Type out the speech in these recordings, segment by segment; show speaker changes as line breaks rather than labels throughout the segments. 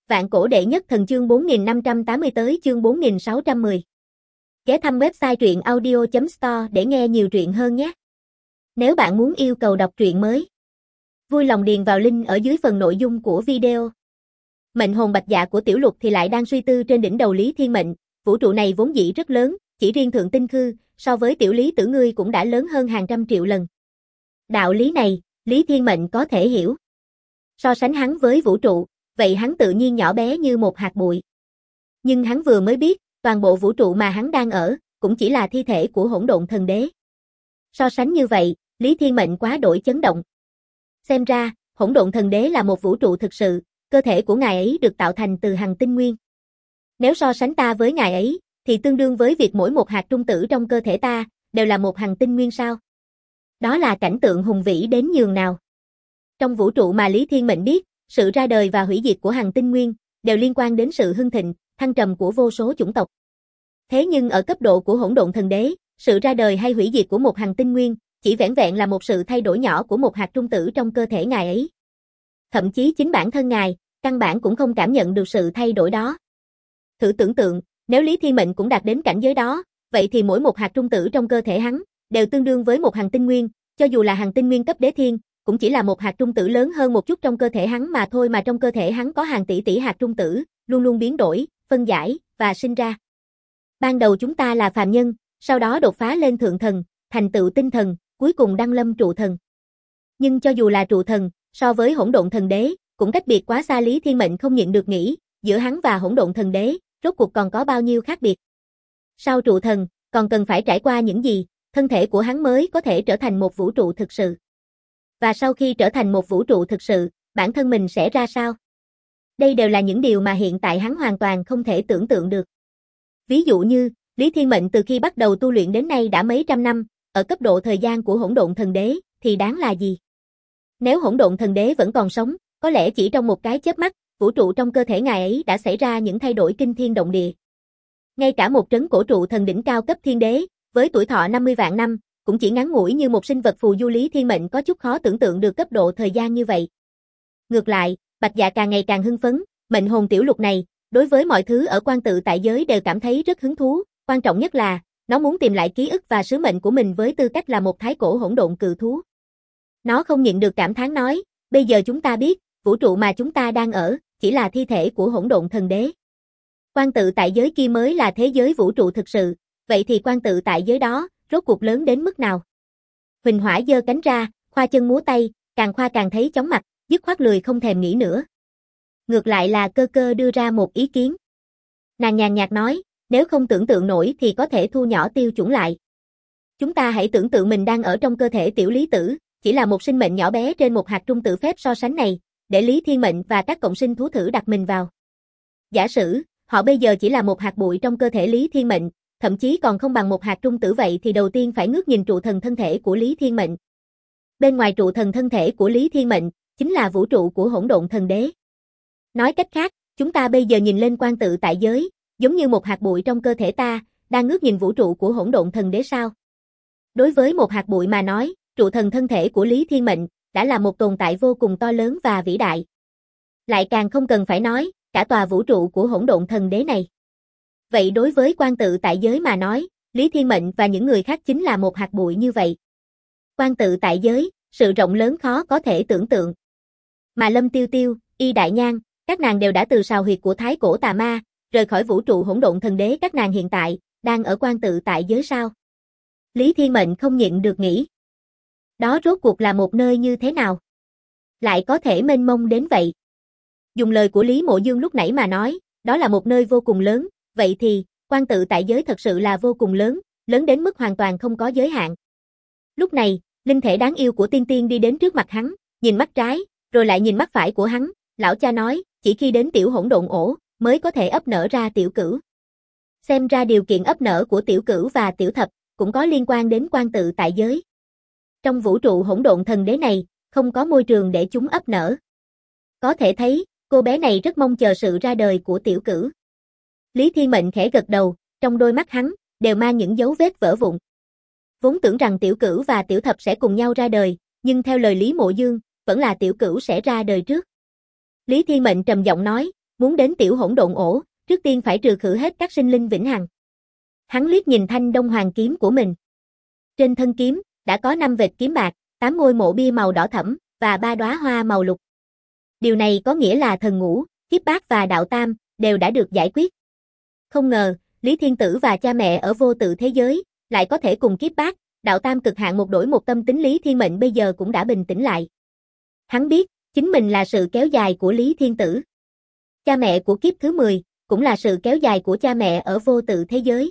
Vạn cổ đệ nhất thần chương 4580 tới chương 4610. Ghé thăm website truyện audio.store để nghe nhiều truyện hơn nhé. Nếu bạn muốn yêu cầu đọc truyện mới, vui lòng điền vào link ở dưới phần nội dung của video. Mệnh hồn bạch dạ của Tiểu Lục thì lại đang suy tư trên đỉnh đầu Lý Thiên Mệnh, vũ trụ này vốn dĩ rất lớn, chỉ riêng Thượng Tinh Khư, so với Tiểu Lý Tử ngươi cũng đã lớn hơn hàng trăm triệu lần. Đạo lý này, Lý Thiên Mệnh có thể hiểu. So sánh hắn với vũ trụ, vậy hắn tự nhiên nhỏ bé như một hạt bụi. Nhưng hắn vừa mới biết, toàn bộ vũ trụ mà hắn đang ở, cũng chỉ là thi thể của Hỗn Độn Thần Đế. So sánh như vậy, Lý Thiên Mệnh quá đổi chấn động. Xem ra, Hỗn Độn Thần Đế là một vũ trụ thực sự, cơ thể của ngài ấy được tạo thành từ hằng tinh nguyên. Nếu so sánh ta với ngài ấy, thì tương đương với việc mỗi một hạt trung tử trong cơ thể ta, đều là một hằng tinh nguyên sao? Đó là cảnh tượng hùng vĩ đến nhường nào. Trong vũ trụ mà Lý Thiên Mệnh biết, sự ra đời và hủy diệt của hằng tinh nguyên, đều liên quan đến sự hưng thịnh, thăng trầm của vô số chủng tộc. Thế nhưng ở cấp độ của Hỗn Độn Thần Đế, sự ra đời hay hủy diệt của một hằng tinh nguyên, chỉ vẻn vẹn là một sự thay đổi nhỏ của một hạt trung tử trong cơ thể ngài ấy. Thậm chí chính bản thân ngài, căn bản cũng không cảm nhận được sự thay đổi đó. Thử tưởng tượng, nếu Lý Thiên Mệnh cũng đạt đến cảnh giới đó, vậy thì mỗi một hạt trung tử trong cơ thể hắn, đều tương đương với một hằng tinh nguyên, cho dù là hằng tinh nguyên cấp đế thiên, cũng chỉ là một hạt trung tử lớn hơn một chút trong cơ thể hắn mà thôi, mà trong cơ thể hắn có hàng tỷ tỷ hạt trung tử, luôn luôn biến đổi, phân giải, và sinh ra. Ban đầu chúng ta là phàm nhân, sau đó đột phá lên thượng thần, thành tựu tinh thần, cuối cùng đăng lâm trụ thần. Nhưng cho dù là trụ thần, so với Hỗn Độn Thần Đế, cũng cách biệt quá xa. Lý Thiên Mệnh không nhịn được nghĩ, giữa hắn và Hỗn Độn Thần Đế, rốt cuộc còn có bao nhiêu khác biệt. Sau trụ thần, còn cần phải trải qua những gì, thân thể của hắn mới có thể trở thành một vũ trụ thực sự. Và sau khi trở thành một vũ trụ thực sự, bản thân mình sẽ ra sao? Đây đều là những điều mà hiện tại hắn hoàn toàn không thể tưởng tượng được. Ví dụ như, Lý Thiên Mệnh từ khi bắt đầu tu luyện đến nay đã mấy trăm năm, ở cấp độ thời gian của Hỗn Độn Thần Đế, thì đáng là gì? Nếu Hỗn Độn Thần Đế vẫn còn sống, có lẽ chỉ trong một cái chớp mắt, vũ trụ trong cơ thể ngài ấy đã xảy ra những thay đổi kinh thiên động địa. Ngay cả một trấn cổ trụ thần đỉnh cao cấp thiên đế, với tuổi thọ 50 vạn năm, cũng chỉ ngắn ngủi như một sinh vật phù du. Lý Thiên Mệnh có chút khó tưởng tượng được cấp độ thời gian như vậy. Ngược lại, Bạch Dạ càng ngày càng hưng phấn, mệnh hồn Tiểu Lục này, đối với mọi thứ ở Quan Tự Tại Giới đều cảm thấy rất hứng thú, quan trọng nhất là, nó muốn tìm lại ký ức và sứ mệnh của mình với tư cách là một thái cổ hỗn độn cự thú. Nó không nhịn được cảm thán nói, bây giờ chúng ta biết, vũ trụ mà chúng ta đang ở, chỉ là thi thể của Hỗn Độn Thần Đế. Quan Tự Tại Giới kia mới là thế giới vũ trụ thực sự, vậy thì Quan Tự Tại Giới đó, rốt cuộc lớn đến mức nào? Huỳnh Hỏa giơ cánh ra, khoa chân múa tay, càng khoa càng thấy chóng mặt, dứt khoát lười không thèm nghĩ nữa. Ngược lại là Cơ Cơ đưa ra một ý kiến. Nàng nhàn nhạt nói, nếu không tưởng tượng nổi thì có thể thu nhỏ tiêu chuẩn lại. Chúng ta hãy tưởng tượng mình đang ở trong cơ thể Tiểu Lý Tử, chỉ là một sinh mệnh nhỏ bé trên một hạt trung tử. Phép so sánh này, để Lý Thiên Mệnh và các cộng sinh thú thử đặt mình vào. Giả sử, họ bây giờ chỉ là một hạt bụi trong cơ thể Lý Thiên Mệnh, thậm chí còn không bằng một hạt trung tử, vậy thì đầu tiên phải ngước nhìn trụ thần thân thể của Lý Thiên Mệnh. Bên ngoài trụ thần thân thể của Lý Thiên Mệnh, chính là vũ trụ của Hỗn Độn Thần Đế. Nói cách khác, chúng ta bây giờ nhìn lên Quan Tự Tại Giới, giống như một hạt bụi trong cơ thể ta, đang ngước nhìn vũ trụ của Hỗn Độn Thần Đế sao? Đối với một hạt bụi mà nói, trụ thần thân thể của Lý Thiên Mệnh, đã là một tồn tại vô cùng to lớn và vĩ đại. Lại càng không cần phải nói, cả tòa vũ trụ của Hỗn Độn Thần Đế này. Vậy đối với Quan Tự Tại Giới mà nói, Lý Thiên Mệnh và những người khác chính là một hạt bụi như vậy. Quan Tự Tại Giới, sự rộng lớn khó có thể tưởng tượng. Mà Lâm Tiêu Tiêu, Y Đại Nhan, các nàng đều đã từ sào huyệt của thái cổ tà ma, rời khỏi vũ trụ Hỗn Độn Thần Đế. Các nàng hiện tại, đang ở Quan Tự Tại Giới sao? Lý Thiên Mệnh không nhịn được nghĩ. Đó rốt cuộc là một nơi như thế nào? Lại có thể mênh mông đến vậy? Dùng lời của Lý Mộ Dương lúc nãy mà nói, đó là một nơi vô cùng lớn, vậy thì, Quan Tự Tại Giới thật sự là vô cùng lớn, lớn đến mức hoàn toàn không có giới hạn. Lúc này, linh thể đáng yêu của Tiên Tiên đi đến trước mặt hắn, nhìn mắt trái, rồi lại nhìn mắt phải của hắn, lão cha nói, chỉ khi đến tiểu hỗn độn ổ, mới có thể ấp nở ra tiểu cửu. Xem ra điều kiện ấp nở của tiểu cửu và tiểu thập, cũng có liên quan đến Quan Tự Tại Giới. Trong vũ trụ Hỗn Độn Thần Đế này, không có môi trường để chúng ấp nở. Có thể thấy, cô bé này rất mong chờ sự ra đời của tiểu cửu. Lý Thiên Mệnh khẽ gật đầu, trong đôi mắt hắn, đều mang những dấu vết vỡ vụn. Vốn tưởng rằng tiểu cửu và tiểu thập sẽ cùng nhau ra đời, nhưng theo lời Lý Mộ Dương, vẫn là tiểu cửu sẽ ra đời trước. Lý Thiên Mệnh trầm giọng nói, muốn đến tiểu hỗn độn ổ, trước tiên phải trừ khử hết các sinh linh vĩnh hằng. Hắn liếc nhìn thanh đông hoàng kiếm của mình. Trên thân kiếm, đã có 5 vệt kiếm bạc, 8 ngôi mộ bia màu đỏ thẫm, và 3 đóa hoa màu lục. Điều này có nghĩa là thần ngũ, kiếp bát và đạo tam, đều đã được giải quyết. Không ngờ, Lý Thiên Tử và cha mẹ ở vô tự thế giới, lại có thể cùng kiếp bát, đạo tam cực hạn một đổi một tâm tính. Lý Thiên Mệnh bây giờ cũng đã bình tĩnh lại. Hắn biết, chính mình là sự kéo dài của Lý Thiên Tử. Cha mẹ của kiếp thứ 10, cũng là sự kéo dài của cha mẹ ở vô tự thế giới.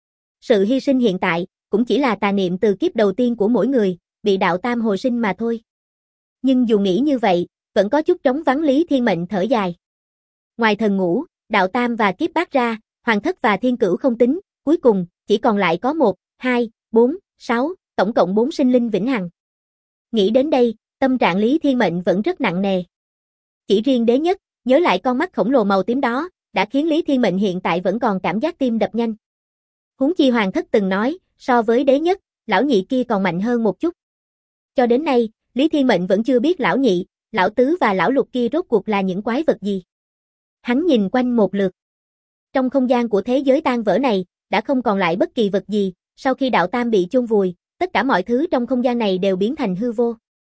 Sự hy sinh hiện tại, cũng chỉ là tà niệm từ kiếp đầu tiên của mỗi người, bị đạo tam hồi sinh mà thôi. Nhưng dù nghĩ như vậy, vẫn có chút trống vắng. Lý Thiên Mệnh thở dài. Ngoài thần ngũ, đạo tam và kiếp bát ra, hoàng thất và thiên cửu không tính, cuối cùng, chỉ còn lại có 1, 2, 4, 6, tổng cộng 4 sinh linh vĩnh hằng. Nghĩ đến đây, tâm trạng Lý Thiên Mệnh vẫn rất nặng nề. Chỉ riêng đế nhất, nhớ lại con mắt khổng lồ màu tím đó, đã khiến Lý Thiên Mệnh hiện tại vẫn còn cảm giác tim đập nhanh. Huống chi hoàng thất từng nói, so với đế nhất, lão nhị kia còn mạnh hơn một chút. Cho đến nay, Lý Thiên Mệnh vẫn chưa biết lão nhị, lão tứ và lão lục kia rốt cuộc là những quái vật gì. Hắn nhìn quanh một lượt. Trong không gian của thế giới tan vỡ này, đã không còn lại bất kỳ vật gì, sau khi đạo tam bị chôn vùi, tất cả mọi thứ trong không gian này đều biến thành hư vô.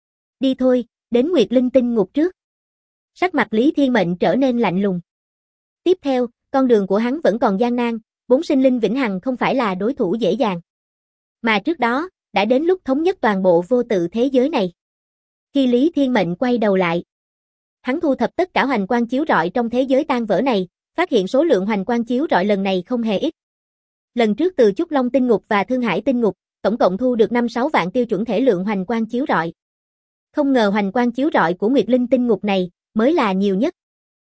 Đi thôi, đến Nguyệt Linh Tinh Ngục trước. Sắc mặt Lý Thiên Mệnh trở nên lạnh lùng. Tiếp theo, con đường của hắn vẫn còn gian nan, 4 sinh linh vĩnh hằng không phải là đối thủ dễ dàng. Mà trước đó, đã đến lúc thống nhất toàn bộ vô tự thế giới này. Khi Lý Thiên Mệnh quay đầu lại, hắn thu thập tất cả hoành quang chiếu rọi trong thế giới tan vỡ này, phát hiện số lượng hoành quang chiếu rọi lần này không hề ít. Lần trước từ Trúc Long Tinh Ngục và Thương Hải Tinh Ngục, tổng cộng thu được 5-6 vạn tiêu chuẩn thể lượng hoành quang chiếu rọi. Không ngờ hoành quang chiếu rọi của Nguyệt Linh Tinh Ngục này mới là nhiều nhất.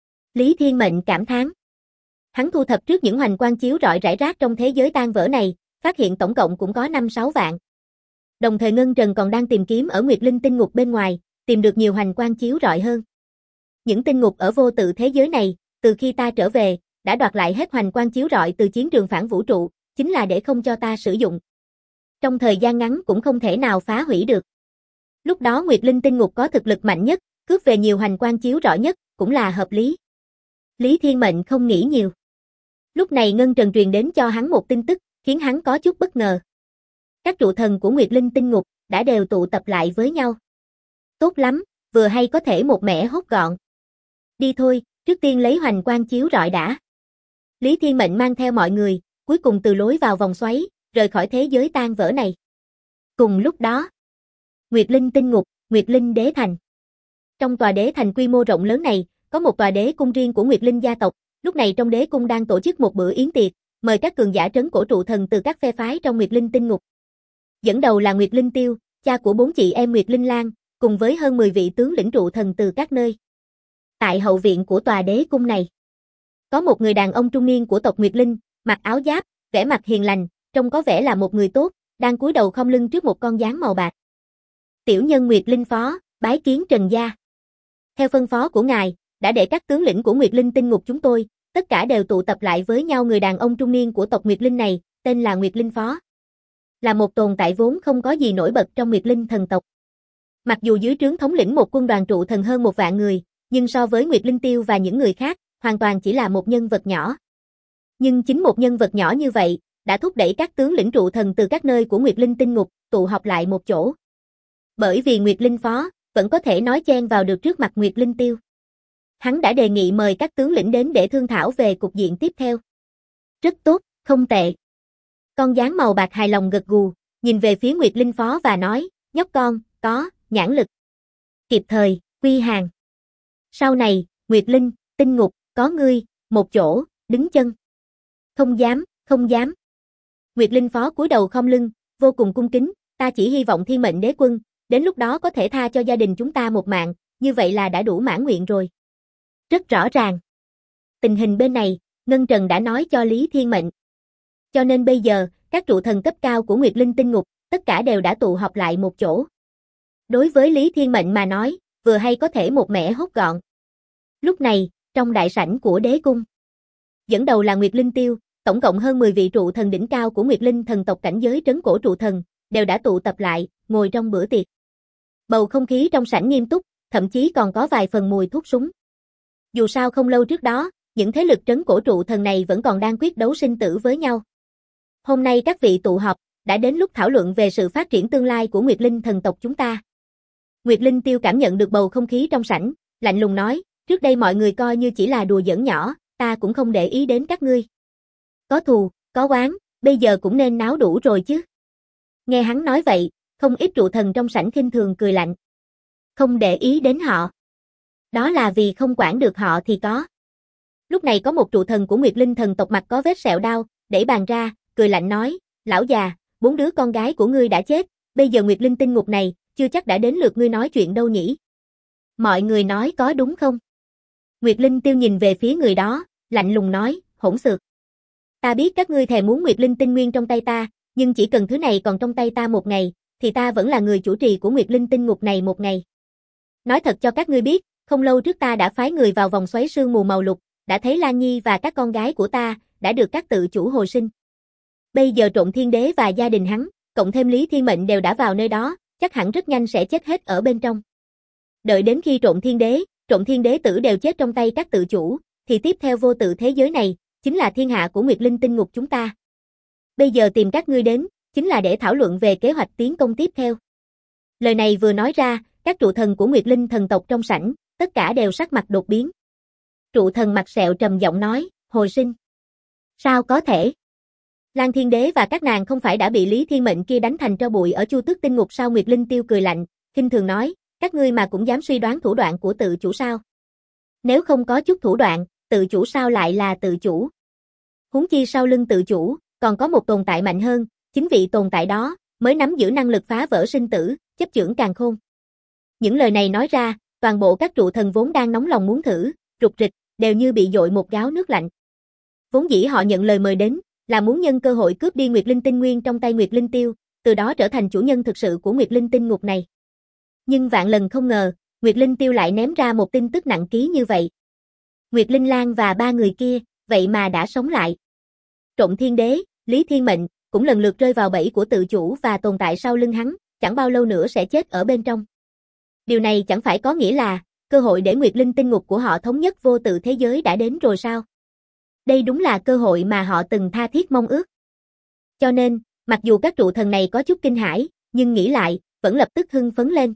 Lý Thiên Mệnh cảm thán. Hắn thu thập trước những hoành quang chiếu rọi rải rác trong thế giới tan vỡ này, phát hiện tổng cộng cũng có 5-6 vạn. Đồng thời Ngân Trần còn đang tìm kiếm ở Nguyệt Linh Tinh Ngục bên ngoài, tìm được nhiều hoành quang chiếu rọi hơn. Những tinh ngục ở vô tự thế giới này, từ khi ta trở về, đã đoạt lại hết hoành quang chiếu rọi từ chiến trường phản vũ trụ, chính là để không cho ta sử dụng. Trong thời gian ngắn cũng không thể nào phá hủy được. Lúc đó Nguyệt Linh Tinh Ngục có thực lực mạnh nhất, cướp về nhiều hoành quang chiếu rọi nhất, cũng là hợp lý. Lý Thiên Mệnh không nghĩ nhiều. Lúc này Ngân Trần truyền đến cho hắn một tin tức, khiến hắn có chút bất ngờ. Các trụ thần của Nguyệt Linh Tinh Ngục đã đều tụ tập lại với nhau. Tốt lắm, vừa hay có thể một mẻ hốt gọn. Đi thôi, trước tiên lấy hoành quang chiếu rọi đã. Lý Thiên Mệnh mang theo mọi người, cuối cùng từ lối vào vòng xoáy, rời khỏi thế giới tan vỡ này. Cùng lúc đó, Nguyệt Linh Tinh Ngục, Nguyệt Linh Đế Thành. Trong tòa đế thành quy mô rộng lớn này, có một tòa đế cung riêng của Nguyệt Linh gia tộc, lúc này trong đế cung đang tổ chức một bữa yến tiệc, mời các cường giả trấn cổ trụ thần từ các phe phái trong Nguyệt Linh Tinh Ngục. Dẫn đầu là Nguyệt Linh Tiêu, cha của 4 chị em Nguyệt Linh Lan, cùng với hơn 10 vị tướng lĩnh trụ thần từ các nơi. Tại hậu viện của tòa đế cung này, có một người đàn ông trung niên của tộc Nguyệt Linh, mặc áo giáp, vẻ mặt hiền lành, trông có vẻ là một người tốt, đang cúi đầu khom lưng trước một con gián màu bạc. Tiểu nhân Nguyệt Linh Phó, bái kiến Trần gia. Theo phân phó của ngài, đã để các tướng lĩnh của Nguyệt Linh Tinh Ngục chúng tôi, tất cả đều tụ tập lại với nhau. Người đàn ông trung niên của tộc Nguyệt Linh này, tên là Nguyệt Linh Phó. Là một tồn tại vốn không có gì nổi bật trong Nguyệt Linh thần tộc. Mặc dù dưới trướng thống lĩnh một quân đoàn trụ thần hơn 1 vạn người, nhưng so với Nguyệt Linh Tiêu và những người khác, hoàn toàn chỉ là một nhân vật nhỏ. Nhưng chính một nhân vật nhỏ như vậy, đã thúc đẩy các tướng lĩnh trụ thần từ các nơi của Nguyệt Linh Tinh Ngục, tụ họp lại một chỗ. Bởi vì Nguyệt Linh Phó, vẫn có thể nói chen vào được trước mặt Nguyệt Linh Tiêu. Hắn đã đề nghị mời các tướng lĩnh đến để thương thảo về cục diện tiếp theo. Rất tốt, không tệ. Con gián màu bạc hài lòng gật gù, nhìn về phía Nguyệt Linh Phó và nói, nhóc con, có, nhãn lực. Kịp thời, quy hàng. Sau này, Nguyệt Linh, Tinh Ngục, có ngươi, một chỗ, đứng chân. Không dám, không dám. Nguyệt Linh Phó cúi đầu khom lưng, vô cùng cung kính, ta chỉ hy vọng Thiên Mệnh Đế Quân, đến lúc đó có thể tha cho gia đình chúng ta một mạng, như vậy là đã đủ mãn nguyện rồi. Rất rõ ràng. Tình hình bên này, Ngân Trần đã nói cho Lý Thiên Mệnh. Cho nên bây giờ, các trụ thần cấp cao của Nguyệt Linh Tinh Ngục, tất cả đều đã tụ họp lại một chỗ. Đối với Lý Thiên Mệnh mà nói, vừa hay có thể một mẻ hốt gọn. Lúc này, trong đại sảnh của đế cung, dẫn đầu là Nguyệt Linh Tiêu, tổng cộng hơn 10 vị trụ thần đỉnh cao của Nguyệt Linh thần tộc cảnh giới trấn cổ trụ thần, đều đã tụ tập lại, ngồi trong bữa tiệc. Bầu không khí trong sảnh nghiêm túc, thậm chí còn có vài phần mùi thuốc súng. Dù sao không lâu trước đó, những thế lực trấn cổ trụ thần này vẫn còn đang quyết đấu sinh tử với nhau. Hôm nay các vị tụ họp, đã đến lúc thảo luận về sự phát triển tương lai của Nguyệt Linh thần tộc chúng ta. Nguyệt Linh Tiêu cảm nhận được bầu không khí trong sảnh, lạnh lùng nói, trước đây mọi người coi như chỉ là đùa giỡn nhỏ, ta cũng không để ý đến các ngươi. Có thù, có oán, bây giờ cũng nên náo đủ rồi chứ. Nghe hắn nói vậy, không ít trụ thần trong sảnh khinh thường cười lạnh. Không để ý đến họ. Đó là vì không quản được họ thì có. Lúc này có một trụ thần của Nguyệt Linh thần tộc mặt có vết sẹo đau, đẩy bàn ra, cười lạnh nói, lão già, 4 đứa con gái của ngươi đã chết, bây giờ Nguyệt Linh tinh ngục này, chưa chắc đã đến lượt ngươi nói chuyện đâu nhỉ. Mọi người nói có đúng không? Nguyệt Linh Tiêu nhìn về phía người đó, lạnh lùng nói, hỗn xược. Ta biết các ngươi thèm muốn Nguyệt Linh tinh nguyên trong tay ta, nhưng chỉ cần thứ này còn trong tay ta một ngày, thì ta vẫn là người chủ trì của Nguyệt Linh tinh ngục này một ngày. Nói thật cho các ngươi biết, không lâu trước ta đã phái người vào vòng xoáy sương mù màu lục, đã thấy Lan Nhi và các con gái của ta, đã được các tự chủ hồi sinh. Bây giờ Trộn Thiên Đế và gia đình hắn, cộng thêm Lý Thiên Mệnh đều đã vào nơi đó, chắc hẳn rất nhanh sẽ chết hết ở bên trong. Đợi đến khi Trộn Thiên Đế tử đều chết trong tay các tự chủ, thì tiếp theo vô tự thế giới này, chính là thiên hạ của Nguyệt Linh tinh ngục chúng ta. Bây giờ tìm các ngươi đến, chính là để thảo luận về kế hoạch tiến công tiếp theo. Lời này vừa nói ra, các trụ thần của Nguyệt Linh thần tộc trong sảnh, tất cả đều sắc mặt đột biến. Trụ thần mặt sẹo trầm giọng nói, hồi sinh. Sao có thể? Lan Thiên Đế và các nàng không phải đã bị Lý Thiên Mệnh kia đánh thành tro bụi ở Chu Tước tinh ngục sao? Nguyệt Linh Tiêu cười lạnh, khinh thường nói, các ngươi mà cũng dám suy đoán thủ đoạn của tự chủ sao? Nếu không có chút thủ đoạn, tự chủ sao lại là tự chủ? Huống chi sau lưng tự chủ, còn có một tồn tại mạnh hơn, chính vị tồn tại đó, mới nắm giữ năng lực phá vỡ sinh tử, chấp chưởng càn khôn. Những lời này nói ra, toàn bộ các trụ thần vốn đang nóng lòng muốn thử, rục rịch, đều như bị dội một gáo nước lạnh. Vốn dĩ họ nhận lời mời đến, là muốn nhân cơ hội cướp đi Nguyệt Linh tinh nguyên trong tay Nguyệt Linh Tiêu, từ đó trở thành chủ nhân thực sự của Nguyệt Linh tinh ngục này. Nhưng vạn lần không ngờ, Nguyệt Linh Tiêu lại ném ra một tin tức nặng ký như vậy. Nguyệt Linh Lan và 3 người kia, vậy mà đã sống lại. Trộn Thiên Đế, Lý Thiên Mệnh, cũng lần lượt rơi vào bẫy của tự chủ và tồn tại sau lưng hắn, chẳng bao lâu nữa sẽ chết ở bên trong. Điều này chẳng phải có nghĩa là, cơ hội để Nguyệt Linh tinh ngục của họ thống nhất vô tự thế giới đã đến rồi sao? Đây đúng là cơ hội mà họ từng tha thiết mong ước. Cho nên, mặc dù các trụ thần này có chút kinh hãi, nhưng nghĩ lại, vẫn lập tức hưng phấn lên.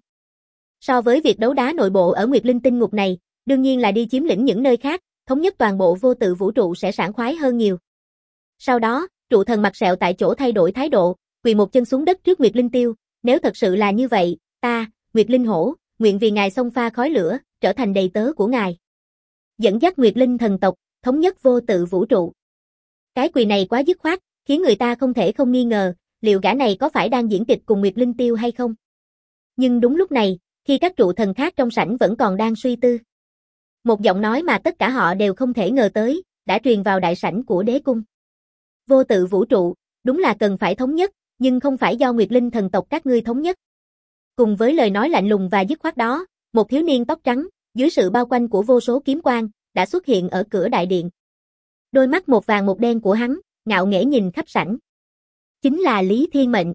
So với việc đấu đá nội bộ ở Nguyệt Linh tinh ngục này, đương nhiên là đi chiếm lĩnh những nơi khác, thống nhất toàn bộ vô tự vũ trụ sẽ sảng khoái hơn nhiều. Sau đó, trụ thần mặt sẹo tại chỗ thay đổi thái độ, quỳ một chân xuống đất trước Nguyệt Linh Tiêu, nếu thật sự là như vậy, ta, Nguyệt Linh Hổ, nguyện vì ngài xông pha khói lửa, trở thành đầy tớ của ngài. Dẫn dắt Nguyệt Linh thần tộc, thống nhất vô tự vũ trụ. Cái quỳ này quá dứt khoát, khiến người ta không thể không nghi ngờ, liệu gã này có phải đang diễn kịch cùng Nguyệt Linh Tiêu hay không? Nhưng đúng lúc này, khi các trụ thần khác trong sảnh vẫn còn đang suy tư, một giọng nói mà tất cả họ đều không thể ngờ tới, đã truyền vào đại sảnh của đế cung. Vô tự vũ trụ, đúng là cần phải thống nhất, nhưng không phải do Nguyệt Linh thần tộc các ngươi thống nhất. Cùng với lời nói lạnh lùng và dứt khoát đó, một thiếu niên tóc trắng, dưới sự bao quanh của vô số kiếm quang, đã xuất hiện ở cửa đại điện. Đôi mắt một vàng một đen của hắn, ngạo nghễ nhìn khắp sảnh. Chính là Lý Thiên Mệnh.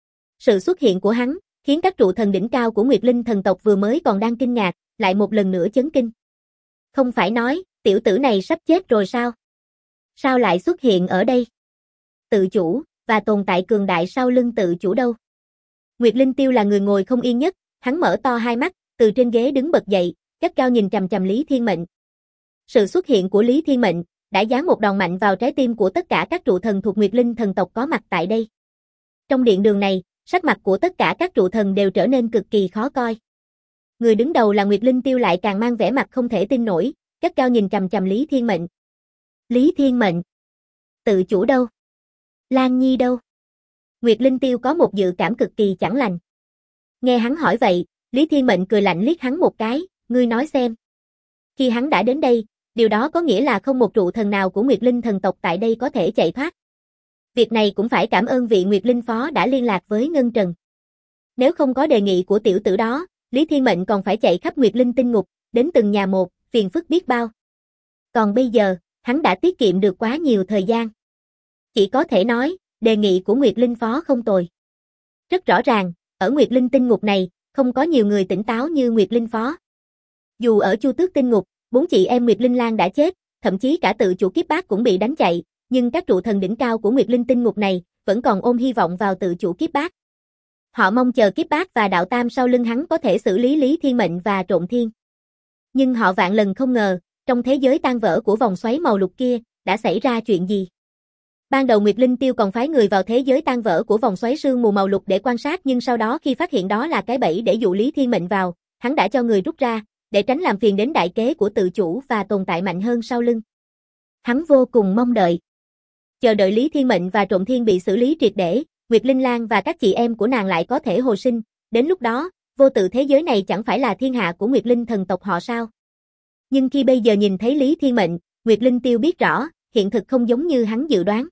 Sự xuất hiện của hắn, khiến các trụ thần đỉnh cao của Nguyệt Linh thần tộc vừa mới còn đang kinh ngạc, lại một lần nữa chấn kinh. Không phải nói, tiểu tử này sắp chết rồi sao? Sao lại xuất hiện ở đây? Tự chủ, và tồn tại cường đại sau lưng tự chủ đâu? Nguyệt Linh Tiêu là người ngồi không yên nhất, hắn mở to hai mắt, từ trên ghế đứng bật dậy, gắt cao nhìn chằm chằm Lý Thiên Mệnh. Sự xuất hiện của Lý Thiên Mệnh đã giáng một đòn mạnh vào trái tim của tất cả các trụ thần thuộc Nguyệt Linh thần tộc có mặt tại đây. Trong điện đường này, sắc mặt của tất cả các trụ thần đều trở nên cực kỳ khó coi. Người đứng đầu là Nguyệt Linh Tiêu lại càng mang vẻ mặt không thể tin nổi, gắt cao nhìn chằm chằm Lý Thiên Mệnh. Lý Thiên Mệnh? Tự chủ đâu? Lan Nhi đâu? Nguyệt Linh Tiêu có một dự cảm cực kỳ chẳng lành. Nghe hắn hỏi vậy, Lý Thiên Mệnh cười lạnh liếc hắn một cái, ngươi nói xem. Khi hắn đã đến đây, điều đó có nghĩa là không một trụ thần nào của Nguyệt Linh thần tộc tại đây có thể chạy thoát. Việc này cũng phải cảm ơn vị Nguyệt Linh Phó đã liên lạc với Ngân Trần. Nếu không có đề nghị của tiểu tử đó, Lý Thiên Mệnh còn phải chạy khắp Nguyệt Linh tinh ngục, đến từng nhà một, phiền phức biết bao. Còn bây giờ, hắn đã tiết kiệm được quá nhiều thời gian. Chỉ có thể nói, đề nghị của Nguyệt Linh Phó không tồi. Rất rõ ràng, ở Nguyệt Linh tinh ngục này, không có nhiều người tỉnh táo như Nguyệt Linh Phó. Dù ở Chu Tước tinh ngục, 4 chị em Nguyệt Linh Lan đã chết, thậm chí cả tự chủ kiếp bát cũng bị đánh chạy, nhưng các trụ thần đỉnh cao của Nguyệt Linh tinh ngục này vẫn còn ôm hy vọng vào tự chủ kiếp bát. Họ mong chờ kiếp bát và đạo tam sau lưng hắn có thể xử lý Lý Thiên Mệnh và Trộn Thiên. Nhưng họ vạn lần không ngờ, trong thế giới tan vỡ của vòng xoáy màu lục kia, đã xảy ra chuyện gì. Ban đầu Nguyệt Linh Tiêu còn phái người vào thế giới tan vỡ của vòng xoáy sương mù màu lục để quan sát, nhưng sau đó khi phát hiện đó là cái bẫy để dụ Lý Thiên Mệnh vào, hắn đã cho người rút ra, để tránh làm phiền đến đại kế của tự chủ và tồn tại mạnh hơn sau lưng. Hắn vô cùng mong đợi. Chờ đợi Lý Thiên Mệnh và Trộn Thiên bị xử lý triệt để, Nguyệt Linh Lang và các chị em của nàng lại có thể hồi sinh, đến lúc đó, vô tự thế giới này chẳng phải là thiên hạ của Nguyệt Linh thần tộc họ sao? Nhưng khi bây giờ nhìn thấy Lý Thiên Mệnh, Nguyệt Linh Tiêu biết rõ, hiện thực không giống như hắn dự đoán.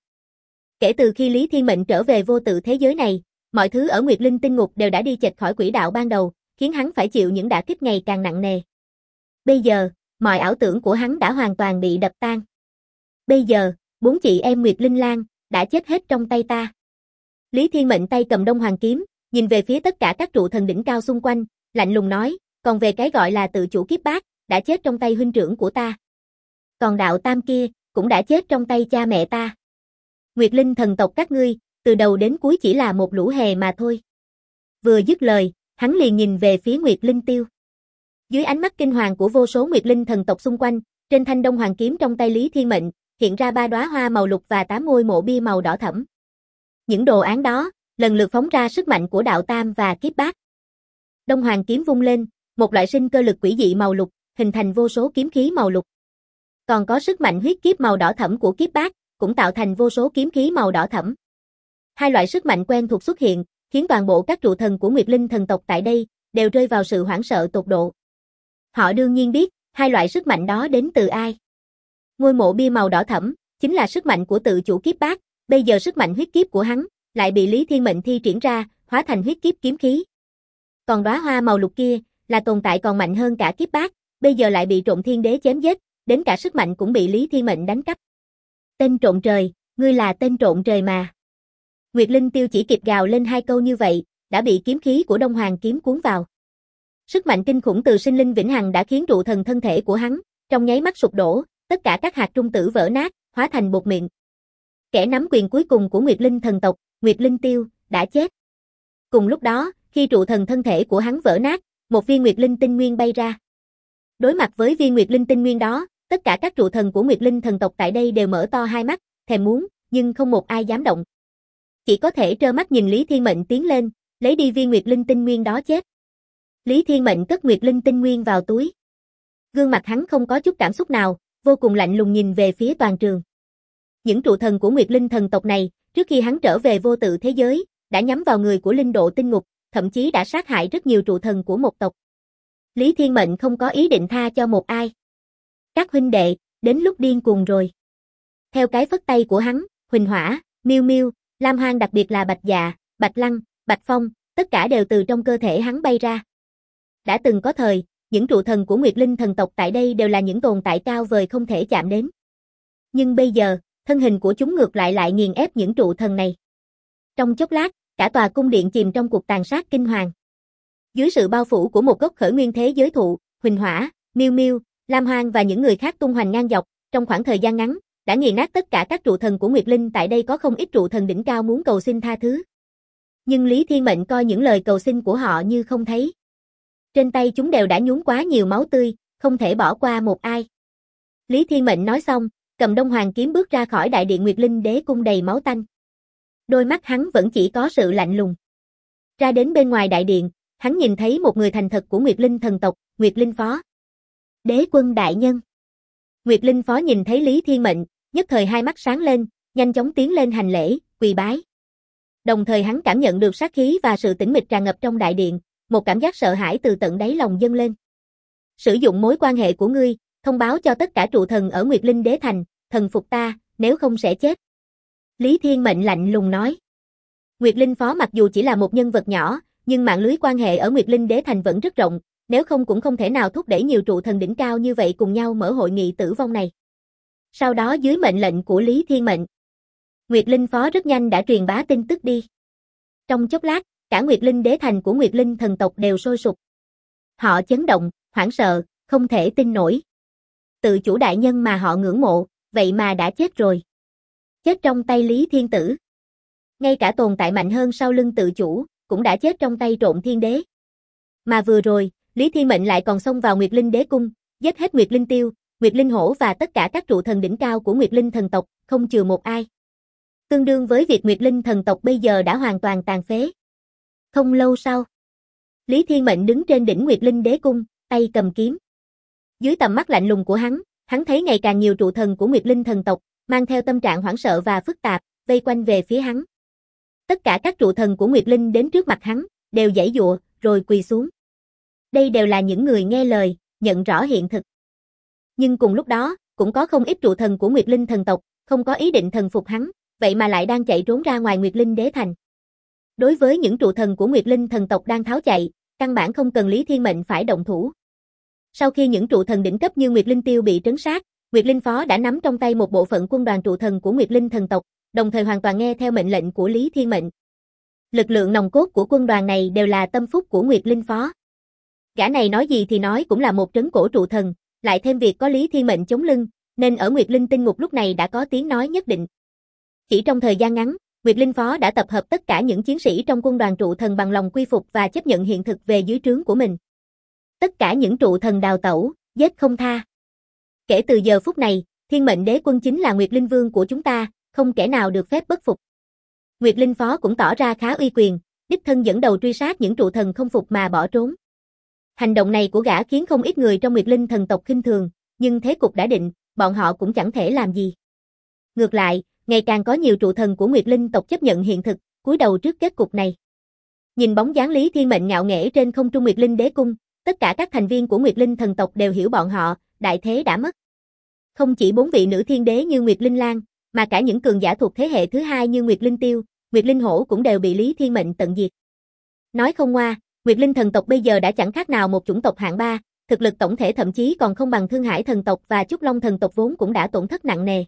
Kể từ khi Lý Thiên Mệnh trở về vô tự thế giới này, mọi thứ ở Nguyệt Linh tinh ngục đều đã đi chệch khỏi quỹ đạo ban đầu, khiến hắn phải chịu những đả kích ngày càng nặng nề. Bây giờ, mọi ảo tưởng của hắn đã hoàn toàn bị đập tan. Bây giờ, 4 chị em Nguyệt Linh Lang đã chết hết trong tay ta. Lý Thiên Mệnh tay cầm Đông Hoàng kiếm, nhìn về phía tất cả các trụ thần đỉnh cao xung quanh, lạnh lùng nói, còn về cái gọi là tự chủ kiếp bát, đã chết trong tay huynh trưởng của ta. Còn đạo tam kia, cũng đã chết trong tay cha mẹ ta. Nguyệt Linh thần tộc các ngươi, từ đầu đến cuối chỉ là một lũ hề mà thôi. Vừa dứt lời, hắn liền nhìn về phía Nguyệt Linh Tiêu. Dưới ánh mắt kinh hoàng của vô số Nguyệt Linh thần tộc xung quanh, trên thanh Đông Hoàng kiếm trong tay Lý Thiên Mệnh, hiện ra 3 đóa hoa màu lục và 8 ngôi mộ bia màu đỏ thẫm. Những đồ án đó, lần lượt phóng ra sức mạnh của đạo tam và kiếp bát. Đông Hoàng kiếm vung lên, một loại sinh cơ lực quỷ dị màu lục, hình thành vô số kiếm khí màu lục. Còn có sức mạnh huyết kiếp màu đỏ thẫm của kiếp bát, cũng tạo thành vô số kiếm khí màu đỏ thẫm. Hai loại sức mạnh quen thuộc xuất hiện, khiến toàn bộ các trụ thần của Nguyệt Linh thần tộc tại đây đều rơi vào sự hoảng sợ tột độ. Họ đương nhiên biết, hai loại sức mạnh đó đến từ ai. Ngôi mộ bia màu đỏ thẫm chính là sức mạnh của tự chủ kiếp bát, bây giờ sức mạnh huyết kiếp của hắn lại bị Lý Thiên Mệnh thi triển ra, hóa thành huyết kiếp kiếm khí. Còn đóa hoa màu lục kia là tồn tại còn mạnh hơn cả kiếp bát, bây giờ lại bị Trộn Thiên Đế chém giết, đến cả sức mạnh cũng bị Lý Thiên Mệnh đánh cắp. Tên trộm trời, ngươi là tên trộm trời mà. Nguyệt Linh Tiêu chỉ kịp gào lên 2 câu như vậy, đã bị kiếm khí của Đông Hoàng kiếm cuốn vào. Sức mạnh kinh khủng từ sinh linh vĩnh hằng đã khiến trụ thần thân thể của hắn trong nháy mắt sụp đổ, tất cả các hạt trung tử vỡ nát, hóa thành bột mịn. Kẻ nắm quyền cuối cùng của Nguyệt Linh thần tộc, Nguyệt Linh Tiêu, đã chết. Cùng lúc đó, khi trụ thần thân thể của hắn vỡ nát, một viên Nguyệt Linh tinh nguyên bay ra. Đối mặt với viên Nguyệt Linh tinh nguyên đó, tất cả các trụ thần của Nguyệt Linh thần tộc tại đây đều mở to hai mắt, thèm muốn, nhưng không một ai dám động. Chỉ có thể trơ mắt nhìn Lý Thiên Mệnh tiến lên, lấy đi viên Nguyệt Linh tinh nguyên đó chết. Lý Thiên Mệnh cất Nguyệt Linh tinh nguyên vào túi. Gương mặt hắn không có chút cảm xúc nào, vô cùng lạnh lùng nhìn về phía toàn trường. Những trụ thần của Nguyệt Linh thần tộc này, trước khi hắn trở về vô tự thế giới, đã nhắm vào người của Linh Độ tinh ngục, thậm chí đã sát hại rất nhiều trụ thần của một tộc. Lý Thiên Mệnh không có ý định tha cho một ai. Các huynh đệ, đến lúc điên cuồng rồi. Theo cái phất tay của hắn, Huỳnh Hỏa, Miêu Miêu, Lam Hoang, đặc biệt là Bạch Dạ, Bạch Lăng, Bạch Phong, tất cả đều từ trong cơ thể hắn bay ra. Đã từng có thời, những trụ thần của Nguyệt Linh thần tộc tại đây đều là những tồn tại cao vời không thể chạm đến. Nhưng bây giờ, thân hình của chúng ngược lại nghiền ép những trụ thần này. Trong chốc lát, cả tòa cung điện chìm trong cuộc tàn sát kinh hoàng. Dưới sự bao phủ của một gốc khởi nguyên thế giới thụ, Huỳnh Hỏa, Miêu Miêu, Lam Hoang và những người khác tung hoành ngang dọc, trong khoảng thời gian ngắn, đã nghiền nát tất cả các trụ thần của Nguyệt Linh. Tại đây có không ít trụ thần đỉnh cao muốn cầu xin tha thứ. Nhưng Lý Thiên Mệnh coi những lời cầu xin của họ như không thấy. Trên tay chúng đều đã nhuốm quá nhiều máu tươi, không thể bỏ qua một ai. Lý Thiên Mệnh nói xong, cầm Đông Hoàng kiếm bước ra khỏi đại điện Nguyệt Linh đế cung đầy máu tanh. Đôi mắt hắn vẫn chỉ có sự lạnh lùng. Ra đến bên ngoài đại điện, hắn nhìn thấy một người thành thật của Nguyệt Linh thần tộc, Nguyệt Linh Phó. Đế quân đại nhân. Nguyệt Linh Phó nhìn thấy Lý Thiên Mệnh, nhất thời hai mắt sáng lên, nhanh chóng tiến lên hành lễ, quỳ bái. Đồng thời hắn cảm nhận được sát khí và sự tĩnh mịch tràn ngập trong đại điện, một cảm giác sợ hãi từ tận đáy lòng dâng lên. Sử dụng mối quan hệ của ngươi, thông báo cho tất cả trụ thần ở Nguyệt Linh đế thành, thần phục ta, nếu không sẽ chết. Lý Thiên Mệnh lạnh lùng nói. Nguyệt Linh Phó mặc dù chỉ là một nhân vật nhỏ, nhưng mạng lưới quan hệ ở Nguyệt Linh đế thành vẫn rất rộng, nếu không cũng không thể nào thúc đẩy nhiều trụ thần đỉnh cao như vậy cùng nhau mở hội nghị tử vong này. Sau đó dưới mệnh lệnh của Lý Thiên Mệnh, Nguyệt Linh Phó rất nhanh đã truyền bá tin tức đi. Trong chốc lát, cả Nguyệt Linh đế thành của Nguyệt Linh thần tộc đều sôi sục. Họ chấn động, hoảng sợ, không thể tin nổi. Tự chủ đại nhân mà họ ngưỡng mộ, vậy mà đã chết rồi. Chết trong tay Lý Thiên Tử. Ngay cả tồn tại mạnh hơn sau lưng tự chủ, cũng đã chết trong tay Trộm Thiên Đế. Mà vừa rồi, Lý Thiên Mệnh lại còn xông vào Nguyệt Linh Đế cung, giết hết Nguyệt Linh Tiêu, Nguyệt Linh Hổ và tất cả các trụ thần đỉnh cao của Nguyệt Linh thần tộc, không chừa một ai. Tương đương với việc Nguyệt Linh thần tộc bây giờ đã hoàn toàn tàn phế. Không lâu sau, Lý Thiên Mệnh đứng trên đỉnh Nguyệt Linh Đế cung, tay cầm kiếm. Dưới tầm mắt lạnh lùng của hắn thấy ngày càng nhiều trụ thần của Nguyệt Linh thần tộc, mang theo tâm trạng hoảng sợ và phức tạp, vây quanh về phía hắn. Tất cả các trụ thần của Nguyệt Linh đến trước mặt hắn, đều giãy giụa, rồi quỳ xuống. Đây đều là những người nghe lời, nhận rõ hiện thực. Nhưng cùng lúc đó, cũng có không ít trụ thần của Nguyệt Linh thần tộc, không có ý định thần phục hắn, vậy mà lại đang chạy trốn ra ngoài Nguyệt Linh Đế thành. Đối với những trụ thần của Nguyệt Linh thần tộc đang tháo chạy, căn bản không cần Lý Thiên Mệnh phải động thủ. Sau khi những trụ thần đỉnh cấp như Nguyệt Linh Tiêu bị trấn sát, Nguyệt Linh Phó đã nắm trong tay một bộ phận quân đoàn trụ thần của Nguyệt Linh thần tộc, đồng thời hoàn toàn nghe theo mệnh lệnh của Lý Thiên Mệnh. Lực lượng nòng cốt của quân đoàn này đều là tâm phúc của Nguyệt Linh Phó. Gã này nói gì thì nói cũng là một trấn cổ trụ thần, lại thêm việc có Lý Thiên Mệnh chống lưng, nên ở Nguyệt Linh tinh ngục lúc này đã có tiếng nói nhất định. Chỉ trong thời gian ngắn, Nguyệt Linh Phó đã tập hợp tất cả những chiến sĩ trong quân đoàn trụ thần bằng lòng quy phục và chấp nhận hiện thực về dưới trướng của mình. Tất cả những trụ thần đào tẩu, giết không tha. Kể từ giờ phút này, Thiên Mệnh Đế quân chính là Nguyệt Linh Vương của chúng ta, không kẻ nào được phép bất phục. Nguyệt Linh Phó cũng tỏ ra khá uy quyền, đích thân dẫn đầu truy sát những trụ thần không phục mà bỏ trốn. Hành động này của gã khiến không ít người trong Nguyệt Linh thần tộc khinh thường, nhưng thế cục đã định, bọn họ cũng chẳng thể làm gì. Ngược lại, ngày càng có nhiều trụ thần của Nguyệt Linh tộc chấp nhận hiện thực, cúi đầu trước kết cục này. Nhìn bóng dáng Lý Thiên Mệnh ngạo nghễ trên không trung Nguyệt Linh Đế cung, tất cả các thành viên của Nguyệt Linh thần tộc đều hiểu bọn họ, đại thế đã mất. Không chỉ 4 vị nữ thiên đế như Nguyệt Linh Lang, mà cả những cường giả thuộc thế hệ thứ hai như Nguyệt Linh Tiêu, Nguyệt Linh Hổ cũng đều bị Lý Thiên Mệnh tận diệt. Nói không ngoa, Nguyệt Linh thần tộc bây giờ đã chẳng khác nào một chủng tộc hạng 3, thực lực tổng thể thậm chí còn không bằng Thương Hải thần tộc và Trúc Long thần tộc vốn cũng đã tổn thất nặng nề.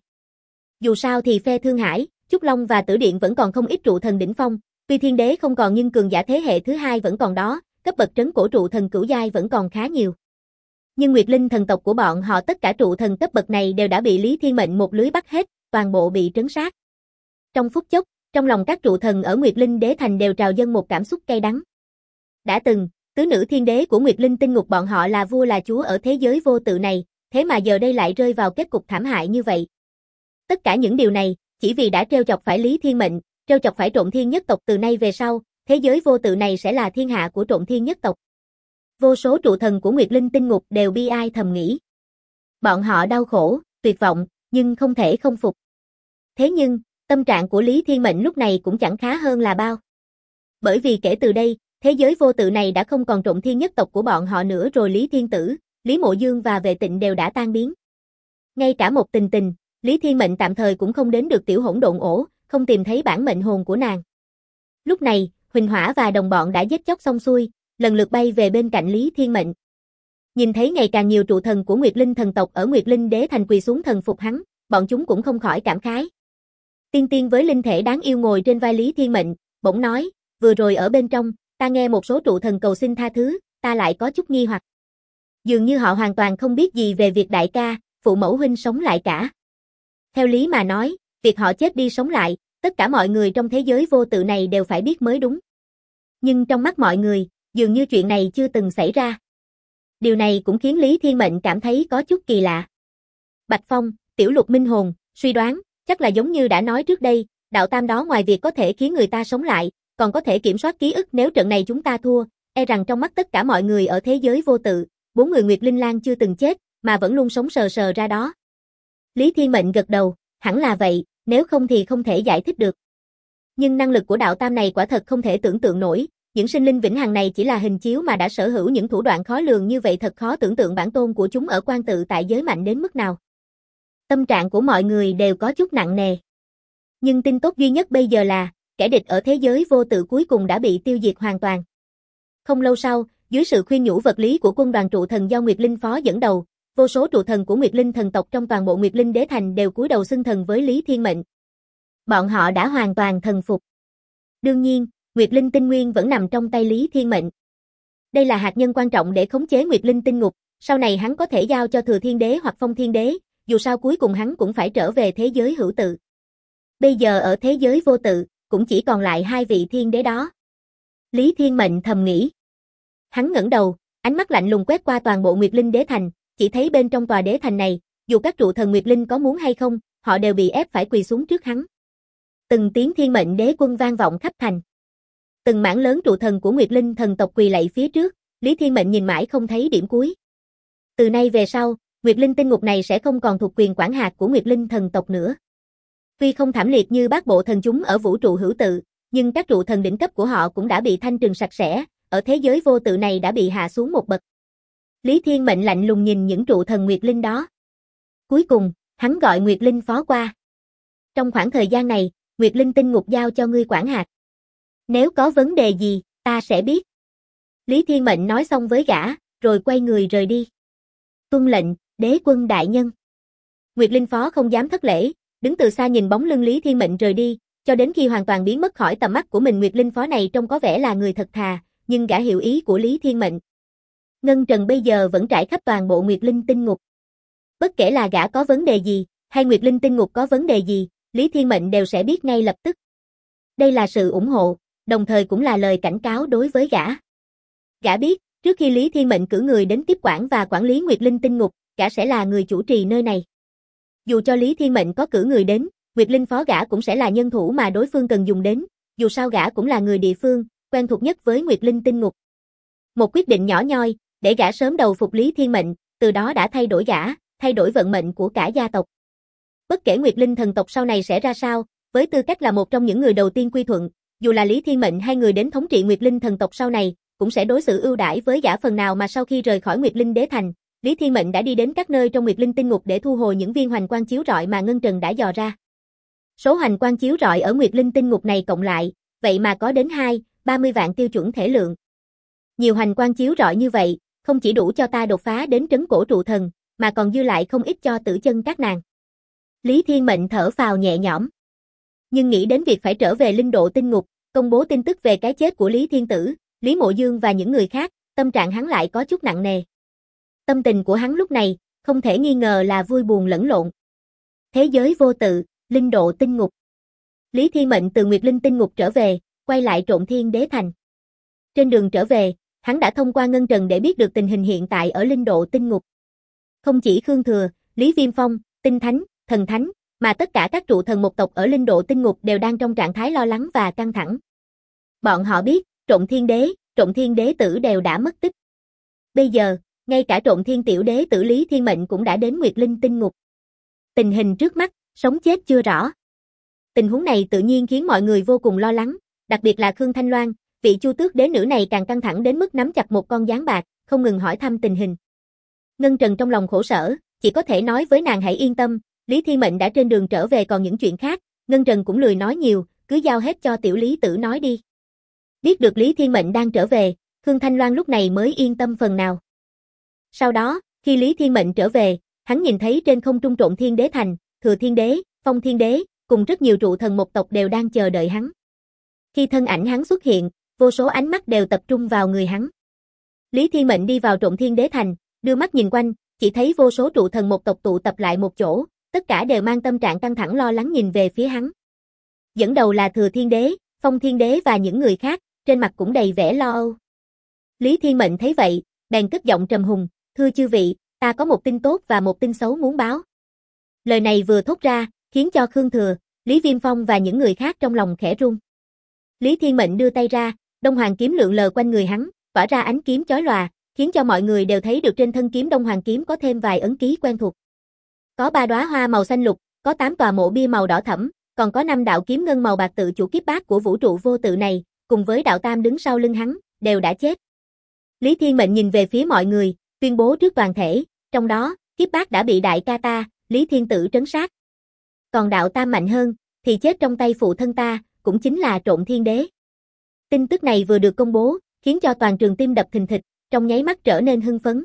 Dù sao thì phe Thương Hải, Trúc Long và Tử Điện vẫn còn không ít trụ thần đỉnh phong, tuy thiên đế không còn nhưng cường giả thế hệ thứ hai vẫn còn đó, cấp bậc trấn cổ trụ thần cửu giai vẫn còn khá nhiều. Nhưng Nguyệt Linh thần tộc của bọn họ tất cả trụ thần cấp bậc này đều đã bị Lý Thiên Mệnh một lưới bắt hết, toàn bộ bị trấn sát. Trong phút chốc, trong lòng các trụ thần ở Nguyệt Linh Đế thành đều trào dâng một cảm xúc cay đắng. Đã từng, tứ nữ thiên đế của Nguyệt Linh tinh ngục bọn họ là vua là chúa ở thế giới vô tự này, thế mà giờ đây lại rơi vào kết cục thảm hại như vậy. Tất cả những điều này, chỉ vì đã trêu chọc phải Lý Thiên Mệnh, trêu chọc phải Trộm Thiên nhất tộc từ nay về sau, thế giới vô tự này sẽ là thiên hạ của Trộm Thiên nhất tộc. Vô số trụ thần của Nguyệt Linh tinh ngục đều bi ai thầm nghĩ. Bọn họ đau khổ, tuyệt vọng, nhưng không thể không phục. Thế nhưng, tâm trạng của Lý Thiên Mệnh lúc này cũng chẳng khá hơn là bao. Bởi vì kể từ đây, thế giới vô tự này đã không còn Trộm Thiên nhất tộc của bọn họ nữa rồi. Lý Thiên Tử, Lý Mộ Dương và Vệ Tịnh đều đã tan biến. Ngay cả một Tình, Lý Thiên Mệnh tạm thời cũng không đến được tiểu hỗn độn ổ, không tìm thấy bản mệnh hồn của nàng. Lúc này, Huỳnh Hỏa và đồng bọn đã giết chóc xong xuôi, lần lượt bay về bên cạnh Lý Thiên Mệnh. Nhìn thấy ngày càng nhiều trụ thần của Nguyệt Linh thần tộc ở Nguyệt Linh Đế thành quỳ xuống thần phục hắn, bọn chúng cũng không khỏi cảm khái. Tiên Tiên với linh thể đáng yêu ngồi trên vai Lý Thiên Mệnh, bỗng nói, vừa rồi ở bên trong, ta nghe một số trụ thần cầu xin tha thứ, ta lại có chút nghi hoặc. Dường như họ hoàn toàn không biết gì về việc đại ca, phụ mẫu huynh sống lại cả. Theo lý mà nói, việc họ chết đi sống lại, tất cả mọi người trong thế giới vô tự này đều phải biết mới đúng. Nhưng trong mắt mọi người, dường như chuyện này chưa từng xảy ra. Điều này cũng khiến Lý Thiên Mệnh cảm thấy có chút kỳ lạ. Bạch Phong, Tiểu Lục Minh Hồn, suy đoán, chắc là giống như đã nói trước đây, đạo tam đó ngoài việc có thể khiến người ta sống lại, còn có thể kiểm soát ký ức. Nếu trận này chúng ta thua, e rằng trong mắt tất cả mọi người ở thế giới vô tự, 4 người Nguyệt Linh Lang chưa từng chết, mà vẫn luôn sống sờ sờ ra đó. Lý Thiên Mệnh gật đầu, hẳn là vậy, nếu không thì không thể giải thích được. Nhưng năng lực của đạo tam này quả thật không thể tưởng tượng nổi, những sinh linh vĩnh hằng này chỉ là hình chiếu mà đã sở hữu những thủ đoạn khó lường như vậy, thật khó tưởng tượng bản tôn của chúng ở quan tự tại giới mạnh đến mức nào. Tâm trạng của mọi người đều có chút nặng nề. Nhưng tin tốt duy nhất bây giờ là, kẻ địch ở thế giới vô tự cuối cùng đã bị tiêu diệt hoàn toàn. Không lâu sau, dưới sự khuyên nhủ vật lý của quân đoàn trụ thần do Nguyệt Linh Phó dẫn đầu, vô số trụ thần của Nguyệt Linh thần tộc trong toàn bộ Nguyệt Linh Đế thành đều cúi đầu xưng thần với Lý Thiên Mệnh. Bọn họ đã hoàn toàn thần phục. Đương nhiên, Nguyệt Linh tinh nguyên vẫn nằm trong tay Lý Thiên Mệnh. Đây là hạt nhân quan trọng để khống chế Nguyệt Linh tinh ngục, Sau này hắn có thể giao cho Thừa Thiên Đế hoặc Phong Thiên Đế, dù sao cuối cùng hắn cũng phải trở về thế giới hữu tự. Bây giờ ở thế giới vô tự, cũng chỉ còn lại hai vị thiên đế đó. Lý Thiên Mệnh thầm nghĩ. Hắn ngẩng đầu, ánh mắt lạnh lùng quét qua toàn bộ Nguyệt Linh Đế Thành, chỉ thấy bên trong tòa đế thành này, dù các trụ thần Nguyệt Linh có muốn hay không, họ đều bị ép phải quỳ xuống trước hắn. Từng tiếng Thiên Mệnh Đế Quân vang vọng khắp thành. Từng mảng lớn trụ thần của Nguyệt Linh thần tộc quỳ lạy phía trước, Lý Thiên Mệnh nhìn mãi không thấy điểm cuối. Từ nay về sau, Nguyệt Linh tinh ngục này sẽ không còn thuộc quyền quản hạt của Nguyệt Linh thần tộc nữa. Tuy không thảm liệt như bát bộ thần chúng ở vũ trụ hữu tự, nhưng các trụ thần đỉnh cấp của họ cũng đã bị thanh trừng sạch sẽ, ở thế giới vô tự này đã bị hạ xuống một bậc. Lý Thiên Mệnh lạnh lùng nhìn những trụ thần Nguyệt Linh đó. Cuối cùng, hắn gọi Nguyệt Linh phó qua. Trong khoảng thời gian này, Nguyệt Linh tinh ngục giao cho ngươi quản hạt. Nếu có vấn đề gì, ta sẽ biết. Lý Thiên Mệnh nói xong với gã, rồi quay người rời đi. Tuân lệnh, đế quân đại nhân. Nguyệt Linh phó không dám thất lễ, đứng từ xa nhìn bóng lưng Lý Thiên Mệnh rời đi, cho đến khi hoàn toàn biến mất khỏi tầm mắt của mình. Nguyệt Linh phó này trông có vẻ là người thật thà, nhưng gã hiểu ý của Lý Thiên Mệnh. Ngân Trần bây giờ vẫn trải khắp toàn bộ Nguyệt Linh tinh ngục. Bất kể là gã có vấn đề gì, hay Nguyệt Linh tinh ngục có vấn đề gì, Lý Thiên Mệnh đều sẽ biết ngay lập tức. Đây là sự ủng hộ, đồng thời cũng là lời cảnh cáo đối với gã. Gã biết, trước khi Lý Thiên Mệnh cử người đến tiếp quản và quản lý Nguyệt Linh tinh ngục, gã sẽ là người chủ trì nơi này. Dù cho Lý Thiên Mệnh có cử người đến, Nguyệt Linh phó gã cũng sẽ là nhân thủ mà đối phương cần dùng đến, dù sao gã cũng là người địa phương, quen thuộc nhất với Nguyệt Linh tinh ngục. Một quyết định nhỏ nhoi, để gã sớm đầu phục Lý Thiên Mệnh, từ đó đã thay đổi gã, thay đổi vận mệnh của cả gia tộc. Bất kể Nguyệt Linh thần tộc sau này sẽ ra sao, với tư cách là một trong những người đầu tiên quy thuận, dù là Lý Thiên Mệnh hay người đến thống trị Nguyệt Linh thần tộc sau này, cũng sẽ đối xử ưu đãi với gã phần nào. Mà sau khi rời khỏi Nguyệt Linh Đế Thành, Lý Thiên Mệnh đã đi đến các nơi trong Nguyệt Linh tinh ngục để thu hồi những viên hoành quang chiếu rọi mà Ngân Trần đã dò ra. Số hoành quang chiếu rọi ở Nguyệt Linh tinh ngục này cộng lại, vậy mà có đến 30 vạn tiêu chuẩn thể lượng. Nhiều hoành quang chiếu rọi như vậy, không chỉ đủ cho ta đột phá đến trấn cổ trụ thần, mà còn dư lại không ít cho Tử Chân các nàng. Lý Thiên Mệnh thở phào nhẹ nhõm. Nhưng nghĩ đến việc phải trở về Linh Độ tinh ngục, công bố tin tức về cái chết của Lý Thiên Tử, Lý Mộ Dương và những người khác, tâm trạng hắn lại có chút nặng nề. Tâm tình của hắn lúc này, không thể nghi ngờ là vui buồn lẫn lộn. Thế giới vô tự, Linh Độ tinh ngục. Lý Thiên Mệnh từ Nguyệt Linh tinh ngục trở về, quay lại Trộn Thiên Đế Thành. Trên đường trở về, hắn đã thông qua Ngân Trần để biết được tình hình hiện tại ở Linh Độ tinh ngục. Không chỉ Khương Thừa, Lý Viêm Phong, Tinh Thánh, Thần Thánh, mà tất cả các trụ thần một tộc ở Linh Độ tinh ngục đều đang trong trạng thái lo lắng và căng thẳng. Bọn họ biết, Trộn Thiên Đế Tử đều đã mất tích. Bây giờ, ngay cả Trộn Thiên Tiểu Đế Tử Lý Thiên Mệnh cũng đã đến Nguyệt Linh tinh ngục. Tình hình trước mắt, sống chết chưa rõ. Tình huống này tự nhiên khiến mọi người vô cùng lo lắng, đặc biệt là Khương Thanh Loan, vị Chu Tước đế nữ này càng căng thẳng đến mức nắm chặt một con gián bạc, không ngừng hỏi thăm tình hình. Ngân Trần trong lòng khổ sở, chỉ có thể nói với nàng hãy yên tâm, Lý Thiên Mệnh đã trên đường trở về, còn những chuyện khác, Ngân Trần cũng lười nói nhiều, cứ giao hết cho Tiểu Lý Tử nói đi. Biết được Lý Thiên Mệnh đang trở về, Khương Thanh Loan lúc này mới yên tâm phần nào. Sau đó, khi Lý Thiên Mệnh trở về, hắn nhìn thấy trên không trung Trộn Thiên Đế Thành, Thừa Thiên Đế, Phong Thiên Đế, cùng rất nhiều trụ thần một tộc đều đang chờ đợi hắn. Khi thân ảnh hắn xuất hiện, vô số ánh mắt đều tập trung vào người hắn. Lý Thiên Mệnh đi vào Trộn Thiên Đế Thành, đưa mắt nhìn quanh, chỉ thấy vô số trụ thần một tộc tụ tập lại một chỗ, tất cả đều mang tâm trạng căng thẳng lo lắng nhìn về phía hắn. Dẫn đầu là Thừa Thiên Đế, Phong Thiên Đế và những người khác, trên mặt cũng đầy vẻ lo âu. Lý Thiên Mệnh thấy vậy, bèn cất giọng trầm hùng, thưa chư vị, ta có một tin tốt và một tin xấu muốn báo. Lời này vừa thốt ra, khiến cho Khương Thừa, Lý Viêm Phong và những người khác trong lòng khẽ run. Lý Thiên Mệnh đưa tay ra, Đông Hoàng kiếm lượn lờ quanh người hắn, tỏa ra ánh kiếm chói lòa, khiến cho mọi người đều thấy được trên thân kiếm Đông Hoàng kiếm có thêm vài ấn ký quen thuộc. Có 3 đóa hoa màu xanh lục, có 8 tòa mộ bia màu đỏ thẫm, còn có 5 đạo kiếm ngân màu bạc tự chủ kiếp bát của vũ trụ vô tự này, cùng với đạo tam đứng sau lưng hắn, đều đã chết. Lý Thiên Mệnh nhìn về phía mọi người, tuyên bố trước toàn thể, trong đó, kiếp bát đã bị đại ca ta, Lý Thiên Tử trấn sát. Còn đạo tam mạnh hơn, thì chết trong tay phụ thân ta, cũng chính là Trộn Thiên Đế. Tin tức này vừa được công bố, khiến cho toàn trường tim đập thình thịch, trong nháy mắt trở nên hưng phấn.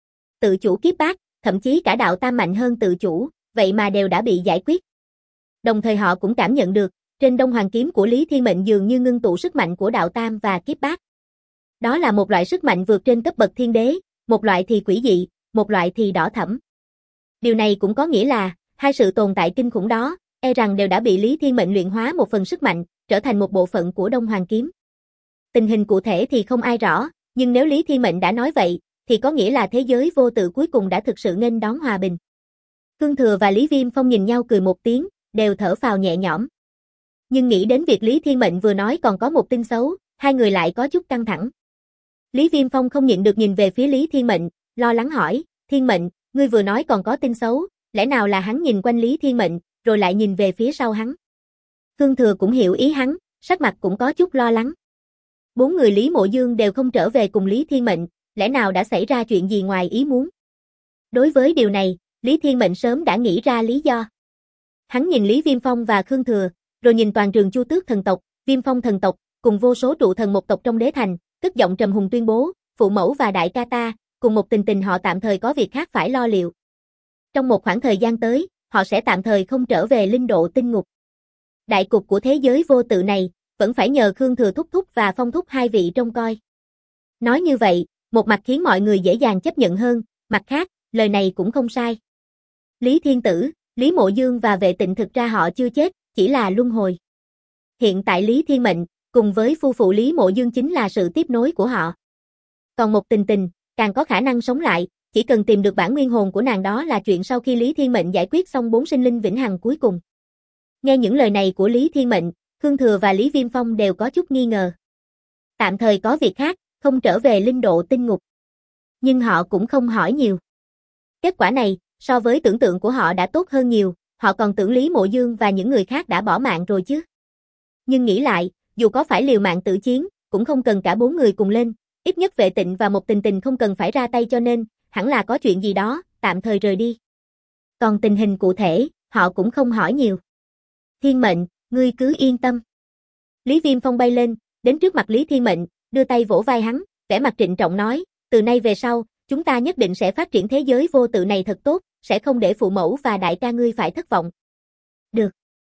Tự chủ kiếp bát, thậm chí cả đạo tam mạnh hơn tự chủ, vậy mà đều đã bị giải quyết. Đồng thời họ cũng cảm nhận được, trên Đông Hoàng kiếm của Lý Thiên Mệnh dường như ngưng tụ sức mạnh của đạo tam và kiếp bát. Đó là một loại sức mạnh vượt trên cấp bậc thiên đế, một loại thì quỷ dị, một loại thì đỏ thẫm. Điều này cũng có nghĩa là, hai sự tồn tại kinh khủng đó, e rằng đều đã bị Lý Thiên Mệnh luyện hóa một phần sức mạnh, trở thành một bộ phận của Đông Hoàng kiếm. Tình hình cụ thể thì không ai rõ, nhưng nếu Lý Thiên Mệnh đã nói vậy, thì có nghĩa là thế giới vô tự cuối cùng đã thực sự nghênh đón hòa bình. Khương Thừa và Lý Viêm Phong nhìn nhau cười một tiếng, đều thở phào nhẹ nhõm. Nhưng nghĩ đến việc Lý Thiên Mệnh vừa nói còn có một tin xấu, hai người lại có chút căng thẳng. Lý Viêm Phong không nhịn được nhìn về phía Lý Thiên Mệnh, lo lắng hỏi, Thiên Mệnh, ngươi vừa nói còn có tin xấu, lẽ nào là hắn nhìn quanh Lý Thiên Mệnh, rồi lại nhìn về phía sau hắn. Khương Thừa cũng hiểu ý hắn, sắc mặt cũng có chút lo lắng. 4 người Lý Mộ Dương đều không trở về cùng Lý Thiên Mệnh, lẽ nào đã xảy ra chuyện gì ngoài ý muốn. Đối với điều này, Lý Thiên Mệnh sớm đã nghĩ ra lý do. Hắn nhìn Lý Viêm Phong và Khương Thừa, rồi nhìn toàn trường Chu Tước thần tộc, Viêm Phong thần tộc, cùng vô số trụ thần một tộc trong đế thành, cất giọng trầm hùng tuyên bố, phụ mẫu và đại ca ta, cùng một tình họ tạm thời có việc khác phải lo liệu. Trong một khoảng thời gian tới, họ sẽ tạm thời không trở về linh độ tinh ngục. Đại cục của thế giới vô tự này, vẫn phải nhờ Khương Thừa thúc thúc và Phong thúc hai vị trông coi. Nói như vậy, một mặt khiến mọi người dễ dàng chấp nhận hơn, mặt khác, lời này cũng không sai. Lý Thiên Tử, Lý Mộ Dương và Vệ Tịnh thực ra họ chưa chết, chỉ là luân hồi. Hiện tại Lý Thiên Mệnh, cùng với phu phụ Lý Mộ Dương chính là sự tiếp nối của họ. Còn một tình, càng có khả năng sống lại, chỉ cần tìm được bản nguyên hồn của nàng đó là chuyện sau khi Lý Thiên Mệnh giải quyết xong 4 sinh linh vĩnh hằng cuối cùng. Nghe những lời này của Lý Thiên Mệnh, Khương Thừa và Lý Viêm Phong đều có chút nghi ngờ. Tạm thời có việc khác, không trở về linh độ tinh ngục. Nhưng họ cũng không hỏi nhiều. Kết quả này, so với tưởng tượng của họ đã tốt hơn nhiều, họ còn tưởng Lý Mộ Dương và những người khác đã bỏ mạng rồi chứ. Nhưng nghĩ lại, dù có phải liều mạng tử chiến, cũng không cần cả 4 người cùng lên, ít nhất Vệ Tịnh và một tình không cần phải ra tay cho nên, hẳn là có chuyện gì đó, tạm thời rời đi. Còn tình hình cụ thể, họ cũng không hỏi nhiều. Thiên Mệnh, ngươi cứ yên tâm. Lý Viêm Phong bay lên, đến trước mặt Lý Thiên Mệnh, đưa tay vỗ vai hắn, vẻ mặt trịnh trọng nói, từ nay về sau, chúng ta nhất định sẽ phát triển thế giới vô tự này thật tốt, sẽ không để phụ mẫu và đại ca ngươi phải thất vọng. Được.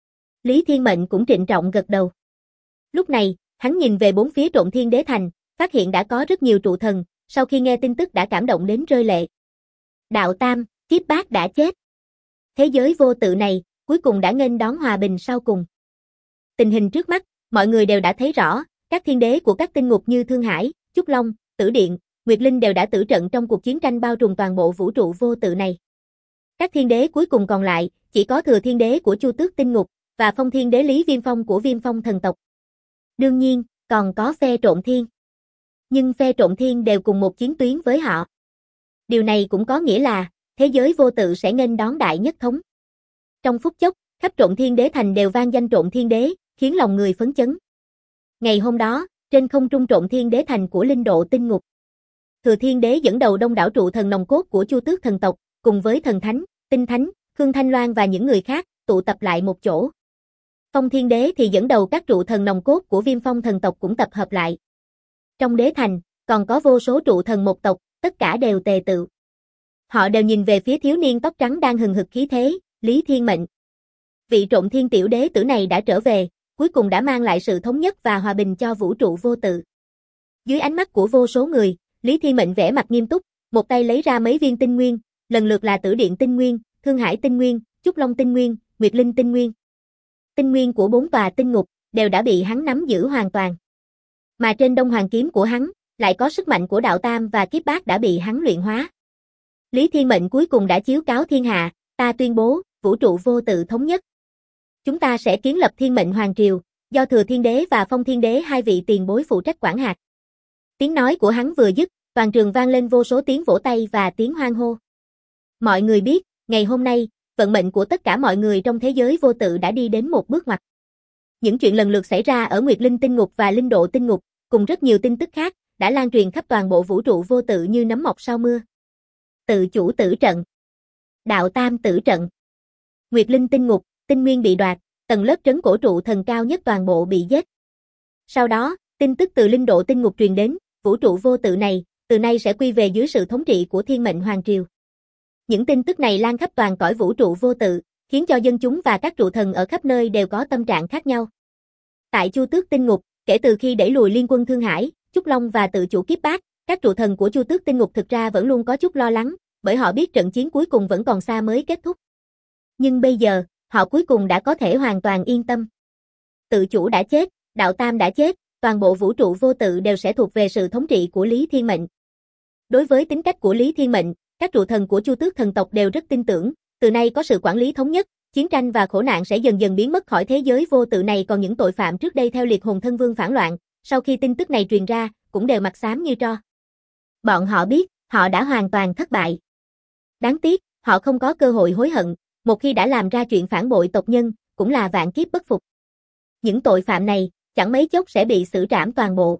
Lý Thiên Mệnh cũng trịnh trọng gật đầu. Lúc này, hắn nhìn về bốn phía Trộn Thiên Đế Thành, phát hiện đã có rất nhiều trụ thần, sau khi nghe tin tức đã cảm động đến rơi lệ. Đạo Tam, Kiếp Bác đã chết. Thế giới vô tự này, cuối cùng đã nghênh đón hòa bình sau cùng. Tình hình trước mắt, mọi người đều đã thấy rõ, các thiên đế của các tinh ngục như Thương Hải, Trúc Long, Tử Điện, Nguyệt Linh đều đã tử trận trong cuộc chiến tranh bao trùm toàn bộ vũ trụ vô tự này. Các thiên đế cuối cùng còn lại, chỉ có Thừa Thiên Đế của Chu Tước Tinh Ngục, và Phong Thiên Đế Lý Viêm Phong của Viêm Phong thần tộc. Đương nhiên, còn có phe Trộn Thiên. Nhưng phe Trộn Thiên đều cùng một chiến tuyến với họ. Điều này cũng có nghĩa là, thế giới vô tự sẽ nghênh đón đại nhất thống. Trong phút chốc, khắp Trộn Thiên Đế Thành đều vang danh Trộn Thiên Đế, khiến lòng người phấn chấn. Ngày hôm đó, trên không trung Trộn Thiên Đế Thành của linh độ tinh ngục, Thừa Thiên Đế dẫn đầu đông đảo trụ thần nòng cốt của Chu Tước thần tộc, cùng với thần thánh, tinh thánh, Khương Thanh Loan và những người khác, tụ tập lại một chỗ. Phong Thiên Đế thì dẫn đầu các trụ thần nòng cốt của Viêm Phong thần tộc cũng tập hợp lại. Trong đế thành, còn có vô số trụ thần một tộc, tất cả đều tề tựu. Họ đều nhìn về phía thiếu niên tóc trắng đang hừng hực khí thế, Lý Thiên Mệnh. Vị Trộn Thiên tiểu đế tử này đã trở về, cuối cùng đã mang lại sự thống nhất và hòa bình cho vũ trụ vô tự. Dưới ánh mắt của vô số người, Lý Thiên Mệnh vẻ mặt nghiêm túc, một tay lấy ra mấy viên tinh nguyên, lần lượt là Tử Điện tinh nguyên, Thương Hải tinh nguyên, Trúc Long tinh nguyên, Nguyệt Linh tinh nguyên. Tinh nguyên của 4 tòa tinh ngục đều đã bị hắn nắm giữ hoàn toàn. Mà trên Đông Hoàng kiếm của hắn, lại có sức mạnh của Đạo Tam và Kiếp Bác đã bị hắn luyện hóa. Lý Thiên Mệnh cuối cùng đã chiếu cáo thiên hạ, ta tuyên bố, vũ trụ vô tự thống nhất. Chúng ta sẽ kiến lập Thiên Mệnh Hoàng Triều, do Thừa Thiên Đế và Phong Thiên Đế hai vị tiền bối phụ trách quản hạt. Tiếng nói của hắn vừa dứt, toàn trường vang lên vô số tiếng vỗ tay và tiếng hoan hô. Mọi người biết, ngày hôm nay, vận mệnh của tất cả mọi người trong thế giới vô tự đã đi đến một bước ngoặt. Những chuyện lần lượt xảy ra ở Nguyệt Linh tinh ngục và Linh độ tinh ngục, cùng rất nhiều tin tức khác, đã lan truyền khắp toàn bộ vũ trụ vô tự như nấm mọc sau mưa. Tự chủ tử trận, Đạo Tam tử trận, Nguyệt Linh tinh ngục, tinh nguyên bị đoạt, tầng lớp trấn cổ trụ thần cao nhất toàn bộ bị giết. Sau đó, tin tức từ Linh độ tinh ngục truyền đến, vũ trụ vô tự này, từ nay sẽ quy về dưới sự thống trị của Thiên Mệnh Hoàng Triều. Những tin tức này lan khắp toàn cõi vũ trụ vô tự, khiến cho dân chúng và các trụ thần ở khắp nơi đều có tâm trạng khác nhau. Tại Chu Tước Tinh Ngục, kể từ khi đẩy lùi liên quân Thương Hải, Trúc Long và tự chủ Kiếp Bác, các trụ thần của Chu Tước Tinh Ngục thực ra vẫn luôn có chút lo lắng, bởi họ biết trận chiến cuối cùng vẫn còn xa mới kết thúc. Nhưng bây giờ, họ cuối cùng đã có thể hoàn toàn yên tâm. Tự chủ đã chết, Đạo Tam đã chết, toàn bộ vũ trụ vô tự đều sẽ thuộc về sự thống trị của Lý Thiên Mệnh. Đối với tính cách của Lý Thiên Mệnh, các trụ thần của Chu Tước thần tộc đều rất tin tưởng, từ nay có sự quản lý thống nhất, chiến tranh và khổ nạn sẽ dần dần biến mất khỏi thế giới vô tự này, còn những tội phạm trước đây theo liệt hồn thân vương phản loạn, sau khi tin tức này truyền ra, cũng đều mặt xám như tro. Bọn họ biết, họ đã hoàn toàn thất bại. Đáng tiếc, họ không có cơ hội hối hận, một khi đã làm ra chuyện phản bội tộc nhân, cũng là vạn kiếp bất phục. Những tội phạm này, chẳng mấy chốc sẽ bị xử trảm toàn bộ.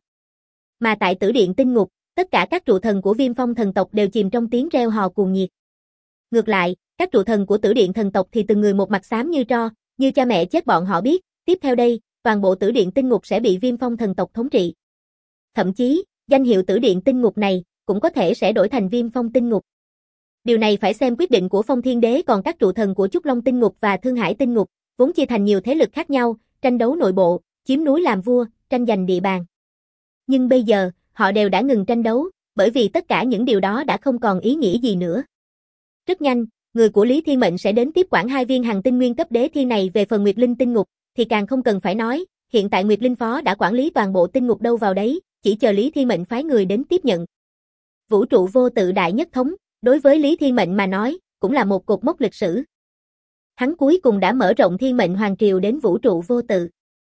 Mà tại Tử Điện Tinh Ngục, tất cả các trụ thần của Viêm Phong thần tộc đều chìm trong tiếng reo hò cuồng nhiệt. Ngược lại, các trụ thần của Tử Điện thần tộc thì từng người một mặt xám như tro, như cha mẹ chết bọn họ biết, tiếp theo đây, toàn bộ Tử Điện Tinh Ngục sẽ bị Viêm Phong thần tộc thống trị. Thậm chí, danh hiệu Tử Điện Tinh Ngục này cũng có thể sẽ đổi thành Viêm Phong Tinh Ngục. Điều này phải xem quyết định của Phong Thiên Đế, còn các trụ thần của Trúc Long Tinh Ngục và Thương Hải Tinh Ngục vốn chia thành nhiều thế lực khác nhau, tranh đấu nội bộ, chiếm núi làm vua, tranh giành địa bàn. Nhưng bây giờ, họ đều đã ngừng tranh đấu, bởi vì tất cả những điều đó đã không còn ý nghĩa gì nữa. Rất nhanh, người của Lý Thiên Mệnh sẽ đến tiếp quản 2 viên hằng tinh nguyên cấp đế thiên này. Về phần Nguyệt Linh Tinh Ngục, thì càng không cần phải nói, hiện tại Nguyệt Linh Phó đã quản lý toàn bộ tinh ngục đâu vào đấy, chỉ chờ Lý Thiên Mệnh phái người đến tiếp nhận. Vũ trụ vô tự đại nhất thống, đối với Lý Thiên Mệnh mà nói, cũng là một cột mốc lịch sử. Hắn cuối cùng đã mở rộng Thiên Mệnh Hoàng Triều đến vũ trụ vô tự.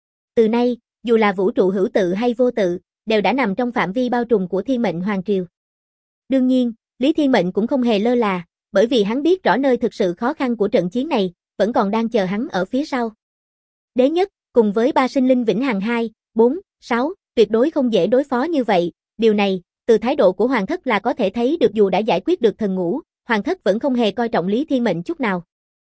Từ nay, dù là vũ trụ hữu tự hay vô tự, đều đã nằm trong phạm vi bao trùm của Thiên Mệnh Hoàng Triều. Đương nhiên, Lý Thiên Mệnh cũng không hề lơ là, bởi vì hắn biết rõ nơi thực sự khó khăn của trận chiến này, vẫn còn đang chờ hắn ở phía sau. Đế nhất, cùng với 3 sinh linh vĩnh hằng 2, 4, 6, tuyệt đối không dễ đối phó như vậy, điều này, từ thái độ của Hoàng thất là có thể thấy được. Dù đã giải quyết được thần ngũ, Hoàng thất vẫn không hề coi trọng Lý Thiên Mệnh chút nào.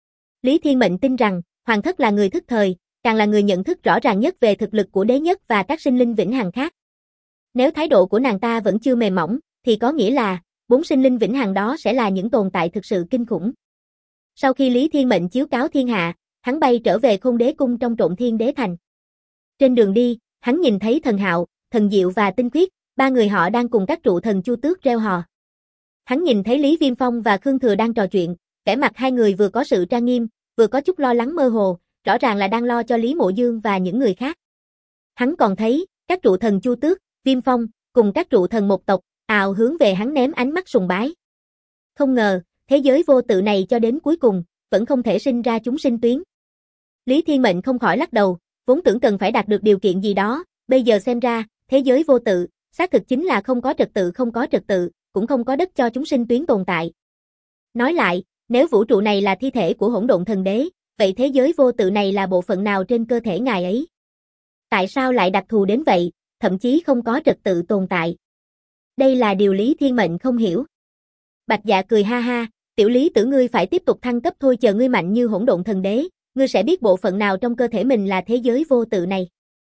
Lý Thiên Mệnh tin rằng, Hoàng thất là người thức thời, càng là người nhận thức rõ ràng nhất về thực lực của đế nhất và các sinh linh vĩnh hằng khác. Nếu thái độ của nàng ta vẫn chưa mềm mỏng, thì có nghĩa là 4 sinh linh vĩnh hằng đó sẽ là những tồn tại thực sự kinh khủng. Sau khi Lý Thiên Mệnh chiếu cáo thiên hạ, hắn bay trở về Khôn Đế cung trong Trộn Thiên Đế thành. Trên đường đi, hắn nhìn thấy Thần Hạo, Thần Diệu và Tinh Khuyết, 3 người họ đang cùng các trụ thần Chu Tước reo hò. Hắn nhìn thấy Lý Viêm Phong và Khương Thừa đang trò chuyện, vẻ mặt hai người vừa có sự trang nghiêm, vừa có chút lo lắng mơ hồ, rõ ràng là đang lo cho Lý Mộ Dương và những người khác. Hắn còn thấy, các trụ thần Chu Tước, Viêm Phong, cùng các trụ thần một tộc, ào hướng về hắn ném ánh mắt sùng bái. Không ngờ, thế giới vô tự này cho đến cuối cùng, vẫn không thể sinh ra chúng sinh tuyến. Lý Thiên Mệnh không khỏi lắc đầu, vốn tưởng cần phải đạt được điều kiện gì đó, bây giờ xem ra, thế giới vô tự, xác thực chính là không có trật tự, không có trật tự, cũng không có đất cho chúng sinh tuyến tồn tại. Nói lại, nếu vũ trụ này là thi thể của Hỗn Độn Thần Đế, vậy thế giới vô tự này là bộ phận nào trên cơ thể ngài ấy? Tại sao lại đặc thù đến vậy, thậm chí không có trật tự tồn tại? Đây là điều Lý Thiên Mệnh không hiểu. Bạch Dạ cười ha ha, tiểu Lý tử ngươi phải tiếp tục thăng cấp thôi, chờ ngươi mạnh như Hỗn Độn Thần Đế, ngươi sẽ biết bộ phận nào trong cơ thể mình là thế giới vô tự này.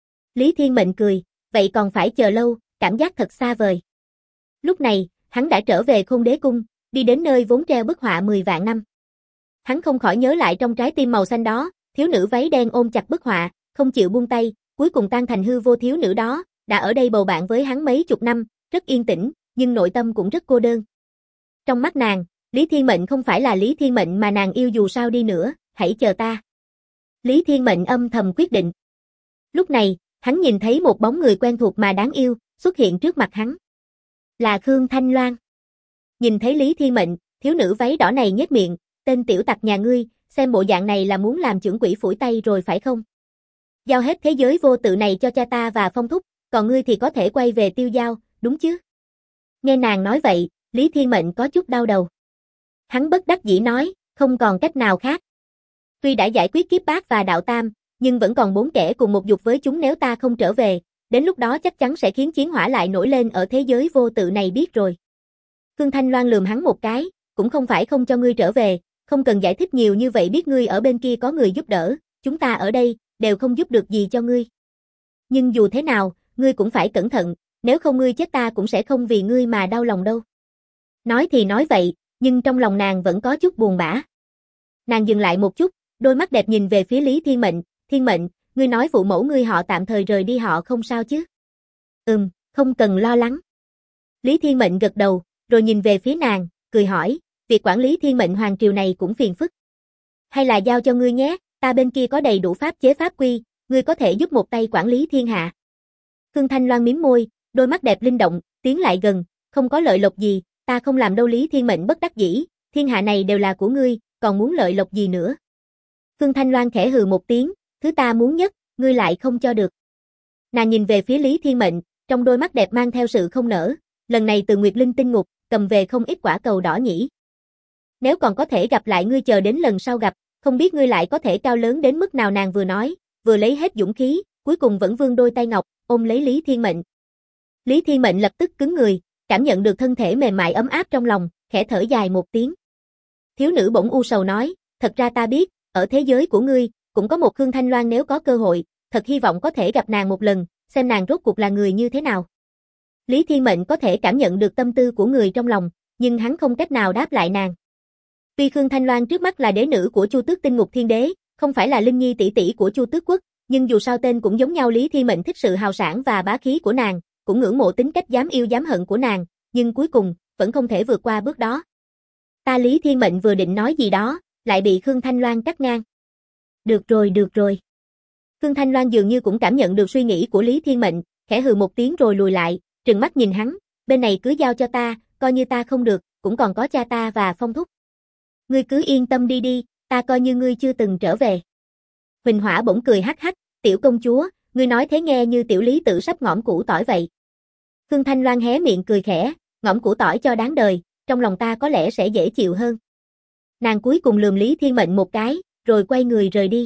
Lý Thiên Mệnh cười, vậy còn phải chờ lâu, cảm giác thật xa vời. Lúc này, hắn đã trở về Khôn Đế cung, đi đến nơi vốn treo bức họa 10 vạn năm. Hắn không khỏi nhớ lại trong trái tim màu xanh đó, thiếu nữ váy đen ôm chặt bức họa, không chịu buông tay, cuối cùng tan thành hư vô. Thiếu nữ đó đã ở đây bầu bạn với hắn mấy chục năm, rất yên tĩnh, nhưng nội tâm cũng rất cô đơn. Trong mắt nàng, Lý Thiên Mệnh không phải là Lý Thiên Mệnh mà nàng yêu dù sao đi nữa, hãy chờ ta. Lý Thiên Mệnh âm thầm quyết định. Lúc này, hắn nhìn thấy một bóng người quen thuộc mà đáng yêu, xuất hiện trước mặt hắn. Là Khương Thanh Loan. Nhìn thấy Lý Thiên Mệnh, thiếu nữ váy đỏ này nhếch miệng, tên tiểu tặc nhà ngươi, xem bộ dạng này là muốn làm chưởng quỷ phủi tay rồi phải không? Giao hết thế giới vô tự này cho cha ta và Phong thúc, còn ngươi thì có thể quay về Tiêu Giao, đúng chứ? Nghe nàng nói vậy, Lý Thiên Mệnh có chút đau đầu. Hắn bất đắc dĩ nói, không còn cách nào khác. Tuy đã giải quyết Kiếp Bát và Đạo Tam, nhưng vẫn còn 4 kẻ cùng một dục với chúng, nếu ta không trở về, đến lúc đó chắc chắn sẽ khiến chiến hỏa lại nổi lên ở thế giới vô tự này biết rồi. Khương Thanh Loan lườm hắn một cái, cũng không phải không cho ngươi trở về, không cần giải thích nhiều như vậy, biết ngươi ở bên kia có người giúp đỡ, chúng ta ở đây, đều không giúp được gì cho ngươi. Nhưng dù thế nào, ngươi cũng phải cẩn thận, nếu không ngươi chết ta cũng sẽ không vì ngươi mà đau lòng đâu. Nói thì nói vậy, nhưng trong lòng nàng vẫn có chút buồn bã. Nàng dừng lại một chút, đôi mắt đẹp nhìn về phía Lý Thiên Mệnh, Thiên Mệnh, ngươi nói phụ mẫu ngươi họ tạm thời rời đi họ không sao chứ? Không cần lo lắng. Lý Thiên Mệnh gật đầu, rồi nhìn về phía nàng, cười hỏi, việc quản lý thiên mệnh hoàng triều này cũng phiền phức. Hay là giao cho ngươi nhé, ta bên kia có đầy đủ pháp chế pháp quy, ngươi có thể giúp một tay quản lý thiên hạ. Khương Thanh Loan mím môi, đôi mắt đẹp linh động, tiến lại gần, không có lợi lộc gì, ta không làm đâu. Lý Thiên Mệnh bất đắc dĩ, thiên hạ này đều là của ngươi, còn muốn lợi lộc gì nữa. Khương Thanh Loan khẽ hừ một tiếng, thứ ta muốn nhất, ngươi lại không cho được. Nàng nhìn về phía Lý Thiên Mệnh, trong đôi mắt đẹp mang theo sự không nỡ, lần này từ Nguyệt Linh tinh ngục, cầm về không ít quả cầu đỏ nhỉ. Nếu còn có thể gặp lại ngươi, chờ đến lần sau gặp, không biết ngươi lại có thể cao lớn đến mức nào. Nàng vừa nói, vừa lấy hết dũng khí, cuối cùng vẫn vươn đôi tay ngọc, ôm lấy Lý Thiên Mệnh. Lý Thiên Mệnh lập tức cứng người, cảm nhận được thân thể mềm mại ấm áp trong lòng, khẽ thở dài một tiếng. Thiếu nữ bỗng u sầu nói, thật ra ta biết, ở thế giới của ngươi, cũng có một Khương Thanh Loan, nếu có cơ hội, thật hy vọng có thể gặp nàng một lần, xem nàng rốt cuộc là người như thế nào. Lý Thiên Mệnh có thể cảm nhận được tâm tư của người trong lòng, nhưng hắn không cách nào đáp lại nàng. Tuy Khương Thanh Loan trước mắt là đế nữ của Chu Tước Tinh Ngục Thiên Đế, không phải là Linh Nhi tỷ tỷ của Chu Tước Quốc, nhưng dù sao tên cũng giống nhau. Lý Thiên Mệnh thích sự hào sảng và bá khí của nàng, cũng ngưỡng mộ tính cách dám yêu dám hận của nàng, nhưng cuối cùng vẫn không thể vượt qua bước đó. Ta Lý Thiên Mệnh vừa định nói gì đó, lại bị Khương Thanh Loan cắt ngang. Được rồi, được rồi. Khương Thanh Loan dường như cũng cảm nhận được suy nghĩ của Lý Thiên Mệnh, khẽ hừ một tiếng rồi lùi lại, trừng mắt nhìn hắn, bên này cứ giao cho ta, coi như ta không được, cũng còn có cha ta và Phong thúc. Ngươi cứ yên tâm đi đi, ta coi như ngươi chưa từng trở về. Huỳnh Hỏa bỗng cười hắc hắc, tiểu công chúa, ngươi nói thế nghe như tiểu lý tử sắp ngõm củ tỏi vậy. Khương Thanh Loan hé miệng cười khẽ, ngõm củ tỏi cho đáng đời, trong lòng ta có lẽ sẽ dễ chịu hơn. Nàng cuối cùng lườm Lý Thiên Mệnh một cái, rồi quay người rời đi.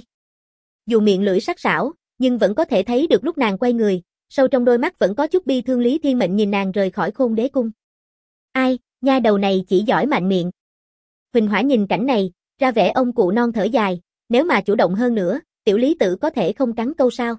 Dù miệng lưỡi sắc sảo, nhưng vẫn có thể thấy được lúc nàng quay người, sâu trong đôi mắt vẫn có chút bi thương. Lý Thiên Mệnh nhìn nàng rời khỏi Khôn Đế cung. Ai, nha đầu này chỉ giỏi mạnh miệng. Huỳnh Hỏa nhìn cảnh này, ra vẻ ông cụ non thở dài, nếu mà chủ động hơn nữa, tiểu lý tử có thể không cắn câu sao.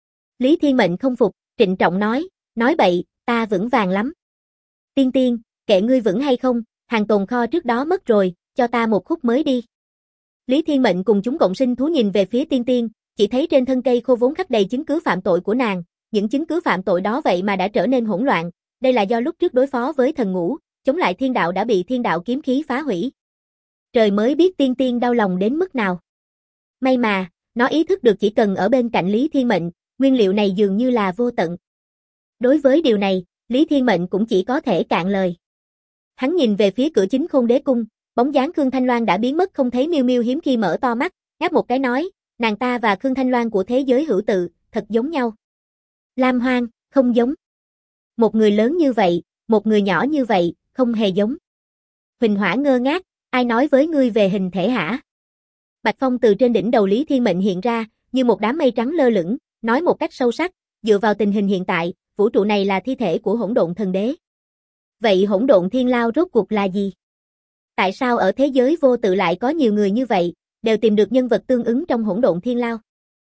Lý Thiên Mệnh không phục, trịnh trọng nói bậy, ta vững vàng lắm. Tiên tiên, kệ ngươi vững hay không, hàng tồn kho trước đó mất rồi, cho ta một khúc mới đi. Lý Thiên Mệnh cùng chúng cộng sinh thú nhìn về phía tiên tiên, chỉ thấy trên thân cây khô vốn khắc đầy chứng cứ phạm tội của nàng, những chứng cứ phạm tội đó vậy mà đã trở nên hỗn loạn, đây là do lúc trước đối phó với thần ngũ, chống lại thiên đạo đã bị thiên đạo kiếm khí phá hủy. Trời mới biết tiên tiên đau lòng đến mức nào. May mà, nó ý thức được chỉ cần ở bên cạnh Lý Thiên Mệnh, nguyên liệu này dường như là vô tận. Đối với điều này, Lý Thiên Mệnh cũng chỉ có thể cạn lời. Hắn nhìn về phía cửa chính Khôn Đế cung, bóng dáng Khương Thanh Loan đã biến mất không thấy. Miêu Miêu hiếm khi mở to mắt, ngáp một cái nói, nàng ta và Khương Thanh Loan của thế giới hữu tự, thật giống nhau. Lam Hoang, không giống. Một người lớn như vậy, một người nhỏ như vậy, không hề giống. Huỳnh Hỏa ngơ ngác, ai nói với ngươi về hình thể hả? Bạch Phong từ trên đỉnh đầu Lý Thiên Mệnh hiện ra, như một đám mây trắng lơ lửng, nói một cách sâu sắc, dựa vào tình hình hiện tại, vũ trụ này là thi thể của Hỗn Độn Thần Đế. Vậy Hỗn Độn Thiên Lao rốt cuộc là gì? Tại sao ở thế giới vô tự lại có nhiều người như vậy, đều tìm được nhân vật tương ứng trong Hỗn Độn Thiên Lao?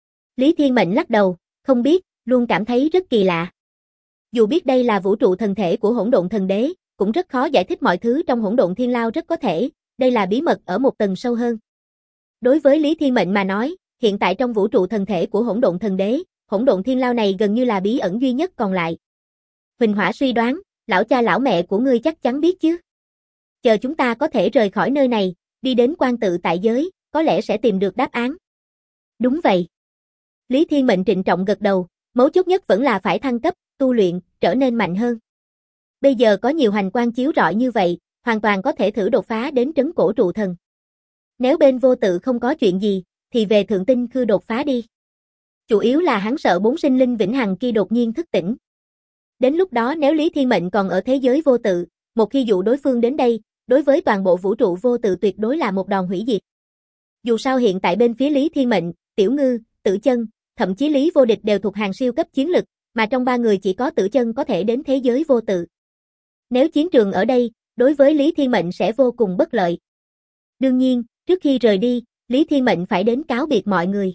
Lý Thiên Mệnh lắc đầu, không biết, luôn cảm thấy rất kỳ lạ. Dù biết đây là vũ trụ thần thể của Hỗn Độn Thần Đế, cũng rất khó giải thích mọi thứ trong Hỗn Độn Thiên Lao. Rất có thể, đây là bí mật ở một tầng sâu hơn. Đối với Lý Thiên Mệnh mà nói, hiện tại trong vũ trụ thần thể của Hỗn Độn Thần Đế, Hỗn Độn Thiên Lao này gần như là bí ẩn duy nhất còn lại. Huỳnh Hỏa suy đoán, lão cha lão mẹ của ngươi chắc chắn biết chứ. Chờ chúng ta có thể rời khỏi nơi này, đi đến Quan Tự Tại Giới, có lẽ sẽ tìm được đáp án. Đúng vậy. Lý Thiên Mệnh trịnh trọng gật đầu, mấu chốt nhất vẫn là phải thăng cấp, tu luyện, trở nên mạnh hơn. Bây giờ có nhiều hành quang chiếu rọi như vậy, hoàn toàn có thể thử đột phá đến trấn cổ trụ thần. Nếu bên vô tự không có chuyện gì, thì về Thượng Tinh Khư đột phá đi. Chủ yếu là hắn sợ bốn sinh linh vĩnh hằng kia đột nhiên thức tỉnh. Đến lúc đó nếu Lý Thiên Mệnh còn ở thế giới vô tự, một khi dụ đối phương đến đây, đối với toàn bộ vũ trụ vô tự tuyệt đối là một đòn hủy diệt. Dù sao hiện tại bên phía Lý Thiên Mệnh, Tiểu Ngư, Tử Chân, thậm chí Lý Vô Địch đều thuộc hàng siêu cấp chiến lực, mà trong ba người chỉ có Tử Chân có thể đến thế giới vô tự. Nếu chiến trường ở đây, đối với Lý Thiên Mệnh sẽ vô cùng bất lợi. Đương nhiên, trước khi rời đi, Lý Thiên Mệnh phải đến cáo biệt mọi người.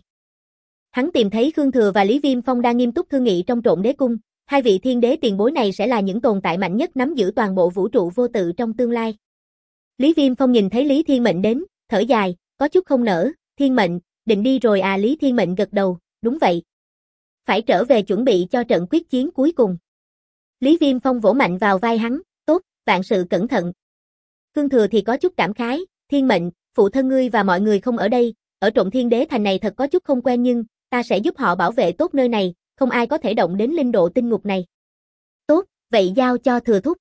Hắn tìm thấy Khương Thừa và Lý Viêm Phong đang nghiêm túc thương nghị trong Trộn Đế Cung, hai vị thiên đế tiền bối này sẽ là những tồn tại mạnh nhất nắm giữ toàn bộ vũ trụ vô tự trong tương lai. Lý Viêm Phong nhìn thấy Lý Thiên Mệnh đến, thở dài, có chút không nỡ, Thiên Mệnh, định đi rồi à? Lý Thiên Mệnh gật đầu, đúng vậy. Phải trở về chuẩn bị cho trận quyết chiến cuối cùng. Lý Viêm Phong vỗ mạnh vào vai hắn, tốt, vạn sự cẩn thận. Cương Thừa thì có chút cảm khái, Thiên Mệnh, phụ thân ngươi và mọi người không ở đây, ở Trộm Thiên Đế Thành này thật có chút không quen nhưng, ta sẽ giúp họ bảo vệ tốt nơi này, không ai có thể động đến linh độ tinh ngục này. Tốt, vậy giao cho Thừa thúc.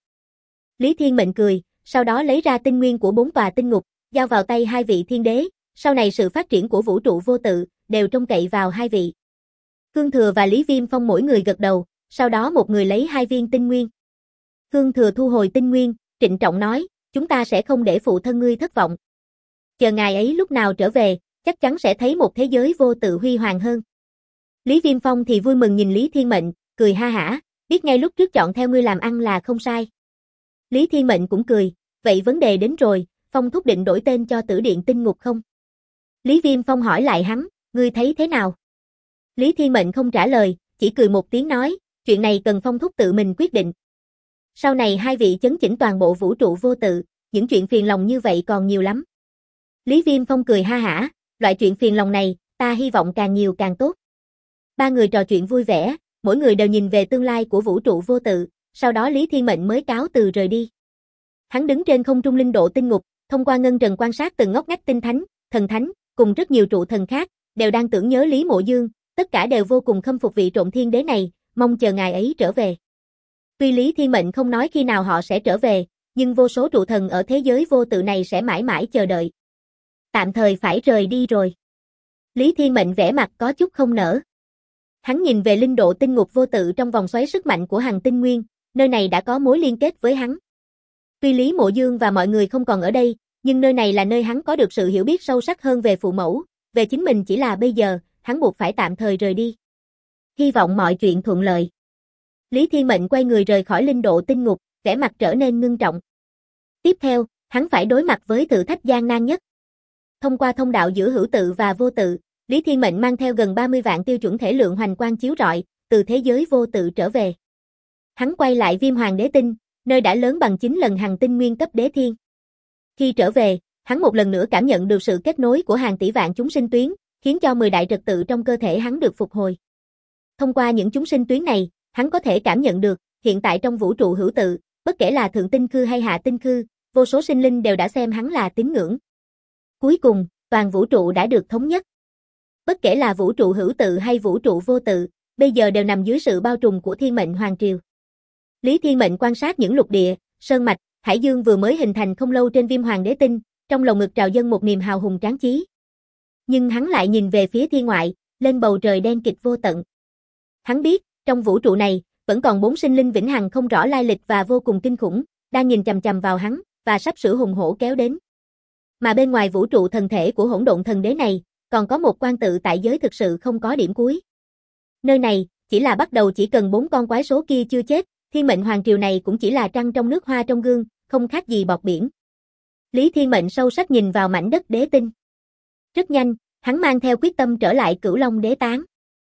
Lý Thiên Mệnh cười, sau đó lấy ra tinh nguyên của 4 tòa tinh ngục, giao vào tay hai vị thiên đế, sau này sự phát triển của vũ trụ vô tự, đều trông cậy vào hai vị. Cương Thừa và Lý Viêm Phong mỗi người gật đầu, sau đó một người lấy 2 viên tinh nguyên. Cương Thừa thu hồi tinh nguyên, trịnh trọng nói, chúng ta sẽ không để phụ thân ngươi thất vọng. Chờ ngài ấy lúc nào trở về, chắc chắn sẽ thấy một thế giới vô tự huy hoàng hơn. Lý Viêm Phong thì vui mừng nhìn Lý Thiên Mệnh, cười ha hả, biết ngay lúc trước chọn theo ngươi làm ăn là không sai. Lý Thiên Mệnh cũng cười, vậy vấn đề đến rồi, Phong thúc định đổi tên cho Tử Điện Tinh Ngục không? Lý Viêm Phong hỏi lại hắn, ngươi thấy thế nào? Lý Thiên Mệnh không trả lời, chỉ cười một tiếng nói, chuyện này cần Phong thúc tự mình quyết định. Sau này hai vị chấn chỉnh toàn bộ vũ trụ vô tự, những chuyện phiền lòng như vậy còn nhiều lắm. Lý Viêm Phong cười ha hả, loại chuyện phiền lòng này, ta hy vọng càng nhiều càng tốt. Ba người trò chuyện vui vẻ, mỗi người đều nhìn về tương lai của vũ trụ vô tự, sau đó Lý Thiên Mệnh mới cáo từ rời đi. Hắn đứng trên không trung linh độ tinh ngục, thông qua ngân trần quan sát từng ngóc ngách tinh thánh, thần thánh, cùng rất nhiều trụ thần khác, đều đang tưởng nhớ Lý Mộ Dương, tất cả đều vô cùng khâm phục vị Trộm Thiên Đế này, mong chờ ngài ấy trở về. Tuy Lý Thiên Mệnh không nói khi nào họ sẽ trở về, nhưng vô số trụ thần ở thế giới vô tự này sẽ mãi mãi chờ đợi. Tạm thời phải rời đi rồi. Lý Thiên Mệnh vẻ mặt có chút không nỡ. Hắn nhìn về linh độ tinh ngục vô tự trong vòng xoáy sức mạnh của Hằng Tinh Nguyên, nơi này đã có mối liên kết với hắn. Tuy Lý Mộ Dương và mọi người không còn ở đây, nhưng nơi này là nơi hắn có được sự hiểu biết sâu sắc hơn về phụ mẫu, về chính mình chỉ là bây giờ, hắn buộc phải tạm thời rời đi. Hy vọng mọi chuyện thuận lợi. Lý Thiên Mệnh quay người rời khỏi linh độ tinh ngục, vẻ mặt trở nên ngưng trọng. Tiếp theo, hắn phải đối mặt với thử thách gian nan nhất. Thông qua thông đạo giữa hữu tự và vô tự, Lý Thiên Mệnh mang theo gần 30 vạn tiêu chuẩn thể lượng hoành quang chiếu rọi, từ thế giới vô tự trở về. Hắn quay lại Viêm Hoàng Đế Tinh, nơi đã lớn bằng 9 lần Hằng Tinh Nguyên cấp đế thiên. Khi trở về, hắn một lần nữa cảm nhận được sự kết nối của hàng tỷ vạn chúng sinh tuyến, khiến cho 10 đại trật tự trong cơ thể hắn được phục hồi. Thông qua những chúng sinh tuyến này, hắn có thể cảm nhận được, hiện tại trong vũ trụ hữu tự, bất kể là thượng tinh khư hay hạ tinh khư, vô số sinh linh đều đã xem hắn là tín ngưỡng. Cuối cùng, toàn vũ trụ đã được thống nhất. Bất kể là vũ trụ hữu tự hay vũ trụ vô tự, bây giờ đều nằm dưới sự bao trùm của Thiên Mệnh Hoàng Triều. Lý Thiên Mệnh quan sát những lục địa, sơn mạch, hải dương vừa mới hình thành không lâu trên Viêm Hoàng Đế Tinh, trong lồng ngực trào dâng một niềm hào hùng tráng chí. Nhưng hắn lại nhìn về phía thiên ngoại, lên bầu trời đen kịt vô tận. Hắn biết, trong vũ trụ này, vẫn còn 4 sinh linh vĩnh hằng không rõ lai lịch và vô cùng kinh khủng, đang nhìn chằm chằm vào hắn, và sắp sửa hùng hổ kéo đến. Mà bên ngoài vũ trụ thần thể của Hỗn Độn Thần Đế này, còn có một quan tự tại giới thực sự không có điểm cuối. Nơi này, chỉ là bắt đầu, chỉ cần 4 con quái số kia chưa chết, Thiên Mệnh Hoàng Triều này cũng chỉ là trăng trong nước, hoa trong gương, không khác gì bọt biển. Lý Thiên Mệnh sâu sắc nhìn vào mảnh đất đế tinh. Rất nhanh, hắn mang theo quyết tâm trở lại Cửu Long Đế Tán.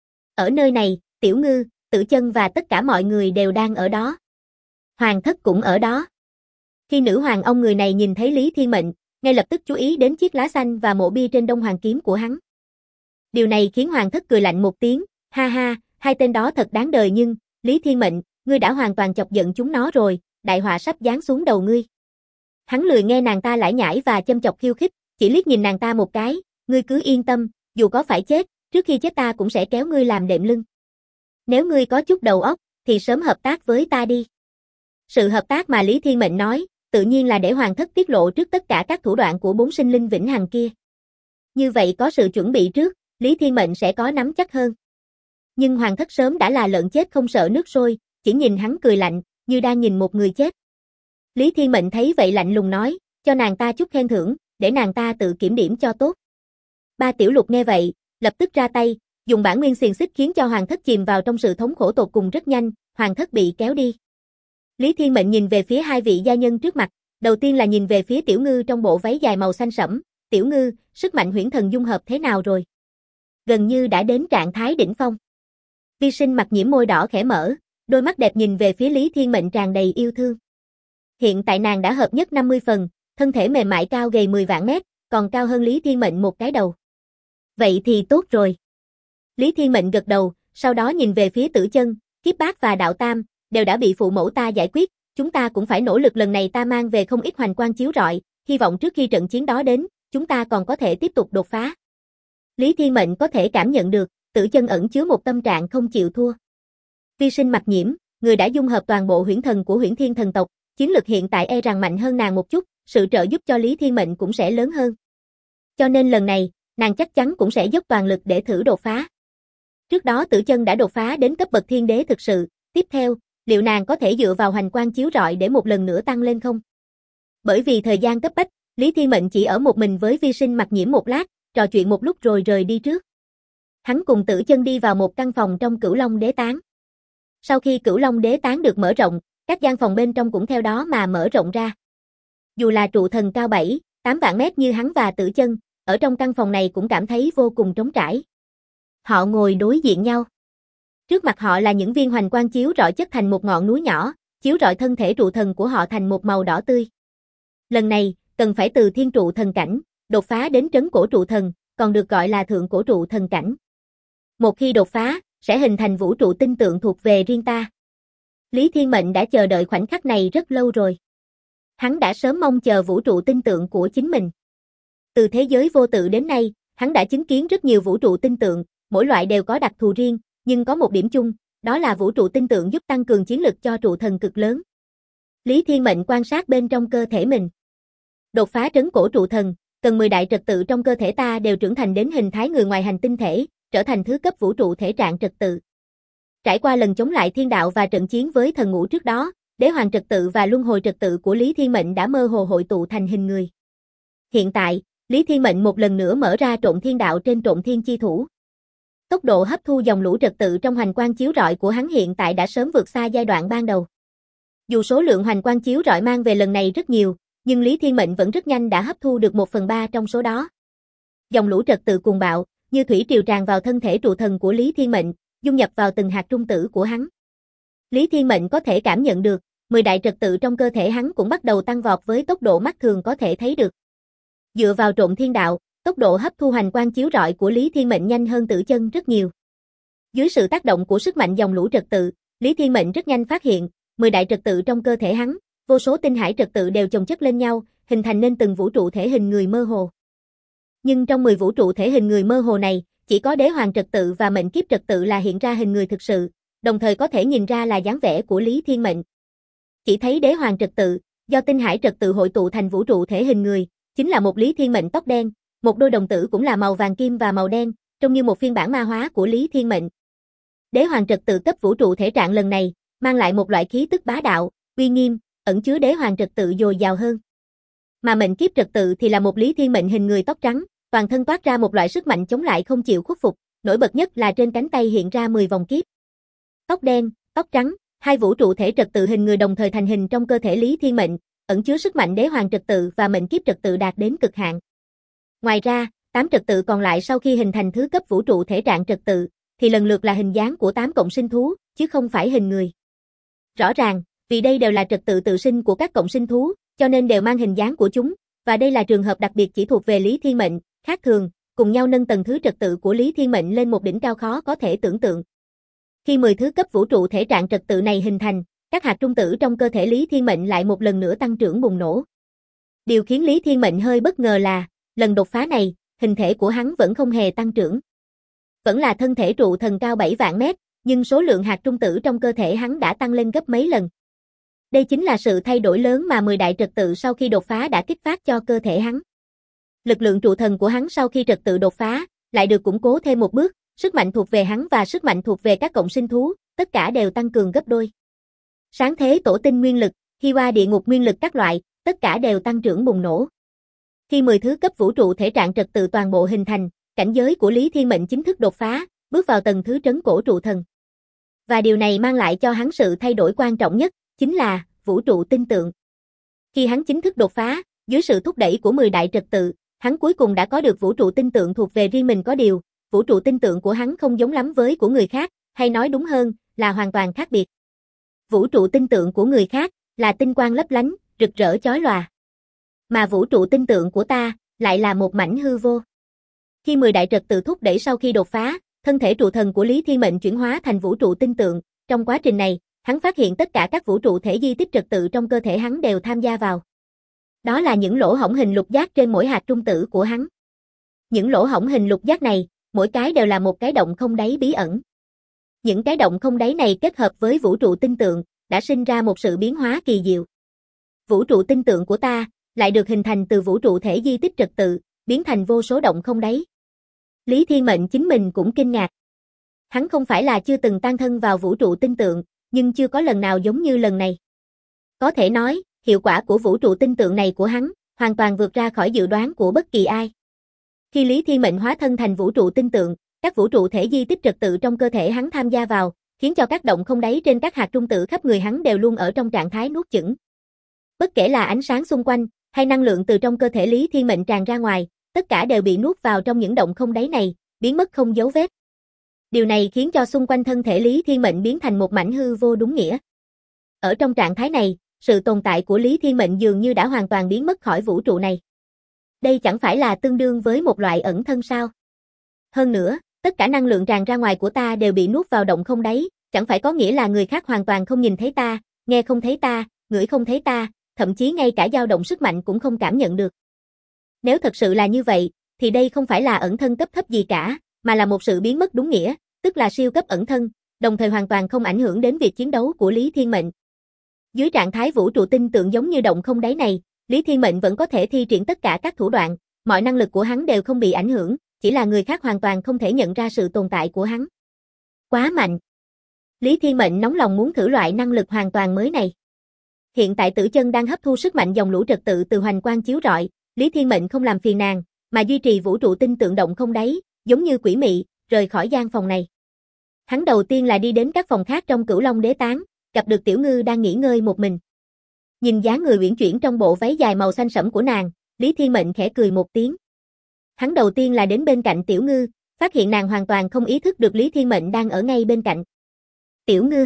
Ở nơi này, Tiểu Ngư, Tử Chân và tất cả mọi người đều đang ở đó. Hoàng thất cũng ở đó. Khi nữ hoàng ông người này nhìn thấy Lý Thiên Mệnh, ngay lập tức chú ý đến chiếc lá xanh và mộ bia trên Đông Hoàng kiếm của hắn. Điều này khiến hoàng thất cười lạnh một tiếng, ha ha, hai tên đó thật đáng đời nhưng, Lý Thiên Mệnh, ngươi đã hoàn toàn chọc giận chúng nó rồi, đại họa sắp giáng xuống đầu ngươi. Hắn lười nghe nàng ta lải nhải và châm chọc khiêu khích, chỉ liếc nhìn nàng ta một cái, ngươi cứ yên tâm, dù có phải chết, trước khi chết ta cũng sẽ kéo ngươi làm đệm lưng. Nếu ngươi có chút đầu óc, thì sớm hợp tác với ta đi. Sự hợp tác mà Lý Thiên Mệnh nói, tự nhiên là để hoàng thất tiết lộ trước tất cả các thủ đoạn của 4 sinh linh vĩnh hằng kia. Như vậy có sự chuẩn bị trước, Lý Thiên Mệnh sẽ có nắm chắc hơn. Nhưng hoàng thất sớm đã là lợn chết không sợ nước sôi, chỉ nhìn hắn cười lạnh, như đang nhìn một người chết. Lý Thiên Mệnh thấy vậy lạnh lùng nói, cho nàng ta chút khen thưởng, để nàng ta tự kiểm điểm cho tốt. Ba Tiểu Lục nghe vậy, lập tức ra tay, dùng bản nguyên xiềng xích khiến cho hoàng thất chìm vào trong sự thống khổ tột cùng. Rất nhanh, hoàng thất bị kéo đi. Lý Thiên Mệnh nhìn về phía hai vị gia nhân trước mặt, đầu tiên là nhìn về phía Tiểu Ngư trong bộ váy dài màu xanh sẫm. Tiểu Ngư, sức mạnh huyễn thần dung hợp thế nào rồi? Gần như đã đến trạng thái đỉnh phong. Vi Sinh mặt nhiễm môi đỏ khẽ mở, đôi mắt đẹp nhìn về phía Lý Thiên Mệnh tràn đầy yêu thương. Hiện tại nàng đã hợp nhất 50 phần, thân thể mềm mại cao gầy 10 vạn mét, còn cao hơn Lý Thiên Mệnh một cái đầu. Vậy thì tốt rồi. Lý Thiên Mệnh gật đầu, sau đó nhìn về phía Tử Chân, Kiếp Bát và Đạo Tam, đều đã bị phụ mẫu ta giải quyết, Chúng ta cũng phải nỗ lực, lần này ta mang về không ít hoành quang chiếu rọi, hy vọng trước khi trận chiến đó đến, chúng ta còn có thể tiếp tục đột phá. Lý Thiên Mệnh có thể cảm nhận được, Tử Chân ẩn chứa một tâm trạng không chịu thua. Vi Sinh Mặc Nhiễm, người đã dung hợp toàn bộ huyễn thần của Huyễn Thiên thần tộc, chiến lực hiện tại e rằng mạnh hơn nàng một chút, sự trợ giúp cho Lý Thiên Mệnh cũng sẽ lớn hơn. Cho nên lần này, nàng chắc chắn cũng sẽ dốc toàn lực để thử đột phá. Trước đó Tử Chân đã đột phá đến cấp bậc thiên đế thực sự, tiếp theo, liệu nàng có thể dựa vào hoành quang chiếu rọi để một lần nữa tăng lên không? Bởi vì thời gian cấp bách, Lý Thiên Mệnh chỉ ở một mình với Vi Sinh Mặc Nhiễm một lát, trò chuyện một lúc rồi rời đi trước. Hắn cùng Tử Chân đi vào một căn phòng trong Cửu Long Đế Tán. Sau khi Cửu Long Đế Tán được mở rộng, các gian phòng bên trong cũng theo đó mà mở rộng ra. Dù là trụ thần cao 7, 8 vạn mét như hắn và Tử Chân, ở trong căn phòng này cũng cảm thấy vô cùng trống trải. Họ ngồi đối diện nhau. Trước mặt họ là những viên hoành quang chiếu rọi chất thành một ngọn núi nhỏ, chiếu rọi thân thể trụ thần của họ thành một màu đỏ tươi. Lần này, cần phải từ thiên trụ thần cảnh, đột phá đến trấn cổ trụ thần, còn được gọi là thượng cổ trụ thần cảnh. Một khi đột phá, sẽ hình thành vũ trụ tinh tượng thuộc về riêng ta. Lý Thiên Mệnh đã chờ đợi khoảnh khắc này rất lâu rồi. Hắn đã sớm mong chờ vũ trụ tinh tượng của chính mình. Từ thế giới vô tự đến nay, hắn đã chứng kiến rất nhiều vũ trụ tinh tượng, mỗi loại đều có đặc thù riêng, nhưng có một điểm chung, đó là vũ trụ tinh tượng giúp tăng cường chiến lực cho trụ thần cực lớn. Lý Thiên Mệnh quan sát bên trong cơ thể mình. Đột phá trấn cổ trụ thần, cần 10 đại trật tự trong cơ thể ta đều trưởng thành đến hình thái người ngoài hành tinh thể, trở thành thứ cấp vũ trụ thể trạng trật tự. Trải qua lần chống lại thiên đạo và trận chiến với thần ngũ trước đó, đế hoàng trật tự và luân hồi trật tự của Lý Thiên Mệnh đã mơ hồ hội tụ thành hình người. Hiện tại, Lý Thiên Mệnh một lần nữa mở ra Trộn Thiên Đạo trên Trộn Thiên Chi Thủ. Tốc độ hấp thu dòng lũ trật tự trong hoành quang chiếu rọi của hắn hiện tại đã sớm vượt xa giai đoạn ban đầu. Dù số lượng hoành quang chiếu rọi mang về lần này rất nhiều, nhưng Lý Thiên Mệnh vẫn rất nhanh đã hấp thu được 1/3 trong số đó. Dòng lũ trật tự cuồng bạo, như thủy triều tràn vào thân thể trụ thần của Lý Thiên Mệnh, dung nhập vào từng hạt trung tử của hắn. Lý Thiên Mệnh có thể cảm nhận được, 10 đại trật tự trong cơ thể hắn cũng bắt đầu tăng vọt với tốc độ mắt thường có thể thấy được. Dựa vào Trộn Thiên Đạo, tốc độ hấp thu hoành quang chiếu rọi của Lý Thiên Mệnh nhanh hơn Tử Chân rất nhiều. Dưới sự tác động của sức mạnh dòng lũ trật tự, Lý Thiên Mệnh rất nhanh phát hiện, 10 đại trật tự trong cơ thể hắn, vô số tinh hải trật tự đều chồng chất lên nhau, hình thành nên từng vũ trụ thể hình người mơ hồ. Nhưng trong 10 vũ trụ thể hình người mơ hồ này, chỉ có đế hoàng trật tự và mệnh kiếp trật tự là hiện ra hình người thực sự, đồng thời có thể nhìn ra là dáng vẻ của Lý Thiên Mệnh. Chỉ thấy đế hoàng trật tự, do tinh hải trật tự hội tụ thành vũ trụ thể hình người, chính là một Lý Thiên Mệnh tóc đen, một đôi đồng tử cũng là màu vàng kim và màu đen, trông như một phiên bản ma hóa của Lý Thiên Mệnh. Đế hoàng trật tự cấp vũ trụ thể trạng lần này, mang lại một loại khí tức bá đạo, uy nghiêm, ẩn chứa đế hoàng trật tự dồi dào hơn. Mà mệnh kiếp trật tự thì là một Lý Thiên Mệnh hình người tóc trắng, toàn thân toát ra một loại sức mạnh chống lại không chịu khuất phục, nổi bật nhất là trên cánh tay hiện ra 10 vòng kiếp. Tóc đen, tóc trắng, hai vũ trụ thể trật tự hình người đồng thời thành hình trong cơ thể Lý Thiên Mệnh, ẩn chứa sức mạnh đế hoàng trật tự và mệnh kiếp trật tự đạt đến cực hạn. Ngoài ra, 8 trật tự còn lại sau khi hình thành thứ cấp vũ trụ thể trạng trật tự, thì lần lượt là hình dáng của 8 cộng sinh thú, chứ không phải hình người. Rõ ràng, vì đây đều là trật tự tự sinh của các cộng sinh thú, cho nên đều mang hình dáng của chúng, và đây là trường hợp đặc biệt chỉ thuộc về Lý Thiên Mệnh, khác thường, cùng nhau nâng tầng thứ trật tự của Lý Thiên Mệnh lên một đỉnh cao khó có thể tưởng tượng. Khi 10 thứ cấp vũ trụ thể trạng trật tự này hình thành, các hạt trung tử trong cơ thể Lý Thiên Mệnh lại một lần nữa tăng trưởng bùng nổ. Điều khiến Lý Thiên Mệnh hơi bất ngờ là, lần đột phá này, hình thể của hắn vẫn không hề tăng trưởng. Vẫn là thân thể trụ thần cao 7 vạn mét, nhưng số lượng hạt trung tử trong cơ thể hắn đã tăng lên gấp mấy lần. Đây chính là sự thay đổi lớn mà 10 đại trật tự sau khi đột phá đã kích phát cho cơ thể hắn. Lực lượng trụ thần của hắn sau khi trật tự đột phá, lại được củng cố thêm một bước, sức mạnh thuộc về hắn và sức mạnh thuộc về các cộng sinh thú, tất cả đều tăng cường gấp đôi. Sáng thế tổ tinh nguyên lực, Hi Hoa địa ngục nguyên lực các loại, tất cả đều tăng trưởng bùng nổ. Khi 10 thứ cấp vũ trụ thể trạng trật tự toàn bộ hình thành, cảnh giới của Lý Thiên Mệnh chính thức đột phá, bước vào tầng thứ trấn cổ trụ thần. Và điều này mang lại cho hắn sự thay đổi quan trọng nhất, chính là vũ trụ tinh tượng. Khi hắn chính thức đột phá, dưới sự thúc đẩy của 10 đại trật tự, hắn cuối cùng đã có được vũ trụ tinh tượng thuộc về riêng mình, có điều, vũ trụ tinh tượng của hắn không giống lắm với của người khác, hay nói đúng hơn, là hoàn toàn khác biệt. Vũ trụ tinh tượng của người khác, là tinh quang lấp lánh, rực rỡ chói lòa. Mà vũ trụ tinh tượng của ta, lại là một mảnh hư vô. Khi 10 đại trật tự thúc đẩy sau khi đột phá, thân thể trụ thần của Lý Thiên Mệnh chuyển hóa thành vũ trụ tinh tượng, trong quá trình này, hắn phát hiện tất cả các vũ trụ thể di tích trật tự trong cơ thể hắn đều tham gia vào. Đó là những lỗ hổng hình lục giác trên mỗi hạt trung tử của hắn. Những lỗ hổng hình lục giác này, mỗi cái đều là một cái động không đáy bí ẩn. Những cái động không đáy này kết hợp với vũ trụ tinh tượng, đã sinh ra một sự biến hóa kỳ diệu. Vũ trụ tinh tượng của ta, lại được hình thành từ vũ trụ thể di tích trật tự, biến thành vô số động không đáy. Lý Thiên Mệnh chính mình cũng kinh ngạc. Hắn không phải là chưa từng tan thân vào vũ trụ tinh tượng, nhưng chưa có lần nào giống như lần này. Có thể nói, hiệu quả của vũ trụ tinh tượng này của hắn, hoàn toàn vượt ra khỏi dự đoán của bất kỳ ai. Khi Lý Thiên Mệnh hóa thân thành vũ trụ tinh tượng, các vũ trụ thể di tích trật tự trong cơ thể hắn tham gia vào, khiến cho các động không đáy trên các hạt trung tử khắp người hắn đều luôn ở trong trạng thái nuốt chửng. Bất kể là ánh sáng xung quanh, hay năng lượng từ trong cơ thể Lý Thiên Mệnh tràn ra ngoài, tất cả đều bị nuốt vào trong những động không đáy này, biến mất không dấu vết. Điều này khiến cho xung quanh thân thể Lý Thiên Mệnh biến thành một mảnh hư vô đúng nghĩa. Ở trong trạng thái này, sự tồn tại của Lý Thiên Mệnh dường như đã hoàn toàn biến mất khỏi vũ trụ này. Đây chẳng phải là tương đương với một loại ẩn thân sao? Hơn nữa, tất cả năng lượng tràn ra ngoài của ta đều bị nuốt vào động không đáy, chẳng phải có nghĩa là người khác hoàn toàn không nhìn thấy ta, nghe không thấy ta, ngửi không thấy ta, thậm chí ngay cả dao động sức mạnh cũng không cảm nhận được. Nếu thật sự là như vậy, thì đây không phải là ẩn thân cấp thấp gì cả, mà là một sự biến mất đúng nghĩa, tức là siêu cấp ẩn thân, đồng thời hoàn toàn không ảnh hưởng đến việc chiến đấu của Lý Thiên Mệnh. Dưới trạng thái vũ trụ tinh tượng giống như động không đáy này, Lý Thiên Mệnh vẫn có thể thi triển tất cả các thủ đoạn, mọi năng lực của hắn đều không bị ảnh hưởng, chỉ là người khác hoàn toàn không thể nhận ra sự tồn tại của hắn. Quá mạnh! Lý Thiên Mệnh nóng lòng muốn thử loại năng lực hoàn toàn mới này. Hiện tại Tử Chân đang hấp thu sức mạnh dòng lũ trật tự từ hoành quang chiếu rọi, Lý Thiên Mệnh không làm phiền nàng, mà duy trì vũ trụ tinh tượng động không đáy, giống như quỷ mị, rời khỏi gian phòng này. Hắn đầu tiên là đi đến các phòng khác trong Cửu Long Đế Tán, gặp được Tiểu Ngư đang nghỉ ngơi một mình. Nhìn dáng người uyển chuyển trong bộ váy dài màu xanh sẫm của nàng, Lý Thiên Mệnh khẽ cười một tiếng. Hắn đầu tiên là đến bên cạnh Tiểu Ngư, phát hiện nàng hoàn toàn không ý thức được Lý Thiên Mệnh đang ở ngay bên cạnh. Tiểu Ngư.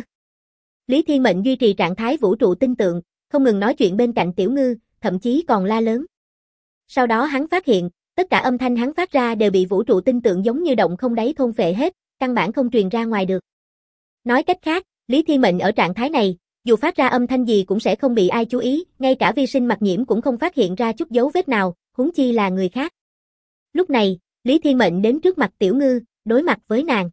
Lý Thiên Mệnh duy trì trạng thái vũ trụ tinh tượng, không ngừng nói chuyện bên cạnh Tiểu Ngư, thậm chí còn la lớn. Sau đó hắn phát hiện, tất cả âm thanh hắn phát ra đều bị vũ trụ tinh tượng giống như động không đáy thôn phệ hết, căn bản không truyền ra ngoài được. Nói cách khác, Lý Thiên Mệnh ở trạng thái này, dù phát ra âm thanh gì cũng sẽ không bị ai chú ý, ngay cả vi sinh mặc nhiễm cũng không phát hiện ra chút dấu vết nào, huống chi là người khác. Lúc này, Lý Thiên Mệnh đến trước mặt Tiểu Ngư, đối mặt với nàng.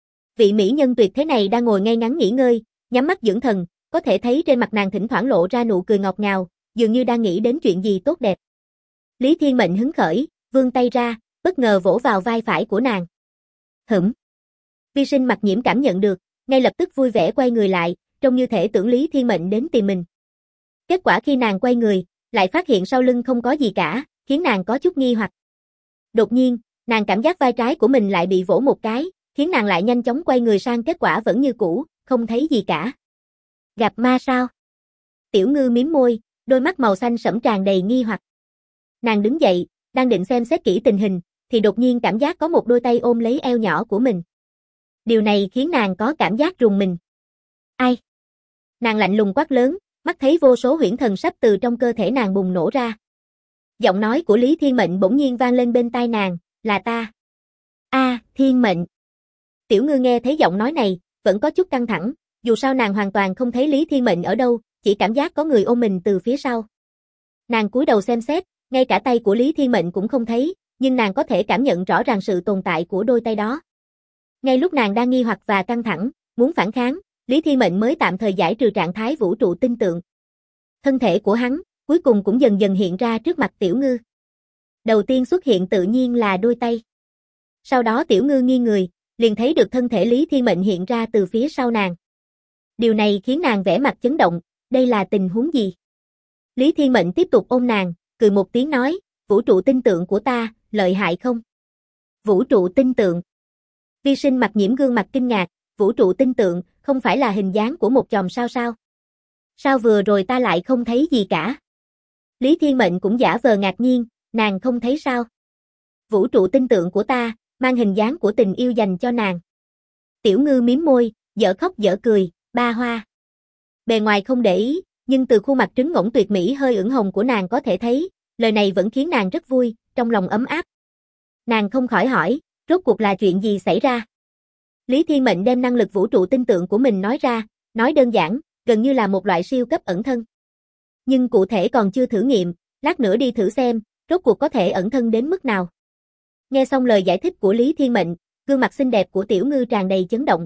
Vị mỹ nhân tuyệt thế này đang ngồi ngay ngắn nghỉ ngơi, nhắm mắt dưỡng thần, có thể thấy trên mặt nàng thỉnh thoảng lộ ra nụ cười ngọt ngào, dường như đang nghĩ đến chuyện gì tốt đẹp. Lý Thiên Mệnh hứng khởi, vươn tay ra, bất ngờ vỗ vào vai phải của nàng. Hửm. Vi sinh mặc nhiễm cảm nhận được, ngay lập tức vui vẻ quay người lại, trông như thể tưởng Lý Thiên Mệnh đến tìm mình. Kết quả khi nàng quay người, lại phát hiện sau lưng không có gì cả, khiến nàng có chút nghi hoặc. Đột nhiên, nàng cảm giác vai trái của mình lại bị vỗ một cái, khiến nàng lại nhanh chóng quay người sang, kết quả vẫn như cũ, không thấy gì cả. Gặp ma sao? Tiểu Ngư mím môi, đôi mắt màu xanh sẫm tràn đầy nghi hoặc. Nàng đứng dậy, đang định xem xét kỹ tình hình, thì đột nhiên cảm giác có một đôi tay ôm lấy eo nhỏ của mình. Điều này khiến nàng có cảm giác rùng mình. Ai? Nàng lạnh lùng quát lớn, mắt thấy vô số huyễn thần sắp từ trong cơ thể nàng bùng nổ ra. Giọng nói của Lý Thiên Mệnh bỗng nhiên vang lên bên tai nàng, là ta. Thiên Mệnh. Tiểu Ngư nghe thấy giọng nói này, vẫn có chút căng thẳng, dù sao nàng hoàn toàn không thấy Lý Thiên Mệnh ở đâu, chỉ cảm giác có người ôm mình từ phía sau. Nàng cúi đầu xem xét, ngay cả tay của Lý Thiên Mệnh cũng không thấy, nhưng nàng có thể cảm nhận rõ ràng sự tồn tại của đôi tay đó. Ngay lúc nàng đang nghi hoặc và căng thẳng, muốn phản kháng, Lý Thiên Mệnh mới tạm thời giải trừ trạng thái vũ trụ tinh tượng. Thân thể của hắn, cuối cùng cũng dần dần hiện ra trước mặt Tiểu Ngư. Đầu tiên xuất hiện tự nhiên là đôi tay. Sau đó Tiểu Ngư nghiêng người, liền thấy được thân thể Lý Thiên Mệnh hiện ra từ phía sau nàng. Điều này khiến nàng vẻ mặt chấn động, đây là tình huống gì? Lý Thiên Mệnh tiếp tục ôm nàng, cười một tiếng nói, vũ trụ tinh tượng của ta, lợi hại không? Vũ trụ tinh tượng. Vi sinh mặt nhiễm gương mặt kinh ngạc, vũ trụ tinh tượng, không phải là hình dáng của một chòm sao sao? Sao vừa rồi ta lại không thấy gì cả? Lý Thiên Mệnh cũng giả vờ ngạc nhiên, nàng không thấy sao? Vũ trụ tinh tượng của ta, mang hình dáng của tình yêu dành cho nàng. Tiểu Ngư mím môi, dở khóc dở cười, ba hoa. Bề ngoài không để ý, nhưng từ khuôn mặt trứng ngỗng tuyệt mỹ hơi ửng hồng của nàng có thể thấy, lời này vẫn khiến nàng rất vui, trong lòng ấm áp. Nàng không khỏi hỏi, rốt cuộc là chuyện gì xảy ra? Lý Thiên Mệnh đem năng lực vũ trụ tinh tượng của mình nói ra, Nói đơn giản, gần như là một loại siêu cấp ẩn thân. Nhưng cụ thể còn chưa thử nghiệm, lát nữa đi thử xem, rốt cuộc có thể ẩn thân đến mức nào. Nghe xong lời giải thích của Lý Thiên Mệnh, gương mặt xinh đẹp của Tiểu Ngư tràn đầy chấn động.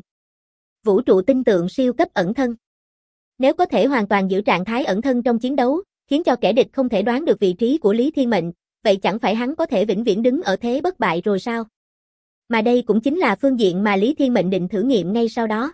Vũ trụ tinh tượng siêu cấp ẩn thân. Nếu có thể hoàn toàn giữ trạng thái ẩn thân trong chiến đấu, khiến cho kẻ địch không thể đoán được vị trí của Lý Thiên Mệnh, vậy chẳng phải hắn có thể vĩnh viễn đứng ở thế bất bại rồi sao? Mà đây cũng chính là phương diện mà Lý Thiên Mệnh định thử nghiệm ngay sau đó.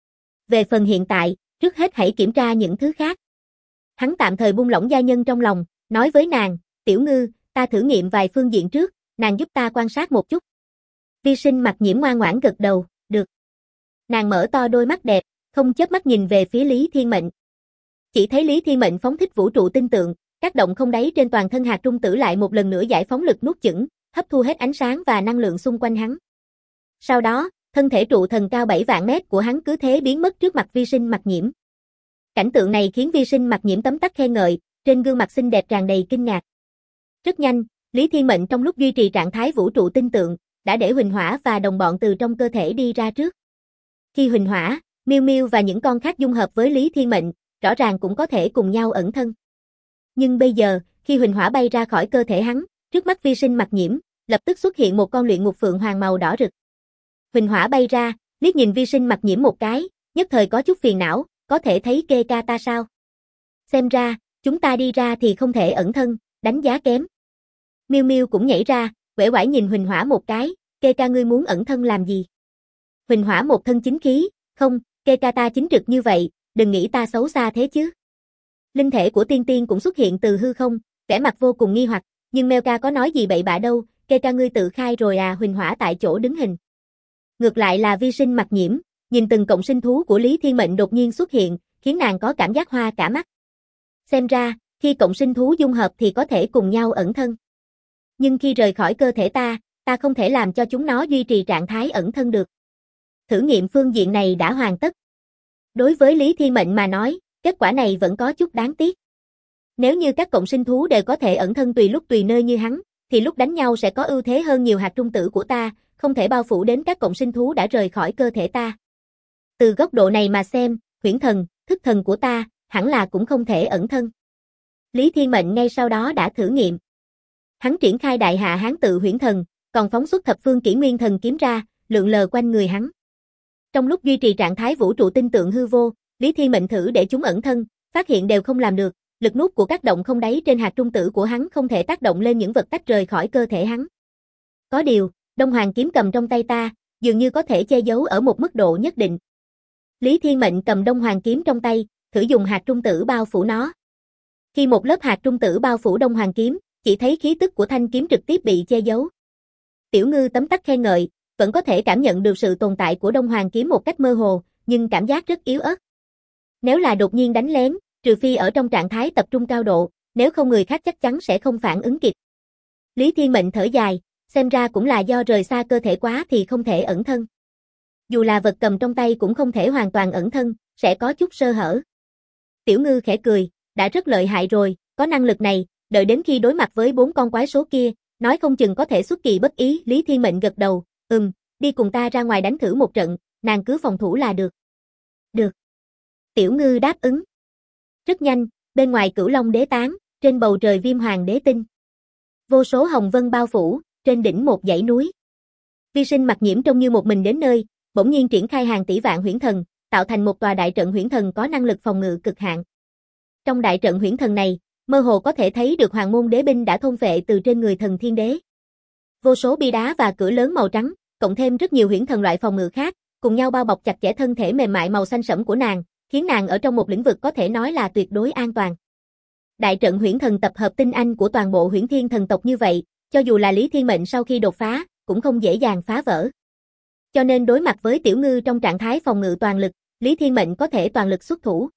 Về phần hiện tại, trước hết hãy kiểm tra những thứ khác. Hắn tạm thời buông lỏng gia nhân trong lòng, nói với nàng, Tiểu Ngư, ta thử nghiệm vài phương diện trước, nàng giúp ta quan sát một chút. Vi Sinh Mặc Nhiễm ngoan ngoãn gật đầu, được. Nàng mở to đôi mắt đẹp, không chớp mắt nhìn về phía Lý Thiên Mệnh. Chỉ thấy Lý Thiên Mệnh phóng thích vũ trụ tinh tượng, các động không đáy trên toàn thân hạt trung tử lại một lần nữa giải phóng lực nuốt chửng, hấp thu hết ánh sáng và năng lượng xung quanh hắn. Sau đó, thân thể trụ thần cao 7 vạn mét của hắn cứ thế biến mất trước mặt Vi Sinh Mặc Nhiễm. Cảnh tượng này khiến Vi Sinh Mặc Nhiễm tấm tắc khen ngợi, trên gương mặt xinh đẹp tràn đầy kinh ngạc. Rất nhanh, Lý Thiên Mệnh trong lúc duy trì trạng thái vũ trụ tinh tượng, đã để Huỳnh Hỏa và đồng bọn từ trong cơ thể đi ra trước. Khi Huỳnh Hỏa, Miêu Miêu và những con khác dung hợp với Lý Thiên Mệnh, rõ ràng cũng có thể cùng nhau ẩn thân. Nhưng bây giờ, khi Huỳnh Hỏa bay ra khỏi cơ thể hắn, trước mắt Vi Sinh Mặc Nhiễm, lập tức xuất hiện một con luyện ngục phượng hoàng màu đỏ rực. Huỳnh Hỏa bay ra, liếc nhìn Vi Sinh Mặc Nhiễm một cái, nhất thời có chút phiền não, có thể thấy kê ca ta sao? Xem ra, chúng ta đi ra thì không thể ẩn thân, đánh giá kém. Miêu Miêu cũng nhảy ra, uể oải nhìn Huỳnh Hỏa một cái, kê ca ngươi muốn ẩn thân làm gì? Huỳnh Hỏa một thân chính khí, không, kê ca ta chính trực như vậy, đừng nghĩ ta xấu xa thế chứ. Linh thể của Tiên Tiên cũng xuất hiện từ hư không, vẻ mặt vô cùng nghi hoặc, nhưng Meo ca có nói gì bậy bạ đâu, kê ca ngươi tự khai rồi à. Huỳnh Hỏa tại chỗ đứng hình. Ngược lại là Vi Sinh Mặc Nhiễm, nhìn từng cộng sinh thú của Lý Thiên Mệnh đột nhiên xuất hiện, khiến nàng có cảm giác hoa cả mắt. Xem ra, khi cộng sinh thú dung hợp thì có thể cùng nhau ẩn thân. Nhưng khi rời khỏi cơ thể ta không thể làm cho chúng nó duy trì trạng thái ẩn thân được. Thử nghiệm phương diện này đã hoàn tất. Đối với Lý Thiên Mệnh mà nói, kết quả này vẫn có chút đáng tiếc. Nếu như các cộng sinh thú đều có thể ẩn thân tùy lúc tùy nơi như hắn, thì lúc đánh nhau sẽ có ưu thế hơn nhiều. Hạt trung tử của ta, không thể bao phủ đến các cộng sinh thú đã rời khỏi cơ thể ta. Từ góc độ này mà xem, huyễn thần, thức thần của ta, hẳn là cũng không thể ẩn thân. Lý Thiên Mệnh ngay sau đó đã thử nghiệm. Hắn triển khai đại hạ hán tự huyễn thần, còn phóng xuất thập phương kỷ nguyên thần kiếm ra, lượn lờ quanh người hắn. Trong lúc duy trì trạng thái vũ trụ tinh tượng hư vô, Lý Thiên Mệnh thử để chúng ẩn thân, phát hiện đều không làm được, lực nuốt của các động không đáy trên hạt trung tử của hắn không thể tác động lên những vật tách rời khỏi cơ thể hắn. Có điều, Đông Hoàng kiếm cầm trong tay ta, dường như có thể che giấu ở một mức độ nhất định. Lý Thiên Mệnh cầm Đông Hoàng kiếm trong tay, thử dùng hạt trung tử bao phủ nó. Khi một lớp hạt trung tử bao phủ Đông Hoàng kiếm, chỉ thấy khí tức của thanh kiếm trực tiếp bị che giấu. Tiểu Ngư tấm tắc khen ngợi, vẫn có thể cảm nhận được sự tồn tại của Đông Hoàng kiếm một cách mơ hồ, nhưng cảm giác rất yếu ớt. Nếu là đột nhiên đánh lén, trừ phi ở trong trạng thái tập trung cao độ, nếu không người khác chắc chắn sẽ không phản ứng kịp. Lý Thiên Mệnh thở dài, xem ra cũng là do rời xa cơ thể quá thì không thể ẩn thân. Dù là vật cầm trong tay cũng không thể hoàn toàn ẩn thân, sẽ có chút sơ hở. Tiểu Ngư khẽ cười, đã rất lợi hại rồi, có năng lực này, đợi đến khi đối mặt với 4 con quái số kia, nói không chừng có thể xuất kỳ bất ý. Lý Thiên Mệnh gật đầu, đi cùng ta ra ngoài đánh thử một trận, nàng cứ phòng thủ là được. Được. Tiểu Ngư đáp ứng. Rất nhanh, bên ngoài Cửu Long Đế Tán, trên bầu trời Viêm Hoàng Đế Tinh. Vô số hồng vân bao phủ, trên đỉnh một dãy núi. Vi Sinh Mặc Nhiễm trông như một mình đến nơi, bỗng nhiên triển khai hàng tỷ vạn huyễn thần, tạo thành một tòa đại trận huyễn thần có năng lực phòng ngự cực hạn. Trong đại trận huyễn thần này, mơ hồ có thể thấy được Hoàng môn đế binh đã thôn phệ từ trên người Thần Thiên Đế. Vô số bi đá và cửa lớn màu trắng, cộng thêm rất nhiều huyễn thần loại phòng ngự khác, cùng nhau bao bọc chặt chẽ thân thể mềm mại màu xanh sẫm của nàng, khiến nàng ở trong một lĩnh vực có thể nói là tuyệt đối an toàn. Đại trận huyễn thần tập hợp tinh anh của toàn bộ Huyễn Thiên thần tộc như vậy, cho dù là Lý Thiên Mệnh sau khi đột phá, cũng không dễ dàng phá vỡ. Cho nên đối mặt với Tiểu Ngư trong trạng thái phòng ngự toàn lực, Lý Thiên Mệnh có thể toàn lực xuất thủ.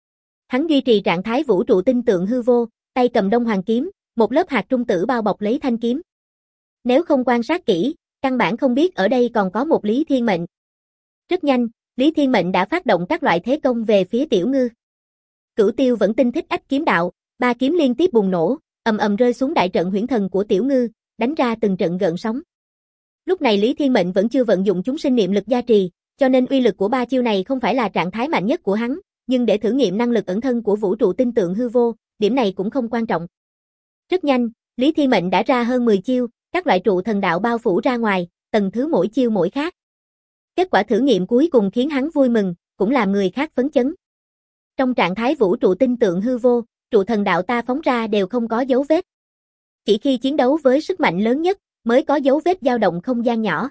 Hắn duy trì trạng thái vũ trụ tinh tượng hư vô, tay cầm Đông Hoàng kiếm, một lớp hạt trung tử bao bọc lấy thanh kiếm. Nếu không quan sát kỹ, căn bản không biết ở đây còn có một Lý Thiên Mệnh. Rất nhanh, Lý Thiên Mệnh đã phát động các loại thế công về phía Tiểu Ngư. Cửu Tiêu vẫn tinh thích ách kiếm đạo, 3 kiếm liên tiếp bùng nổ, ầm ầm rơi xuống đại trận huyễn thần của Tiểu Ngư, đánh ra từng trận gợn sóng. Lúc này Lý Thiên Mệnh vẫn chưa vận dụng chúng sinh niệm lực gia trì, Cho nên uy lực của ba chiêu này không phải là trạng thái mạnh nhất của hắn, nhưng để thử nghiệm năng lực ẩn thân của vũ trụ tinh tượng hư vô, điểm này cũng không quan trọng. Rất nhanh, Lý Thiên Mệnh đã ra hơn 10 chiêu, các loại trụ thần đạo bao phủ ra ngoài, tầng thứ mỗi chiêu mỗi khác. Kết quả thử nghiệm cuối cùng khiến hắn vui mừng, cũng làm người khác phấn chấn. Trong trạng thái vũ trụ tinh tượng hư vô, trụ thần đạo ta phóng ra đều không có dấu vết. Chỉ khi chiến đấu với sức mạnh lớn nhất, mới có dấu vết dao động không gian nhỏ.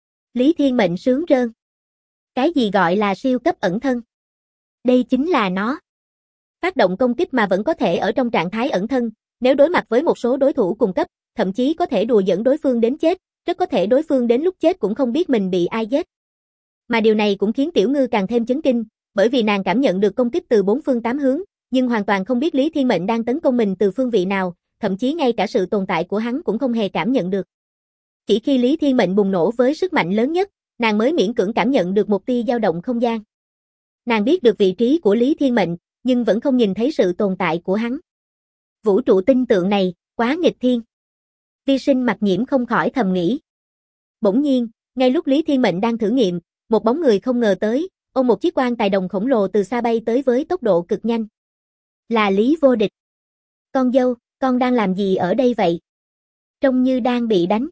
Lý Thiên Mệnh sướng rơn. Cái gì gọi là siêu cấp ẩn thân? Đây chính là nó. Phát động công kích mà vẫn có thể ở trong trạng thái ẩn thân, nếu đối mặt với một số đối thủ cùng cấp, thậm chí có thể đùa dẫn đối phương đến chết, rất có thể đối phương đến lúc chết cũng không biết mình bị ai giết. Mà điều này cũng khiến Tiểu Ngư càng thêm chấn kinh, bởi vì nàng cảm nhận được công kích từ bốn phương tám hướng, nhưng hoàn toàn không biết Lý Thiên Mệnh đang tấn công mình từ phương vị nào, thậm chí ngay cả sự tồn tại của hắn cũng không hề cảm nhận được. Chỉ khi Lý Thiên Mệnh bùng nổ với sức mạnh lớn nhất, nàng mới miễn cưỡng cảm nhận được một tia dao động không gian. Nàng biết được vị trí của Lý Thiên Mệnh, nhưng vẫn không nhìn thấy sự tồn tại của hắn. Vũ trụ tinh tượng này, quá nghịch thiên. Vi Sinh Mặc Nhiễm không khỏi thầm nghĩ. Bỗng nhiên, ngay lúc Lý Thiên Mệnh đang thử nghiệm, một bóng người không ngờ tới, ôm một chiếc quan tài đồng khổng lồ từ xa bay tới với tốc độ cực nhanh. Là Lý Vô Địch. Con dâu, con đang làm gì ở đây vậy? Trông như đang bị đánh.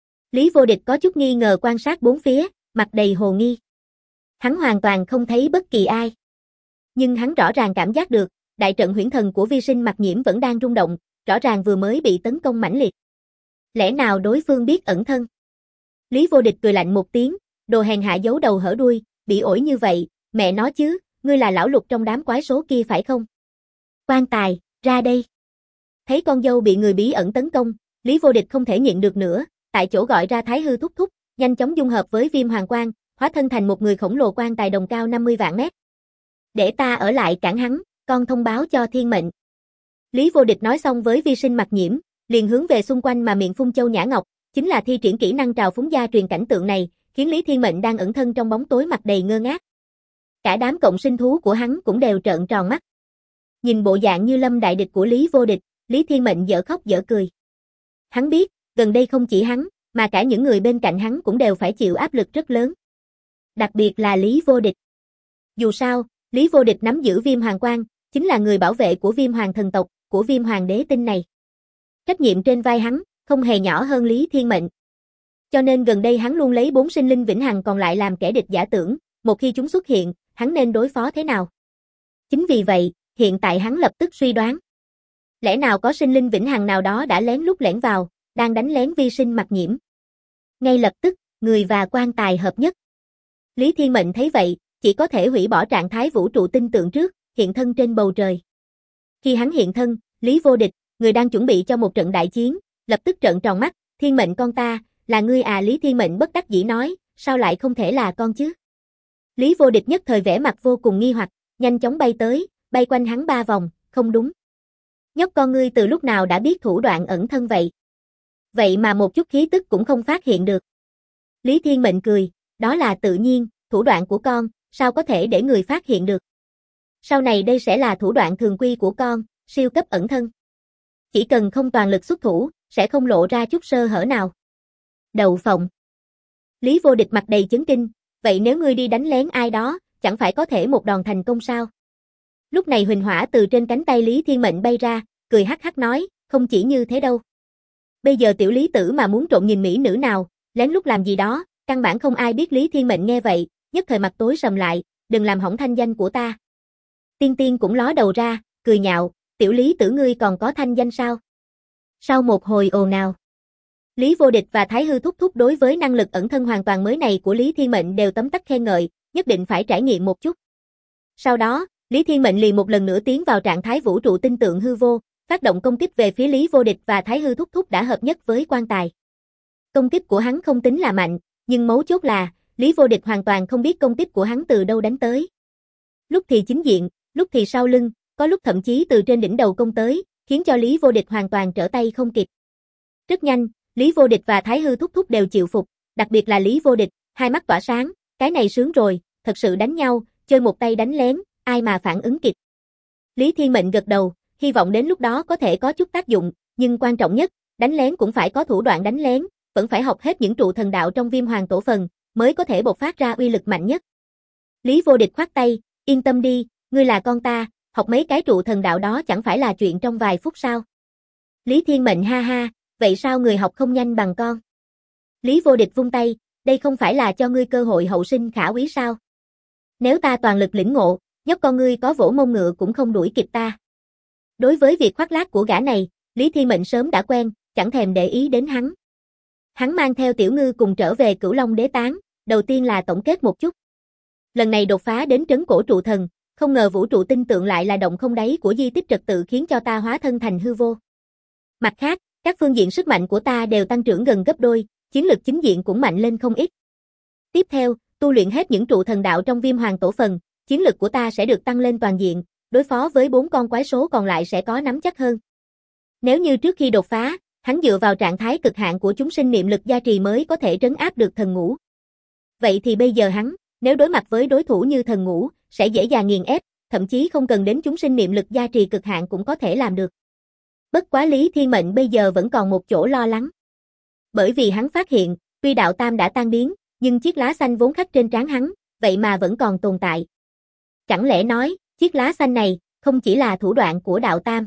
Lý Vô Địch có chút nghi ngờ quan sát bốn phía, mặt đầy hồ nghi. Hắn hoàn toàn không thấy bất kỳ ai. Nhưng hắn rõ ràng cảm giác được, đại trận huyễn thần của Vi Sinh Mặc Nhiễm vẫn đang rung động, rõ ràng vừa mới bị tấn công mãnh liệt. Lẽ nào đối phương biết ẩn thân? Lý Vô Địch cười lạnh một tiếng, đồ hèn hạ giấu đầu hở đuôi, bị ổi như vậy, mẹ nó chứ, ngươi là lão lục trong đám quái số kia phải không? Quan tài, ra đây. Thấy con dâu bị người bí ẩn tấn công, Lý Vô Địch không thể nhịn được nữa, tại chỗ gọi ra Thái Hư thúc thúc, nhanh chóng dung hợp với Viêm Hoàng Quang, hóa thân thành một người khổng lồ quan tài đồng cao 50 vạn mét. Để ta ở lại cản hắn, con thông báo cho Thiên Mệnh. Lý Vô Địch nói xong với Vi Sinh Mặc Nhiễm, liền hướng về xung quanh mà miệng phun châu nhã ngọc, chính là thi triển kỹ năng trào phúng gia truyền cảnh tượng này, khiến Lý Thiên Mệnh đang ẩn thân trong bóng tối mặt đầy ngơ ngác. Cả đám cộng sinh thú của hắn cũng đều trợn tròn mắt. Nhìn bộ dạng như lâm đại địch của Lý Vô Địch, Lý Thiên Mệnh dở khóc dở cười. Hắn biết, gần đây không chỉ hắn, mà cả những người bên cạnh hắn cũng đều phải chịu áp lực rất lớn. Đặc biệt là Lý Vô Địch. Dù sao, Lý Vô Địch nắm giữ Viêm Hoàng Quang, chính là người bảo vệ của Viêm Hoàng thần tộc, của Viêm Hoàng đế tinh này. Trách nhiệm trên vai hắn, không hề nhỏ hơn Lý Thiên Mệnh. Cho nên gần đây hắn luôn lấy 4 sinh linh vĩnh hằng còn lại làm kẻ địch giả tưởng, một khi chúng xuất hiện, hắn nên đối phó thế nào? Chính vì vậy, hiện tại hắn lập tức suy đoán. Lẽ nào có sinh linh vĩnh hằng nào đó đã lén lút lẻn vào, đang đánh lén Vi Sinh Mặc Nhiễm? Ngay lập tức, người và quan tài hợp nhất. Lý Thiên Mệnh thấy vậy, chỉ có thể hủy bỏ trạng thái vũ trụ tinh tượng trước, hiện thân trên bầu trời. Khi hắn hiện thân, Lý Vô Địch, người đang chuẩn bị cho một trận đại chiến, lập tức trợn tròn mắt, Thiên Mệnh con ta, là ngươi à? Lý Thiên Mệnh bất đắc dĩ nói, sao lại không thể là con chứ? Lý Vô Địch nhất thời vẻ mặt vô cùng nghi hoặc, nhanh chóng bay tới, bay quanh hắn 3 vòng, không đúng. Nhóc con ngươi từ lúc nào đã biết thủ đoạn ẩn thân vậy? Vậy mà một chút khí tức cũng không phát hiện được. Lý Thiên Mệnh cười, đó là tự nhiên, thủ đoạn của con, sao có thể để người phát hiện được? Sau này đây sẽ là thủ đoạn thường quy của con, siêu cấp ẩn thân. Chỉ cần không toàn lực xuất thủ, sẽ không lộ ra chút sơ hở nào. Đậu phộng. Lý Vô Địch mặt đầy chấn kinh, vậy nếu ngươi đi đánh lén ai đó, chẳng phải có thể một đòn thành công sao? Lúc này huỳnh hỏa từ trên cánh tay Lý Thiên Mệnh bay ra, cười hắc hắc nói, không chỉ như thế đâu. Bây giờ tiểu Lý tử mà muốn trộm nhìn mỹ nữ nào, lén lút làm gì đó, căn bản không ai biết. Lý Thiên Mệnh nghe vậy, nhất thời mặt tối sầm lại, đừng làm hỏng thanh danh của ta. Tiên Tiên cũng ló đầu ra, cười nhạo, tiểu Lý tử ngươi còn có thanh danh sao? Sau một hồi ồn ào, Lý Vô Địch và Thái Hư thúc thúc đối với năng lực ẩn thân hoàn toàn mới này của Lý Thiên Mệnh đều tấm tắc khen ngợi, nhất định phải trải nghiệm một chút. Sau đó, Lý Thiên Mệnh liền một lần nữa tiến vào trạng thái vũ trụ tinh tượng hư vô, phát động công kích về phía Lý Vô Địch và Thái Hư thúc thúc đã hợp nhất với quan tài. Công kích của hắn không tính là mạnh, nhưng mấu chốt là, Lý Vô Địch hoàn toàn không biết công kích của hắn từ đâu đánh tới. Lúc thì chính diện, lúc thì sau lưng, có lúc thậm chí từ trên đỉnh đầu công tới, khiến cho Lý Vô Địch hoàn toàn trở tay không kịp. Rất nhanh, Lý Vô Địch và Thái Hư thúc thúc đều chịu phục, đặc biệt là Lý Vô Địch, hai mắt tỏa sáng, cái này sướng rồi, thật sự đánh nhau, chơi một tay đánh lén, ai mà phản ứng kịp. Lý Thiên Mệnh gật đầu, hy vọng đến lúc đó có thể có chút tác dụng, nhưng quan trọng nhất, đánh lén cũng phải có thủ đoạn đánh lén, vẫn phải học hết những trụ thần đạo trong Viêm Hoàng tổ phần, mới có thể bộc phát ra uy lực mạnh nhất. Lý Vô Địch khoát tay, yên tâm đi, ngươi là con ta, học mấy cái trụ thần đạo đó chẳng phải là chuyện trong vài phút sao. Lý Thiên Mệnh ha ha, vậy sao người học không nhanh bằng con? Lý Vô Địch vung tay, đây không phải là cho ngươi cơ hội hậu sinh khả úy sao? Nếu ta toàn lực lĩnh ngộ, nhóc con ngươi có vỗ mông ngựa cũng không đuổi kịp ta. Đối với việc khoác lác của gã này, Lý Thiên Mệnh sớm đã quen, chẳng thèm để ý đến hắn. Hắn mang theo Tiểu Ngư cùng trở về Cửu Long Đế Tán, đầu tiên là tổng kết một chút. Lần này đột phá đến trấn cổ trụ thần, không ngờ vũ trụ tinh tượng lại là động không đáy của di tích trật tự khiến cho ta hóa thân thành hư vô. Mặt khác, các phương diện sức mạnh của ta đều tăng trưởng gần gấp đôi, chiến lực chính diện cũng mạnh lên không ít. Tiếp theo, tu luyện hết những trụ thần đạo trong Viêm Hoàng Tổ phần, chiến lực của ta sẽ được tăng lên toàn diện, đối phó với 4 con quái số còn lại sẽ có nắm chắc hơn. Nếu như trước khi đột phá, hắn dựa vào trạng thái cực hạn của chúng sinh niệm lực gia trì mới có thể trấn áp được thần ngũ. Vậy thì bây giờ hắn, nếu đối mặt với đối thủ như thần ngũ, sẽ dễ dàng nghiền ép, thậm chí không cần đến chúng sinh niệm lực gia trì cực hạn cũng có thể làm được. Bất quá Lý Thiên Mệnh bây giờ vẫn còn một chỗ lo lắng. Bởi vì hắn phát hiện, tuy đạo tam đã tan biến, nhưng chiếc lá xanh vốn khắc trên trán hắn, vậy mà vẫn còn tồn tại. Chẳng lẽ nói, chiếc lá xanh này, không chỉ là thủ đoạn của đạo tam?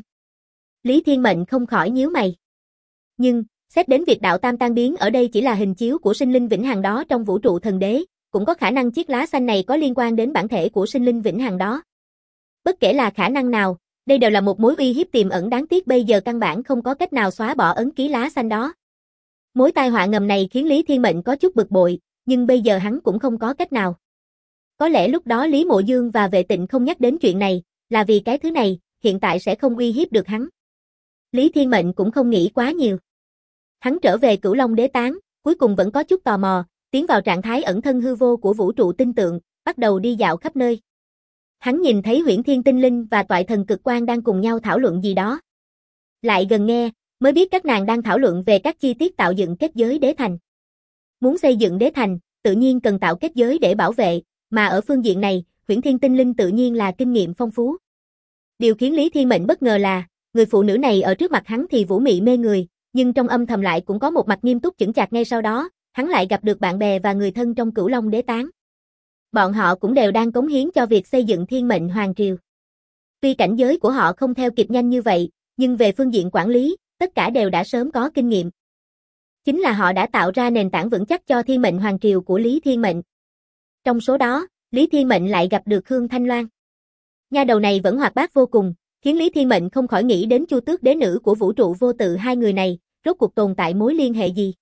Lý Thiên Mệnh không khỏi nhíu mày. Nhưng, xét đến việc đạo tam tan biến ở đây chỉ là hình chiếu của sinh linh vĩnh hằng đó trong vũ trụ thần đế, cũng có khả năng chiếc lá xanh này có liên quan đến bản thể của sinh linh vĩnh hằng đó. Bất kể là khả năng nào, đây đều là một mối uy hiếp tiềm ẩn đáng tiếc bây giờ căn bản không có cách nào xóa bỏ ấn ký lá xanh đó. Mối tai họa ngầm này khiến Lý Thiên Mệnh có chút bực bội, nhưng bây giờ hắn cũng không có cách nào. Có lẽ lúc đó Lý Mộ Dương và Vệ Tịnh không nhắc đến chuyện này, là vì cái thứ này, hiện tại sẽ không uy hiếp được hắn. Lý Thiên Mệnh cũng không nghĩ quá nhiều. Hắn trở về Cửu Long Đế Tán, cuối cùng vẫn có chút tò mò, tiến vào trạng thái ẩn thân hư vô của vũ trụ tinh tượng, bắt đầu đi dạo khắp nơi. Hắn nhìn thấy Huyễn Thiên Tinh Linh và Toại Thần Cực Quang đang cùng nhau thảo luận gì đó. Lại gần nghe, mới biết các nàng đang thảo luận về các chi tiết tạo dựng kết giới đế thành. Muốn xây dựng đế thành, tự nhiên cần tạo kết giới để bảo vệ, mà ở phương diện này, Huyễn Thiên Tinh Linh tự nhiên là kinh nghiệm phong phú. Điều khiến Lý Thiên Mệnh bất ngờ là, người phụ nữ này ở trước mặt hắn thì vũ mị mê người, nhưng trong âm thầm lại cũng có một mặt nghiêm túc chững chạc. Ngay sau đó, hắn lại gặp được bạn bè và người thân trong Cửu Long Đế Tán. Bọn họ cũng đều đang cống hiến cho việc xây dựng Thiên Mệnh Hoàng Triều. Tuy cảnh giới của họ không theo kịp nhanh như vậy, nhưng về phương diện quản lý, tất cả đều đã sớm có kinh nghiệm. Chính là họ đã tạo ra nền tảng vững chắc cho Thiên Mệnh Hoàng Triều của Lý Thiên Mệnh. Trong số đó, Lý Thiên Mệnh lại gặp được Khương Thanh Loan. Nha đầu này vẫn hoạt bát vô cùng, khiến Lý Thiên Mệnh không khỏi nghĩ đến Chu Tước đế nữ của vũ trụ vô tự. Hai người này, rốt cuộc tồn tại mối liên hệ gì?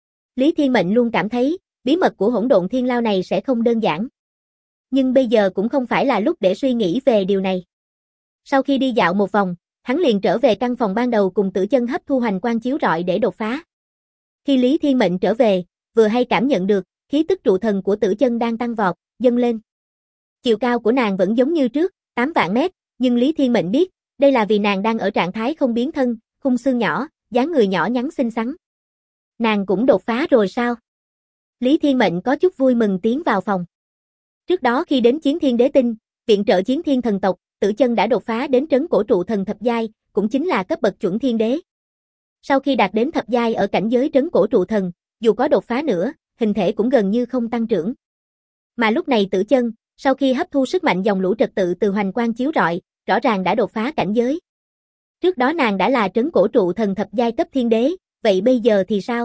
Lý Thiên Mệnh luôn cảm thấy, bí mật của hỗn độn thiên lao này sẽ không đơn giản. Nhưng bây giờ cũng không phải là lúc để suy nghĩ về điều này. Sau khi đi dạo một vòng, hắn liền trở về căn phòng ban đầu cùng Tử Chân hấp thu hoành quang chiếu rọi để đột phá. Khi Lý Thiên Mệnh trở về, vừa hay cảm nhận được, khí tức trụ thần của Tử Chân đang tăng vọt, dâng lên. Chiều cao của nàng vẫn giống như trước, 8 vạn mét, nhưng Lý Thiên Mệnh biết, đây là vì nàng đang ở trạng thái không biến thân, khung xương nhỏ, dáng người nhỏ nhắn xinh xắn. Nàng cũng đột phá rồi sao? Lý Thiên Mệnh có chút vui mừng tiến vào phòng. Trước đó khi đến Chiến Thiên Đế Tinh, viện trợ Chiến Thiên thần tộc, Tử Chân đã đột phá đến trấn cổ trụ thần thập giai, cũng chính là cấp bậc chuẩn thiên đế. Sau khi đạt đến thập giai ở cảnh giới trấn cổ trụ thần, dù có đột phá nữa, hình thể cũng gần như không tăng trưởng. Mà lúc này Tử Chân, sau khi hấp thu sức mạnh dòng lũ trật tự từ hoành quang chiếu rọi, rõ ràng đã đột phá cảnh giới. Trước đó nàng đã là trấn cổ trụ thần thập giai cấp thiên đế, vậy bây giờ thì sao?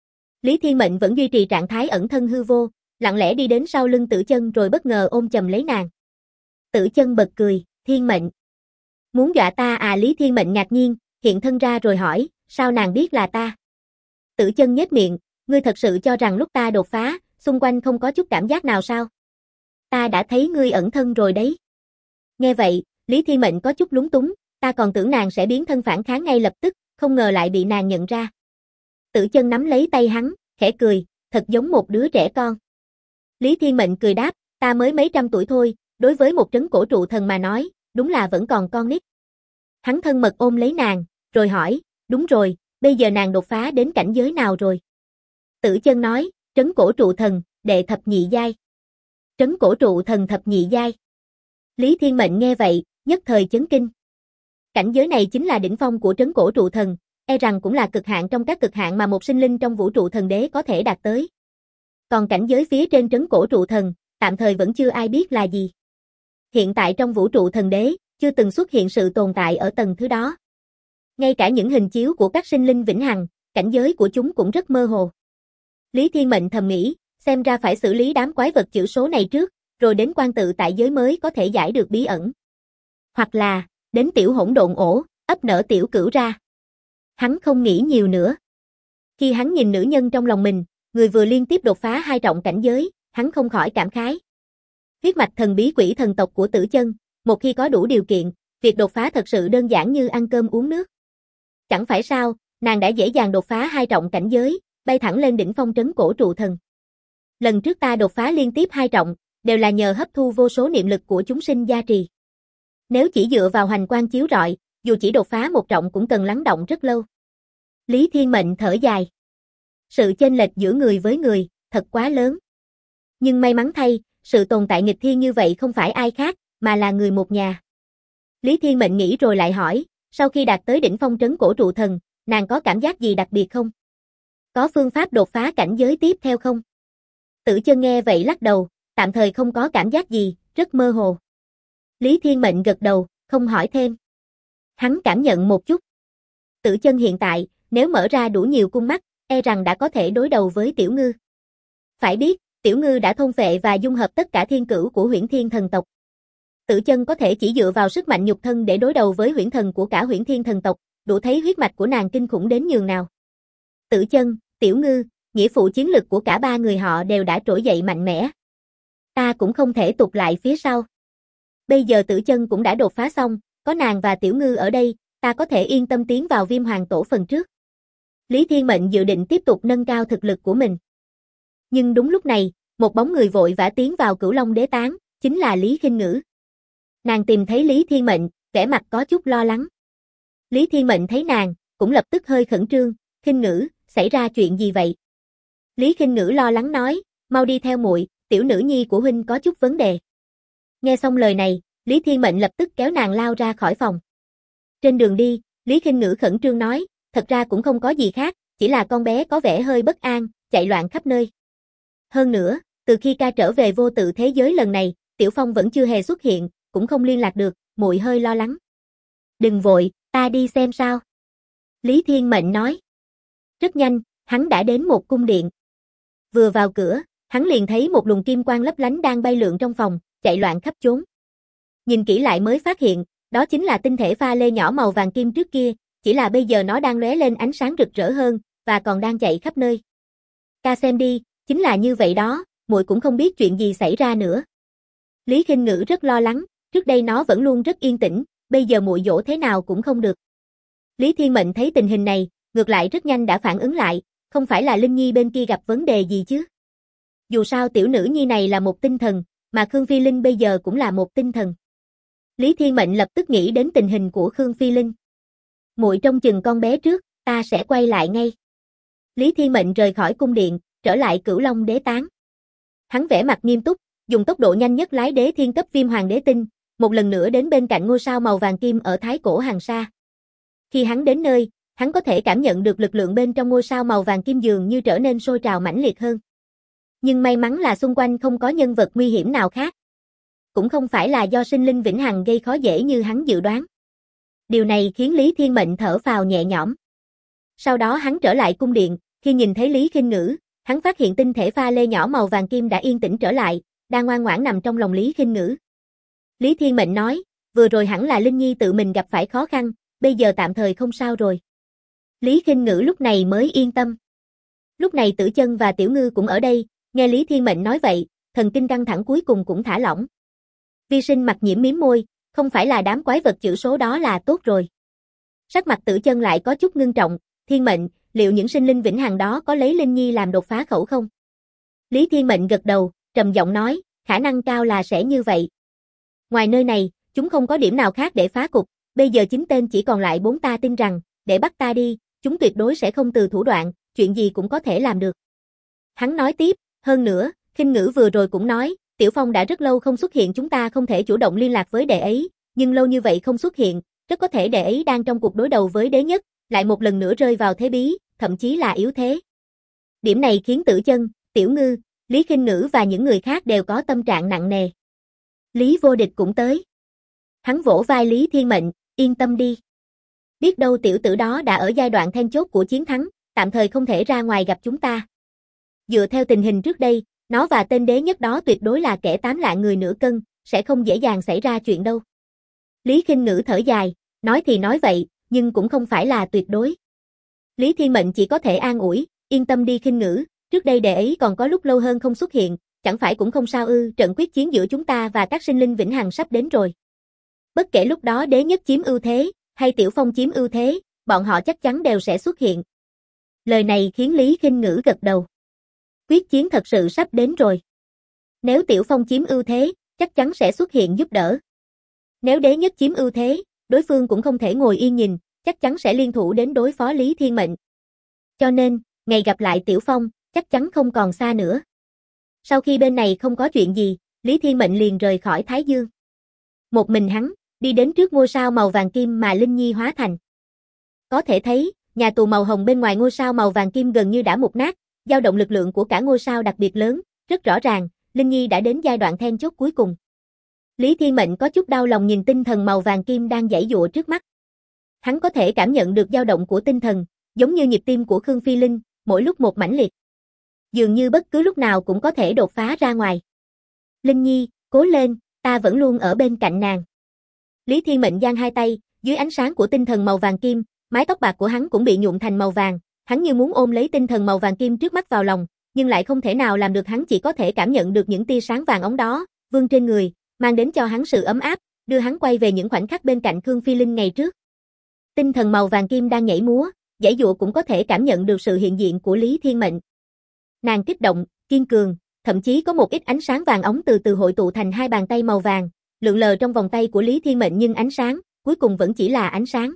Lý Thiên Mệnh vẫn duy trì trạng thái ẩn thân hư vô, lặng lẽ đi đến sau lưng Tử Chân rồi bất ngờ ôm chầm lấy nàng. Tử Chân bật cười, Thiên Mệnh. Muốn dọa ta à? Lý Thiên Mệnh ngạc nhiên, hiện thân ra rồi hỏi, sao nàng biết là ta? Tử Chân nhếch miệng, ngươi thật sự cho rằng lúc ta đột phá, xung quanh không có chút cảm giác nào sao? Ta đã thấy ngươi ẩn thân rồi đấy. Nghe vậy, Lý Thiên Mệnh có chút lúng túng, ta còn tưởng nàng sẽ biến thân phản kháng ngay lập tức, không ngờ lại bị nàng nhận ra. Tử Chân nắm lấy tay hắn, khẽ cười, thật giống một đứa trẻ con. Lý Thiên Mệnh cười đáp, ta mới mấy trăm tuổi thôi, đối với một trấn cổ trụ thần mà nói, đúng là vẫn còn con nít. Hắn thân mật ôm lấy nàng, rồi hỏi, đúng rồi, bây giờ nàng đột phá đến cảnh giới nào rồi? Tử Chân nói, trấn cổ trụ thần, đệ thập nhị giai. Trấn cổ trụ thần thập nhị giai. Lý Thiên Mệnh nghe vậy, nhất thời chấn kinh. Cảnh giới này chính là đỉnh phong của trấn cổ trụ thần, e rằng cũng là cực hạn trong các cực hạn mà một sinh linh trong vũ trụ thần đế có thể đạt tới. Còn cảnh giới phía trên trấn cổ trụ thần, tạm thời vẫn chưa ai biết là gì. Hiện tại trong vũ trụ thần đế, chưa từng xuất hiện sự tồn tại ở tầng thứ đó. Ngay cả những hình chiếu của các sinh linh vĩnh hằng, cảnh giới của chúng cũng rất mơ hồ. Lý Thiên Mệnh thầm nghĩ, xem ra phải xử lý đám quái vật chữ số này trước, rồi đến quan tự tại giới mới có thể giải được bí ẩn. Hoặc là, đến tiểu hỗn độn ổ, ấp nở tiểu cửu ra. Hắn không nghĩ nhiều nữa. Khi hắn nhìn nữ nhân trong lòng mình, người vừa liên tiếp đột phá 2 trọng cảnh giới, hắn không khỏi cảm khái. Huyết mạch thần bí quỷ thần tộc của Tử Chân, một khi có đủ điều kiện, việc đột phá thật sự đơn giản như ăn cơm uống nước. Chẳng phải sao, nàng đã dễ dàng đột phá 2 trọng cảnh giới, bay thẳng lên đỉnh phong trấn cổ trụ thần. Lần trước ta đột phá liên tiếp 2 trọng, đều là nhờ hấp thu vô số niệm lực của chúng sinh gia trì. Nếu chỉ dựa vào hoành quang chiếu rọi, dù chỉ đột phá 1 trọng cũng cần lắng đọng rất lâu. Lý Thiên Mệnh thở dài. Sự chênh lệch giữa người với người, thật quá lớn. Nhưng may mắn thay, sự tồn tại nghịch thiên như vậy không phải ai khác, mà là người một nhà. Lý Thiên Mệnh nghĩ rồi lại hỏi, sau khi đạt tới đỉnh phong trấn cổ trụ thần, nàng có cảm giác gì đặc biệt không? Có phương pháp đột phá cảnh giới tiếp theo không? Tử Chân nghe vậy lắc đầu, tạm thời không có cảm giác gì, rất mơ hồ. Lý Thiên Mệnh gật đầu, không hỏi thêm. Hắn cảm nhận một chút. Tử Chân hiện tại, nếu mở ra đủ nhiều cung mắt, e rằng đã có thể đối đầu với Tiểu Ngư. Phải biết, Tiểu Ngư đã thôn phệ và dung hợp tất cả thiên cửu của Huyễn Thiên thần tộc. Tử Chân có thể chỉ dựa vào sức mạnh nhục thân để đối đầu với huyễn thần của cả Huyễn Thiên thần tộc, đủ thấy huyết mạch của nàng kinh khủng đến nhường nào. Tử Chân, Tiểu Ngư, nghĩa phụ chiến lực của cả 3 người họ đều đã trỗi dậy mạnh mẽ. Ta cũng không thể tụt lại phía sau. Bây giờ Tử Chân cũng đã đột phá xong, có nàng và Tiểu Ngư ở đây, ta có thể yên tâm tiến vào Viêm Hoàng Tổ phần trước. Lý Thiên Mệnh dự định tiếp tục nâng cao thực lực của mình. Nhưng đúng lúc này, một bóng người vội vã tiến vào Cửu Long Đế Tán, chính là Lý Khinh Ngữ. Nàng tìm thấy Lý Thiên Mệnh, vẻ mặt có chút lo lắng. Lý Thiên Mệnh thấy nàng, cũng lập tức hơi khẩn trương, Khinh Ngữ, xảy ra chuyện gì vậy? Lý Khinh Ngữ lo lắng nói, mau đi theo muội, tiểu nữ nhi của huynh có chút vấn đề. Nghe xong lời này, Lý Thiên Mệnh lập tức kéo nàng lao ra khỏi phòng. Trên đường đi, Lý Khinh Ngữ khẩn trương nói, thật ra cũng không có gì khác, chỉ là con bé có vẻ hơi bất an, chạy loạn khắp nơi. Hơn nữa, từ khi ca trở về vô tự thế giới lần này, Tiểu Phong vẫn chưa hề xuất hiện, cũng không liên lạc được, muội hơi lo lắng. Đừng vội, ta đi xem sao. Lý Thiên Mệnh nói. Rất nhanh, hắn đã đến một cung điện. Vừa vào cửa, hắn liền thấy một luồng kim quang lấp lánh đang bay lượn trong phòng, chạy loạn khắp chốn. Nhìn kỹ lại mới phát hiện, đó chính là tinh thể pha lê nhỏ màu vàng kim trước kia, chỉ là bây giờ nó đang lóe lên ánh sáng rực rỡ hơn, và còn đang chạy khắp nơi. Ca xem đi, chính là như vậy đó, muội cũng không biết chuyện gì xảy ra nữa. Lý Khinh Ngữ rất lo lắng, trước đây nó vẫn luôn rất yên tĩnh, bây giờ muội dỗ thế nào cũng không được. Lý Thiên Mệnh thấy tình hình này, ngược lại rất nhanh đã phản ứng lại, không phải là Linh Nhi bên kia gặp vấn đề gì chứ. Dù sao tiểu nữ nhi này là một tinh thần, mà Khương Phi Linh bây giờ cũng là một tinh thần. Lý Thiên Mệnh lập tức nghĩ đến tình hình của Khương Phi Linh. Muội trông chừng con bé trước, ta sẽ quay lại ngay. Lý Thiên Mệnh rời khỏi cung điện, trở lại Cửu Long Đế Tán. Hắn vẻ mặt nghiêm túc, dùng tốc độ nhanh nhất lái đế thiên cấp Viêm Hoàng Đế Tinh, một lần nữa đến bên cạnh ngôi sao màu vàng kim ở Thái Cổ Hàng Sa. Khi hắn đến nơi, hắn có thể cảm nhận được lực lượng bên trong ngôi sao màu vàng kim dường như trở nên sôi trào mãnh liệt hơn. Nhưng may mắn là xung quanh không có nhân vật nguy hiểm nào khác. Cũng không phải là do sinh linh vĩnh hằng gây khó dễ như hắn dự đoán. Điều này khiến Lý Thiên Mệnh thở phào nhẹ nhõm. Sau đó hắn trở lại cung điện, khi nhìn thấy Lý Khinh Ngữ, hắn phát hiện tinh thể pha lê nhỏ màu vàng kim đã yên tĩnh trở lại, đang ngoan ngoãn nằm trong lòng Lý Khinh Ngữ. Lý Thiên Mệnh nói, vừa rồi hẳn là Linh Nhi tự mình gặp phải khó khăn, bây giờ tạm thời không sao rồi. Lý Khinh Ngữ lúc này mới yên tâm. Lúc này Tử Chân và Tiểu Ngư cũng ở đây, nghe Lý Thiên Mệnh nói vậy, thần kinh căng thẳng cuối cùng cũng thả lỏng. Vi Sinh mặt nhiễm mím môi, không phải là đám quái vật chữ số đó là tốt rồi. Sắc mặt Tử Chân lại có chút ngưng trọng, Thiên Mệnh, liệu những sinh linh vĩnh hằng đó có lấy Linh Nhi làm đột phá khẩu không? Lý Thiên Mệnh gật đầu, trầm giọng nói, khả năng cao là sẽ như vậy. Ngoài nơi này, chúng không có điểm nào khác để phá cục, bây giờ 9 tên chỉ còn lại 4 ta tin rằng, để bắt ta đi, chúng tuyệt đối sẽ không từ thủ đoạn, chuyện gì cũng có thể làm được. Hắn nói tiếp, hơn nữa, Khinh Ngữ vừa rồi cũng nói, Tiểu Phong đã rất lâu không xuất hiện, chúng ta không thể chủ động liên lạc với đệ ấy, nhưng lâu như vậy không xuất hiện, rất có thể đệ ấy đang trong cuộc đối đầu với đế nhất, lại một lần nữa rơi vào thế bí, thậm chí là yếu thế. Điểm này khiến Tử Chân, Tiểu Ngư, Lý Khinh Ngữ và những người khác đều có tâm trạng nặng nề. Lý Vô Địch cũng tới. Hắn vỗ vai Lý Thiên Mệnh, yên tâm đi. Biết đâu tiểu tử đó đã ở giai đoạn then chốt của chiến thắng, tạm thời không thể ra ngoài gặp chúng ta. Dựa theo tình hình trước đây, nó và tên đế nhất đó tuyệt đối là kẻ 8 lạng người nửa cân, sẽ không dễ dàng xảy ra chuyện đâu. Lý Khinh Ngữ thở dài, nói thì nói vậy, nhưng cũng không phải là tuyệt đối. Lý Thiên Mệnh chỉ có thể an ủi, yên tâm đi Khinh Ngữ, trước đây đệ ấy còn có lúc lâu hơn không xuất hiện, chẳng phải cũng không sao ư, trận quyết chiến giữa chúng ta và các sinh linh vĩnh hằng sắp đến rồi. Bất kể lúc đó đế nhất chiếm ưu thế, hay Tiểu Phong chiếm ưu thế, bọn họ chắc chắn đều sẽ xuất hiện. Lời này khiến Lý Khinh Ngữ gật đầu. Quyết chiến thật sự sắp đến rồi. Nếu Tiểu Phong chiếm ưu thế, chắc chắn sẽ xuất hiện giúp đỡ. Nếu đế nhất chiếm ưu thế, đối phương cũng không thể ngồi yên nhìn, chắc chắn sẽ liên thủ đến đối phó Lý Thiên Mệnh. Cho nên, ngày gặp lại Tiểu Phong, chắc chắn không còn xa nữa. Sau khi bên này không có chuyện gì, Lý Thiên Mệnh liền rời khỏi Thái Dương. Một mình hắn, đi đến trước ngôi sao màu vàng kim mà Linh Nhi hóa thành. Có thể thấy, nhà tù màu hồng bên ngoài ngôi sao màu vàng kim gần như đã mục nát, dao động lực lượng của cả ngôi sao đặc biệt lớn, rất rõ ràng, Linh Nhi đã đến giai đoạn then chốt cuối cùng. Lý Thiên Mệnh có chút đau lòng nhìn tinh thần màu vàng kim đang giãy giụa trước mắt. Hắn có thể cảm nhận được dao động của tinh thần, giống như nhịp tim của Khương Phi Linh, mỗi lúc một mãnh liệt. Dường như bất cứ lúc nào cũng có thể đột phá ra ngoài. Linh Nhi, cố lên, ta vẫn luôn ở bên cạnh nàng. Lý Thiên Mệnh giang hai tay, dưới ánh sáng của tinh thần màu vàng kim, mái tóc bạc của hắn cũng bị nhuộm thành màu vàng, hắn như muốn ôm lấy tinh thần màu vàng kim trước mắt vào lòng, nhưng lại không thể nào làm được, hắn chỉ có thể cảm nhận được những tia sáng vàng óng đó, vương trên người, mang đến cho hắn sự ấm áp, đưa hắn quay về những khoảnh khắc bên cạnh Khương Phi Linh ngày trước. Tinh thần màu vàng kim đang nhảy múa, giãy giụa cũng có thể cảm nhận được sự hiện diện của Lý Thiên Mệnh. Nàng kích động, kiên cường, thậm chí có một ít ánh sáng vàng óng từ từ hội tụ thành hai bàn tay màu vàng, lượn lờ trong vòng tay của Lý Thiên Mệnh, nhưng ánh sáng, cuối cùng vẫn chỉ là ánh sáng.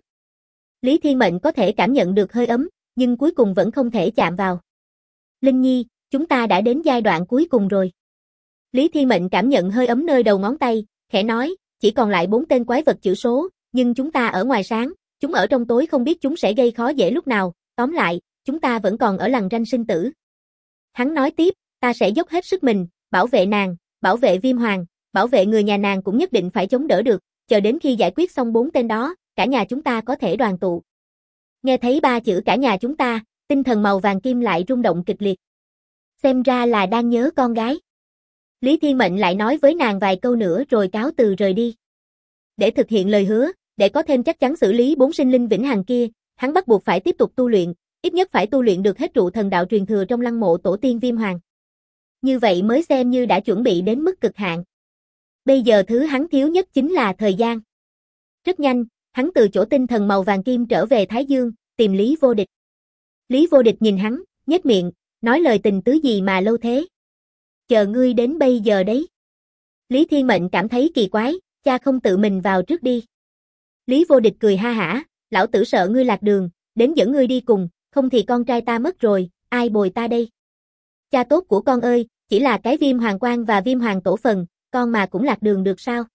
Lý Thiên Mệnh có thể cảm nhận được hơi ấm, nhưng cuối cùng vẫn không thể chạm vào. Linh Nhi, chúng ta đã đến giai đoạn cuối cùng rồi. Lý Thiên Mệnh cảm nhận hơi ấm nơi đầu ngón tay, khẽ nói, chỉ còn lại 4 tên quái vật chữ số, nhưng chúng ta ở ngoài sáng, chúng ở trong tối, không biết chúng sẽ gây khó dễ lúc nào, tóm lại, chúng ta vẫn còn ở lằn ranh sinh tử. Hắn nói tiếp, ta sẽ dốc hết sức mình, bảo vệ nàng, bảo vệ Viêm Hoàng, bảo vệ người nhà nàng cũng nhất định phải chống đỡ được, chờ đến khi giải quyết xong 4 tên đó, cả nhà chúng ta có thể đoàn tụ. Nghe thấy 3 chữ cả nhà chúng ta, tinh thần màu vàng kim lại rung động kịch liệt. Xem ra là đang nhớ con gái. Lý Thiên Mệnh lại nói với nàng vài câu nữa rồi cáo từ rời đi. Để thực hiện lời hứa, để có thêm chắc chắn xử lý 4 sinh linh vĩnh hằng kia, hắn bắt buộc phải tiếp tục tu luyện, ít nhất phải tu luyện được hết trụ thần đạo truyền thừa trong lăng mộ tổ tiên Viêm Hoàng. Như vậy mới xem như đã chuẩn bị đến mức cực hạn. Bây giờ thứ hắn thiếu nhất chính là thời gian. Rất nhanh, hắn từ chỗ tinh thần màu vàng kim trở về Thái Dương, tìm Lý Vô Địch. Lý Vô Địch nhìn hắn, nhếch miệng, nói lời tình tứ gì mà lâu thế. Chờ ngươi đến bây giờ đấy. Lý Thiên Mệnh cảm thấy kỳ quái, cha không tự mình vào trước đi. Lý Vô Địch cười ha hả, lão tử sợ ngươi lạc đường, đến dẫn ngươi đi cùng, không thì con trai ta mất rồi, ai bồi ta đây? Cha tốt của con ơi, chỉ là cái Viêm Hoàng quan và Viêm Hoàng tổ phần, con mà cũng lạc đường được sao?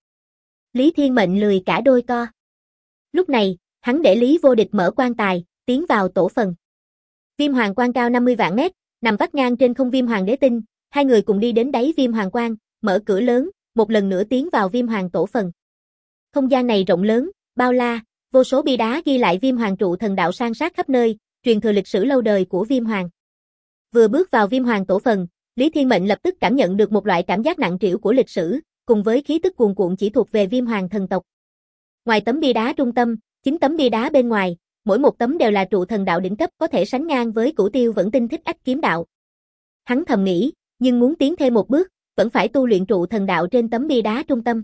Lý Thiên Mệnh lười cả đôi co. Lúc này, hắn để Lý Vô Địch mở quan tài, tiến vào tổ phần. Viêm Hoàng quan cao 50 vạn mét, nằm vắt ngang trên không Viêm Hoàng đế tinh, hai người cùng đi đến đáy Viêm Hoàng quan, mở cửa lớn, một lần nữa tiến vào Viêm Hoàng tổ phần. Không gian này rộng lớn, bao la, vô số bia đá ghi lại Viêm Hoàng trụ thần đạo san sát khắp nơi, truyền thừa lịch sử lâu đời của Viêm Hoàng. Vừa bước vào Viêm Hoàng tổ phần, Lý Thiên Mệnh lập tức cảm nhận được một loại cảm giác nặng trĩu của lịch sử, cùng với khí tức cuồn cuộn chỉ thuộc về Viêm Hoàng thần tộc. Ngoài tấm bia đá trung tâm, 9 tấm bia đá bên ngoài, mỗi một tấm đều là trụ thần đạo đỉnh cấp, có thể sánh ngang với Cửu Tiêu Vẫn Tinh Thích Ách kiếm đạo. Hắn thầm nghĩ, nhưng muốn tiến thêm một bước, vẫn phải tu luyện trụ thần đạo trên tấm bia đá trung tâm.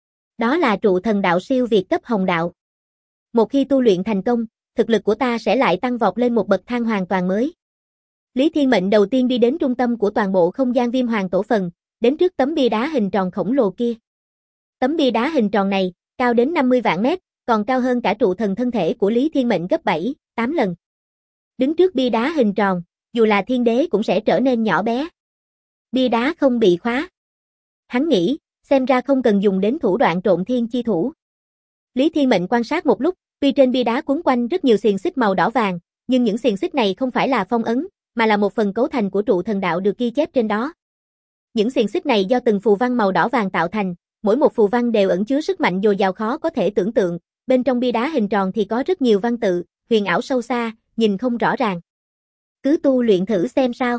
Đó là trụ thần đạo siêu việt cấp hồng đạo. Một khi tu luyện thành công, thực lực của ta sẽ lại tăng vọt lên một bậc thang hoàn toàn mới. Lý Thiên Mệnh đầu tiên đi đến trung tâm của toàn bộ không gian Viêm Hoàng tổ phần, đến trước tấm bia đá hình tròn khổng lồ kia. Tấm bia đá hình tròn này, cao đến 50 vạn mét, còn cao hơn cả trụ thần thân thể của Lý Thiên Mệnh gấp 7, 8 lần. Đứng trước bia đá hình tròn, dù là thiên đế cũng sẽ trở nên nhỏ bé. Bia đá không bị khóa. Hắn nghĩ, xem ra không cần dùng đến thủ đoạn trộn thiên chi thủ. Lý Thiên Mệnh quan sát một lúc, tuy trên bia đá quấn quanh rất nhiều xiềng xích màu đỏ vàng, nhưng những xiềng xích này không phải là phong ấn, mà là một phần cấu thành của trụ thần đạo được ghi chép trên đó. Những xiềng xích này do từng phù văn màu đỏ vàng tạo thành, mỗi một phù văn đều ẩn chứa sức mạnh dồi dào khó có thể tưởng tượng, bên trong bia đá hình tròn thì có rất nhiều văn tự, huyền ảo sâu xa, nhìn không rõ ràng. Cứ tu luyện thử xem sao.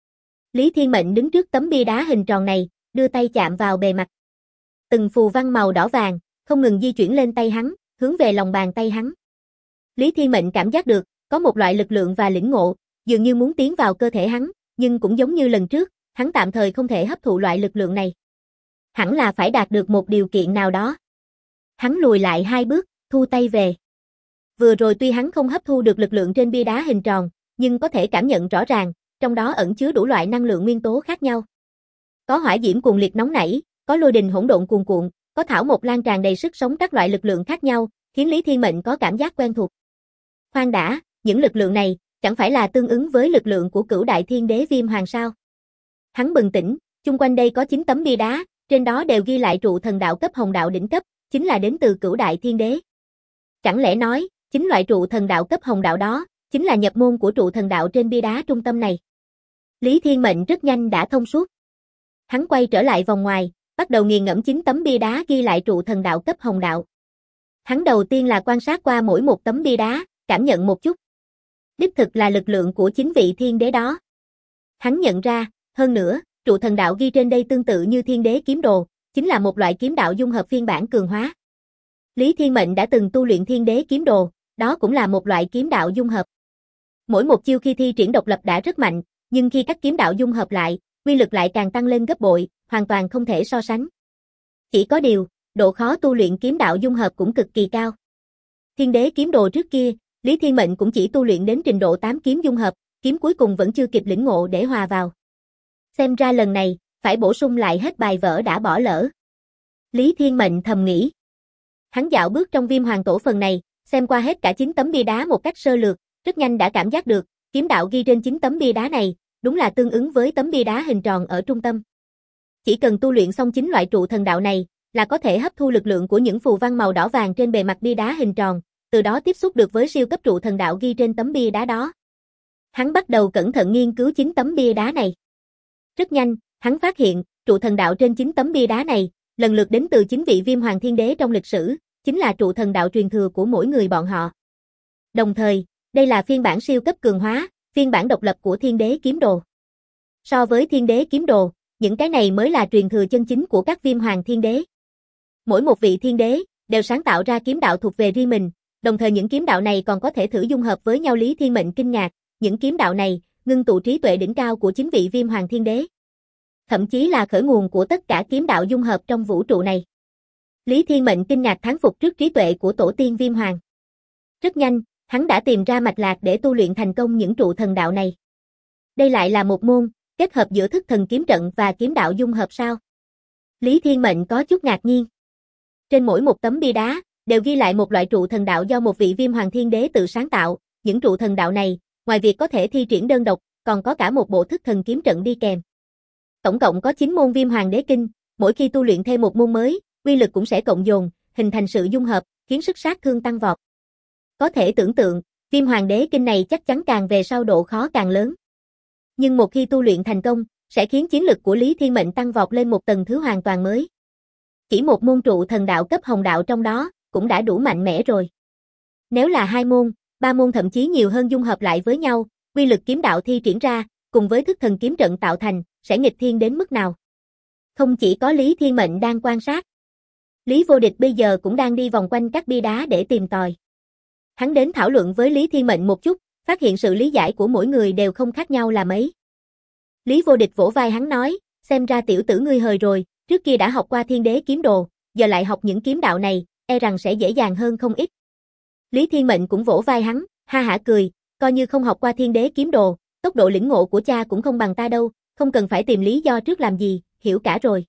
Lý Thiên Mệnh đứng trước tấm bia đá hình tròn này, đưa tay chạm vào bề mặt. Từng phù văn màu đỏ vàng, không ngừng di chuyển lên tay hắn, hướng về lòng bàn tay hắn. Lý Thiên Mệnh cảm giác được, có một loại lực lượng và lĩnh ngộ, dường như muốn tiến vào cơ thể hắn, nhưng cũng giống như lần trước, hắn tạm thời không thể hấp thụ loại lực lượng này. Hẳn là phải đạt được một điều kiện nào đó. Hắn lùi lại 2 bước, thu tay về. Vừa rồi tuy hắn không hấp thu được lực lượng trên bia đá hình tròn, nhưng có thể cảm nhận rõ ràng, trong đó ẩn chứa đủ loại năng lượng nguyên tố khác nhau. Có hỏa diễm cuồng liệt nóng nảy, có lôi đình hỗn độn cuồn cuộn, có thảo mộc lan tràn đầy sức sống, các loại lực lượng khác nhau, khiến Lý Thiên Mệnh có cảm giác quen thuộc. Khoan đã, những lực lượng này, chẳng phải là tương ứng với lực lượng của Cửu Đại Thiên Đế Viêm Hoàng sao? Hắn bừng tỉnh, chung quanh đây có 9 tấm bia đá, trên đó đều ghi lại trụ thần đạo cấp hồng đạo đỉnh cấp, chính là đến từ Cửu Đại Thiên Đế. Chẳng lẽ nói, chính loại trụ thần đạo cấp hồng đạo đó, chính là nhập môn của trụ thần đạo trên bia đá trung tâm này. Lý Thiên Mệnh rất nhanh đã thông suốt. Hắn quay trở lại vòng ngoài, bắt đầu nghiền ngẫm 9 tấm bia đá ghi lại trụ thần đạo cấp hồng đạo. Hắn đầu tiên là quan sát qua mỗi một tấm bia đá, cảm nhận một chút. Đích thực là lực lượng của 9 vị thiên đế đó. Hắn nhận ra, hơn nữa, trụ thần đạo ghi trên đây tương tự như thiên đế kiếm đồ, chính là một loại kiếm đạo dung hợp phiên bản cường hóa. Lý Thiên Mệnh đã từng tu luyện thiên đế kiếm đồ, đó cũng là một loại kiếm đạo dung hợp. Mỗi một chiêu khi thi triển độc lập đã rất mạnh, nhưng khi các kiếm đạo dung hợp lại, uy lực lại càng tăng lên gấp bội, hoàn toàn không thể so sánh. Chỉ có điều, độ khó tu luyện kiếm đạo dung hợp cũng cực kỳ cao. Thiên đế kiếm đồ trước kia, Lý Thiên Mệnh cũng chỉ tu luyện đến trình độ 8 kiếm dung hợp, kiếm cuối cùng vẫn chưa kịp lĩnh ngộ để hòa vào. Xem ra lần này, phải bổ sung lại hết bài vở đã bỏ lỡ. Lý Thiên Mệnh thầm nghĩ. Hắn dạo bước trong Viêm Hoàng Tổ phần này, xem qua hết cả 9 tấm bia đá một cách sơ lược, rất nhanh đã cảm giác được, kiếm đạo ghi trên 9 tấm bia đá này, đúng là tương ứng với tấm bia đá hình tròn ở trung tâm. Chỉ cần tu luyện xong 9 loại trụ thần đạo này, là có thể hấp thu lực lượng của những phù văn màu đỏ vàng trên bề mặt bia đá hình tròn, từ đó tiếp xúc được với siêu cấp trụ thần đạo ghi trên tấm bia đá đó. Hắn bắt đầu cẩn thận nghiên cứu 9 tấm bia đá này. Rất nhanh, hắn phát hiện, trụ thần đạo trên 9 tấm bia đá này, lần lượt đến từ 9 vị Viêm Hoàng Thiên Đế trong lịch sử, chính là trụ thần đạo truyền thừa của mỗi người bọn họ. Đồng thời, đây là phiên bản siêu cấp cường hóa, phiên bản độc lập của Thiên Đế Kiếm Đồ. So với Thiên Đế Kiếm Đồ, những cái này mới là truyền thừa chân chính của các Viêm Hoàng Thiên Đế. Mỗi một vị Thiên Đế đều sáng tạo ra kiếm đạo thuộc về riêng mình, đồng thời những kiếm đạo này còn có thể thử dung hợp với nhau. Lý Thiên Mệnh kinh ngạc, những kiếm đạo này ngưng tụ trí tuệ đỉnh cao của 9 vị Viêm Hoàng Thiên Đế, thậm chí là khởi nguồn của tất cả kiếm đạo dung hợp trong vũ trụ này. Lý Thiên Mệnh kinh ngạc thán phục trước trí tuệ của tổ tiên Viêm Hoàng. Rất nhanh, hắn đã tìm ra mạch lạc để tu luyện thành công những trụ thần đạo này. Đây lại là một môn kết hợp giữa thức thần kiếm trận và kiếm đạo dung hợp sao? Lý Thiên Mệnh có chút ngạc nhiên. Trên mỗi một tấm bia đá, đều ghi lại một loại trụ thần đạo do một vị Viêm Hoàng Thiên Đế tự sáng tạo. Những trụ thần đạo này, ngoài việc có thể thi triển đơn độc, còn có cả một bộ thức thần kiếm trận đi kèm. Tổng cộng có 9 môn Viêm Hoàng Đế Kinh, mỗi khi tu luyện thêm một môn mới, uy lực cũng sẽ cộng dồn, hình thành sự dung hợp, khiến sức sát thương tăng vọt. Có thể tưởng tượng, Viêm Hoàng Đế Kinh này chắc chắn càng về sau độ khó càng lớn. Nhưng một khi tu luyện thành công, sẽ khiến chiến lực của Lý Thiên Mệnh tăng vọt lên một tầng thứ hoàn toàn mới. Chỉ một môn trụ thần đạo cấp hồng đạo trong đó, cũng đã đủ mạnh mẽ rồi. Nếu là 2 môn, 3 môn thậm chí nhiều hơn dung hợp lại với nhau, uy lực kiếm đạo thi triển ra, cùng với thức thần kiếm trận tạo thành, sẽ nghịch thiên đến mức nào? Không chỉ có Lý Thiên Mệnh đang quan sát. Lý Vô Địch bây giờ cũng đang đi vòng quanh các bia đá để tìm tòi. Hắn đến thảo luận với Lý Thiên Mệnh một chút, phát hiện sự lý giải của mỗi người đều không khác nhau là mấy. Lý Vô Địch vỗ vai hắn nói, xem ra tiểu tử ngươi hời rồi, trước kia đã học qua Thiên Đế Kiếm Đồ, giờ lại học những kiếm đạo này, e rằng sẽ dễ dàng hơn không ít. Lý Thiên Mệnh cũng vỗ vai hắn, ha hả cười, coi như không học qua Thiên Đế Kiếm Đồ, tốc độ lĩnh ngộ của cha cũng không bằng ta đâu, không cần phải tìm lý do trước làm gì, hiểu cả rồi.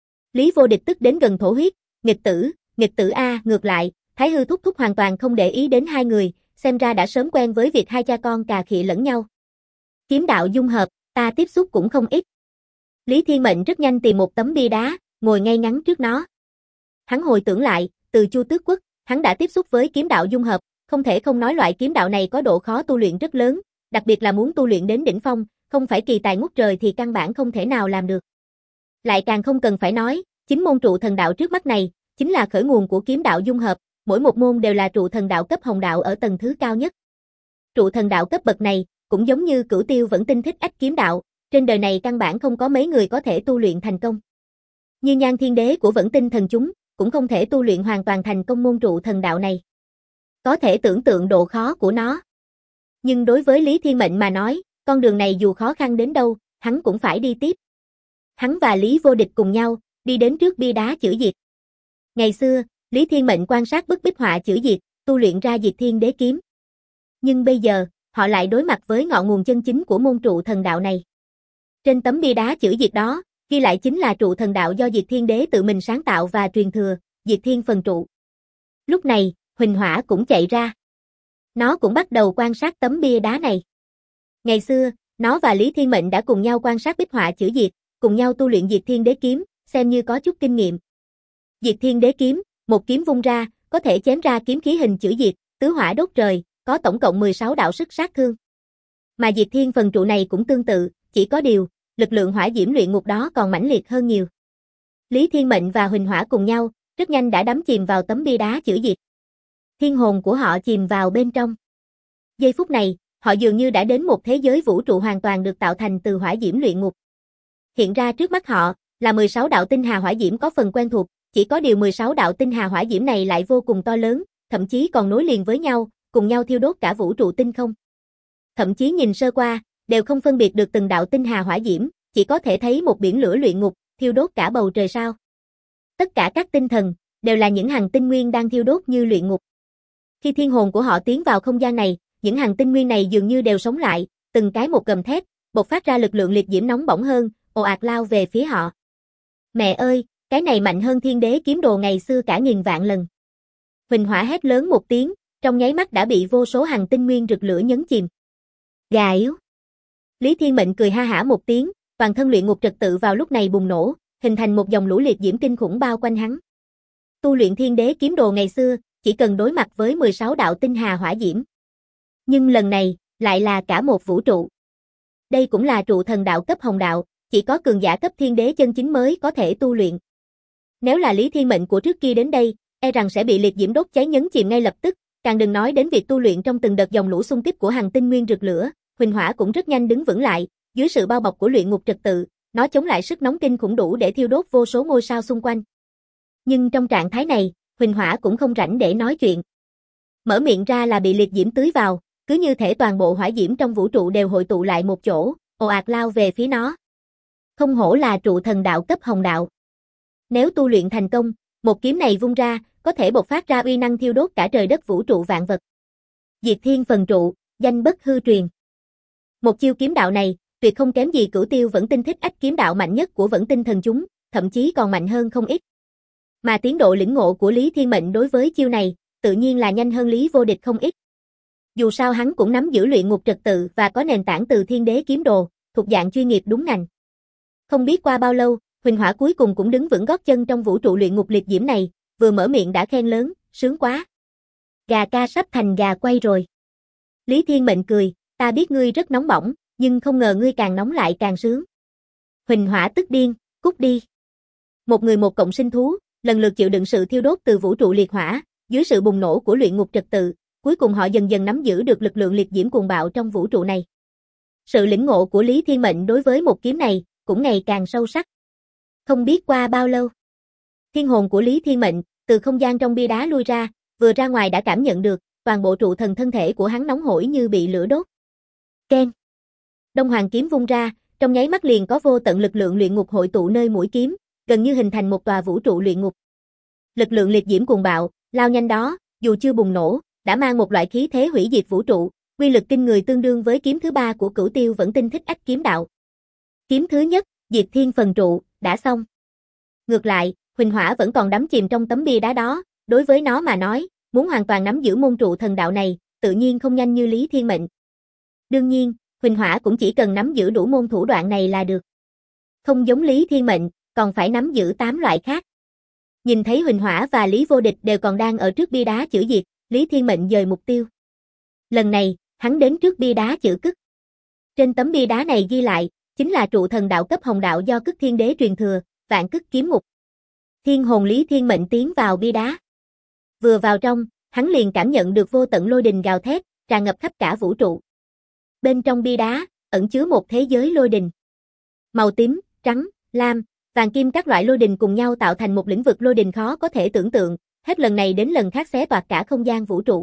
Lý Vô Địch tức đến gần thổ huyết, nghịch tử a, ngược lại, Thái Hư thúc thúc hoàn toàn không để ý đến hai người, xem ra đã sớm quen với việc hai cha con cà khịa lẫn nhau. Kiếm đạo dung hợp, ta tiếp xúc cũng không ít. Lý Thiên Mệnh rất nhanh tìm một tấm bia đá, ngồi ngay ngắn trước nó. Hắn hồi tưởng lại, từ Chu Tước Quốc, hắn đã tiếp xúc với kiếm đạo dung hợp, không thể không nói loại kiếm đạo này có độ khó tu luyện rất lớn, đặc biệt là muốn tu luyện đến đỉnh phong, không phải kỳ tài ngút trời thì căn bản không thể nào làm được. Lại càng không cần phải nói, chính môn trụ thần đạo trước mắt này, chính là khởi nguồn của kiếm đạo dung hợp, mỗi một môn đều là trụ thần đạo cấp hồng đạo ở tầng thứ cao nhất. Trụ thần đạo cấp bậc này, cũng giống như Cửu Tiêu vẫn tinh thích ách kiếm đạo, trên đời này căn bản không có mấy người có thể tu luyện thành công. Như Nhan Thiên Đế của Vẫn Tinh thần chúng, cũng không thể tu luyện hoàn toàn thành công môn trụ thần đạo này. Có thể tưởng tượng độ khó của nó. Nhưng đối với Lý Thiên Mệnh mà nói, con đường này dù khó khăn đến đâu, hắn cũng phải đi tiếp. Hắn và Lý Vô Địch cùng nhau, đi đến trước bia đá chữ diệt. Ngày xưa, Lý Thiên Mệnh quan sát bức bích họa chữ diệt, tu luyện ra Diệt Thiên Đế kiếm. Nhưng bây giờ, họ lại đối mặt với ngọn nguồn chân chính của môn trụ thần đạo này. Trên tấm bia đá chữ diệt đó, ghi lại chính là trụ thần đạo do Diệt Thiên Đế tự mình sáng tạo và truyền thừa, Diệt Thiên phần trụ. Lúc này, Huỳnh Hỏa cũng chạy ra. Nó cũng bắt đầu quan sát tấm bia đá này. Ngày xưa, nó và Lý Thiên Mệnh đã cùng nhau quan sát bích họa chữ diệt, cùng nhau tu luyện Diệt Thiên Đế kiếm, xem như có chút kinh nghiệm. Diệt Thiên Đế kiếm, một kiếm vung ra, có thể chém ra kiếm khí hình chữ diệt, tứ hỏa đốt trời, có tổng cộng 16 đạo sức sát thương. Mà Diệt Thiên phần trụ này cũng tương tự, chỉ có điều, lực lượng hỏa diễm luyện ngục đó còn mãnh liệt hơn nhiều. Lý Thiên Mệnh và Huỳnh Hỏa cùng nhau, rất nhanh đã đắm chìm vào tấm bia đá chữ diệt. Thiên hồn của họ chìm vào bên trong. Giây phút này, họ dường như đã đến một thế giới vũ trụ hoàn toàn được tạo thành từ hỏa diễm luyện ngục. Hiện ra trước mắt họ, là 16 đạo tinh hà hỏa diễm có phần quen thuộc, chỉ có điều 16 đạo tinh hà hỏa diễm này lại vô cùng to lớn, thậm chí còn nối liền với nhau, cùng nhau thiêu đốt cả vũ trụ tinh không. Thậm chí nhìn sơ qua, đều không phân biệt được từng đạo tinh hà hỏa diễm, chỉ có thể thấy một biển lửa luyện ngục, thiêu đốt cả bầu trời sao. Tất cả các tinh thần, đều là những hằng tinh nguyên đang thiêu đốt như luyện ngục. Khi thiên hồn của họ tiến vào không gian này, những hằng tinh nguyên này dường như đều sống lại, từng cái một gầm thét, bộc phát ra lực lượng liệt diễm nóng bỏng hơn, ồ ạt lao về phía họ. Mẹ ơi, cái này mạnh hơn Thiên Đế kiếm đồ ngày xưa cả nghìn vạn lần. Huỳnh Hỏa hét lớn một tiếng, trong nháy mắt đã bị vô số hằng tinh nguyên rực lửa nhấn chìm. Gà yếu. Lý Thiên Mệnh cười ha hả một tiếng, toàn thân luyện ngục trật tự vào lúc này bùng nổ, hình thành một dòng lũ liệt diễm kinh khủng bao quanh hắn. Tu luyện Thiên Đế kiếm đồ ngày xưa, chỉ cần đối mặt với 16 đạo tinh hà hỏa diễm. Nhưng lần này, lại là cả một vũ trụ. Đây cũng là trụ thần đạo cấp hồng đạo, chỉ có cường giả cấp thiên đế chân chính mới có thể tu luyện. Nếu là Lý Thiên Mệnh của trước kia đến đây, e rằng sẽ bị liệt diễm đốt cháy nhấn chìm ngay lập tức, càng đừng nói đến việc tu luyện trong từng đợt dòng lũ xung kích của hằng tinh nguyên rực lửa. Huỳnh Hỏa cũng rất nhanh đứng vững lại, dưới sự bao bọc của luyện ngục trật tự, nó chống lại sức nóng kinh khủng đủ để thiêu đốt vô số ngôi sao xung quanh. Nhưng trong trạng thái này, Huỳnh Hỏa cũng không rảnh để nói chuyện. Mở miệng ra là bị liệt diễm tưới vào, cứ như thể toàn bộ hỏa diễm trong vũ trụ đều hội tụ lại một chỗ, ồ ạt lao về phía nó. Không hổ là trụ thần đạo cấp hồng đạo. Nếu tu luyện thành công, một kiếm này vung ra, có thể bộc phát ra uy năng thiêu đốt cả trời đất vũ trụ vạn vật. Diệt Thiên phần trụ, danh bất hư truyền. Một chiêu kiếm đạo này, tuyệt không kém gì Cửu Tiêu vẫn tinh thích ách kiếm đạo mạnh nhất của Vẫn Tinh thần chúng, thậm chí còn mạnh hơn không ít. Mà tiến độ lĩnh ngộ của Lý Thiên Mệnh đối với chiêu này, tự nhiên là nhanh hơn Lý Vô Địch không ít. Dù sao hắn cũng nắm giữ luyện ngục trật tự và có nền tảng từ Thiên Đế kiếm đồ, thuộc dạng chuyên nghiệp đúng ngành. Không biết qua bao lâu, Huỳnh Hỏa cuối cùng cũng đứng vững gót chân trong vũ trụ luyện ngục liệt diễm này, vừa mở miệng đã khen lớn, sướng quá. Gà ca sắp thành gà quay rồi. Lý Thiên Mệnh cười, ta biết ngươi rất nóng bỏng, nhưng không ngờ ngươi càng nóng lại càng sướng. Huỳnh Hỏa tức điên, cút đi. Một người một cộng sinh thú, lần lượt chịu đựng sự thiêu đốt từ vũ trụ liệt hỏa, dưới sự bùng nổ của luyện ngục trật tự, cuối cùng họ dần dần nắm giữ được lực lượng liệt diễm cuồng bạo trong vũ trụ này. Sự lĩnh ngộ của Lý Thiên Mệnh đối với một kiếm này, cũng ngày càng sâu sắc. Không biết qua bao lâu, thiên hồn của Lý Thiên Mệnh, từ không gian trong bia đá lui ra, vừa ra ngoài đã cảm nhận được, toàn bộ trụ thần thân thể của hắn nóng hổi như bị lửa đốt. Keng. Đông Hoàng kiếm vung ra, trong nháy mắt liền có vô tận lực lượng luyện ngục hội tụ nơi mũi kiếm, gần như hình thành một tòa vũ trụ luyện ngục. Lực lượng liệt diễm cuồng bạo, lao nhanh đó, dù chưa bùng nổ, đã mang một loại khí thế hủy diệt vũ trụ, uy lực kinh người tương đương với kiếm thứ ba của Cửu Tiêu vẫn tinh thích ách kiếm đạo. Kiếm thứ nhất, Diệt Thiên phần trụ, đã xong. Ngược lại, Huỳnh Hỏa vẫn còn đắm chìm trong tấm bia đá đó, đối với nó mà nói, muốn hoàn toàn nắm giữ môn trụ thần đạo này, tự nhiên không nhanh như Lý Thiên Mệnh. Đương nhiên, Huỳnh Hỏa cũng chỉ cần nắm giữ đủ môn thủ đoạn này là được. Không giống Lý Thiên Mệnh, còn phải nắm giữ 8 loại khác. Nhìn thấy Huỳnh Hỏa và Lý Vô Địch đều còn đang ở trước bia đá chữ diệt, Lý Thiên Mệnh dời mục tiêu. Lần này, hắn đến trước bia đá chữ cức. Trên tấm bia đá này ghi lại, chính là trụ thần đạo cấp hồng đạo do Cức Thiên Đế truyền thừa, Vạn Cức Kiếm Ngục. Thiên hồn Lý Thiên Mệnh tiến vào bia đá. Vừa vào trong, hắn liền cảm nhận được vô tận lôi đình gào thét, tràn ngập khắp cả vũ trụ. Bên trong bia đá, ẩn chứa một thế giới lôi đình. Màu tím, trắng, lam, vàng kim các loại lôi đình cùng nhau tạo thành một lĩnh vực lôi đình khó có thể tưởng tượng, hết lần này đến lần khác xé toạc cả không gian vũ trụ.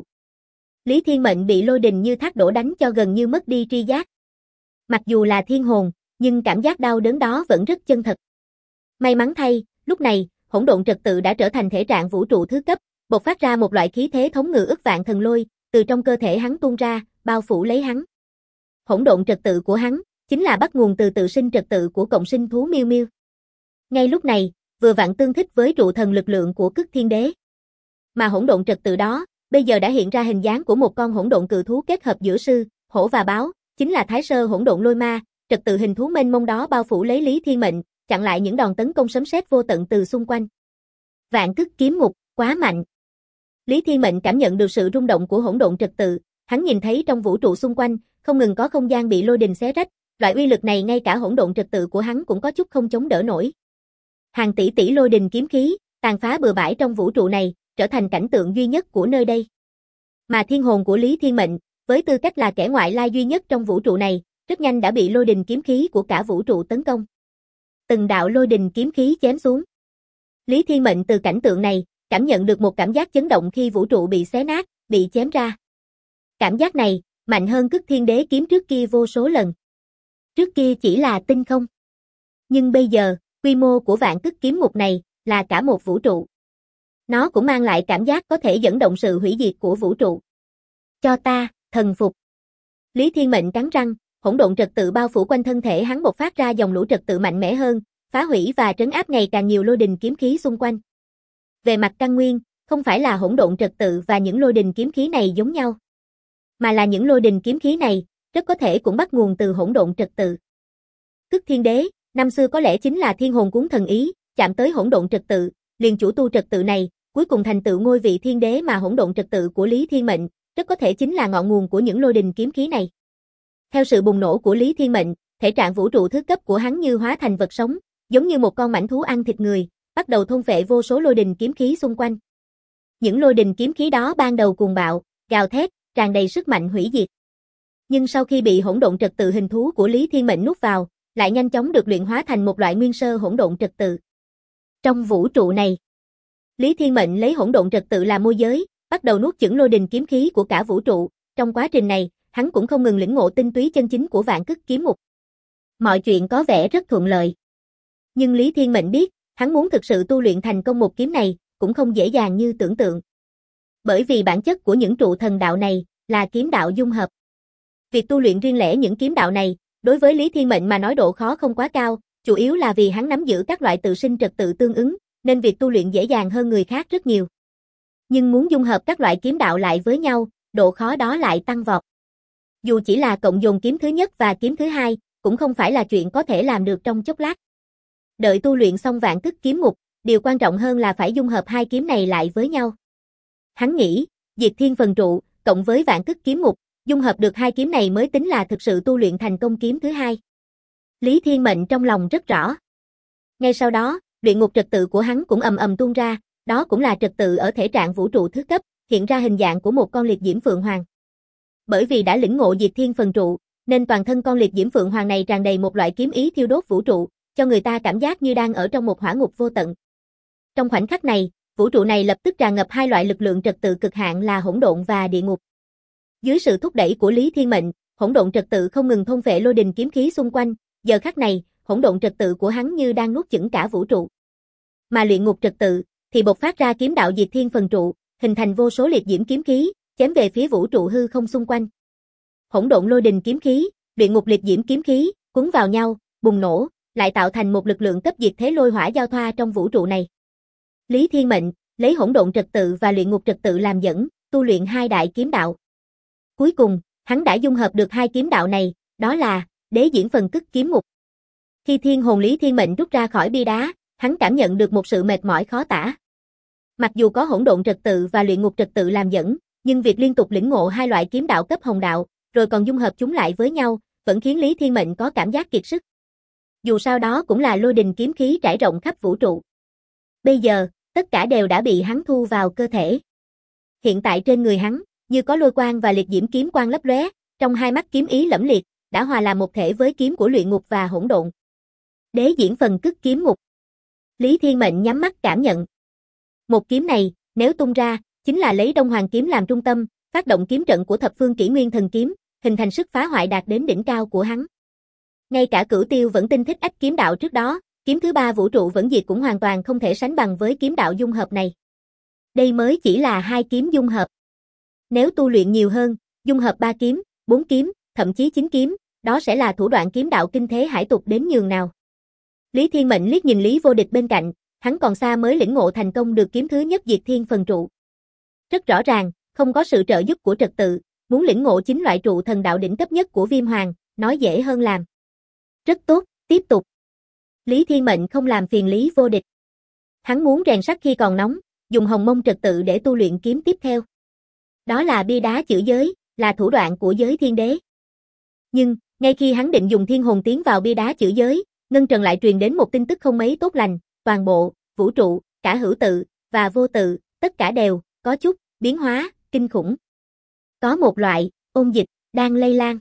Lý Thiên Mệnh bị lôi đình như thác đổ đánh cho gần như mất đi tri giác. Mặc dù là thiên hồn, nhưng cảm giác đau đớn đó vẫn rất chân thật. May mắn thay, lúc này, hỗn độn trật tự đã trở thành thể trạng vũ trụ thứ cấp, bộc phát ra một loại khí thế thống ngự ức vạn thần lôi, từ trong cơ thể hắn tuôn ra, bao phủ lấy hắn. Hỗn độn trật tự của hắn chính là bắt nguồn từ tự sinh trật tự của cộng sinh thú Miêu Miêu. Ngay lúc này, vừa vặn tương thích với trụ thần lực lượng của Cức Thiên Đế. Mà hỗn độn trật tự đó, bây giờ đã hiện ra hình dáng của một con hỗn độn cự thú kết hợp giữa sư, hổ và báo, chính là Thái Sơ Hỗn Độn Lôi Ma, trật tự hình thú mênh mông đó bao phủ lấy Lý Thiên Mệnh, chặn lại những đòn tấn công sấm sét vô tận từ xung quanh. Vạn Cức Kiếm Ngục, quá mạnh. Lý Thiên Mệnh cảm nhận được sự rung động của hỗn độn trật tự, hắn nhìn thấy trong vũ trụ xung quanh, không ngừng có không gian bị lôi đình xé rách, loại uy lực này ngay cả hỗn độn trật tự của hắn cũng có chút không chống đỡ nổi. Hàng tỷ tỷ lôi đình kiếm khí, tàn phá bừa bãi trong vũ trụ này, trở thành cảnh tượng duy nhất của nơi đây. Mà thiên hồn của Lý Thiên Mệnh, với tư cách là kẻ ngoại lai duy nhất trong vũ trụ này, rất nhanh đã bị lôi đình kiếm khí của cả vũ trụ tấn công. Từng đạo lôi đình kiếm khí chém xuống. Lý Thiên Mệnh từ cảnh tượng này, cảm nhận được một cảm giác chấn động khi vũ trụ bị xé nát, bị chém ra. Cảm giác này, mạnh hơn Cức Thiên Đế kiếm trước kia vô số lần. Trước kia chỉ là tinh không. Nhưng bây giờ, quy mô của Vạn Cức Kiếm Ngục này, là cả một vũ trụ. Nó cũng mang lại cảm giác có thể dẫn động sự hủy diệt của vũ trụ. Cho ta, thần phục. Lý Thiên Mệnh cắn răng, hỗn độn trật tự bao phủ quanh thân thể hắn bộc phát ra dòng lũ trật tự mạnh mẽ hơn, phá hủy và trấn áp ngày càng nhiều lôi đình kiếm khí xung quanh. Về mặt căn nguyên, không phải là hỗn độn trật tự và những lôi đình kiếm khí này giống nhau, mà là những lôi đình kiếm khí này, rất có thể cũng bắt nguồn từ hỗn độn trật tự. Cức Thiên Đế, năm xưa có lẽ chính là thiên hồn cuốn thần ý, chạm tới hỗn độn trật tự, liền chủ tu trật tự này, cuối cùng thành tựu ngôi vị thiên đế mà hỗn độn trật tự của Lý Thiên Mệnh, rất có thể chính là ngọn nguồn của những lôi đình kiếm khí này. Theo sự bùng nổ của Lý Thiên Mệnh, thể trạng vũ trụ thứ cấp của hắn như hóa thành vật sống, giống như một con mãnh thú ăn thịt người, bắt đầu thôn phệ vô số lôi đình kiếm khí xung quanh. Những lôi đình kiếm khí đó ban đầu cuồng bạo, gào thét, tràn đầy sức mạnh hủy diệt. Nhưng sau khi bị hỗn độn trật tự hình thú của Lý Thiên Mệnh nuốt vào, lại nhanh chóng được luyện hóa thành một loại nguyên sơ hỗn độn trật tự. Trong vũ trụ này, Lý Thiên Mệnh lấy hỗn độn trật tự làm môi giới, bắt đầu nuốt chửng lôi đình kiếm khí của cả vũ trụ. Trong quá trình này, hắn cũng không ngừng lĩnh ngộ tinh túy chân chính của Vạn Cức Kiếm Ngục. Mọi chuyện có vẻ rất thuận lợi. Nhưng Lý Thiên Mệnh biết, hắn muốn thực sự tu luyện thành công một kiếm này, cũng không dễ dàng như tưởng tượng. Bởi vì bản chất của những trụ thần đạo này, là kiếm đạo dung hợp. Việc tu luyện riêng lẻ những kiếm đạo này, đối với Lý Thiên Mệnh mà nói độ khó không quá cao, chủ yếu là vì hắn nắm giữ các loại tự sinh trật tự tương ứng, nên việc tu luyện dễ dàng hơn người khác rất nhiều. Nhưng muốn dung hợp các loại kiếm đạo lại với nhau, độ khó đó lại tăng vọt. Dù chỉ là cộng dồn kiếm thứ nhất và kiếm thứ hai, cũng không phải là chuyện có thể làm được trong chốc lát. Đợi tu luyện xong Vạn Cức Kiếm Ngục, điều quan trọng hơn là phải dung hợp hai kiếm này lại với nhau. Hắn nghĩ, Diệt Thiên Phần Trụ, cộng với Vạn Cức Kiếm Ngục, dung hợp được hai kiếm này mới tính là thực sự tu luyện thành công kiếm thứ hai. Lý Thiên Mệnh trong lòng rất rõ. Ngay sau đó, luyện ngục trật tự của hắn cũng ầm ầm tuôn ra, đó cũng là trật tự ở thể trạng vũ trụ thứ cấp, hiện ra hình dạng của một con liệt diễm phượng hoàng. Bởi vì đã lĩnh ngộ Diệt Thiên Phần Trụ, nên toàn thân con liệt diễm phượng hoàng này tràn đầy một loại kiếm ý thiêu đốt vũ trụ, cho người ta cảm giác như đang ở trong một hỏa ngục vô tận. Trong khoảnh khắc này, vũ trụ này lập tức tràn ngập hai loại lực lượng trật tự cực hạn là hỗn độn và địa ngục. Dưới sự thúc đẩy của Lý Thiên Mệnh, hỗn độn trật tự không ngừng thôn phệ lôi đình kiếm khí xung quanh, giờ khắc này, hỗn độn trật tự của hắn như đang nuốt chửng cả vũ trụ. Mà luyện ngục trật tự thì bộc phát ra kiếm đạo Diệt Thiên Phần Trụ, hình thành vô số liệt diễm kiếm khí, chém về phía vũ trụ hư không xung quanh. Hỗn độn lôi đình kiếm khí, luyện ngục liệt diễm kiếm khí, cuốn vào nhau, bùng nổ, lại tạo thành một lực lượng cấp diệt thế lôi hỏa giao thoa trong vũ trụ này. Lý Thiên Mệnh lấy hỗn độn trật tự và luyện ngục trật tự làm dẫn, tu luyện hai đại kiếm đạo. Cuối cùng, hắn đã dung hợp được hai kiếm đạo này, đó là Đế Diễn Phần Cức Kiếm Ngục. Khi thiên hồn Lý Thiên Mệnh rút ra khỏi bia đá, hắn cảm nhận được một sự mệt mỏi khó tả. Mặc dù có hỗn độn trật tự và luyện ngục trật tự làm dẫn, nhưng việc liên tục lĩnh ngộ hai loại kiếm đạo cấp hồng đạo, rồi còn dung hợp chúng lại với nhau, vẫn khiến Lý Thiên Mệnh có cảm giác kiệt sức. Dù sao đó cũng là lôi đình kiếm khí trải rộng khắp vũ trụ. Bây giờ, tất cả đều đã bị hắn thu vào cơ thể. Hiện tại trên người hắn, như có lôi quang và liệt diễm kiếm quang lấp lóe, trong hai mắt kiếm ý lẫm liệt, đã hòa làm một thể với kiếm của luyện ngục và hỗn độn. Đế diễn phần cức kiếm ngục. Lý Thiên Mệnh nhắm mắt cảm nhận. Một kiếm này, nếu tung ra, chính là lấy Đông Hoàng kiếm làm trung tâm, phát động kiếm trận của thập phương kỷ nguyên thần kiếm, hình thành sức phá hoại đạt đến đỉnh cao của hắn. Ngay cả Cửu Tiêu vẫn tinh thích ách kiếm đạo trước đó, kiếm thứ ba vũ trụ vẫn diệt cũng hoàn toàn không thể sánh bằng với kiếm đạo dung hợp này. Đây mới chỉ là hai kiếm dung hợp. Nếu tu luyện nhiều hơn, dung hợp 3 kiếm, 4 kiếm, thậm chí 9 kiếm, đó sẽ là thủ đoạn kiếm đạo kinh thế hải tục đến nhường nào. Lý Thiên Mệnh liếc nhìn Lý Vô Địch bên cạnh, hắn còn xa mới lĩnh ngộ thành công được kiếm thứ nhất diệt thiên phần trụ. Rất rõ ràng, không có sự trợ giúp của trật tự, muốn lĩnh ngộ chính loại trụ thần đạo đỉnh cấp nhất của Viêm Hoàng, nói dễ hơn làm. Rất tốt, tiếp tục. Lý Thiên Mệnh không làm phiền Lý Vô Địch. Hắn muốn rèn sắt khi còn nóng, dùng hồng mông trật tự để tu luyện kiếm tiếp theo. Đó là bia đá chữ giới, là thủ đoạn của giới thiên đế. Nhưng, ngay khi hắn định dùng thiên hồn tiến vào bia đá chữ giới, ngân trần lại truyền đến một tin tức không mấy tốt lành, toàn bộ, vũ trụ, cả hữu tự, và vô tự, tất cả đều, có chút, biến hóa, kinh khủng. Có một loại, ôn dịch, đang lây lan.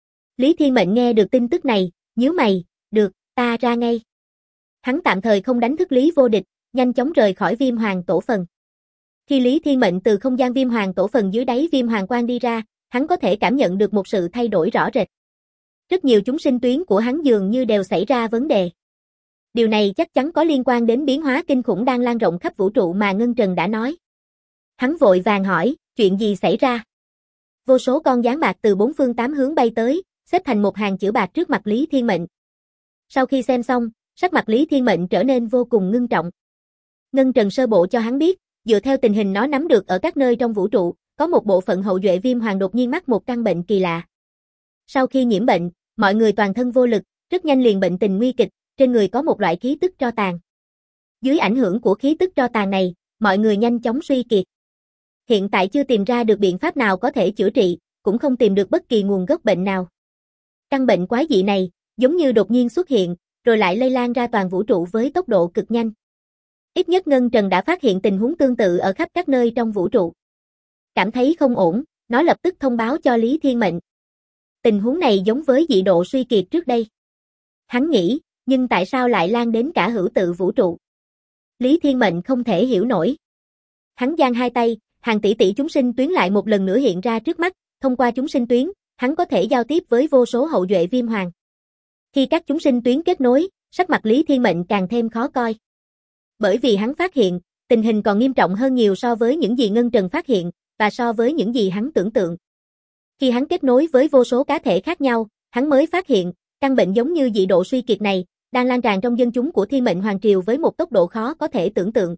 Lý Thiên Mệnh nghe được tin tức này, nhíu mày, được, ta ra ngay. Hắn tạm thời không đánh thức Lý Vô Địch, nhanh chóng rời khỏi Viêm Hoàng tổ phần. Khi Lý Thiên Mệnh từ không gian Viêm Hoàng tổ phần dưới đáy Viêm Hoàng Quan đi ra, hắn có thể cảm nhận được một sự thay đổi rõ rệt. Rất nhiều chúng sinh tuyến của hắn dường như đều xảy ra vấn đề. Điều này chắc chắn có liên quan đến biến hóa kinh khủng đang lan rộng khắp vũ trụ mà Ngân Trần đã nói. Hắn vội vàng hỏi, chuyện gì xảy ra? Vô số con gián bạc từ bốn phương tám hướng bay tới, xếp thành một hàng chữ bạc trước mặt Lý Thiên Mệnh. Sau khi xem xong, sắc mặt Lý Thiên Mệnh trở nên vô cùng ngưng trọng. Ngân Trần sơ bộ cho hắn biết, dựa theo tình hình nó nắm được ở các nơi trong vũ trụ, có một bộ phận hậu duệ Viêm Hoàng đột nhiên mắc một căn bệnh kỳ lạ. Sau khi nhiễm bệnh, mọi người toàn thân vô lực, rất nhanh liền bệnh tình nguy kịch, trên người có một loại khí tức tro tàn. Dưới ảnh hưởng của khí tức tro tàn này, mọi người nhanh chóng suy kiệt. Hiện tại chưa tìm ra được biện pháp nào có thể chữa trị, cũng không tìm được bất kỳ nguồn gốc bệnh nào. Căn bệnh quái dị này, giống như đột nhiên xuất hiện, rồi lại lây lan ra toàn vũ trụ với tốc độ cực nhanh. Ít nhất Ngân Trần đã phát hiện tình huống tương tự ở khắp các nơi trong vũ trụ. Cảm thấy không ổn, nó lập tức thông báo cho Lý Thiên Mệnh. Tình huống này giống với dị độ suy kiệt trước đây. Hắn nghĩ, nhưng tại sao lại lan đến cả hữu tự vũ trụ? Lý Thiên Mệnh không thể hiểu nổi. Hắn giang hai tay, hàng tỷ tỷ chúng sinh tuyến lại một lần nữa hiện ra trước mắt, thông qua chúng sinh tuyến, hắn có thể giao tiếp với vô số hậu duệ Viêm Hoàng. Khi các chúng sinh tuyến kết nối, sắc mặt Lý Thiên Mệnh càng thêm khó coi. Bởi vì hắn phát hiện, tình hình còn nghiêm trọng hơn nhiều so với những gì Ngân Trần phát hiện, và so với những gì hắn tưởng tượng. Khi hắn kết nối với vô số cá thể khác nhau, hắn mới phát hiện, căn bệnh giống như dị độ suy kiệt này, đang lan tràn trong dân chúng của Thiên Mệnh Hoàng Triều với một tốc độ khó có thể tưởng tượng.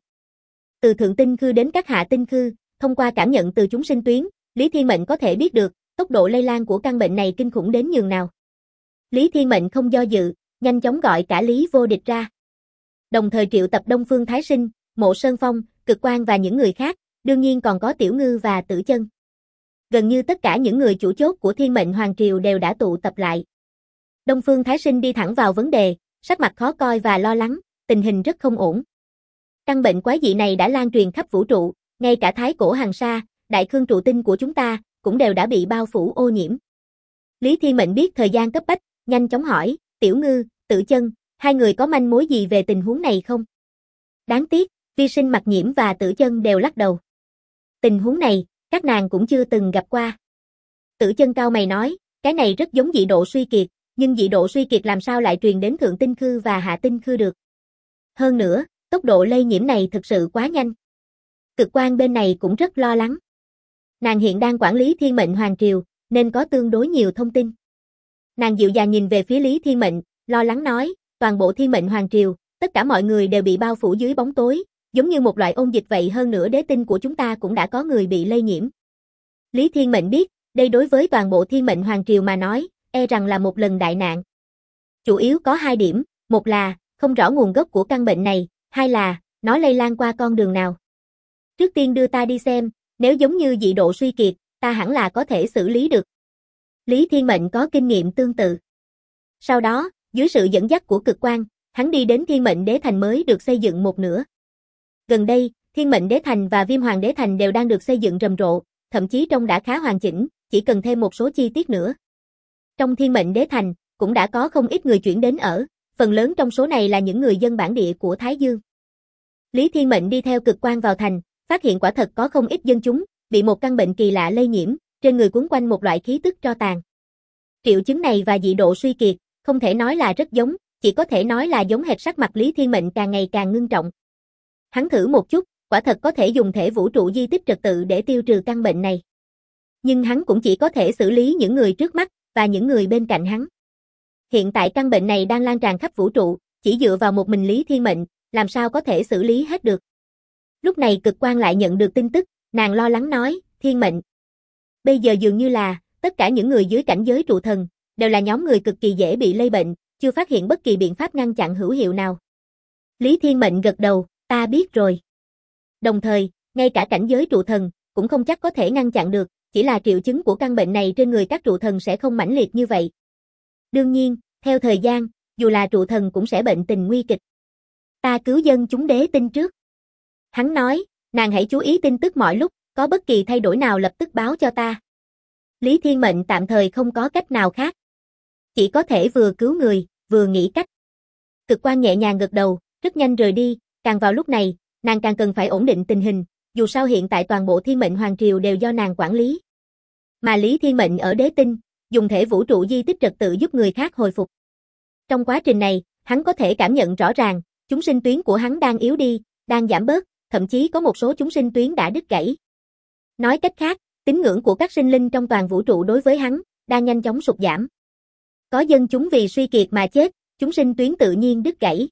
Từ thượng tinh khư đến các hạ tinh khư, thông qua cảm nhận từ chúng sinh tuyến, Lý Thiên Mệnh có thể biết được, tốc độ lây lan của căn bệnh này kinh khủng đến nhường nào. Lý Thiên Mệnh không do dự, nhanh chóng gọi cả Lý Vô Địch ra. Đồng thời triệu tập Đông Phương Thái Sinh, Mộ Sơn Phong, Cực Quang và những người khác, đương nhiên còn có Tiểu Ngư và Tử Chân. Gần như tất cả những người chủ chốt của Thiên Mệnh Hoàng Triều đều đã tụ tập lại. Đông Phương Thái Sinh đi thẳng vào vấn đề, sắc mặt khó coi và lo lắng, tình hình rất không ổn. Căn bệnh quái dị này đã lan truyền khắp vũ trụ, ngay cả Thái Cổ Hàng Sa, Đại Khương trụ tinh của chúng ta, cũng đều đã bị bao phủ ô nhiễm. Lý Thiên Mệnh biết thời gian cấp bách, nhanh chóng hỏi, Tiểu Ngư, Tử Chân, hai người có manh mối gì về tình huống này không? Đáng tiếc, Vi Sinh Mặc Nhiễm và Tử Chân đều lắc đầu. Tình huống này, các nàng cũng chưa từng gặp qua. Tử Chân cau mày nói, cái này rất giống dị độ suy kiệt, nhưng dị độ suy kiệt làm sao lại truyền đến thượng tinh khư và hạ tinh khư được. Hơn nữa, tốc độ lây nhiễm này thực sự quá nhanh. Cực Quang bên này cũng rất lo lắng. Nàng hiện đang quản lý Thiên Mệnh Hoàng Triều, nên có tương đối nhiều thông tin. Nàng dịu dàng nhìn về phía Lý Thiên Mệnh, lo lắng nói, toàn bộ Thiên Mệnh Hoàng Triều, tất cả mọi người đều bị bao phủ dưới bóng tối, giống như một loại ôn dịch vậy, hơn nữa đế tinh của chúng ta cũng đã có người bị lây nhiễm. Lý Thiên Mệnh biết, đây đối với toàn bộ Thiên Mệnh Hoàng Triều mà nói, e rằng là một lần đại nạn. Chủ yếu có hai điểm, một là, không rõ nguồn gốc của căn bệnh này, hai là, nó lây lan qua con đường nào. Trước tiên đưa ta đi xem, nếu giống như dị độ suy kiệt, ta hẳn là có thể xử lý được. Lý Thiên Mệnh có kinh nghiệm tương tự. Sau đó, dưới sự dẫn dắt của cực quang, hắn đi đến Thiên Mệnh Đế Thành mới được xây dựng một nửa. Gần đây, Thiên Mệnh Đế Thành và Viêm Hoàng Đế Thành đều đang được xây dựng rầm rộ, thậm chí trông đã khá hoàn chỉnh, chỉ cần thêm một số chi tiết nữa. Trong Thiên Mệnh Đế Thành, cũng đã có không ít người chuyển đến ở, phần lớn trong số này là những người dân bản địa của Thái Dương. Lý Thiên Mệnh đi theo cực quang vào thành, phát hiện quả thật có không ít dân chúng, bị một căn bệnh kỳ lạ lây nhiễm, trên người quấn quanh một loại khí tức tro tàn. Triệu chứng này và dị độ suy kiệt, không thể nói là rất giống, chỉ có thể nói là giống hệt. Sắc mặt Lý Thiên Mệnh càng ngày càng ngưng trọng. Hắn thử một chút, quả thật có thể dùng thể vũ trụ di tích trật tự để tiêu trừ căn bệnh này. Nhưng hắn cũng chỉ có thể xử lý những người trước mắt, và những người bên cạnh hắn. Hiện tại căn bệnh này đang lan tràn khắp vũ trụ, chỉ dựa vào một mình Lý Thiên Mệnh, làm sao có thể xử lý hết được. Lúc này cực quang lại nhận được tin tức, nàng lo lắng nói, Thiên Mệnh. Bây giờ dường như là, tất cả những người dưới cảnh giới trụ thần, đều là nhóm người cực kỳ dễ bị lây bệnh, chưa phát hiện bất kỳ biện pháp ngăn chặn hữu hiệu nào. Lý Thiên Mệnh gật đầu, ta biết rồi. Đồng thời, ngay cả cảnh giới trụ thần, cũng không chắc có thể ngăn chặn được, chỉ là triệu chứng của căn bệnh này trên người các trụ thần sẽ không mãnh liệt như vậy. Đương nhiên, theo thời gian, dù là trụ thần cũng sẽ bệnh tình nguy kịch. Ta cứu dân chúng đế tinh trước. Hắn nói, nàng hãy chú ý tin tức mọi lúc, có bất kỳ thay đổi nào lập tức báo cho ta. Lý Thiên Mệnh tạm thời không có cách nào khác. Chỉ có thể vừa cứu người, vừa nghĩ cách. Cực quang nhẹ nhàng gật đầu, rất nhanh rời đi, càng vào lúc này, nàng càng cần phải ổn định tình hình, dù sao hiện tại toàn bộ Thiên Mệnh Hoàng Triều đều do nàng quản lý. Mà Lý Thiên Mệnh ở đế tinh, dùng thể vũ trụ di tích trật tự giúp người khác hồi phục. Trong quá trình này, hắn có thể cảm nhận rõ ràng, chúng sinh tuyến của hắn đang yếu đi, đang giảm bớt, thậm chí có một số chúng sinh tuyến đã đứt gãy. Nói cách khác, tín ngưỡng của các sinh linh trong toàn vũ trụ đối với hắn, đang nhanh chóng sụt giảm. Có dân chúng vì suy kiệt mà chết, chúng sinh tuyến tự nhiên đứt gãy.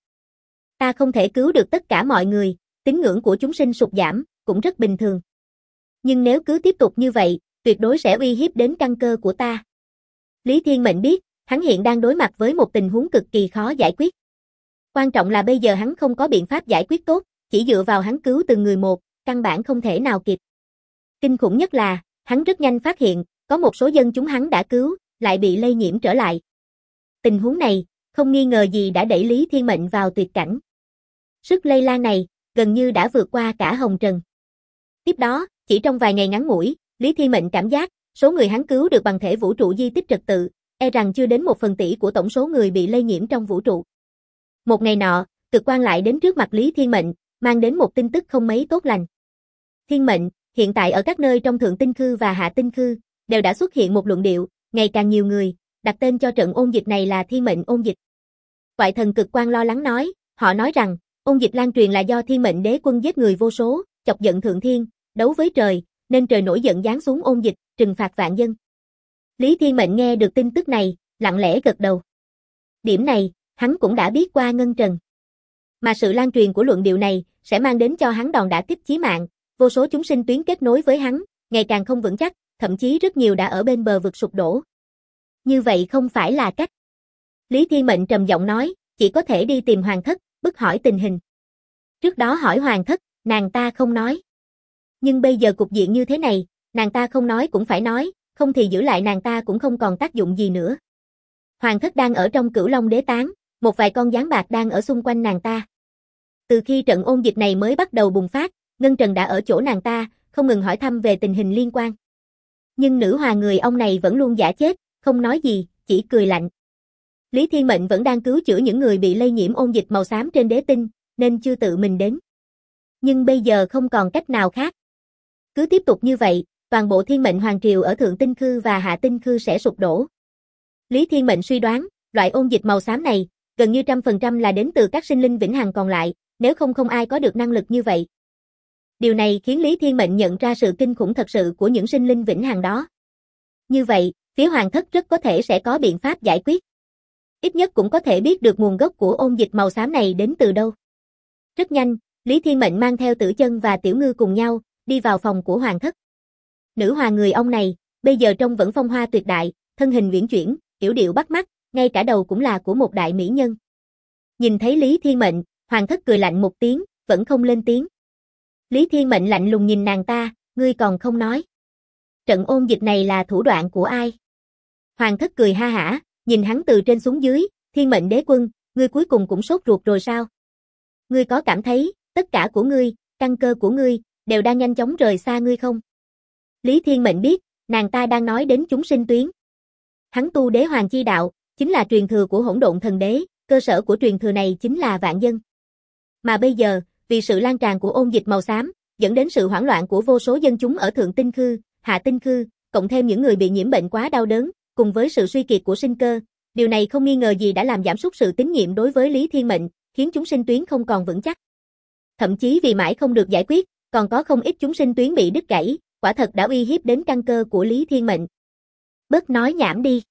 Ta không thể cứu được tất cả mọi người, tín ngưỡng của chúng sinh sụt giảm, cũng rất bình thường. Nhưng nếu cứ tiếp tục như vậy, tuyệt đối sẽ uy hiếp đến căn cơ của ta. Lý Thiên Mệnh biết, hắn hiện đang đối mặt với một tình huống cực kỳ khó giải quyết. Quan trọng là bây giờ hắn không có biện pháp giải quyết tốt, chỉ dựa vào hắn cứu từng người một, căn bản không thể nào kịp. Kinh khủng nhất là, hắn rất nhanh phát hiện, có một số dân chúng hắn đã cứu, lại bị lây nhiễm trở lại. Tình huống này, không nghi ngờ gì đã đẩy Lý Thiên Mệnh vào tuyệt cảnh. Sức lây lan này, gần như đã vượt qua cả hồng trần. Tiếp đó, chỉ trong vài ngày ngắn ngủi, Lý Thiên Mệnh cảm giác, số người hắn cứu được bằng thể vũ trụ di tích trật tự, e rằng chưa đến 1/10 của tổng số người bị lây nhiễm trong vũ trụ. Một ngày nọ, cực quang lại đến trước mặt Lý Thiên Mệnh, mang đến một tin tức không mấy tốt lành. Thiên Mệnh, hiện tại ở các nơi trong Thượng Tinh Khư và Hạ Tinh Khư, đều đã xuất hiện một luận điệu, ngày càng nhiều người, đặt tên cho trận ôn dịch này là Thiên Mệnh ôn dịch. Toại thần cực quang lo lắng nói, họ nói rằng, ôn dịch lan truyền là do Thiên Mệnh đế quân giết người vô số, chọc giận thượng thiên, đấu với trời, nên trời nổi giận giáng xuống ôn dịch, trừng phạt vạn dân. Lý Thiên Mệnh nghe được tin tức này, lặng lẽ gật đầu. Điểm này, hắn cũng đã biết qua ngân trần. Mà sự lan truyền của luận điệu này, sẽ mang đến cho hắn đòn đả kích chí mạng, vô số chúng sinh tuyến kết nối với hắn, ngày càng không vững chắc, thậm chí rất nhiều đã ở bên bờ vực sụp đổ. Như vậy không phải là cách. Lý Thiên Mệnh trầm giọng nói, chỉ có thể đi tìm hoàng thất, bức hỏi tình hình. Trước đó hỏi hoàng thất, nàng ta không nói. Nhưng bây giờ cục diện như thế này, nàng ta không nói cũng phải nói, không thì giữ lại nàng ta cũng không còn tác dụng gì nữa. Hoàng thất đang ở trong Cửu Long đế tán, một vài con gián bạc đang ở xung quanh nàng ta. Từ khi trận ôn dịch này mới bắt đầu bùng phát, Ngân Trần đã ở chỗ nàng ta, không ngừng hỏi thăm về tình hình liên quan. Nhưng nữ hòa người ông này vẫn luôn giả chết, không nói gì, chỉ cười lạnh. Lý Thiên Mệnh vẫn đang cứu chữa những người bị lây nhiễm ôn dịch màu xám trên đế tinh, nên chưa tự mình đến. Nhưng bây giờ không còn cách nào khác. Cứ tiếp tục như vậy, toàn bộ Thiên Mệnh Hoàng Triều ở Thượng Tinh Khư và Hạ Tinh Khư sẽ sụp đổ. Lý Thiên Mệnh suy đoán, loại ôn dịch màu xám này, gần như 100% là đến từ các sinh linh vĩnh hằng còn lại, nếu không ai có được năng lực như vậy. Điều này khiến Lý Thiên Mệnh nhận ra sự kinh khủng thật sự của những sinh linh vĩnh hằng đó. Như vậy, phía Hoàng thất rất có thể sẽ có biện pháp giải quyết. Ít nhất cũng có thể biết được nguồn gốc của ôn dịch màu xám này đến từ đâu. Rất nhanh, Lý Thiên Mệnh mang theo Tử Chân và Tiểu Ngư cùng nhau, đi vào phòng của Hoàng thất. Nữ hòa người ông này, bây giờ trông vẫn phong hoa tuyệt đại, thân hình uyển chuyển, yểu điệu bắt mắt, ngay cả đầu cũng là của một đại mỹ nhân. Nhìn thấy Lý Thiên Mệnh, Hoàng thất cười lạnh một tiếng, vẫn không lên tiếng. Lý Thiên Mệnh lạnh lùng nhìn nàng ta, ngươi còn không nói. Trận ôn dịch này là thủ đoạn của ai? Hoàng thất cười ha hả, nhìn hắn từ trên xuống dưới, Thiên mệnh đế quân, ngươi cuối cùng cũng sốt ruột rồi sao? Ngươi có cảm thấy, tất cả của ngươi, căn cơ của ngươi, đều đang nhanh chóng rời xa ngươi không? Lý Thiên Mệnh biết, nàng ta đang nói đến chúng sinh tuyến. Hắn tu đế hoàng chi đạo, chính là truyền thừa của hỗn độn thần đế, cơ sở của truyền thừa này chính là vạn dân. Mà bây giờ, vì sự lan tràn của ôn dịch màu xám, dẫn đến sự hoảng loạn của vô số dân chúng ở Thượng Tinh Khư, Hạ Tinh Khư, cộng thêm những người bị nhiễm bệnh quá đau đớn, cùng với sự suy kiệt của sinh cơ, điều này không nghi ngờ gì đã làm giảm sút sự tín nhiệm đối với Lý Thiên Mệnh, khiến chúng sinh tuyến không còn vững chắc. Thậm chí vì mãi không được giải quyết, còn có không ít chúng sinh tuyến bị đứt gãy, quả thật đã uy hiếp đến căn cơ của Lý Thiên Mệnh. Bớt nói nhảm đi.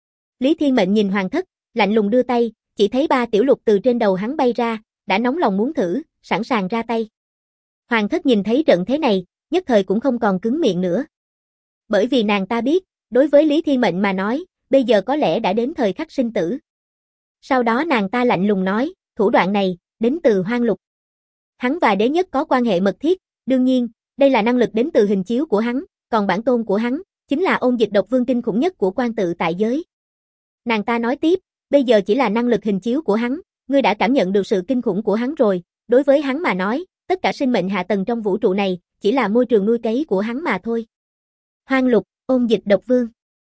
Lý Thiên Mệnh nhìn Hoàng Thất, lạnh lùng đưa tay, chỉ thấy 3 tiểu lục từ trên đầu hắn bay ra, đã nóng lòng muốn thử, sẵn sàng ra tay. Hoàng Thất nhìn thấy trận thế này, nhất thời cũng không còn cứng miệng nữa. Bởi vì nàng ta biết, đối với Lý Thiên Mệnh mà nói, bây giờ có lẽ đã đến thời khắc sinh tử. Sau đó nàng ta lạnh lùng nói, thủ đoạn này, đến từ Hoang Lục. Hắn và đế nhất có quan hệ mật thiết, đương nhiên, đây là năng lực đến từ hình chiếu của hắn, còn bản tôn của hắn, chính là ôn dịch độc vương kinh khủng nhất của quan tự tại giới. Nàng ta nói tiếp, bây giờ chỉ là năng lực hình chiếu của hắn, ngươi đã cảm nhận được sự kinh khủng của hắn rồi, đối với hắn mà nói, tất cả sinh mệnh hạ tầng trong vũ trụ này, chỉ là môi trường nuôi cấy của hắn mà thôi. Hoang Lục, ôn dịch độc vương.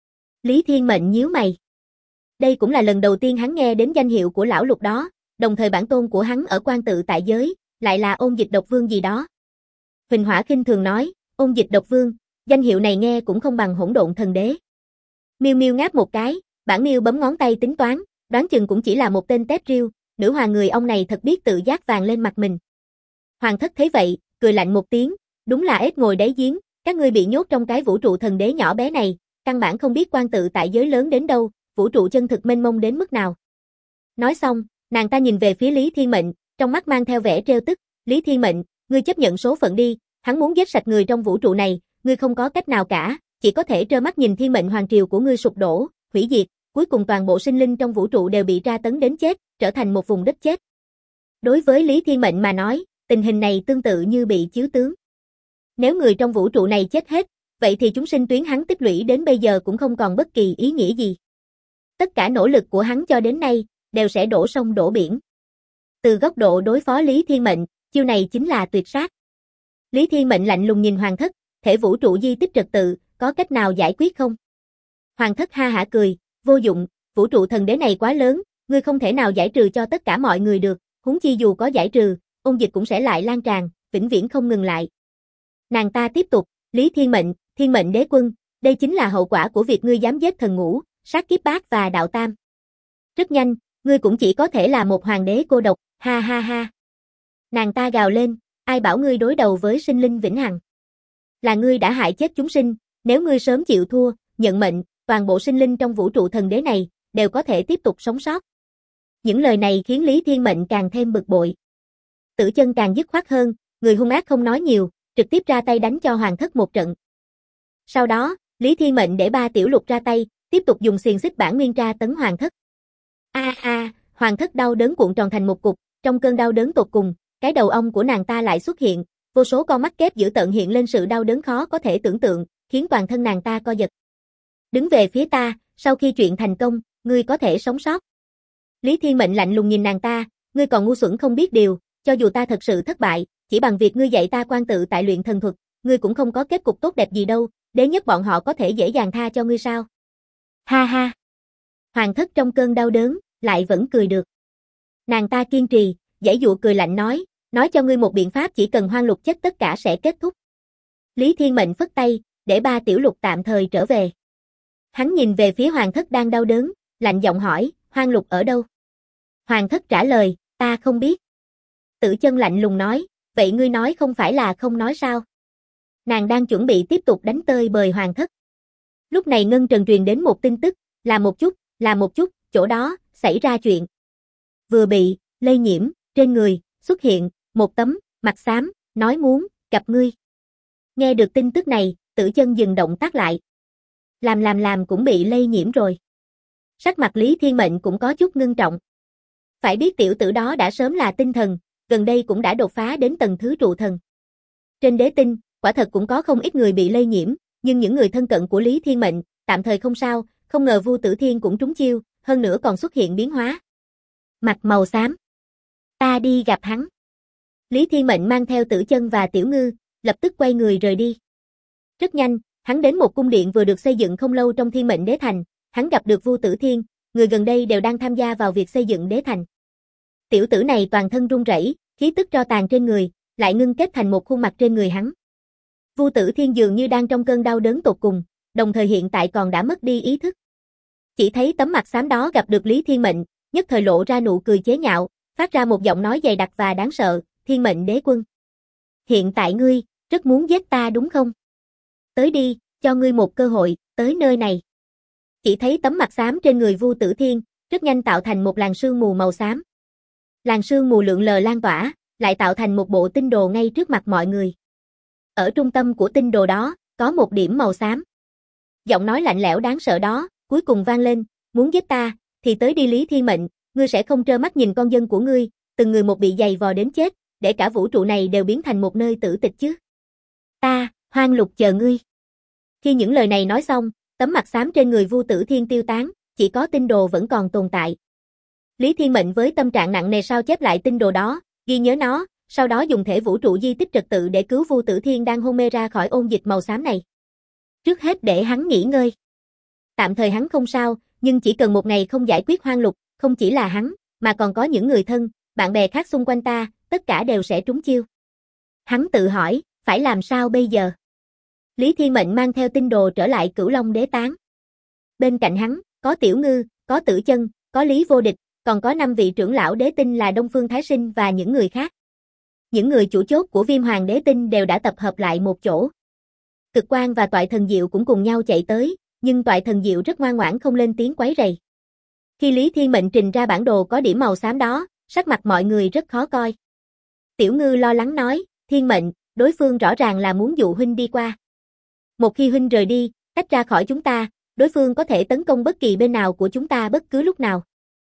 Lý Thiên Mệnh nhíu mày. Đây cũng là lần đầu tiên hắn nghe đến danh hiệu của lão Lục đó, đồng thời bản tôn của hắn ở quan tự tại giới, lại là ôn dịch độc vương gì đó. Huỳnh Hỏa khinh thường nói, ôn dịch độc vương, danh hiệu này nghe cũng không bằng hỗn độn thần đế. Miêu Miêu ngáp một cái, bản Miêu bấm ngón tay tính toán, đoán chừng cũng chỉ là một tên tép riêu, nữ hoàng người ông này thật biết tự giác vàng lên mặt mình. Hoàng Thất thấy vậy, cười lạnh một tiếng, đúng là ếch ngồi đáy giếng, các ngươi bị nhốt trong cái vũ trụ thần đế nhỏ bé này, căn bản không biết quan tự tại giới lớn đến đâu, vũ trụ chân thực mênh mông đến mức nào. Nói xong, nàng ta nhìn về phía Lý Thiên Mệnh, trong mắt mang theo vẻ trêu tức, Lý Thiên Mệnh, ngươi chấp nhận số phận đi, hắn muốn giết sạch người trong vũ trụ này, ngươi không có cách nào cả, chỉ có thể trơ mắt nhìn thiên mệnh hoàng triều của ngươi sụp đổ, hủy diệt, cuối cùng toàn bộ sinh linh trong vũ trụ đều bị tra tấn đến chết, trở thành một vùng đất chết. Đối với Lý Thiên Mệnh mà nói, tình hình này tương tự như bị chiếu tướng. Nếu người trong vũ trụ này chết hết, vậy thì chúng sinh tuyến hắn tích lũy đến bây giờ cũng không còn bất kỳ ý nghĩa gì. Tất cả nỗ lực của hắn cho đến nay, đều sẽ đổ sông đổ biển. Từ góc độ đối phó Lý Thiên Mệnh, chiêu này chính là tuyệt sát. Lý Thiên Mệnh lạnh lùng nhìn Hoàng Thất, thể vũ trụ di tích trật tự, có cách nào giải quyết không? Hoàng Thất ha hả cười, vô dụng, vũ trụ thần đế này quá lớn, ngươi không thể nào giải trừ cho tất cả mọi người được, huống chi dù có giải trừ, ôn dịch cũng sẽ lại lan tràn, vĩnh viễn không ngừng lại. Nàng ta tiếp tục, Lý Thiên mệnh đế quân, đây chính là hậu quả của việc ngươi dám giết thần ngũ, sát kiếp bát và đạo tam. Rất nhanh, ngươi cũng chỉ có thể là một hoàng đế cô độc, ha ha ha. Nàng ta gào lên, ai bảo ngươi đối đầu với sinh linh vĩnh hằng. Là ngươi đã hại chết chúng sinh, nếu ngươi sớm chịu thua, nhận mệnh, toàn bộ sinh linh trong vũ trụ thần đế này, đều có thể tiếp tục sống sót. Những lời này khiến Lý Thiên Mệnh càng thêm bực bội. Tử Chân càng dứt khoát hơn, người hung ác không nói nhiều, trực tiếp ra tay đánh cho Hoàng Thất một trận. Sau đó, Lý Thiên Mệnh để 3 tiểu lục ra tay, tiếp tục dùng xiềng xích bản nguyên tra tấn Hoàng Thất. Hoàng Thất đau đớn cuộn tròn thành một cục, trong cơn đau đớn tột cùng, cái đầu ong của nàng ta lại xuất hiện, vô số con mắt kép dữ tợn hiện lên sự đau đớn khó có thể tưởng tượng, khiến toàn thân nàng ta co giật. Đứng về phía ta, sau khi chuyện thành công, ngươi có thể sống sót. Lý Thiên Mệnh lạnh lùng nhìn nàng ta, ngươi còn ngu xuẩn không biết điều, cho dù ta thật sự thất bại, chỉ bằng việc ngươi dạy ta quan tự tại luyện thần thuật, ngươi cũng không có kết cục tốt đẹp gì đâu, đế nhất bọn họ có thể dễ dàng tha cho ngươi sao? Ha ha. Hoàng Thất trong cơn đau đớn, lại vẫn cười được. Nàng ta kiên trì, giãy giụa cười lạnh nói cho ngươi một biện pháp, chỉ cần Hoang Lục chết tất cả sẽ kết thúc. Lý Thiên Mệnh phất tay, để 3 tiểu lục tạm thời trở về. Hắn nhìn về phía Hoàng Thất đang đau đớn, lạnh giọng hỏi, Hoang Lục ở đâu? Hoàng Thất trả lời, ta không biết. Tử Chân lạnh lùng nói, vậy ngươi nói không phải là không nói sao? Nàng đang chuẩn bị tiếp tục đánh tơi bời Hoàng Thất. Lúc này Ngân Trần truyền đến một tin tức, là một chút, chỗ đó, xảy ra chuyện. Vừa bị, lây nhiễm, trên người, xuất hiện, một tấm, mặt xám, nói muốn, gặp ngươi. Nghe được tin tức này, Tử Chân dừng động tác lại. Làm cũng bị lây nhiễm rồi. Sắc mặt Lý Thiên Mệnh cũng có chút ngưng trọng. Phải biết tiểu tử đó đã sớm là tinh thần, gần đây cũng đã đột phá đến tầng thứ trụ thần. Trên đế tinh, quả thật cũng có không ít người bị lây nhiễm, nhưng những người thân cận của Lý Thiên Mệnh, tạm thời không sao, không ngờ Vu Tử Thiên cũng trúng chiêu, hơn nữa còn xuất hiện biến hóa. Mặt màu xám. Ta đi gặp hắn. Lý Thiên Mệnh mang theo Tử Chân và Tiểu Ngư, lập tức quay người rời đi. Rất nhanh, hắn đến một cung điện vừa được xây dựng không lâu trong Thiên Mệnh Đế Thành, hắn gặp được Vu Tử Thiên, người gần đây đều đang tham gia vào việc xây dựng đế thành. Tiểu tử này toàn thân run rẩy, khí tức tro tàn trên người, lại ngưng kết thành một khuôn mặt trên người hắn. Vu Tử Thiên dường như đang trong cơn đau đớn tột cùng, đồng thời hiện tại còn đã mất đi ý thức. Chỉ thấy tấm mặt xám đó gặp được Lý Thiên Mệnh, nhất thời lộ ra nụ cười chế nhạo, phát ra một giọng nói dày đặc và đáng sợ, Thiên Mệnh Đế Quân. Hiện tại ngươi, rất muốn giết ta đúng không? Tới đi, cho ngươi một cơ hội, tới nơi này. Chỉ thấy tấm mặt xám trên người Vu Tử Thiên, rất nhanh tạo thành một làn sương mù màu xám. Làn sương mù lượn lờ lan tỏa, lại tạo thành một bộ tinh đồ ngay trước mặt mọi người. Ở trung tâm của tinh đồ đó, có một điểm màu xám. Giọng nói lạnh lẽo đáng sợ đó, cuối cùng vang lên, muốn giết ta, thì tới đi Lý Thiên Mệnh, ngươi sẽ không trơ mắt nhìn con dân của ngươi, từng người một bị giày vò đến chết, để cả vũ trụ này đều biến thành một nơi tử tịch chứ. Ta, Hoang Lục chờ ngươi. Khi những lời này nói xong, tấm mặt xám trên người Vu Tử Thiên tiêu tán, chỉ có tinh đồ vẫn còn tồn tại. Lý Thiên Mệnh với tâm trạng nặng nề sao chép lại tinh đồ đó, ghi nhớ nó, sau đó dùng thể vũ trụ di tích trật tự để cứu Vu Tử Thiên đang hôn mê ra khỏi ôn dịch màu xám này. Trước hết để hắn nghỉ ngơi. Tạm thời hắn không sao, nhưng chỉ cần một ngày không giải quyết Hoang Lục, không chỉ là hắn, mà còn có những người thân, bạn bè khác xung quanh ta, tất cả đều sẽ trúng chiêu. Hắn tự hỏi, phải làm sao bây giờ? Lý Thiên Mệnh mang theo tinh đồ trở lại Cửu Long Đế Tán. Bên cạnh hắn, có Tiểu Ngư, có Tử Chân, có Lý Vô Địch, còn có 5 vị trưởng lão đế tinh là Đông Phương Thái Sinh và những người khác. Những người chủ chốt của Viêm Hoàng Đế Tinh đều đã tập hợp lại một chỗ. Cực Quang và Toại Thần Diệu cũng cùng nhau chạy tới, nhưng Toại Thần Diệu rất ngoan ngoãn không lên tiếng quấy rầy. Khi Lý Thiên Mệnh trình ra bản đồ có điểm màu xám đó, sắc mặt mọi người rất khó coi. Tiểu Ngư lo lắng nói, Thiên Mệnh, đối phương rõ ràng là muốn dụ huynh đi qua. Một khi huynh rời đi, tách ra khỏi chúng ta, đối phương có thể tấn công bất kỳ bên nào của chúng ta bất cứ lúc nào.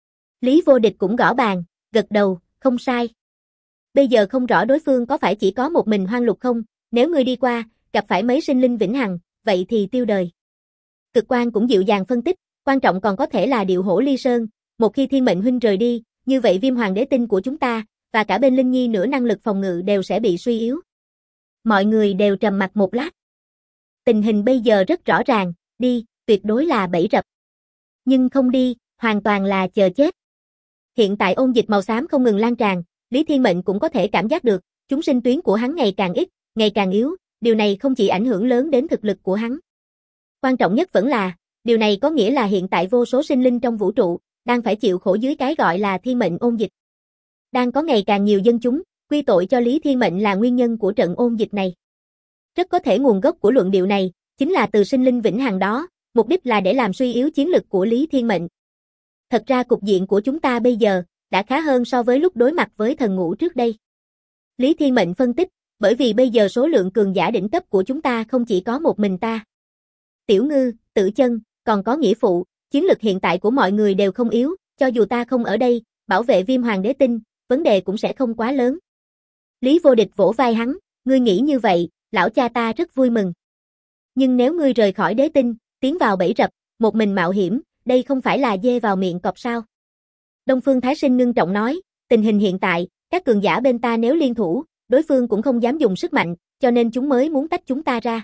Lý Vô Địch cũng gõ bàn, gật đầu, không sai. Bây giờ không rõ đối phương có phải chỉ có một mình Hoang Lục không, nếu ngươi đi qua, gặp phải mấy sinh linh vĩnh hằng, vậy thì tiêu đời. Cực Quang cũng dịu dàng phân tích, quan trọng còn có thể là điệu hổ ly sơn, một khi Thiên Mệnh huynh rời đi, như vậy Viêm Hoàng Đế Tinh của chúng ta, và cả bên Linh Nhi nữa năng lực phòng ngự đều sẽ bị suy yếu. Mọi người đều trầm mặc một lát. Tình hình bây giờ rất rõ ràng, đi, tuyệt đối là bẫy rập. Nhưng không đi, hoàn toàn là chờ chết. Hiện tại ôn dịch màu xám không ngừng lan tràn, Lý Thiên Mệnh cũng có thể cảm giác được, chúng sinh tuyến của hắn ngày càng ít, ngày càng yếu, điều này không chỉ ảnh hưởng lớn đến thực lực của hắn. Quan trọng nhất vẫn là, điều này có nghĩa là hiện tại vô số sinh linh trong vũ trụ, đang phải chịu khổ dưới cái gọi là thiên mệnh ôn dịch. Đang có ngày càng nhiều dân chúng, quy tội cho Lý Thiên Mệnh là nguyên nhân của trận ôn dịch này. Rất có thể nguồn gốc của luận điệu này, chính là từ sinh linh vĩnh hằng đó, mục đích là để làm suy yếu chiến lực của Lý Thiên Mệnh. Thật ra cục diện của chúng ta bây giờ, đã khá hơn so với lúc đối mặt với thần ngũ trước đây. Lý Thiên Mệnh phân tích, bởi vì bây giờ số lượng cường giả đỉnh cấp của chúng ta không chỉ có một mình ta. Tiểu Ngư, Tử Chân, còn có nghĩa phụ, chiến lực hiện tại của mọi người đều không yếu, cho dù ta không ở đây, bảo vệ Viêm Hoàng Đế Tinh, vấn đề cũng sẽ không quá lớn. Lý Vô Địch vỗ vai hắn, ngươi nghĩ như vậy, lão cha ta rất vui mừng. Nhưng nếu ngươi rời khỏi đế tinh, tiến vào bẫy rập, một mình mạo hiểm, đây không phải là dê vào miệng cọp sao? Đông Phương Thái Sinh ngưng trọng nói, tình hình hiện tại, các cường giả bên ta nếu liên thủ, đối phương cũng không dám dùng sức mạnh, cho nên chúng mới muốn tách chúng ta ra.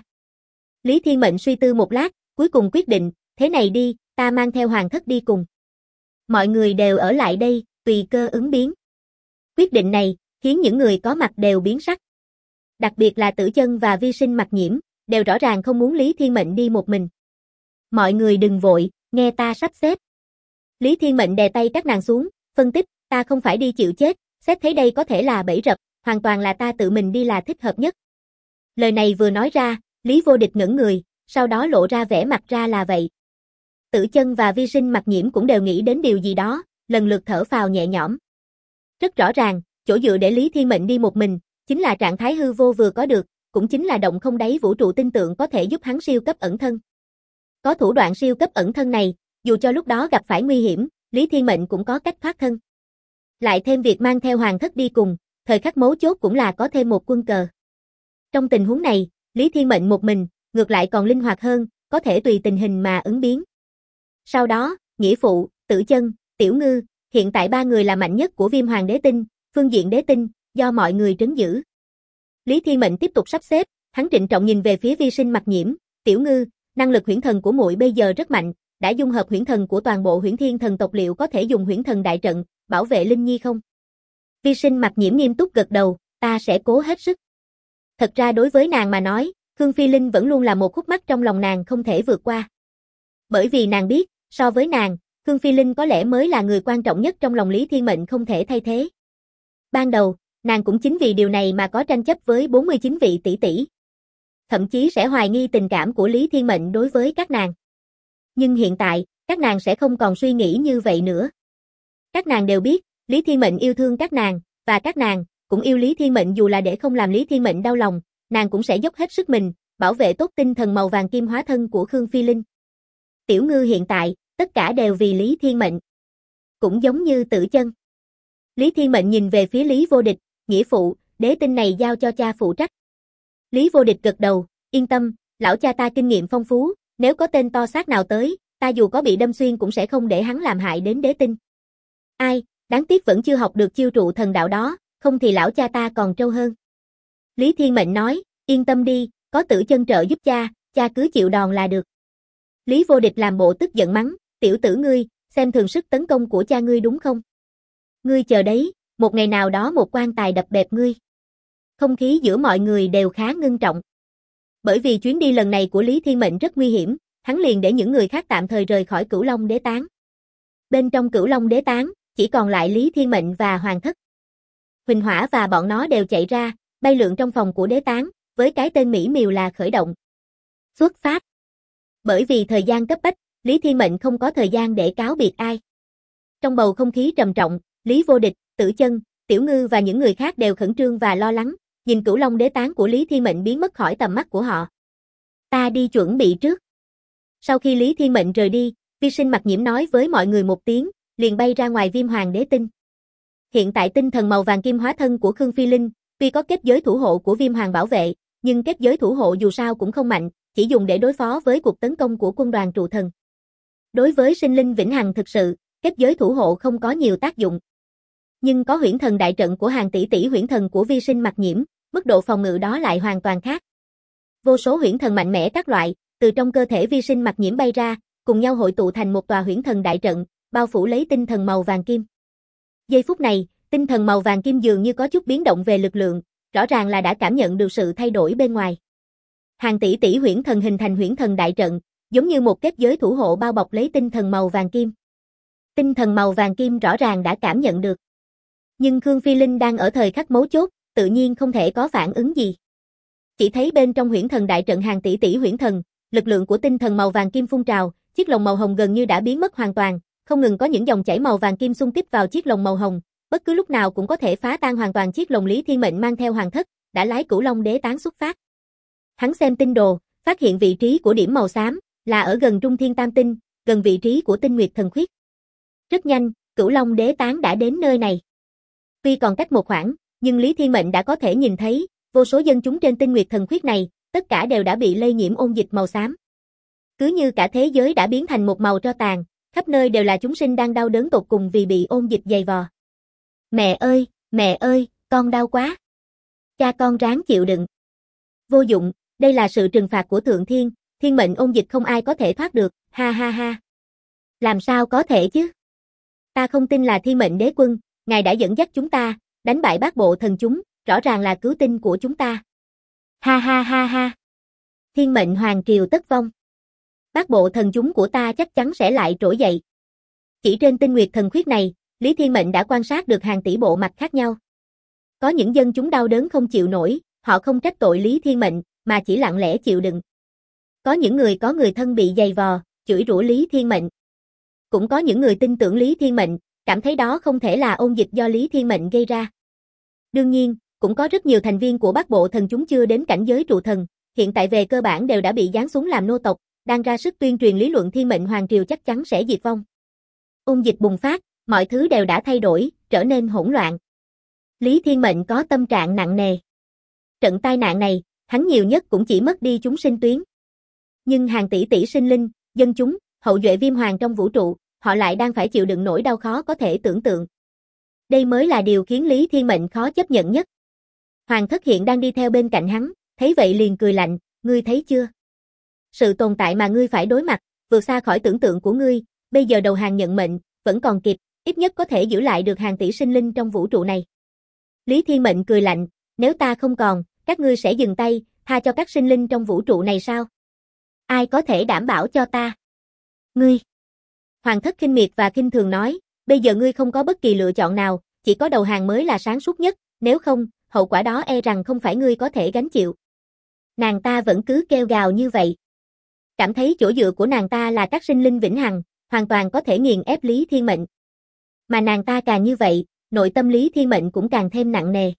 Lý Thiên Mệnh suy tư một lát, cuối cùng quyết định, thế này đi, ta mang theo Hoàng Thất đi cùng. Mọi người đều ở lại đây, tùy cơ ứng biến. Quyết định này, khiến những người có mặt đều biến sắc. Đặc biệt là Tử Chân và Vi Sinh Mặc Nhiễm, đều rõ ràng không muốn Lý Thiên Mệnh đi một mình. Mọi người đừng vội, nghe ta sắp xếp. Lý Thiên Mệnh đè tay các nàng xuống, phân tích, ta không phải đi chịu chết, xét thấy đây có thể là bẫy rập, hoàn toàn là ta tự mình đi là thích hợp nhất. Lời này vừa nói ra, Lý Vô Địch ngẩn người, sau đó lộ ra vẻ mặt ra là vậy. Tử Chân và Vi Sinh Mặc Nhiễm cũng đều nghĩ đến điều gì đó, lần lượt thở phào nhẹ nhõm. Rất rõ ràng, chỗ dựa để Lý Thiên Mệnh đi một mình, chính là trạng thái hư vô vừa có được, cũng chính là động không đáy vũ trụ tinh tượng có thể giúp hắn siêu cấp ẩn thân. Có thủ đoạn siêu cấp ẩn thân này, dù cho lúc đó gặp phải nguy hiểm, Lý Thiên Mệnh cũng có cách thoát thân. Lại thêm việc mang theo Hoàng Thất đi cùng, thời khắc mấu chốt cũng là có thêm một quân cờ. Trong tình huống này, Lý Thiên Mệnh một mình, ngược lại còn linh hoạt hơn, có thể tùy tình hình mà ứng biến. Sau đó, nghĩa phụ, Tử Chân, Tiểu Ngư, Hiện tại ba người là mạnh nhất của Viêm Hoàng Đế Tinh, phương diện đế tinh, do mọi người trấn giữ. Lý Thiên Mệnh tiếp tục sắp xếp, hắn trịnh trọng nhìn về phía Vi Sinh Mặc Nhiễm, "Tiểu Ngư, năng lực huyễn thần của muội bây giờ rất mạnh, đã dung hợp huyễn thần của toàn bộ Huyễn Thiên thần tộc, liệu có thể dùng huyễn thần đại trận bảo vệ Linh Nhi không?" Vi Sinh Mặc Nhiễm nghiêm túc gật đầu, "Ta sẽ cố hết sức." Thật ra đối với nàng mà nói, Khương Phi Linh vẫn luôn là một khúc mắc trong lòng nàng không thể vượt qua. Bởi vì nàng biết, so với nàng, Khương Phi Linh có lẽ mới là người quan trọng nhất trong lòng Lý Thiên Mệnh, không thể thay thế. Ban đầu, nàng cũng chính vì điều này mà có tranh chấp với 49 vị tỷ tỷ. Thậm chí sẽ hoài nghi tình cảm của Lý Thiên Mệnh đối với các nàng. Nhưng hiện tại, các nàng sẽ không còn suy nghĩ như vậy nữa. Các nàng đều biết, Lý Thiên Mệnh yêu thương các nàng, và các nàng cũng yêu Lý Thiên Mệnh, dù là để không làm Lý Thiên Mệnh đau lòng, nàng cũng sẽ dốc hết sức mình, bảo vệ tốt tinh thần màu vàng kim hóa thân của Khương Phi Linh. Tiểu Ngư hiện tại, tất cả đều vì Lý Thiên Mệnh. Cũng giống như Tử Chân. Lý Thiên Mệnh nhìn về phía Lý Vô Địch, "Nghĩa phụ, đế tinh này giao cho cha phụ trách." Lý Vô Địch gật đầu, "Yên tâm, lão cha ta kinh nghiệm phong phú, nếu có tên to xác nào tới, ta dù có bị đâm xuyên cũng sẽ không để hắn làm hại đến đế tinh." Ai, đáng tiếc vẫn chưa học được chiêu trụ thần đạo đó, không thì lão cha ta còn trâu hơn. Lý Thiên Mệnh nói, "Yên tâm đi, có Tử Chân trợ giúp cha, cha cứ chịu đòn là được." Lý Vô Địch làm bộ tức giận mắng, "Tiểu tử ngươi, xem thường sức tấn công của cha ngươi đúng không? Ngươi chờ đấy, một ngày nào đó một quan tài đập bẹp ngươi." Không khí giữa mọi người đều khá ngưng trọng. Bởi vì chuyến đi lần này của Lý Thiên Mệnh rất nguy hiểm, hắn liền để những người khác tạm thời rời khỏi Cửu Long Đế Tán. Bên trong Cửu Long Đế Tán, chỉ còn lại Lý Thiên Mệnh và Hoàng Thất. Huỳnh Hỏa và bọn nó đều chạy ra, bay lượn trong phòng của Đế Tán, với cái tên mỹ miều là khởi động. Xuất phát. Bởi vì thời gian cấp bách, Lý Thiên Mệnh không có thời gian để cáo biệt ai. Trong bầu không khí trầm trọng, Lý Vô Địch, Tử Chân, Tiểu Ngư và những người khác đều khẩn trương và lo lắng, nhìn Cửu Long Đế Tán của Lý Thiên Mệnh biến mất khỏi tầm mắt của họ. "Ta đi chuẩn bị trước." Sau khi Lý Thiên Mệnh rời đi, Vi Sinh Mặc Nhiễm nói với mọi người một tiếng, liền bay ra ngoài Viêm Hoàng Đế Tinh. Hiện tại tinh thần màu vàng kim hóa thân của Khương Phi Linh, tuy có kết giới thủ hộ của Viêm Hoàng bảo vệ, nhưng kết giới thủ hộ dù sao cũng không mạnh, chỉ dùng để đối phó với cuộc tấn công của quân đoàn trụ thần. Đối với sinh linh vĩnh hằng thực sự, kết giới thủ hộ không có nhiều tác dụng. Nhưng có huyễn thần đại trận của hàng tỷ tỷ huyễn thần của Vi Sinh Mặc Nhiễm, mức độ phòng ngự đó lại hoàn toàn khác. Vô số huyễn thần mạnh mẽ các loại, từ trong cơ thể Vi Sinh Mặc Nhiễm bay ra, cùng nhau hội tụ thành một tòa huyễn thần đại trận, bao phủ lấy tinh thần màu vàng kim. Giây phút này, tinh thần màu vàng kim dường như có chút biến động về lực lượng, rõ ràng là đã cảm nhận được sự thay đổi bên ngoài. Hàng tỷ tỷ huyễn thần hình thành huyễn thần đại trận, giống như một kết giới thủ hộ bao bọc lấy tinh thần màu vàng kim. Tinh thần màu vàng kim rõ ràng đã cảm nhận được. Nhưng Khương Phi Linh đang ở thời khắc mấu chốt, tự nhiên không thể có phản ứng gì. Chỉ thấy bên trong huyễn thần đại trận hàng tỷ tỷ huyễn thần, lực lượng của tinh thần màu vàng kim phun trào, chiếc lồng màu hồng gần như đã biến mất hoàn toàn, không ngừng có những dòng chảy màu vàng kim xung kích vào chiếc lồng màu hồng, bất cứ lúc nào cũng có thể phá tan hoàn toàn chiếc lồng. Lý Thiên Mệnh mang theo Hoàng Thất, đã lái Cửu Long Đế Tán xuất phát. Hắn xem tinh đồ, phát hiện vị trí của điểm màu xám, là ở gần Trung Thiên Tam Tinh, gần vị trí của Tinh Nguyệt Thần Khuyết. Rất nhanh, Cửu Long Đế Tán đã đến nơi này. Tuy còn cách một khoảng, nhưng Lý Thiên Mệnh đã có thể nhìn thấy, vô số dân chúng trên Tinh Nguyệt Thần Khuyết này, tất cả đều đã bị lây nhiễm ôn dịch màu xám. Cứ như cả thế giới đã biến thành một màu tro tàn, khắp nơi đều là chúng sinh đang đau đớn tột cùng vì bị ôn dịch dày vò. Mẹ ơi, con đau quá. Cha con ráng chịu đựng. Vô dụng, đây là sự trừng phạt của Thượng Thiên, thiên mệnh ôn dịch không ai có thể thoát được, ha ha ha. Làm sao có thể chứ? Ta không tin là thiên mệnh đế quân, ngài đã dẫn dắt chúng ta, đánh bại bát bộ thần chúng, rõ ràng là cứu tinh của chúng ta. Ha ha ha ha. Thiên mệnh hoàng triều tất vong. Bát bộ thần chúng của ta chắc chắn sẽ lại trỗi dậy. Chỉ trên Tinh Nguyệt Thần Khuyết này, Lý Thiên Mệnh đã quan sát được hàng tỷ bộ mặt khác nhau. Có những dân chúng đau đớn không chịu nổi, họ không trách tội Lý Thiên Mệnh, mà chỉ lặng lẽ chịu đựng. Có những người có người thân bị dày vò, chửi rủa Lý Thiên Mệnh. Cũng có những người tin tưởng Lý Thiên Mệnh, cảm thấy đó không thể là ôn dịch do Lý Thiên Mệnh gây ra. Đương nhiên, cũng có rất nhiều thành viên của bát bộ thần chúng chưa đến cảnh giới trụ thần, hiện tại về cơ bản đều đã bị giáng xuống làm nô tộc, đang ra sức tuyên truyền lý luận thiên mệnh hoàng triều chắc chắn sẽ diệt vong. Ôn dịch bùng phát, mọi thứ đều đã thay đổi, trở nên hỗn loạn. Lý Thiên Mệnh có tâm trạng nặng nề. Trận tai nạn này, hắn nhiều nhất cũng chỉ mất đi chúng sinh tuyến. Nhưng hàng tỷ tỷ sinh linh, dân chúng, hậu duệ Viêm Hoàng trong vũ trụ, họ lại đang phải chịu đựng nỗi đau khó có thể tưởng tượng. Đây mới là điều khiến Lý Thiên Mệnh khó chấp nhận nhất. Hoàng thất hiện đang đi theo bên cạnh hắn, thấy vậy liền cười lạnh, ngươi thấy chưa? Sự tồn tại mà ngươi phải đối mặt, vượt xa khỏi tưởng tượng của ngươi, bây giờ đầu hàng nhận mệnh, vẫn còn kịp, ít nhất có thể giữ lại được hàng tỷ sinh linh trong vũ trụ này. Lý Thiên Mệnh cười lạnh, nếu ta không còn, các ngươi sẽ dừng tay, tha cho các sinh linh trong vũ trụ này sao? Ai có thể đảm bảo cho ta? Ngươi. Hoàng thất khinh miệt và khinh thường nói, bây giờ ngươi không có bất kỳ lựa chọn nào, chỉ có đầu hàng mới là sáng suốt nhất, nếu không, hậu quả đó e rằng không phải ngươi có thể gánh chịu. Nàng ta vẫn cứ kêu gào như vậy. Cảm thấy chỗ dựa của nàng ta là các sinh linh vĩnh hằng, hoàn toàn có thể nghiền ép Lý Thiên Mệnh. Mà nàng ta càng như vậy, nội tâm Lý Thiên Mệnh cũng càng thêm nặng nề.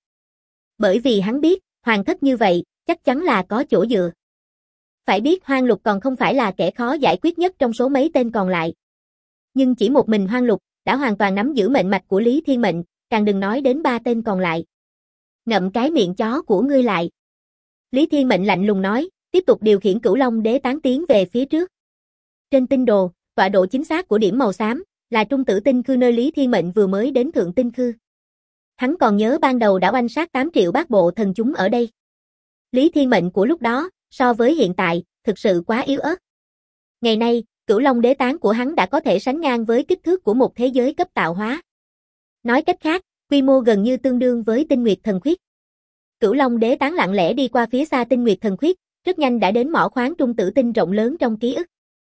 Bởi vì hắn biết, hoàng thất như vậy, chắc chắn là có chỗ dựa. Phải biết Hoang Lục còn không phải là kẻ khó giải quyết nhất trong số mấy tên còn lại. Nhưng chỉ một mình Hoang Lục, đã hoàn toàn nắm giữ mệnh mạch của Lý Thiên Mệnh, càng đừng nói đến 3 tên còn lại. Ngậm cái miệng chó của ngươi lại. Lý Thiên Mệnh lạnh lùng nói, tiếp tục điều khiển Cửu Long Đế tán tiến về phía trước. Trên tinh đồ, tọa độ chính xác của điểm màu xám, là Trung Tử Tinh Khư nơi Lý Thiên Mệnh vừa mới đến Thượng Tinh Khư. Hắn còn nhớ ban đầu đã oanh sát 8 triệu bát bộ thần chúng ở đây. Lý Thiên Mệnh của lúc đó, so với hiện tại, thực sự quá yếu ớt. Ngày nay, Cửu Long Đế tán của hắn đã có thể sánh ngang với kích thước của một thế giới cấp tạo hóa. Nói cách khác, quy mô gần như tương đương với Tinh Nguyệt Thần Khuyết. Cửu Long Đế tán lặng lẽ đi qua phía xa Tinh Nguyệt Thần Khuyết, rất nhanh đã đến mỏ khoáng Trung Tử Tinh rộng lớn trong ký ức.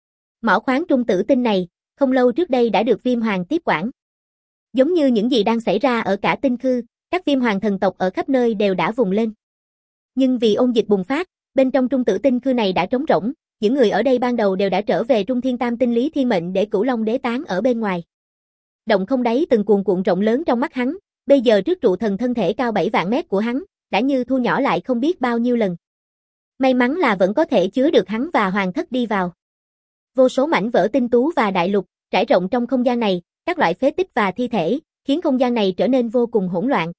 Mỏ khoáng Trung Tử Tinh này, không lâu trước đây đã được Viêm Hoàng tiếp quản. Giống như những gì đang xảy ra ở cả Tinh Khư, các Viêm Hoàng thần tộc ở khắp nơi đều đã vùng lên. Nhưng vì ôn dịch bùng phát, bên trong Trung Tử Tinh Khư này đã trống rỗng, những người ở đây ban đầu đều đã trở về Trung Thiên Tam Tinh Lý Thiên Mệnh để Cửu Long Đế tán ở bên ngoài. Động không đáy từng cuồn cuộn rộng lớn trong mắt hắn, bây giờ trước trụ thần thân thể cao 7 vạn mét của hắn, đã như thu nhỏ lại không biết bao nhiêu lần. May mắn là vẫn có thể chứa được hắn và hoàng thất đi vào. Vô số mảnh vỡ tinh tú và đại lục, trải rộng trong không gian này, các loại phế tích và thi thể, khiến không gian này trở nên vô cùng hỗn loạn.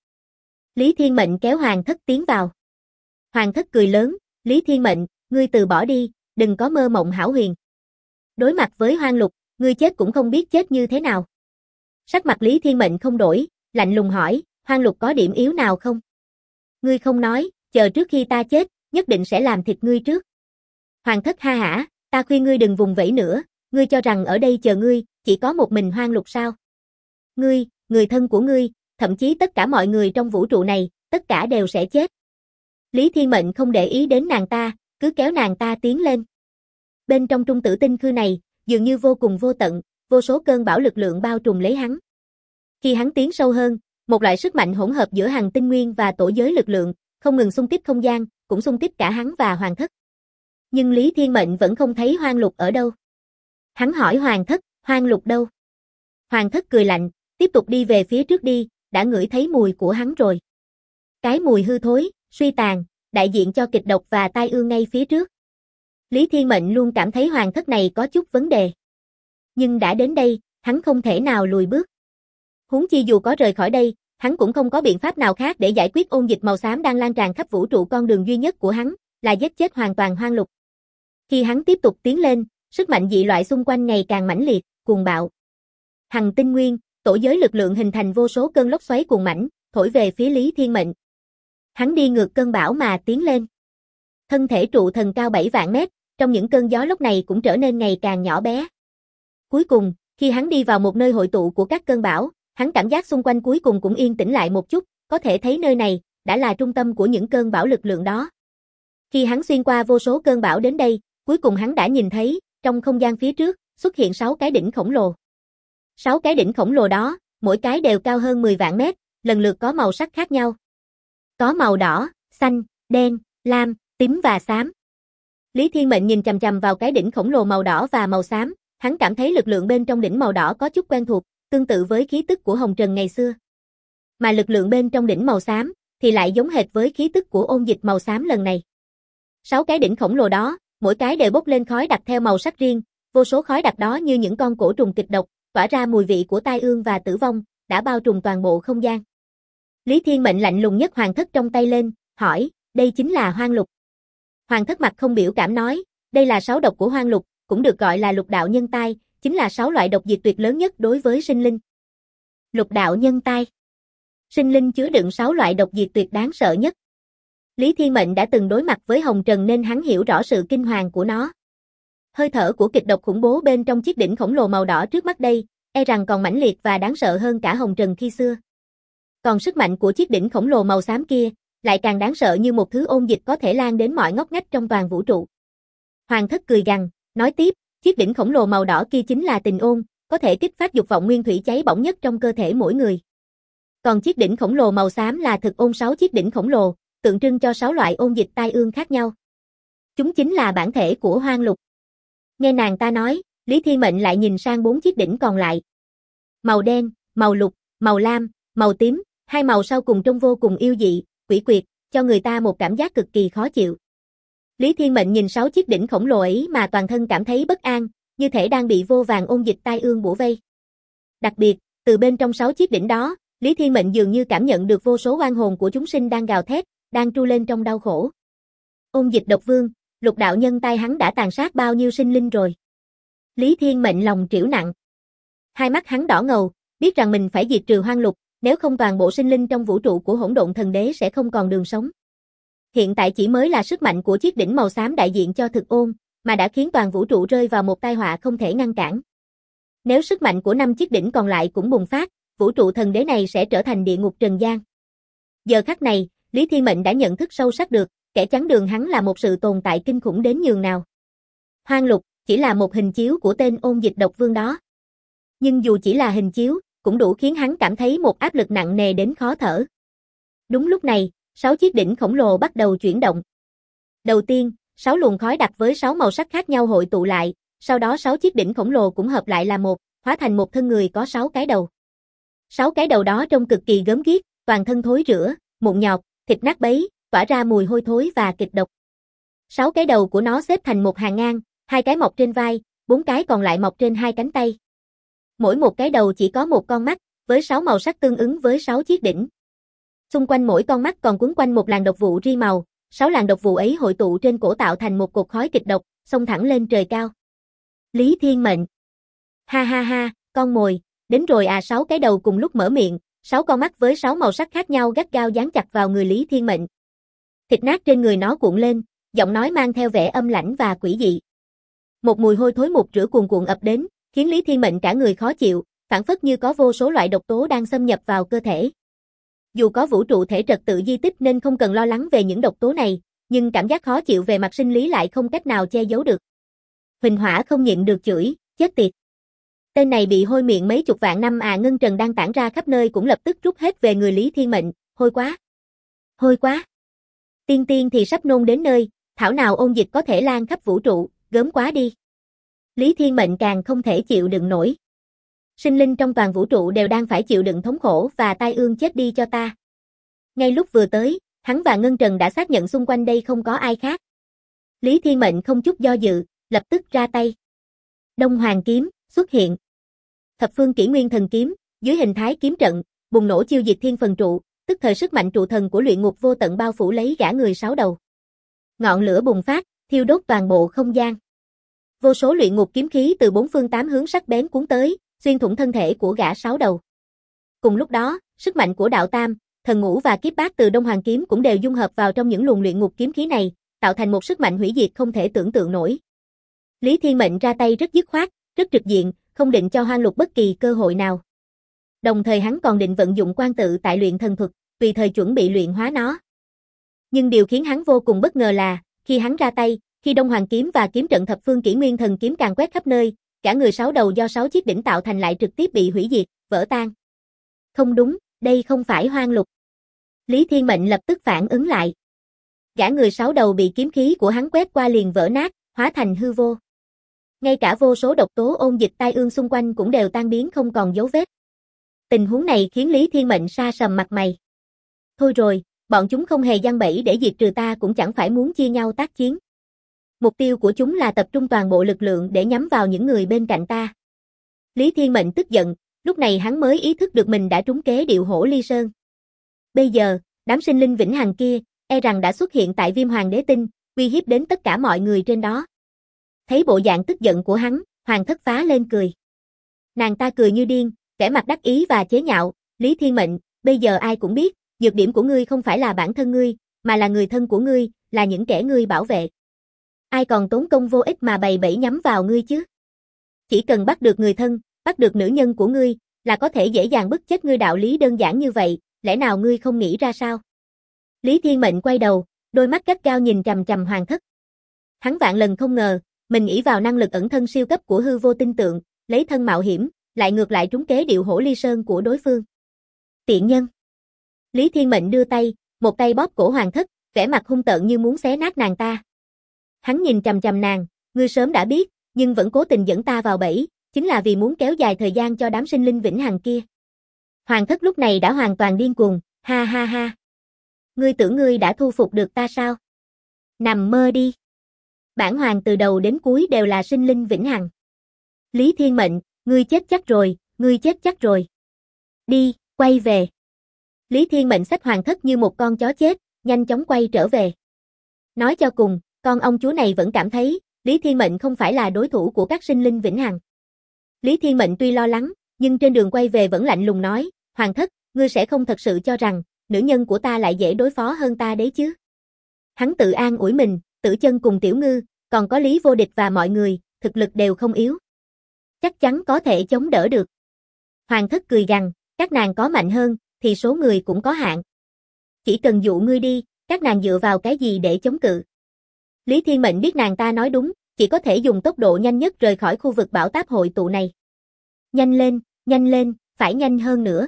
Lý Thiên Mệnh kéo hoàng thất tiến vào. Hoàng thất cười lớn, Lý Thiên Mệnh, ngươi từ bỏ đi, đừng có mơ mộng hão huyền. Đối mặt với Hoang Lục, ngươi chết cũng không biết chết như thế nào. Sắc mặt Lý Thiên Mệnh không đổi, lạnh lùng hỏi, Hoang Lục có điểm yếu nào không? Ngươi không nói, chờ trước khi ta chết, nhất định sẽ làm thịt ngươi trước. Hoàng thất ha hả, ta khuyên ngươi đừng vùng vẫy nữa, ngươi cho rằng ở đây chờ ngươi, chỉ có một mình Hoang Lục sao? Ngươi, người thân của ngươi, thậm chí tất cả mọi người trong vũ trụ này, tất cả đều sẽ chết. Lý Thiên Mệnh không để ý đến nàng ta, cứ kéo nàng ta tiến lên. Bên trong Trung Tử Tinh Khư này, dường như vô cùng vô tận, vô số cơn bão lực lượng bao trùm lấy hắn. Khi hắn tiến sâu hơn, một loại sức mạnh hỗn hợp giữa hằng tinh nguyên và tổ giới lực lượng, không ngừng xung kích không gian, cũng xung kích cả hắn và hoàng thất. Nhưng Lý Thiên Mệnh vẫn không thấy Hoang Lục ở đâu. Hắn hỏi hoàng thất, Hoang Lục đâu? Hoàng thất cười lạnh, tiếp tục đi về phía trước đi, đã ngửi thấy mùi của hắn rồi. Cái mùi hư thối, suy tàn, đại diện cho kịch độc và tai ương ngay phía trước. Lý Thiên Mệnh luôn cảm thấy hoàng thất này có chút vấn đề. Nhưng đã đến đây, hắn không thể nào lùi bước. Huống chi dù có rời khỏi đây, hắn cũng không có biện pháp nào khác để giải quyết ôn dịch màu xám đang lan tràn khắp vũ trụ. Con đường duy nhất của hắn là giết chết hoàn toàn Hoang Lục. Khi hắn tiếp tục tiến lên, sức mạnh dị loại xung quanh ngày càng mãnh liệt, cuồng bạo. Hằng tinh nguyên, tổ giới lực lượng hình thành vô số cơn lốc xoáy cuồng mãnh, thổi về phía Lý Thiên Mệnh. Hắn đi ngược cơn bão mà tiến lên. Thân thể trụ thần cao 7 vạn mét, trong những cơn gió lốc này cũng trở nên ngày càng nhỏ bé. Cuối cùng, khi hắn đi vào một nơi hội tụ của các cơn bão, hắn cảm giác xung quanh cuối cùng cũng yên tĩnh lại một chút, có thể thấy nơi này đã là trung tâm của những cơn bão lực lượng đó. Khi hắn xuyên qua vô số cơn bão đến đây, cuối cùng hắn đã nhìn thấy, trong không gian phía trước, xuất hiện 6 cái đỉnh khổng lồ. 6 cái đỉnh khổng lồ đó, mỗi cái đều cao hơn 10 vạn mét, lần lượt có màu sắc khác nhau. Có màu đỏ, xanh, đen, lam, tím và xám. Lý Thiên Mệnh nhìn chằm chằm vào cái đỉnh khổng lồ màu đỏ và màu xám, hắn cảm thấy lực lượng bên trong đỉnh màu đỏ có chút quen thuộc, tương tự với khí tức của Hồng Trần ngày xưa. Mà lực lượng bên trong đỉnh màu xám thì lại giống hệt với khí tức của ôn dịch màu xám lần này. 6 cái đỉnh khổng lồ đó, mỗi cái đều bốc lên khói đặc theo màu sắc riêng, vô số khói đặc đó như những con cổ trùng kịch độc, tỏa ra mùi vị của tai ương và tử vong, đã bao trùm toàn bộ không gian. Lý Thiên Mệnh lạnh lùng nhấc hoàng thất trong tay lên, hỏi, đây chính là Hoang Lục. Hoàng thất mặt không biểu cảm nói, đây là 6 độc của Hoang Lục, cũng được gọi là lục đạo nhân tai, chính là 6 loại độc diệt tuyệt lớn nhất đối với sinh linh. Lục đạo nhân tai. Sinh linh chứa đựng 6 loại độc diệt tuyệt đáng sợ nhất. Lý Thiên Mệnh đã từng đối mặt với Hồng Trần nên hắn hiểu rõ sự kinh hoàng của nó. Hơi thở của kịch độc khủng bố bên trong chiếc đỉnh khổng lồ màu đỏ trước mắt đây, e rằng còn mãnh liệt và đáng sợ hơn cả Hồng Trần khi xưa. Còn sức mạnh của chiếc đỉnh khổng lồ màu xám kia, lại càng đáng sợ như một thứ ôn dịch có thể lan đến mọi ngóc ngách trong toàn vũ trụ. Hoàng thất cười gằn, nói tiếp, chiếc đỉnh khổng lồ màu đỏ kia chính là tình ôn, có thể kích phát dục vọng nguyên thủy cháy bỏng nhất trong cơ thể mỗi người. Còn chiếc đỉnh khổng lồ màu xám là thực ôn 6 chiếc đỉnh khổng lồ, tượng trưng cho 6 loại ôn dịch tai ương khác nhau. Chúng chính là bản thể của Hoang Lục. Nghe nàng ta nói, Lý Thiên Mệnh lại nhìn sang 4 chiếc đỉnh còn lại. Màu đen, màu lục, màu lam, màu tím, hai màu sau cùng trông vô cùng yêu dị, quỷ quyệt, cho người ta một cảm giác cực kỳ khó chịu. Lý Thiên Mệnh nhìn 6 chiếc đỉnh khổng lồ ấy mà toàn thân cảm thấy bất an, như thể đang bị vô vàn ôn dịch tai ương bủa vây. Đặc biệt, từ bên trong 6 chiếc đỉnh đó, Lý Thiên Mệnh dường như cảm nhận được vô số oan hồn của chúng sinh đang gào thét, đang tru lên trong đau khổ. Ôn dịch độc vương, lục đạo nhân tai hắn đã tàn sát bao nhiêu sinh linh rồi. Lý Thiên Mệnh lòng trĩu nặng. Hai mắt hắn đỏ ngầu, biết rằng mình phải diệt trừ Hoang Lục, nếu không toàn bộ sinh linh trong vũ trụ của Hỗn Độn Thần Đế sẽ không còn đường sống. Hiện tại chỉ mới là sức mạnh của chiếc đỉnh màu xám đại diện cho thực ôn, mà đã khiến toàn vũ trụ rơi vào một tai họa không thể ngăn cản. Nếu sức mạnh của 5 chiếc đỉnh còn lại cũng bùng phát, vũ trụ thần đế này sẽ trở thành địa ngục trần gian. Giờ khắc này, Lý Thiên Mệnh đã nhận thức sâu sắc được, kẻ chắn đường hắn là một sự tồn tại kinh khủng đến nhường nào. Hoang Lục chỉ là một hình chiếu của tên ôn dịch độc vương đó. Nhưng dù chỉ là hình chiếu, cũng đủ khiến hắn cảm thấy một áp lực nặng nề đến khó thở. Đúng lúc này, 6 chiếc đỉnh khổng lồ bắt đầu chuyển động. Đầu tiên, 6 luồng khói đặc với 6 màu sắc khác nhau hội tụ lại, sau đó 6 chiếc đỉnh khổng lồ cũng hợp lại là một, hóa thành một thân người có 6 cái đầu. 6 cái đầu đó trông cực kỳ gớm ghiếc, toàn thân thối rữa, mụn nhọt, thịt nát bấy, tỏa ra mùi hôi thối và kịch độc. 6 cái đầu của nó xếp thành một hàng ngang, 2 cái mọc trên vai, 4 cái còn lại mọc trên 2 cánh tay. Mỗi một cái đầu chỉ có một con mắt, với 6 màu sắc tương ứng với 6 chiếc đỉnh. Xung quanh mỗi con mắt còn quấn quanh một làn độc vụ ri màu, 6 làn độc vụ ấy hội tụ trên cổ tạo thành một cột khói kịch độc, xông thẳng lên trời cao. Lý Thiên Mệnh. Ha ha ha, con mồi, đến rồi à. 6 cái đầu cùng lúc mở miệng, 6 con mắt với 6 màu sắc khác nhau gắt gao dán chặt vào người Lý Thiên Mệnh. Thịt nát trên người nó cuộn lên, giọng nói mang theo vẻ âm lãnh và quỷ dị. Một mùi hôi thối mục rửa cuồn cuộn ập đến, khiến Lý Thiên Mệnh cả người khó chịu, phảng phất như có vô số loại độc tố đang xâm nhập vào cơ thể. Dù có vũ trụ thể trật tự di tích nên không cần lo lắng về những độc tố này, nhưng cảm giác khó chịu về mặt sinh lý lại không cách nào che giấu được. Huỳnh Hỏa không nhịn được chửi, chết tiệt. Tên này bị hôi miệng mấy chục vạn năm à. Ngân trần đang tản ra khắp nơi cũng lập tức trút hết về người Lý Thiên Mệnh, hôi quá. Hôi quá. Tiên tiên thì sắp nôn đến nơi, thảo nào ôn dịch có thể lan khắp vũ trụ, gớm quá đi. Lý Thiên Mệnh càng không thể chịu đựng nổi. Sinh linh trong toàn vũ trụ đều đang phải chịu đựng thống khổ và tai ương, chết đi cho ta. Ngay lúc vừa tới, hắn và Ngân Trần đã xác nhận xung quanh đây không có ai khác. Lý Thiên Mệnh không chút do dự, lập tức ra tay. Đông Hoàng kiếm xuất hiện. Thập phương kỷ nguyên thần kiếm, dưới hình thái kiếm trận, bùng nổ chiêu diệt thiên phần trụ, tức thời sức mạnh trụ thần của luyện ngục vô tận bao phủ lấy gã người 6 đầu. Ngọn lửa bùng phát, thiêu đốt toàn bộ không gian. Vô số luyện ngục kiếm khí từ 4 phương 8 hướng sắc bén cuốn tới, xuyên thủng thân thể của gã 6 đầu. Cùng lúc đó, sức mạnh của đạo tam, thần ngũ và kiếp bát từ Đông Hoàng kiếm cũng đều dung hợp vào trong những luồng luyện ngục kiếm khí này, tạo thành một sức mạnh hủy diệt không thể tưởng tượng nổi. Lý Thiên Mệnh ra tay rất dứt khoát, rất trực diện, không định cho Hoang Lục bất kỳ cơ hội nào. Đồng thời hắn còn định vận dụng quan tự tại luyện thần thuật, tùy thời chuẩn bị luyện hóa nó. Nhưng điều khiến hắn vô cùng bất ngờ là, khi hắn ra tay, khi Đông Hoàng kiếm và kiếm trận thập phương kỷ nguyên thần kiếm càng quét khắp nơi, cả người 6 đầu do 6 chiếc đỉnh tạo thành lại trực tiếp bị hủy diệt, vỡ tan. Không đúng, đây không phải Hoang Lục. Lý Thiên Mệnh lập tức phản ứng lại. Gã người 6 đầu bị kiếm khí của hắn quét qua liền vỡ nát, hóa thành hư vô. Ngay cả vô số độc tố ôn dịch tai ương xung quanh cũng đều tan biến không còn dấu vết. Tình huống này khiến Lý Thiên Mệnh sa sầm mặt mày. Thôi rồi, bọn chúng không hề giăng bẫy để diệt trừ ta cũng chẳng phải muốn chia nhau tác chiến. Mục tiêu của chúng là tập trung toàn bộ lực lượng để nhắm vào những người bên cạnh ta. Lý Thiên Mệnh tức giận, lúc này hắn mới ý thức được mình đã trúng kế điệu hổ ly sơn. Bây giờ, đám sinh linh vĩnh hằng kia, e rằng đã xuất hiện tại Viêm Hoàng Đế Tinh, uy hiếp đến tất cả mọi người trên đó. Thấy bộ dạng tức giận của hắn, Hoàng thất phá lên cười. Nàng ta cười như điên, vẻ mặt đắc ý và chế nhạo, Lý Thiên Mệnh, bây giờ ai cũng biết, nhược điểm của ngươi không phải là bản thân ngươi, mà là người thân của ngươi, là những kẻ ngươi bảo vệ. Ai còn tốn công vô ích mà bày bẫy nhắm vào ngươi chứ? Chỉ cần bắt được người thân, bắt được nữ nhân của ngươi, là có thể dễ dàng bức chết ngươi, đạo lý đơn giản như vậy, lẽ nào ngươi không nghĩ ra sao? Lý Thiên Mệnh quay đầu, đôi mắt gắt gao nhìn chằm chằm Hoàng thất. Hắn vạn lần không ngờ, mình nghĩ vào năng lực ẩn thân siêu cấp của hư vô tinh tượng, lấy thân mạo hiểm, lại ngược lại trúng kế điệu hổ ly sơn của đối phương. Tiện nhân. Lý Thiên Mệnh đưa tay, một tay bóp cổ Hoàng thất, vẻ mặt hung tợn như muốn xé nát nàng ta. Hắn nhìn chằm chằm nàng, ngươi sớm đã biết, nhưng vẫn cố tình dẫn ta vào bẫy, chính là vì muốn kéo dài thời gian cho đám sinh linh vĩnh hằng kia. Hoàng thất lúc này đã hoàn toàn điên cuồng, ha ha ha. Ngươi tưởng ngươi đã thu phục được ta sao? Nằm mơ đi. Bản hoàng từ đầu đến cuối đều là sinh linh vĩnh hằng. Lý Thiên Mệnh, ngươi chết chắc rồi, ngươi chết chắc rồi. Đi, quay về. Lý Thiên Mệnh xách Hoàng thất như một con chó chết, nhanh chóng quay trở về. Nói cho cùng, con ông chúa này vẫn cảm thấy, Lý Thiên Mệnh không phải là đối thủ của các sinh linh vĩnh hằng. Lý Thiên Mệnh tuy lo lắng, nhưng trên đường quay về vẫn lạnh lùng nói, Hoàng thất, ngươi sẽ không thật sự cho rằng, nữ nhân của ta lại dễ đối phó hơn ta đấy chứ. Hắn tự an ủi mình, Tử Chân cùng Tiểu Ngư, còn có Lý Vô Địch và mọi người, thực lực đều không yếu. Chắc chắn có thể chống đỡ được. Hoàng thất cười gằn, các nàng có mạnh hơn, thì số người cũng có hạn. Chỉ cần dụ ngươi đi, các nàng dựa vào cái gì để chống cự. Lý Thiên Mệnh biết nàng ta nói đúng, chỉ có thể dùng tốc độ nhanh nhất rời khỏi khu vực bão táp hội tụ này. Nhanh lên, phải nhanh hơn nữa.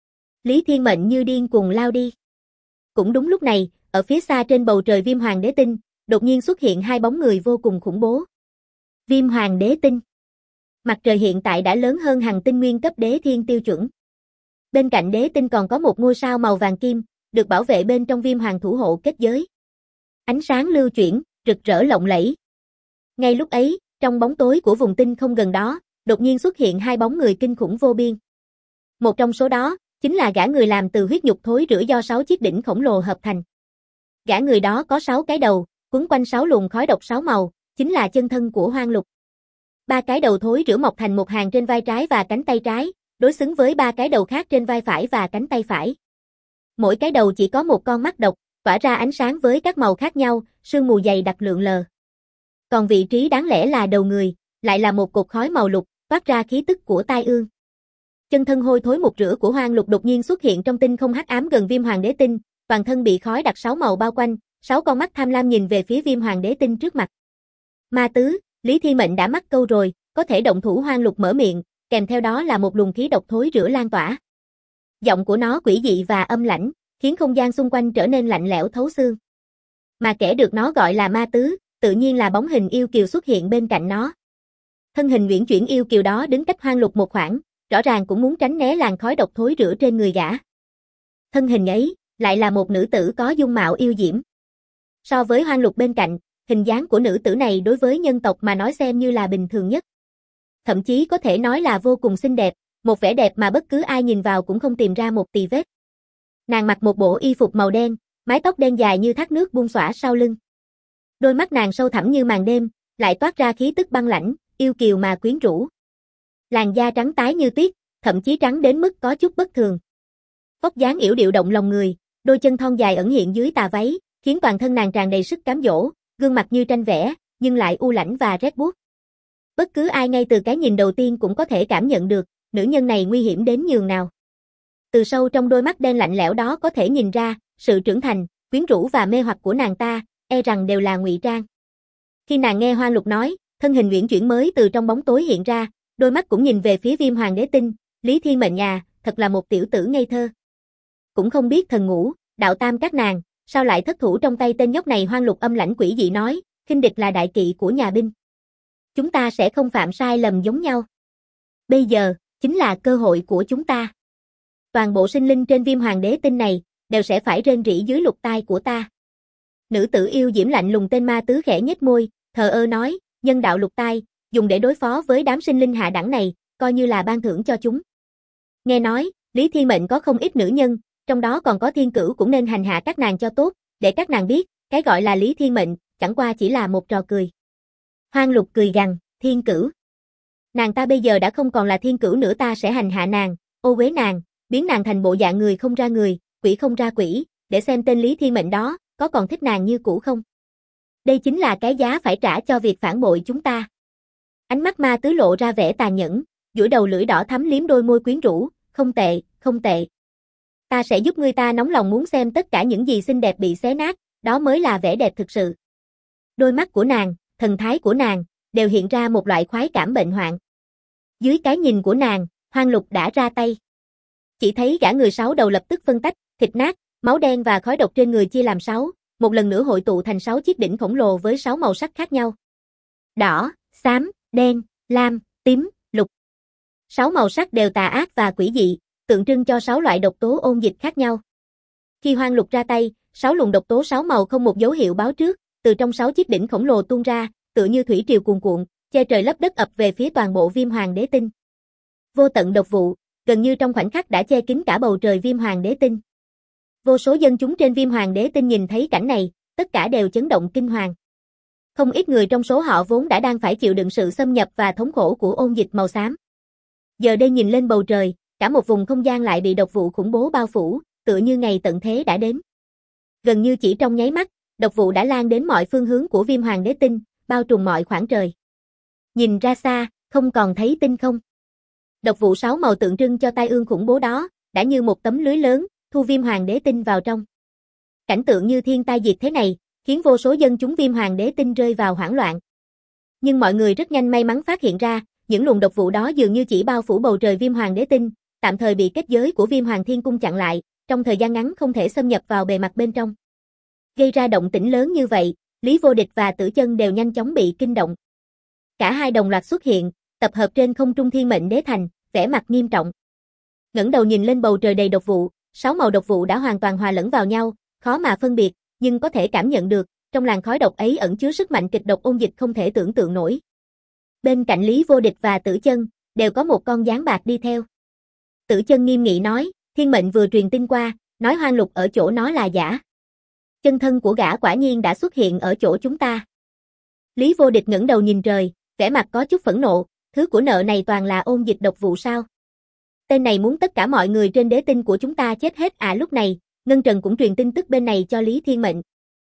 Lý Thiên Mệnh như điên cuồng lao đi. Cũng đúng lúc này, ở phía xa trên bầu trời Viêm Hoàng Đế Tinh, đột nhiên xuất hiện hai bóng người vô cùng khủng bố. Viêm Hoàng Đế Tinh. Mặt trời hiện tại đã lớn hơn hành tinh nguyên cấp đế thiên tiêu chuẩn. Bên cạnh đế tinh còn có một ngôi sao màu vàng kim, được bảo vệ bên trong Viêm Hoàng thủ hộ kết giới. Ánh sáng lưu chuyển, rực rỡ lộng lẫy. Ngay lúc ấy, trong bóng tối của vùng tinh không gần đó, đột nhiên xuất hiện hai bóng người kinh khủng vô biên. Một trong số đó, chính là gã người làm từ huyết nhục thối rữa do 6 chiếc đỉnh khổng lồ hợp thành. Gã người đó có 6 cái đầu, quấn quanh 6 luồng khói độc 6 màu, chính là chân thân của Hoang Lục. 3 cái đầu thối rữa mọc thành một hàng trên vai trái và cánh tay trái, đối xứng với 3 cái đầu khác trên vai phải và cánh tay phải. Mỗi cái đầu chỉ có một con mắt độc, tỏa ra ánh sáng với các màu khác nhau, sương mù dày đặc lượn lờ. Còn vị trí đáng lẽ là đầu người, lại là một cột khói màu lục, toát ra khí tức của tai ương. Chân thân hôi thối mục rửa của Hoang Lục đột nhiên xuất hiện trong tinh không hắc ám gần Viêm Hoàng Đế Tinh, toàn thân bị khói đặc 6 màu bao quanh, 6 con mắt tham lam nhìn về phía Viêm Hoàng Đế Tinh trước mặt. Ma tứ, Lý Thiên Mệnh đã mắc câu rồi, có thể động thủ. Hoang Lục mở miệng, kèm theo đó là một luồng khí độc thối rữa lan tỏa. Giọng của nó quỷ dị và âm lãnh, khiến không gian xung quanh trở nên lạnh lẽo thấu xương. Mà kẻ được nó gọi là Ma tứ, tự nhiên là bóng hình yêu kiều xuất hiện bên cạnh nó. Thân hình uyển chuyển yêu kiều đó đứng cách Hoang Lục một khoảng, rõ ràng cũng muốn tránh né làn khói độc thối rữa trên người gã. Thân hình ấy, lại là một nữ tử có dung mạo yêu diễm. So với Hoang Lục bên cạnh, hình dáng của nữ tử này đối với nhân tộc mà nói xem như là bình thường nhất. Thậm chí có thể nói là vô cùng xinh đẹp, một vẻ đẹp mà bất cứ ai nhìn vào cũng không tìm ra một tì vết. Nàng mặc một bộ y phục màu đen, mái tóc đen dài như thác nước buông xõa sau lưng. Đôi mắt nàng sâu thẳm như màn đêm, lại toát ra khí tức băng lãnh, yêu kiều mà quyến rũ. Làn da trắng tái như tuyết, thậm chí trắng đến mức có chút bất thường. Vóc dáng yểu điệu động lòng người, đôi chân thon dài ẩn hiện dưới tà váy, khiến toàn thân nàng tràn đầy sức cám dỗ, gương mặt như tranh vẽ, nhưng lại u lãnh và rét buốt. Bất cứ ai ngay từ cái nhìn đầu tiên cũng có thể cảm nhận được, nữ nhân này nguy hiểm đến nhường nào. Từ sâu trong đôi mắt đen lạnh lẽo đó có thể nhìn ra, sự trưởng thành, quyến rũ và mê hoặc của nàng ta, e rằng đều là ngụy trang. Khi nàng nghe Hoang Lục nói, thân hình uyển chuyển mới từ trong bóng tối hiện ra, đôi mắt cũng nhìn về phía Viêm Hoàng Đế Tinh, Lý Thiên Mệnh nhà, thật là một tiểu tử ngây thơ. Cũng không biết thần ngũ, đạo tam các nàng, sao lại thất thủ trong tay tên nhóc này. Hoang Lục âm lãnh quỷ dị nói, khinh địch là đại kỵ của nhà binh. Chúng ta sẽ không phạm sai lầm giống nhau. Bây giờ, chính là cơ hội của chúng ta. Toàn bộ sinh linh trên Viêm Hoàng Đế Tinh này, đều sẽ phải rên rỉ dưới lục tai của ta. Nữ tử yêu diễm lạnh lùng tên Ma Tứ khẽ nhếch môi, thờ ơ nói, nhân đạo lục tai, dùng để đối phó với đám sinh linh hạ đẳng này, coi như là ban thưởng cho chúng. Nghe nói, Lý Thiên Mệnh có không ít nữ nhân, trong đó còn có Thiên Cửu, cũng nên hành hạ các nàng cho tốt, để các nàng biết, cái gọi là Lý Thiên Mệnh, chẳng qua chỉ là một trò cười. Hoang Lục cười gằn, Thiên Cửu. Nàng ta bây giờ đã không còn là thiên cửu nữa, ta sẽ hành hạ nàng, ô uế nàng, biến nàng thành bộ dạng người không ra người, quỷ không ra quỷ, để xem tên Lý Thiên Mệnh đó, có còn thích nàng như cũ không. Đây chính là cái giá phải trả cho việc phản bội chúng ta. Ánh mắt ma tứ lộ ra vẻ tàn nhẫn, duỗi đầu lưỡi đỏ thắm liếm đôi môi quyến rũ, không tệ, không tệ. Ta sẽ giúp ngươi, ta nóng lòng muốn xem tất cả những gì xinh đẹp bị xé nát, đó mới là vẻ đẹp thực sự. Đôi mắt của nàng, thần thái của nàng, đều hiện ra một loại khoái cảm bệnh hoạn. Dưới cái nhìn của nàng, Hoang Lục đã ra tay. Chỉ thấy gã người 6 đầu lập tức phân tách, thịt nát, máu đen và khói độc trên người chia làm 6, một lần nữa hội tụ thành 6 chiếc đỉnh khổng lồ với 6 màu sắc khác nhau. Đỏ, xám, đen, lam, tím, lục. 6 màu sắc đều tà ác và quỷ dị, tượng trưng cho 6 loại độc tố ôn dịch khác nhau. Khi Hoang Lục ra tay, 6 luồng độc tố 6 màu không một dấu hiệu báo trước, từ trong 6 chiếc đỉnh khổng lồ tuôn ra, tựa như thủy triều cuồn cuộn, che trời lấp đất ập về phía toàn bộ Viêm Hoàng Đế Tinh. Vô tận độc vụ, gần như trong khoảnh khắc đã che kín cả bầu trời Viêm Hoàng Đế Tinh. Vô số dân chúng trên Viêm Hoàng Đế Tinh nhìn thấy cảnh này, tất cả đều chấn động kinh hoàng. Không ít người trong số họ vốn đã đang phải chịu đựng sự xâm nhập và thống khổ của ôn dịch màu xám. Giờ đây nhìn lên bầu trời, cả một vùng không gian lại bị độc vụ khủng bố bao phủ, tựa như ngày tận thế đã đến. Gần như chỉ trong nháy mắt, độc vụ đã lan đến mọi phương hướng của Viêm Hoàng Đế Tinh, bao trùm mọi khoảng trời. Nhìn ra xa, không còn thấy tinh không. Độc vụ 6 màu tượng trưng cho tai ương khủng bố đó, đã như một tấm lưới lớn, thu Viêm Hoàng Đế Tinh vào trong. Cảnh tượng như thiên tai diệt thế này, khiến vô số dân chúng Viêm Hoàng Đế Tinh rơi vào hoảng loạn. Nhưng mọi người rất nhanh may mắn phát hiện ra, những luồng độc vụ đó dường như chỉ bao phủ bầu trời Viêm Hoàng Đế Tinh, tạm thời bị kết giới của Viêm Hoàng Thiên Cung chặn lại, trong thời gian ngắn không thể xâm nhập vào bề mặt bên trong. Gây ra động tĩnh lớn như vậy, Lý Vô Địch và Tử Chân đều nhanh chóng bị kinh động. Cả hai đồng loạt xuất hiện, tập hợp trên không trung Thiên Mệnh Đế Thành, vẻ mặt nghiêm trọng. Ngẩng đầu nhìn lên bầu trời đầy độc vụ, 6 màu độc vụ đã hoàn toàn hòa lẫn vào nhau, khó mà phân biệt, nhưng có thể cảm nhận được, trong làn khói độc ấy ẩn chứa sức mạnh kịch độc ôn dịch không thể tưởng tượng nổi. Bên cạnh Lý Vô Địch và Tử Chân, đều có một con gián bạc đi theo. Tử Chân nghiêm nghị nói, Thiên Mệnh vừa truyền tin qua, nói Hoang Lục ở chỗ nó là giả. Chân thân của gã quả nhiên đã xuất hiện ở chỗ chúng ta. Lý Vô Địch ngẩng đầu nhìn trời, vẻ mặt có chút phẫn nộ, thứ của nợ này toàn là ôn dịch độc vụ sao? Tên này muốn tất cả mọi người trên đế tinh của chúng ta chết hết à? Lúc này, Ngân Trần cũng truyền tin tức bên này cho Lý Thiên Mệnh.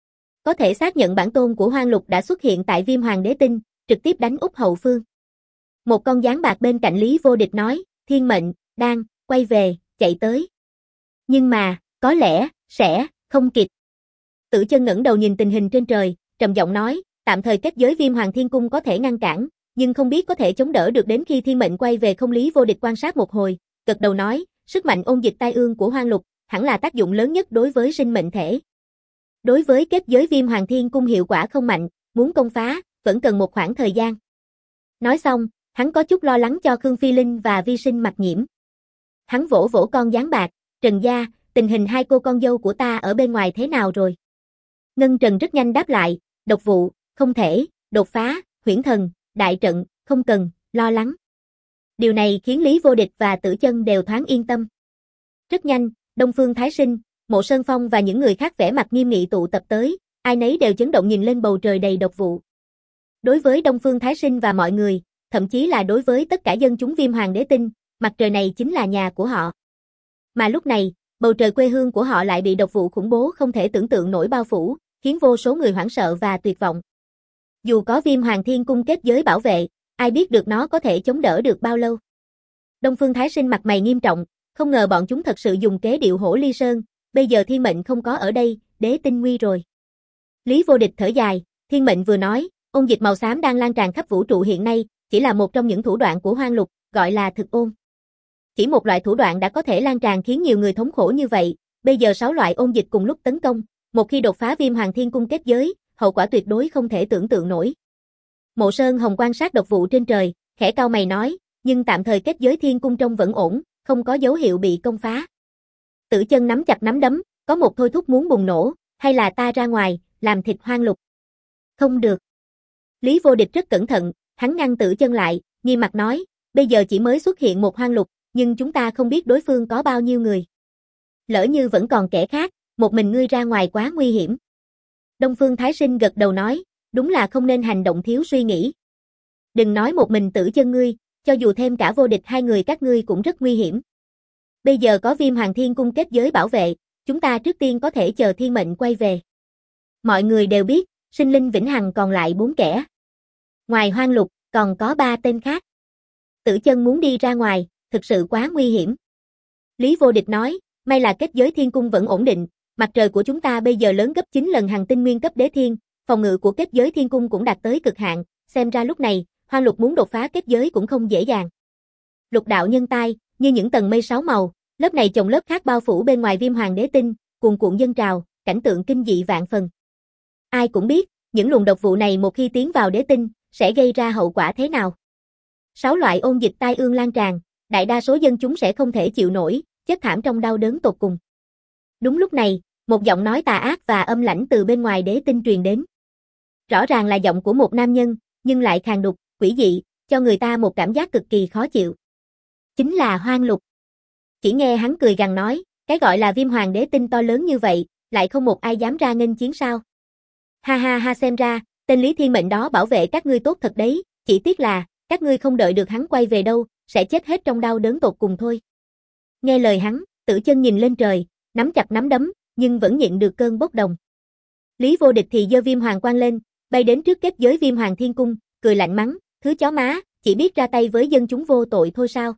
Có thể xác nhận bản tôn của Hoang Lục đã xuất hiện tại Viêm Hoàng Đế Tinh, trực tiếp đánh úp hậu phương. Một con gián bạc bên cạnh Lý Vô Địch nói, Thiên Mệnh, đang, quay về, chạy tới. Nhưng mà, có lẽ, sẽ, không kịp. Tử Chân ngẩng đầu nhìn tình hình trên trời, trầm giọng nói, tạm thời kết giới Viêm Hoàng Thiên Cung có thể ngăn cản, nhưng không biết có thể chống đỡ được đến khi Thiên Mệnh quay về không? Lý Vô Địch quan sát một hồi, gật đầu nói, sức mạnh ôn dịch tai ương của Hoang Lục, hẳn là tác dụng lớn nhất đối với sinh mệnh thể. Đối với kết giới Viêm Hoàng Thiên Cung hiệu quả không mạnh, muốn công phá, vẫn cần một khoảng thời gian. Nói xong, hắn có chút lo lắng cho Khương Phi Linh và Vi Sinh Mặc Nhiễm. Hắn vỗ vỗ con gián bạc, Trần gia, tình hình hai cô con dâu của ta ở bên ngoài thế nào rồi? Ngân Trần rất nhanh đáp lại, độc vụ, không thể, đột phá, huyễn thần, đại trận, không cần, lo lắng. Điều này khiến Lý Vô Địch và Tử Chân đều thoáng yên tâm. Rất nhanh, Đông Phương Thái Sinh, Mộ Sơn Phong và những người khác vẻ mặt nghiêm nghị tụ tập tới, ai nấy đều chấn động nhìn lên bầu trời đầy độc vụ. Đối với Đông Phương Thái Sinh và mọi người, thậm chí là đối với tất cả dân chúng Viêm Hoàng Đế Tinh, mặt trời này chính là nhà của họ. Mà lúc này, bầu trời quê hương của họ lại bị độc vụ khủng bố không thể tưởng tượng nổi bao phủ, khiến vô số người hoảng sợ và tuyệt vọng. Dù có Viêm Hoàng Thiên Cung kết giới bảo vệ, ai biết được nó có thể chống đỡ được bao lâu. Đông Phương Thái Sinh mặt mày nghiêm trọng, không ngờ bọn chúng thật sự dùng kế điệu hổ ly sơn, bây giờ Thiên Mệnh không có ở đây, đế tinh nguy rồi. Lý Vô Địch thở dài, Thiên Mệnh vừa nói, ôn dịch màu xám đang lan tràn khắp vũ trụ hiện nay, chỉ là một trong những thủ đoạn của Hoang Lục, gọi là thực ôn. Chỉ một loại thủ đoạn đã có thể lan tràn khiến nhiều người thống khổ như vậy, bây giờ 6 loại ôn dịch cùng lúc tấn công, một khi đột phá Viêm Hoàng Thiên Cung kết giới, hậu quả tuyệt đối không thể tưởng tượng nổi. Mộ Sơn Hồng quan sát độc vụ trên trời, khẽ cau mày nói, nhưng tạm thời kết giới Thiên Cung trông vẫn ổn, không có dấu hiệu bị công phá. Tử Chân nắm chặt nắm đấm, có một thôi thúc muốn bùng nổ, hay là ta ra ngoài, làm thịt Hoang Lục? Không được. Lý Vô Địch rất cẩn thận, hắn ngăn Tử Chân lại, nghiêm mặt nói, bây giờ chỉ mới xuất hiện một Hoang Lục, nhưng chúng ta không biết đối phương có bao nhiêu người. Lỡ như vẫn còn kẻ khác, một mình ngươi ra ngoài quá nguy hiểm. Đông Phương Thái Sinh gật đầu nói, đúng là không nên hành động thiếu suy nghĩ. Đừng nói một mình Tử Chân ngươi, cho dù thêm cả vô địch hai người các ngươi cũng rất nguy hiểm. Bây giờ có Viêm Hoàng Thiên Cung kết giới bảo vệ, chúng ta trước tiên có thể chờ thiên mệnh quay về. Mọi người đều biết, sinh linh vĩnh hằng còn lại 4 kẻ. Ngoài Hoang Lục, còn có 3 tên khác. Tử Chân muốn đi ra ngoài, thực sự quá nguy hiểm. Lý Vô Địch nói, may là kết giới thiên cung vẫn ổn định, mặt trời của chúng ta bây giờ lớn gấp 9 lần hành tinh nguyên cấp đế thiên, phòng ngự của kết giới thiên cung cũng đạt tới cực hạn, xem ra lúc này, Hoang Lục muốn đột phá kết giới cũng không dễ dàng. Lục đạo nhân tai, như những tầng mây 6 màu, lớp này chồng lớp khác bao phủ bên ngoài Viêm Hoàng đế tinh, cuồn cuộn dâng trào, cảnh tượng kinh dị vạn phần. Ai cũng biết, những luồng độc vụ này một khi tiến vào đế tinh, sẽ gây ra hậu quả thế nào. 6 loại ôn dịch tai ương lan tràn, đại đa số dân chúng sẽ không thể chịu nổi, chết thảm trong đau đớn tột cùng. Đúng lúc này, một giọng nói tà ác và âm lãnh từ bên ngoài đế tinh truyền đến. Rõ ràng là giọng của một nam nhân, nhưng lại khàn đục, quỷ dị, cho người ta một cảm giác cực kỳ khó chịu. Chính là Hoang Lục. Chỉ nghe hắn cười gằn nói, cái gọi là Viêm Hoàng đế tinh to lớn như vậy, lại không một ai dám ra nghênh chiến sao? Ha ha ha, xem ra, tên Lý Thiên Mệnh đó bảo vệ các ngươi tốt thật đấy, chỉ tiếc là, các ngươi không đợi được hắn quay về đâu, sẽ chết hết trong đau đớn tột cùng thôi. Nghe lời hắn, Tử Chân nhìn lên trời, nắm chặt nắm đấm, nhưng vẫn nhịn được cơn bốc đồng. Lý Vô Địch thì giơ Viêm Hoàng quang lên, bay đến trước kết giới Viêm Hoàng Thiên Cung, cười lạnh mắng, thứ chó má, chỉ biết ra tay với dân chúng vô tội thôi sao?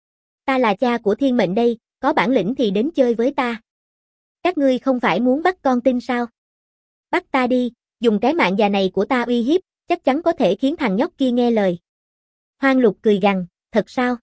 Ta là cha của Thiên Mệnh đây, có bản lĩnh thì đến chơi với ta. Các ngươi không phải muốn bắt con tin sao? Bắt ta đi, dùng cái mạng già này của ta uy hiếp, chắc chắn có thể khiến thằng nhóc kia nghe lời. Hoang Lục cười gằn, thật sao?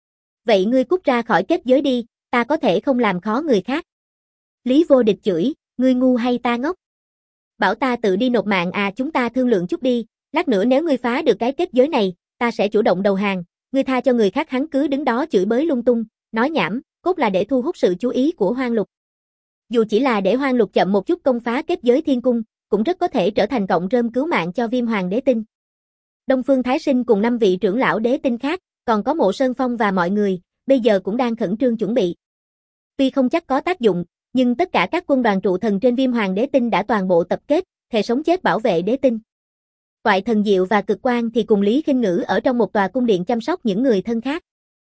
Vậy ngươi cút ra khỏi kết giới đi, ta có thể không làm khó người khác. Lý Vô Địch chửi, ngươi ngu hay ta ngốc? Bảo ta tự đi nộp mạng à, chúng ta thương lượng chút đi, lát nữa nếu ngươi phá được cái kết giới này, ta sẽ chủ động đầu hàng, ngươi tha cho người khác. Hắn cứ đứng đó chửi bới lung tung, nói nhảm, cốt là để thu hút sự chú ý của Hoang Lục. Dù chỉ là để Hoang Lục chậm một chút công phá kết giới thiên cung, cũng rất có thể trở thành cọng rơm cứu mạng cho Viêm Hoàng đế tinh. Đông Phương Thái Sinh cùng 5 vị trưởng lão đế tinh khác, còn có Mộ Sơn Phong và mọi người, bây giờ cũng đang khẩn trương chuẩn bị. Tuy không chắc có tác dụng, nhưng tất cả các quân đoàn trụ thần trên Viêm Hoàng đế tinh đã toàn bộ tập kết, thề sống chết bảo vệ đế tinh. Toại Thần Diệu và Cực Quang thì cùng Lý Khinh Ngữ ở trong một tòa cung điện chăm sóc những người thân khác.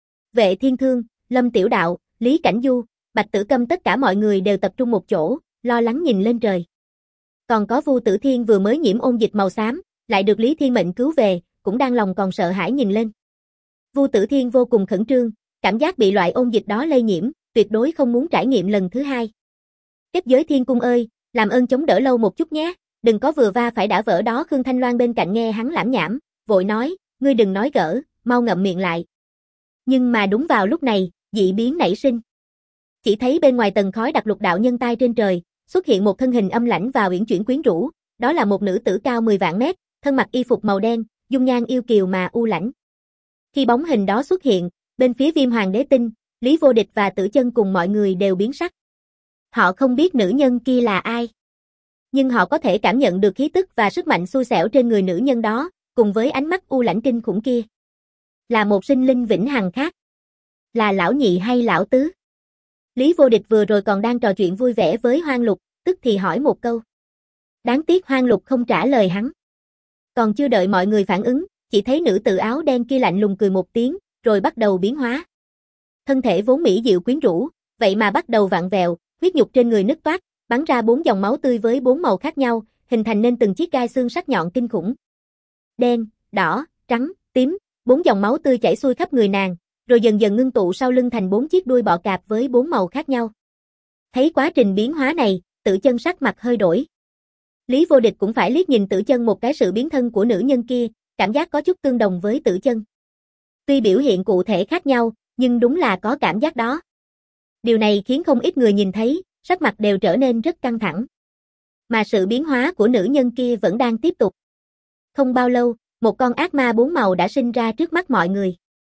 Vệ Thiên Thương, Lâm Tiểu Đạo, Lý Cảnh Du, Bạch Tử Câm, tất cả mọi người đều tập trung một chỗ, lo lắng nhìn lên trời. Còn có Vu Tử Thiên vừa mới nhiễm ôn dịch màu xám, lại được Lý Thiên Mệnh cứu về, cũng đang lòng còn sợ hãi nhìn lên. Vu Tử Thiên vô cùng khẩn trương, cảm giác bị loại ôn dịch đó lây nhiễm, tuyệt đối không muốn trải nghiệm lần thứ hai. Kết giới thiên cung ơi, làm ơn chống đỡ lâu một chút nhé, đừng có vừa va phải đã vỡ đó. Khương Thanh Loan bên cạnh nghe hắn lảm nhảm, vội nói, ngươi đừng nói gỡ, mau ngậm miệng lại. Nhưng mà đúng vào lúc này, dị biến nảy sinh. Chỉ thấy bên ngoài tầng khói đặc lục đạo nhân tai trên trời, xuất hiện một thân hình âm lãnh và uyển chuyển quyến rũ, đó là một nữ tử cao 10 vạn mét, thân mặc y phục màu đen, dung nhan yêu kiều mà u lãnh. Khi bóng hình đó xuất hiện, bên phía Viêm Hoàng đế tinh, Lý Vô Địch và Tử Chân cùng mọi người đều biến sắc. Họ không biết nữ nhân kia là ai, nhưng họ có thể cảm nhận được khí tức và sức mạnh xui xẻo trên người nữ nhân đó, cùng với ánh mắt u lãnh kinh khủng kia. Là một sinh linh vĩnh hằng khác. Là lão nhị hay lão tứ? Lý Vô Địch vừa rồi còn đang trò chuyện vui vẻ với Hoang Lục, tức thì hỏi một câu. Đáng tiếc Hoang Lục không trả lời hắn. Còn chưa đợi mọi người phản ứng, chỉ thấy nữ tử áo đen kia lạnh lùng cười một tiếng, rồi bắt đầu biến hóa. Thân thể vốn mỹ diệu quyến rũ, vậy mà bắt đầu vặn vẹo, huyết nhục trên người nứt toác, bắn ra 4 dòng máu tươi với 4 màu khác nhau, hình thành nên từng chiếc gai xương sắc nhọn kinh khủng. Đen, đỏ, trắng, tím, 4 dòng máu tươi chảy xuôi khắp người nàng, rồi dần dần ngưng tụ sau lưng thành 4 chiếc đuôi bọ cạp với 4 màu khác nhau. Thấy quá trình biến hóa này, Tử Chân sắc mặt hơi đổi. Lý Vô Địch cũng phải liếc nhìn Tử Chân một cái, sự biến thân của nữ nhân kia, cảm giác có chút tương đồng với Tử Chân. Tuy biểu hiện cụ thể khác nhau, nhưng đúng là có cảm giác đó. Điều này khiến không ít người nhìn thấy, sắc mặt đều trở nên rất căng thẳng. Mà sự biến hóa của nữ nhân kia vẫn đang tiếp tục. Không bao lâu, một con ác ma 4 màu đã sinh ra trước mắt mọi người.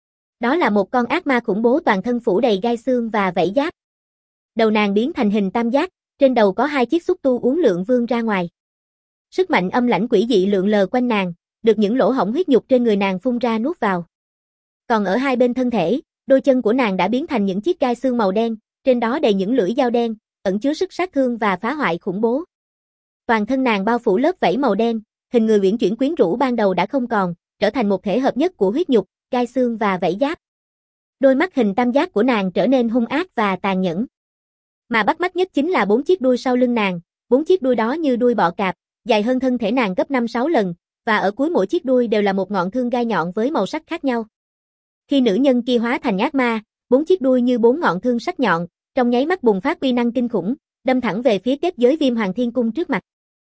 Đó là một con ác ma khủng bố toàn thân phủ đầy gai xương và vảy giáp. Đầu nàng biến thành hình tam giác, trên đầu có 2 chiếc xúc tu uốn lượn vươn ra ngoài. Sức mạnh âm lãnh quỷ dị lượn lờ quanh nàng, được những lỗ hổng huyết nhục trên người nàng phun ra nuốt vào. Còn ở hai bên thân thể, đôi chân của nàng đã biến thành những chiếc gai xương màu đen, trên đó đầy những lưỡi dao đen, ẩn chứa sức sát thương và phá hoại khủng bố. Toàn thân nàng bao phủ lớp vảy màu đen, hình người uyển chuyển quyến rũ ban đầu đã không còn, trở thành một thể hợp nhất của huyết nhục, gai xương và vảy giáp. Đôi mắt hình tam giác của nàng trở nên hung ác và tàn nhẫn. Mà bắt mắt nhất chính là 4 chiếc đuôi sau lưng nàng, 4 chiếc đuôi đó như đuôi bọ cạp, dài hơn thân thể nàng gấp 5-6 lần, và ở cuối mỗi chiếc đuôi đều là một ngọn thương gai nhọn với màu sắc khác nhau. Khi nữ nhân kia hóa thành ác ma, 4 chiếc đuôi như 4 ngọn thương sắc nhọn, trong nháy mắt bùng phát uy năng kinh khủng, đâm thẳng về phía kết giới Viêm Hoàng Thiên Cung trước mặt.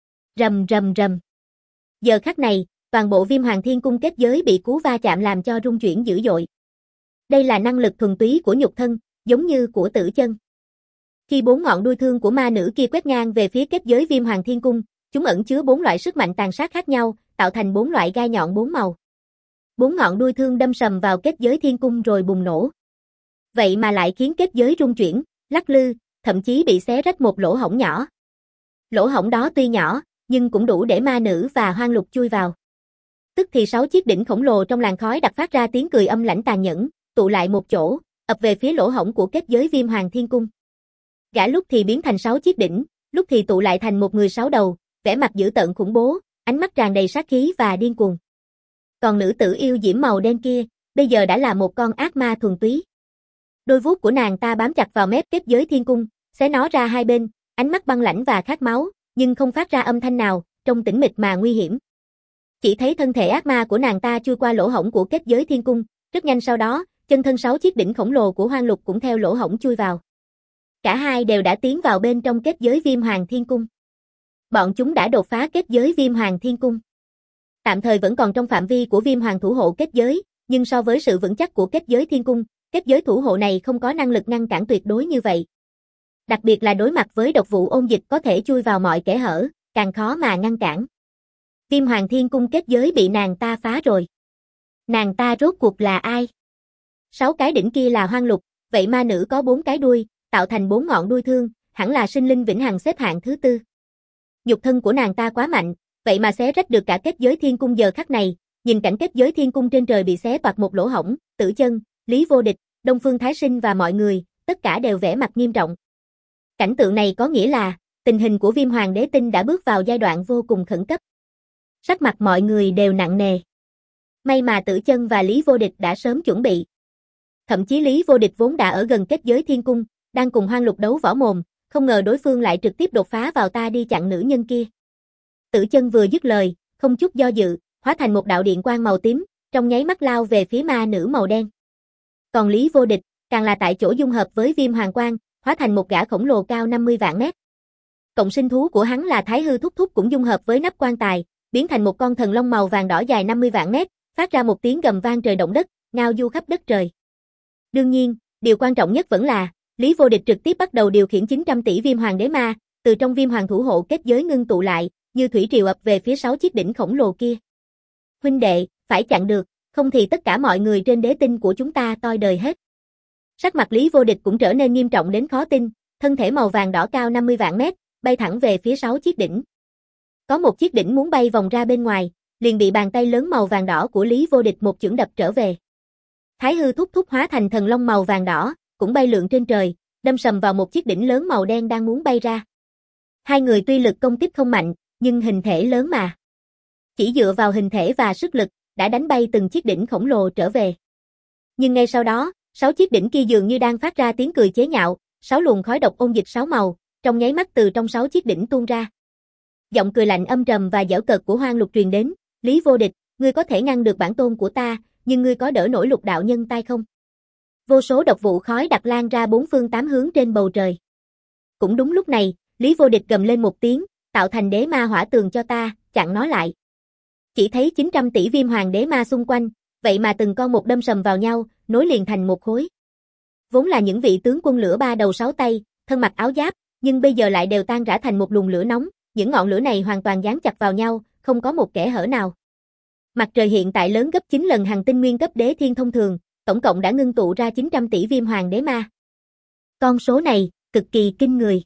Rầm rầm rầm. Giờ khắc này, toàn bộ Viêm Hoàng Thiên Cung kết giới bị cú va chạm làm cho rung chuyển dữ dội. Đây là năng lực thuần túy của nhục thân, giống như của Tử Chân. Khi 4 ngọn đuôi thương của ma nữ kia quét ngang về phía kết giới Viêm Hoàng Thiên Cung, chúng ẩn chứa 4 loại sức mạnh tàn sát khác nhau, tạo thành 4 loại gai nhọn 4 màu. 4 ngọn đuôi thương đâm sầm vào kết giới thiên cung rồi bùng nổ. Vậy mà lại khiến kết giới rung chuyển, lắc lư, thậm chí bị xé rách một lỗ hổng nhỏ. Lỗ hổng đó tuy nhỏ, nhưng cũng đủ để ma nữ và Hoang Lục chui vào. Tức thì 6 chiếc đỉnh khổng lồ trong làn khói đặc phát ra tiếng cười âm lãnh tàn nhẫn, tụ lại một chỗ, ập về phía lỗ hổng của kết giới Viêm Hoàng Thiên Cung. Gã lúc thì biến thành 6 chiếc đỉnh, lúc thì tụ lại thành một người 6 đầu, vẻ mặt dữ tợn khủng bố, ánh mắt tràn đầy sát khí và điên cuồng. Còn nữ tử yêu diễm màu đen kia, bây giờ đã là một con ác ma thuần túy. Đôi vuốt của nàng ta bám chặt vào mép kết giới thiên cung, xé nó ra hai bên, ánh mắt băng lãnh và khát máu, nhưng không phát ra âm thanh nào, trông tĩnh mịch mà nguy hiểm. Chỉ thấy thân thể ác ma của nàng ta chui qua lỗ hổng của kết giới thiên cung, rất nhanh sau đó, chân thân 6 chiếc đỉnh khổng lồ của Hoang Lục cũng theo lỗ hổng chui vào. Cả hai đều đã tiến vào bên trong kết giới Viêm Hoàng Thiên Cung. Bọn chúng đã đột phá kết giới Viêm Hoàng Thiên Cung. Tạm thời vẫn còn trong phạm vi của Viêm Hoàng thủ hộ kết giới, nhưng so với sự vững chắc của kết giới Thiên Cung, kết giới thủ hộ này không có năng lực ngăn cản tuyệt đối như vậy. Đặc biệt là đối mặt với độc vụ ôn dịch có thể chui vào mọi kẽ hở, càng khó mà ngăn cản. Viêm Hoàng Thiên Cung kết giới bị nàng ta phá rồi. Nàng ta rốt cuộc là ai? 6 cái đỉnh kia là Hoang Lục, vậy ma nữ có 4 cái đuôi, tạo thành 4 ngọn đuôi thương, hẳn là sinh linh vĩnh hằng xếp hạng thứ 4. Nhục thân của nàng ta quá mạnh, vậy mà xé rách được cả kết giới thiên cung giờ khắc này, nhìn cảnh kết giới thiên cung trên trời bị xé toạc một lỗ hổng, Tử Chân, Lý Vô Địch, Đông Phương Thái Sinh và mọi người, tất cả đều vẻ mặt nghiêm trọng. Cảnh tượng này có nghĩa là, tình hình của Viêm Hoàng Đế Tinh đã bước vào giai đoạn vô cùng khẩn cấp. Sắc mặt mọi người đều nặng nề. May mà Tử Chân và Lý Vô Địch đã sớm chuẩn bị. Thậm chí Lý Vô Địch vốn đã ở gần kết giới thiên cung, đang cùng Hoang Lục đấu võ mồm, không ngờ đối phương lại trực tiếp đột phá vào ta đi chặn nữ nhân kia. Tử Chân vừa dứt lời, không chút do dự, hóa thành một đạo điện quang màu tím, trong nháy mắt lao về phía ma nữ màu đen. Còn Lý Vô Địch, càng là tại chỗ dung hợp với Viêm Hoàng Quang, hóa thành một gã khổng lồ cao 50 vạn mét. Cộng sinh thú của hắn là Thái Hư Thúc Thúc cũng dung hợp với nắp quan tài, biến thành một con thần long màu vàng đỏ dài 50 vạn mét, phát ra một tiếng gầm vang trời động đất, ngao du khắp đất trời. Đương nhiên, điều quan trọng nhất vẫn là, Lý Vô Địch trực tiếp bắt đầu điều khiển 900 tỷ Viêm Hoàng Đế Ma, từ trong Viêm Hoàng thủ hộ kết giới ngưng tụ lại, như thủy triều ập về phía 6 chiếc đỉnh khổng lồ kia. Huynh đệ, phải chặn được, không thì tất cả mọi người trên đế tinh của chúng ta toi đời hết. Sắc mặt Lý Vô Địch cũng trở nên nghiêm trọng đến khó tin, thân thể màu vàng đỏ cao 50 vạn mét, bay thẳng về phía 6 chiếc đỉnh. Có một chiếc đỉnh muốn bay vòng ra bên ngoài, liền bị bàn tay lớn màu vàng đỏ của Lý Vô Địch một chưởng đập trở về. Thái Hư Thúc Thúc hóa thành thần long màu vàng đỏ, cũng bay lượn trên trời, đâm sầm vào một chiếc đỉnh lớn màu đen đang muốn bay ra. Hai người tuy lực công kích không mạnh, nhưng hình thể lớn mà. Chỉ dựa vào hình thể và sức lực, đã đánh bay từng chiếc đỉnh khổng lồ trở về. Nhưng ngay sau đó, 6 chiếc đỉnh kia dường như đang phát ra tiếng cười chế nhạo, 6 luồng khói độc ôn dịch 6 màu, trong nháy mắt từ trong 6 chiếc đỉnh tuôn ra. Giọng cười lạnh âm trầm và giễu cợt của Hoang Lục truyền đến, Lý Vô Địch, ngươi có thể ngăn được bản tôn của ta, nhưng ngươi có đỡ nổi Lục đạo nhân tay không? Vô số độc vụ khói đặc lan ra 4 phương 8 hướng trên bầu trời. Cũng đúng lúc này, Lý Vô Địch gầm lên một tiếng, tạo thành đế ma hỏa tường cho ta, chặn nó lại. Chỉ thấy 900 tỷ Viêm Hoàng Đế Ma xung quanh, vậy mà từng con một đâm sầm vào nhau, nối liền thành một khối. Vốn là những vị tướng quân lửa 3 đầu 6 tay, thân mặc áo giáp, nhưng bây giờ lại đều tan rã thành một luồng lửa nóng, những ngọn lửa này hoàn toàn dán chặt vào nhau, không có một kẽ hở nào. Mặt trời hiện tại lớn gấp 9 lần hành tinh nguyên cấp đế thiên thông thường, tổng cộng đã ngưng tụ ra 900 tỷ Viêm Hoàng Đế Ma. Con số này, cực kỳ kinh người.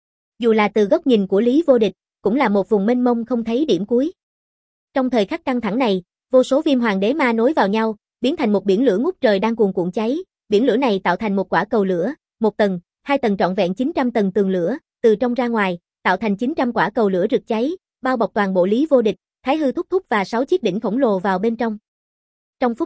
Dù là từ góc nhìn của Lý Vô Địch, cũng là một vùng mênh mông không thấy điểm cuối. Trong thời khắc căng thẳng này, vô số Viêm Hoàng Đế Ma nối vào nhau, biến thành một biển lửa ngút trời đang cuồn cuộn cháy, biển lửa này tạo thành một quả cầu lửa, 1 tầng, 2 tầng trọn vẹn 900 tầng tường lửa, từ trong ra ngoài, tạo thành 900 quả cầu lửa rực cháy, bao bọc toàn bộ Lý Vô Địch, Thái Hư Thúc Thúc và 6 chiếc đỉnh khổng lồ vào bên trong. Trong phút chốc,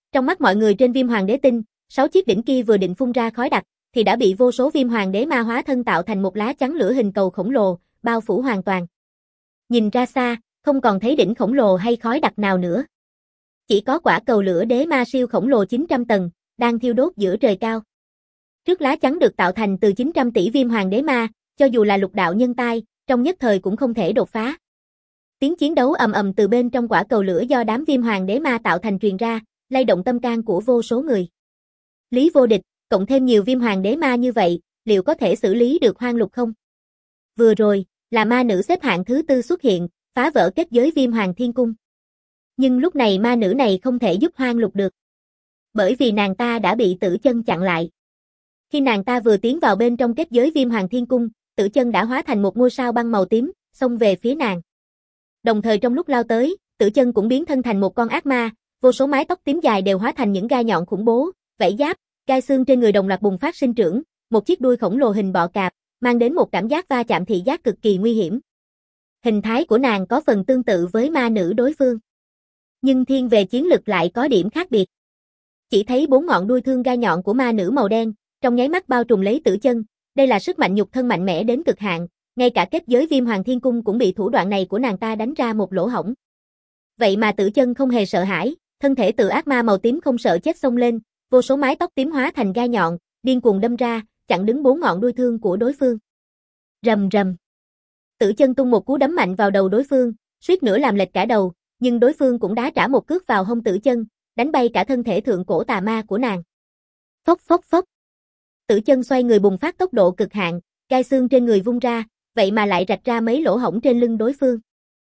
Trong mắt mọi người trên Viêm Hoàng Đế Tinh, 6 chiếc đỉnh kia vừa định phun ra khói đặc, thì đã bị vô số Viêm Hoàng Đế Ma hóa thân tạo thành một lá chắn lửa hình cầu khổng lồ, bao phủ hoàn toàn. Nhìn ra xa, không còn thấy đỉnh khổng lồ hay khói đặc nào nữa. Chỉ có quả cầu lửa đế ma siêu khổng lồ 900 tầng, đang thiêu đốt giữa trời cao. Trước lá chắn được tạo thành từ 900 tỷ Viêm Hoàng Đế Ma, cho dù là lục đạo nhân tai, trong nhất thời cũng không thể đột phá. Tiếng chiến đấu ầm ầm từ bên trong quả cầu lửa do đám Viêm Hoàng Đế Ma tạo thành truyền ra, lay động tâm can của vô số người. Lý vô địch, cộng thêm nhiều Viêm Hoàng Đế Ma như vậy, liệu có thể xử lý được Hoang Lục không? Vừa rồi, là ma nữ xếp hạng thứ 4 xuất hiện, phá vỡ kết giới Viêm Hoàng Thiên Cung. Nhưng lúc này ma nữ này không thể giúp Hoang Lục được. Bởi vì nàng ta đã bị Tử Chân chặn lại. Khi nàng ta vừa tiến vào bên trong kết giới Viêm Hoàng Thiên Cung, Tử Chân đã hóa thành một ngôi sao băng màu tím, xông về phía nàng. Đồng thời trong lúc lao tới, Tử Chân cũng biến thân thành một con ác ma, vô số mái tóc tím dài đều hóa thành những gai nhọn khủng bố, vảy giáp, gai xương trên người đồng loạt bùng phát sinh trưởng, một chiếc đuôi khổng lồ hình bọ cạp, mang đến một cảm giác va chạm thị giác cực kỳ nguy hiểm. Hình thái của nàng có phần tương tự với ma nữ đối phương, nhưng thiên về chiến lực lại có điểm khác biệt. Chỉ thấy 4 ngọn đuôi thương gai nhọn của ma nữ màu đen, trong nháy mắt bao trùm lấy Tử Chân, đây là sức mạnh nhục thân mạnh mẽ đến cực hạn, ngay cả kết giới Viêm Hoàng Thiên Cung cũng bị thủ đoạn này của nàng ta đánh ra một lỗ hổng. Vậy mà Tử Chân không hề sợ hãi, thân thể từ ác ma màu tím không sợ chết xông lên, vô số mái tóc tím hóa thành gai nhọn, điên cuồng đâm ra, chặn đứng 4 ngọn đuôi thương của đối phương. Rầm rầm. Tử Chân tung một cú đấm mạnh vào đầu đối phương, suýt nữa làm lệch cả đầu, nhưng đối phương cũng đá trả một cước vào hông Tử Chân, đánh bay cả thân thể thượng cổ tà ma của nàng. Phốc phốc phốc. Tử Chân xoay người bùng phát tốc độ cực hạn, gai xương trên người vung ra, vậy mà lại rạch ra mấy lỗ hổng trên lưng đối phương.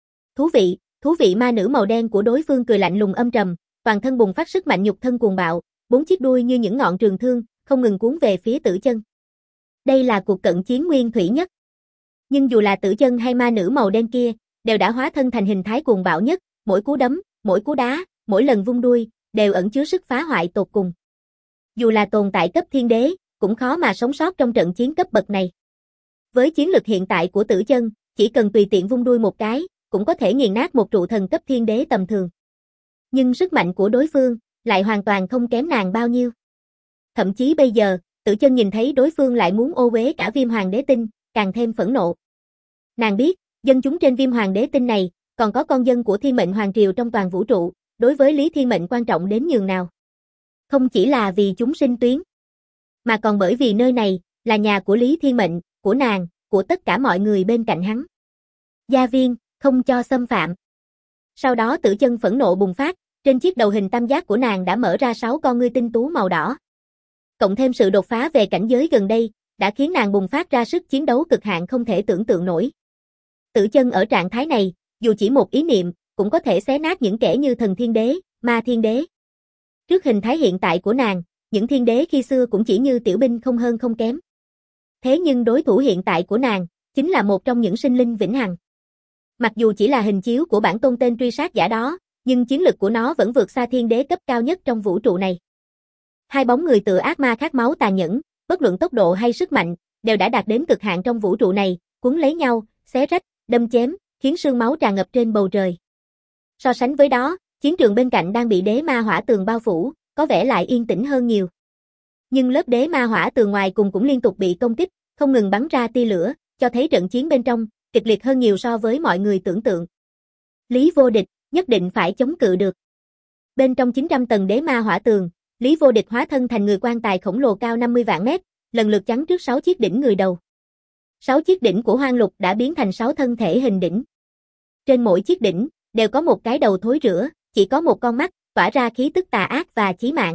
Thú vị ma nữ màu đen của đối phương cười lạnh lùng âm trầm, toàn thân bùng phát sức mạnh nhục thân cuồng bạo, 4 chiếc đuôi như những ngọn trường thương, không ngừng cuốn về phía Tử Chân. Đây là cuộc cận chiến nguyên thủy nhất. Nhưng dù là Tử Chân hay ma nữ màu đen kia, đều đã hóa thân thành hình thái cuồng bạo nhất, mỗi cú đấm, mỗi cú đá, mỗi lần vung đuôi, đều ẩn chứa sức phá hoại tột cùng. Dù là tồn tại cấp thiên đế, cũng khó mà sống sót trong trận chiến cấp bậc này. Với chiến lực hiện tại của Tử Chân, chỉ cần tùy tiện vung đuôi một cái, cũng có thể nghiền nát một trụ thần cấp thiên đế tầm thường. Nhưng sức mạnh của đối phương lại hoàn toàn không kém nàng bao nhiêu. Thậm chí bây giờ, Tử Chân nhìn thấy đối phương lại muốn ô uế cả Viêm Hoàng Đế Tinh, càng thêm phẫn nộ. Nàng biết, dân chúng trên Viêm Hoàng Đế Tinh này, còn có con dân của Thiên Mệnh Hoàng Triều trong toàn vũ trụ, đối với Lý Thiên Mệnh quan trọng đến nhường nào. Không chỉ là vì chúng sinh tuyến, mà còn bởi vì nơi này là nhà của Lý Thiên Mệnh, của nàng, của tất cả mọi người bên cạnh hắn. Gia viên, không cho xâm phạm. Sau đó Tử Chân phẫn nộ bùng phát, trên chiếc đầu hình tam giác của nàng đã mở ra 6 con ngươi tinh tú màu đỏ. Cộng thêm sự đột phá về cảnh giới gần đây, đã khiến nàng bùng phát ra sức chiến đấu cực hạn không thể tưởng tượng nổi. Tử Chân ở trạng thái này, dù chỉ một ý niệm, cũng có thể xé nát những kẻ như thần thiên đế, ma thiên đế. Trước hình thái hiện tại của nàng, những thiên đế khi xưa cũng chỉ như tiểu binh không hơn không kém. Thế nhưng đối thủ hiện tại của nàng, chính là một trong những sinh linh vĩnh hằng. Mặc dù chỉ là hình chiếu của bản tôn tên truy sát giả đó, nhưng chiến lực của nó vẫn vượt xa thiên đế cấp cao nhất trong vũ trụ này. Hai bóng người tựa ác ma khát máu tàn nhẫn, bất luận tốc độ hay sức mạnh, đều đã đạt đến cực hạn trong vũ trụ này, cuốn lấy nhau, xé rách, đâm chém, khiến sương máu tràn ngập trên bầu trời. So sánh với đó, chiến trường bên cạnh đang bị đế ma hỏa tường bao phủ, có vẻ lại yên tĩnh hơn nhiều. Nhưng lớp đế ma hỏa tường ngoài cùng cũng liên tục bị công kích, không ngừng bắn ra tia lửa, cho thấy trận chiến bên trong kịch liệt hơn nhiều so với mọi người tưởng tượng. Lý vô địch, nhất định phải chống cự được. Bên trong 900 tầng đế ma hỏa tường, Lý vô địch hóa thân thành người quan tài khổng lồ cao 50 vạn mét, lần lượt chắn trước 6 chiếc đỉnh người đầu. 6 chiếc đỉnh của Hoang Lục đã biến thành 6 thân thể hình đỉnh. Trên mỗi chiếc đỉnh, đều có một cái đầu thối rữa, chỉ có một con mắt, tỏa ra khí tức tà ác và chí mạng.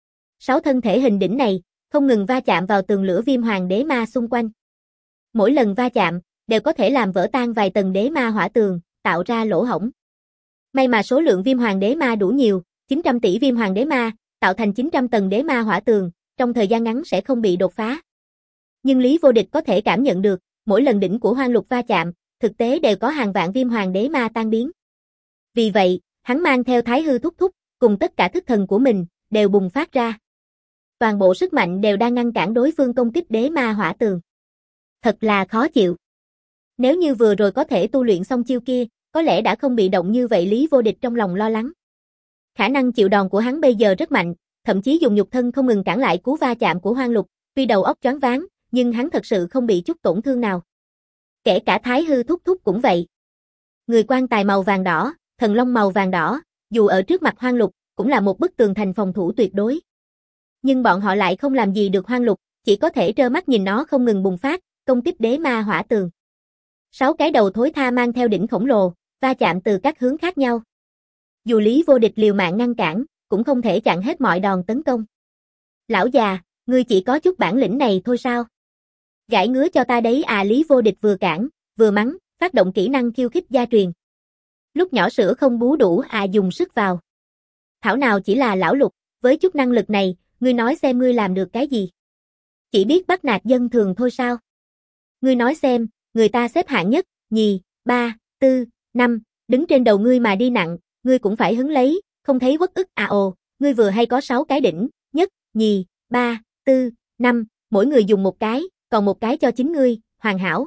6 thân thể hình đỉnh này, không ngừng va chạm vào tường lửa Viêm Hoàng Đế Ma xung quanh. Mỗi lần va chạm, đều có thể làm vỡ tan vài tầng đế ma hỏa tường, tạo ra lỗ hổng. May mà số lượng Viêm Hoàng Đế Ma đủ nhiều, 900 tỷ Viêm Hoàng Đế Ma, tạo thành 900 tầng đế ma hỏa tường, trong thời gian ngắn sẽ không bị đột phá. Nhưng Lý vô địch có thể cảm nhận được, mỗi lần đỉnh của Hoang Lục va chạm, thực tế đều có hàng vạn Viêm Hoàng Đế Ma tan biến. Vì vậy, hắn mang theo Thái Hư Thúc Thúc, cùng tất cả thức thần của mình, đều bùng phát ra. Toàn bộ sức mạnh đều đang ngăn cản đối phương công kích đế ma hỏa tường. Thật là khó chịu. Nếu như vừa rồi có thể tu luyện xong chiêu kia, có lẽ đã không bị động như vậy. Lý vô địch trong lòng lo lắng. Khả năng chịu đòn của hắn bây giờ rất mạnh, thậm chí dùng nhục thân không ngừng cản lại cú va chạm của Hoang Lục, tuy đầu óc choáng váng, nhưng hắn thật sự không bị chút tổn thương nào. Kể cả Thái Hư thúc thúc cũng vậy. Người quan tài màu vàng đỏ, thần long màu vàng đỏ, dù ở trước mặt Hoang Lục, cũng là một bức tường thành phòng thủ tuyệt đối. Nhưng bọn họ lại không làm gì được Hoang Lục, chỉ có thể trơ mắt nhìn nó không ngừng bùng phát, công kích đế ma hỏa tường. 6 cái đầu thối tha mang theo đỉnh khổng lồ, va chạm từ các hướng khác nhau. Dù Lý Vô Địch liều mạng ngăn cản, cũng không thể chặn hết mọi đòn tấn công. Lão già, ngươi chỉ có chút bản lĩnh này thôi sao? Gãi ngứa cho ta đấy à. Lý Vô Địch vừa cản, vừa mắng, phát động kỹ năng khiêu khích gia truyền. Lúc nhỏ sữa không bú đủ à, dùng sức vào. Thảo nào chỉ là lão Lục, với chút năng lực này, ngươi nói xem ngươi làm được cái gì? Chỉ biết bắt nạt dân thường thôi sao? Ngươi nói xem, người ta xếp hạng nhất, nhì, 3, 4, 5, đứng trên đầu ngươi mà đi nặng, ngươi cũng phải hứng lấy, không thấy uất ức à. Ồ, ngươi vừa hay có 6 cái đỉnh, nhất, nhì, 3, 4, 5, mỗi người dùng một cái, còn một cái cho chính ngươi, hoàn hảo.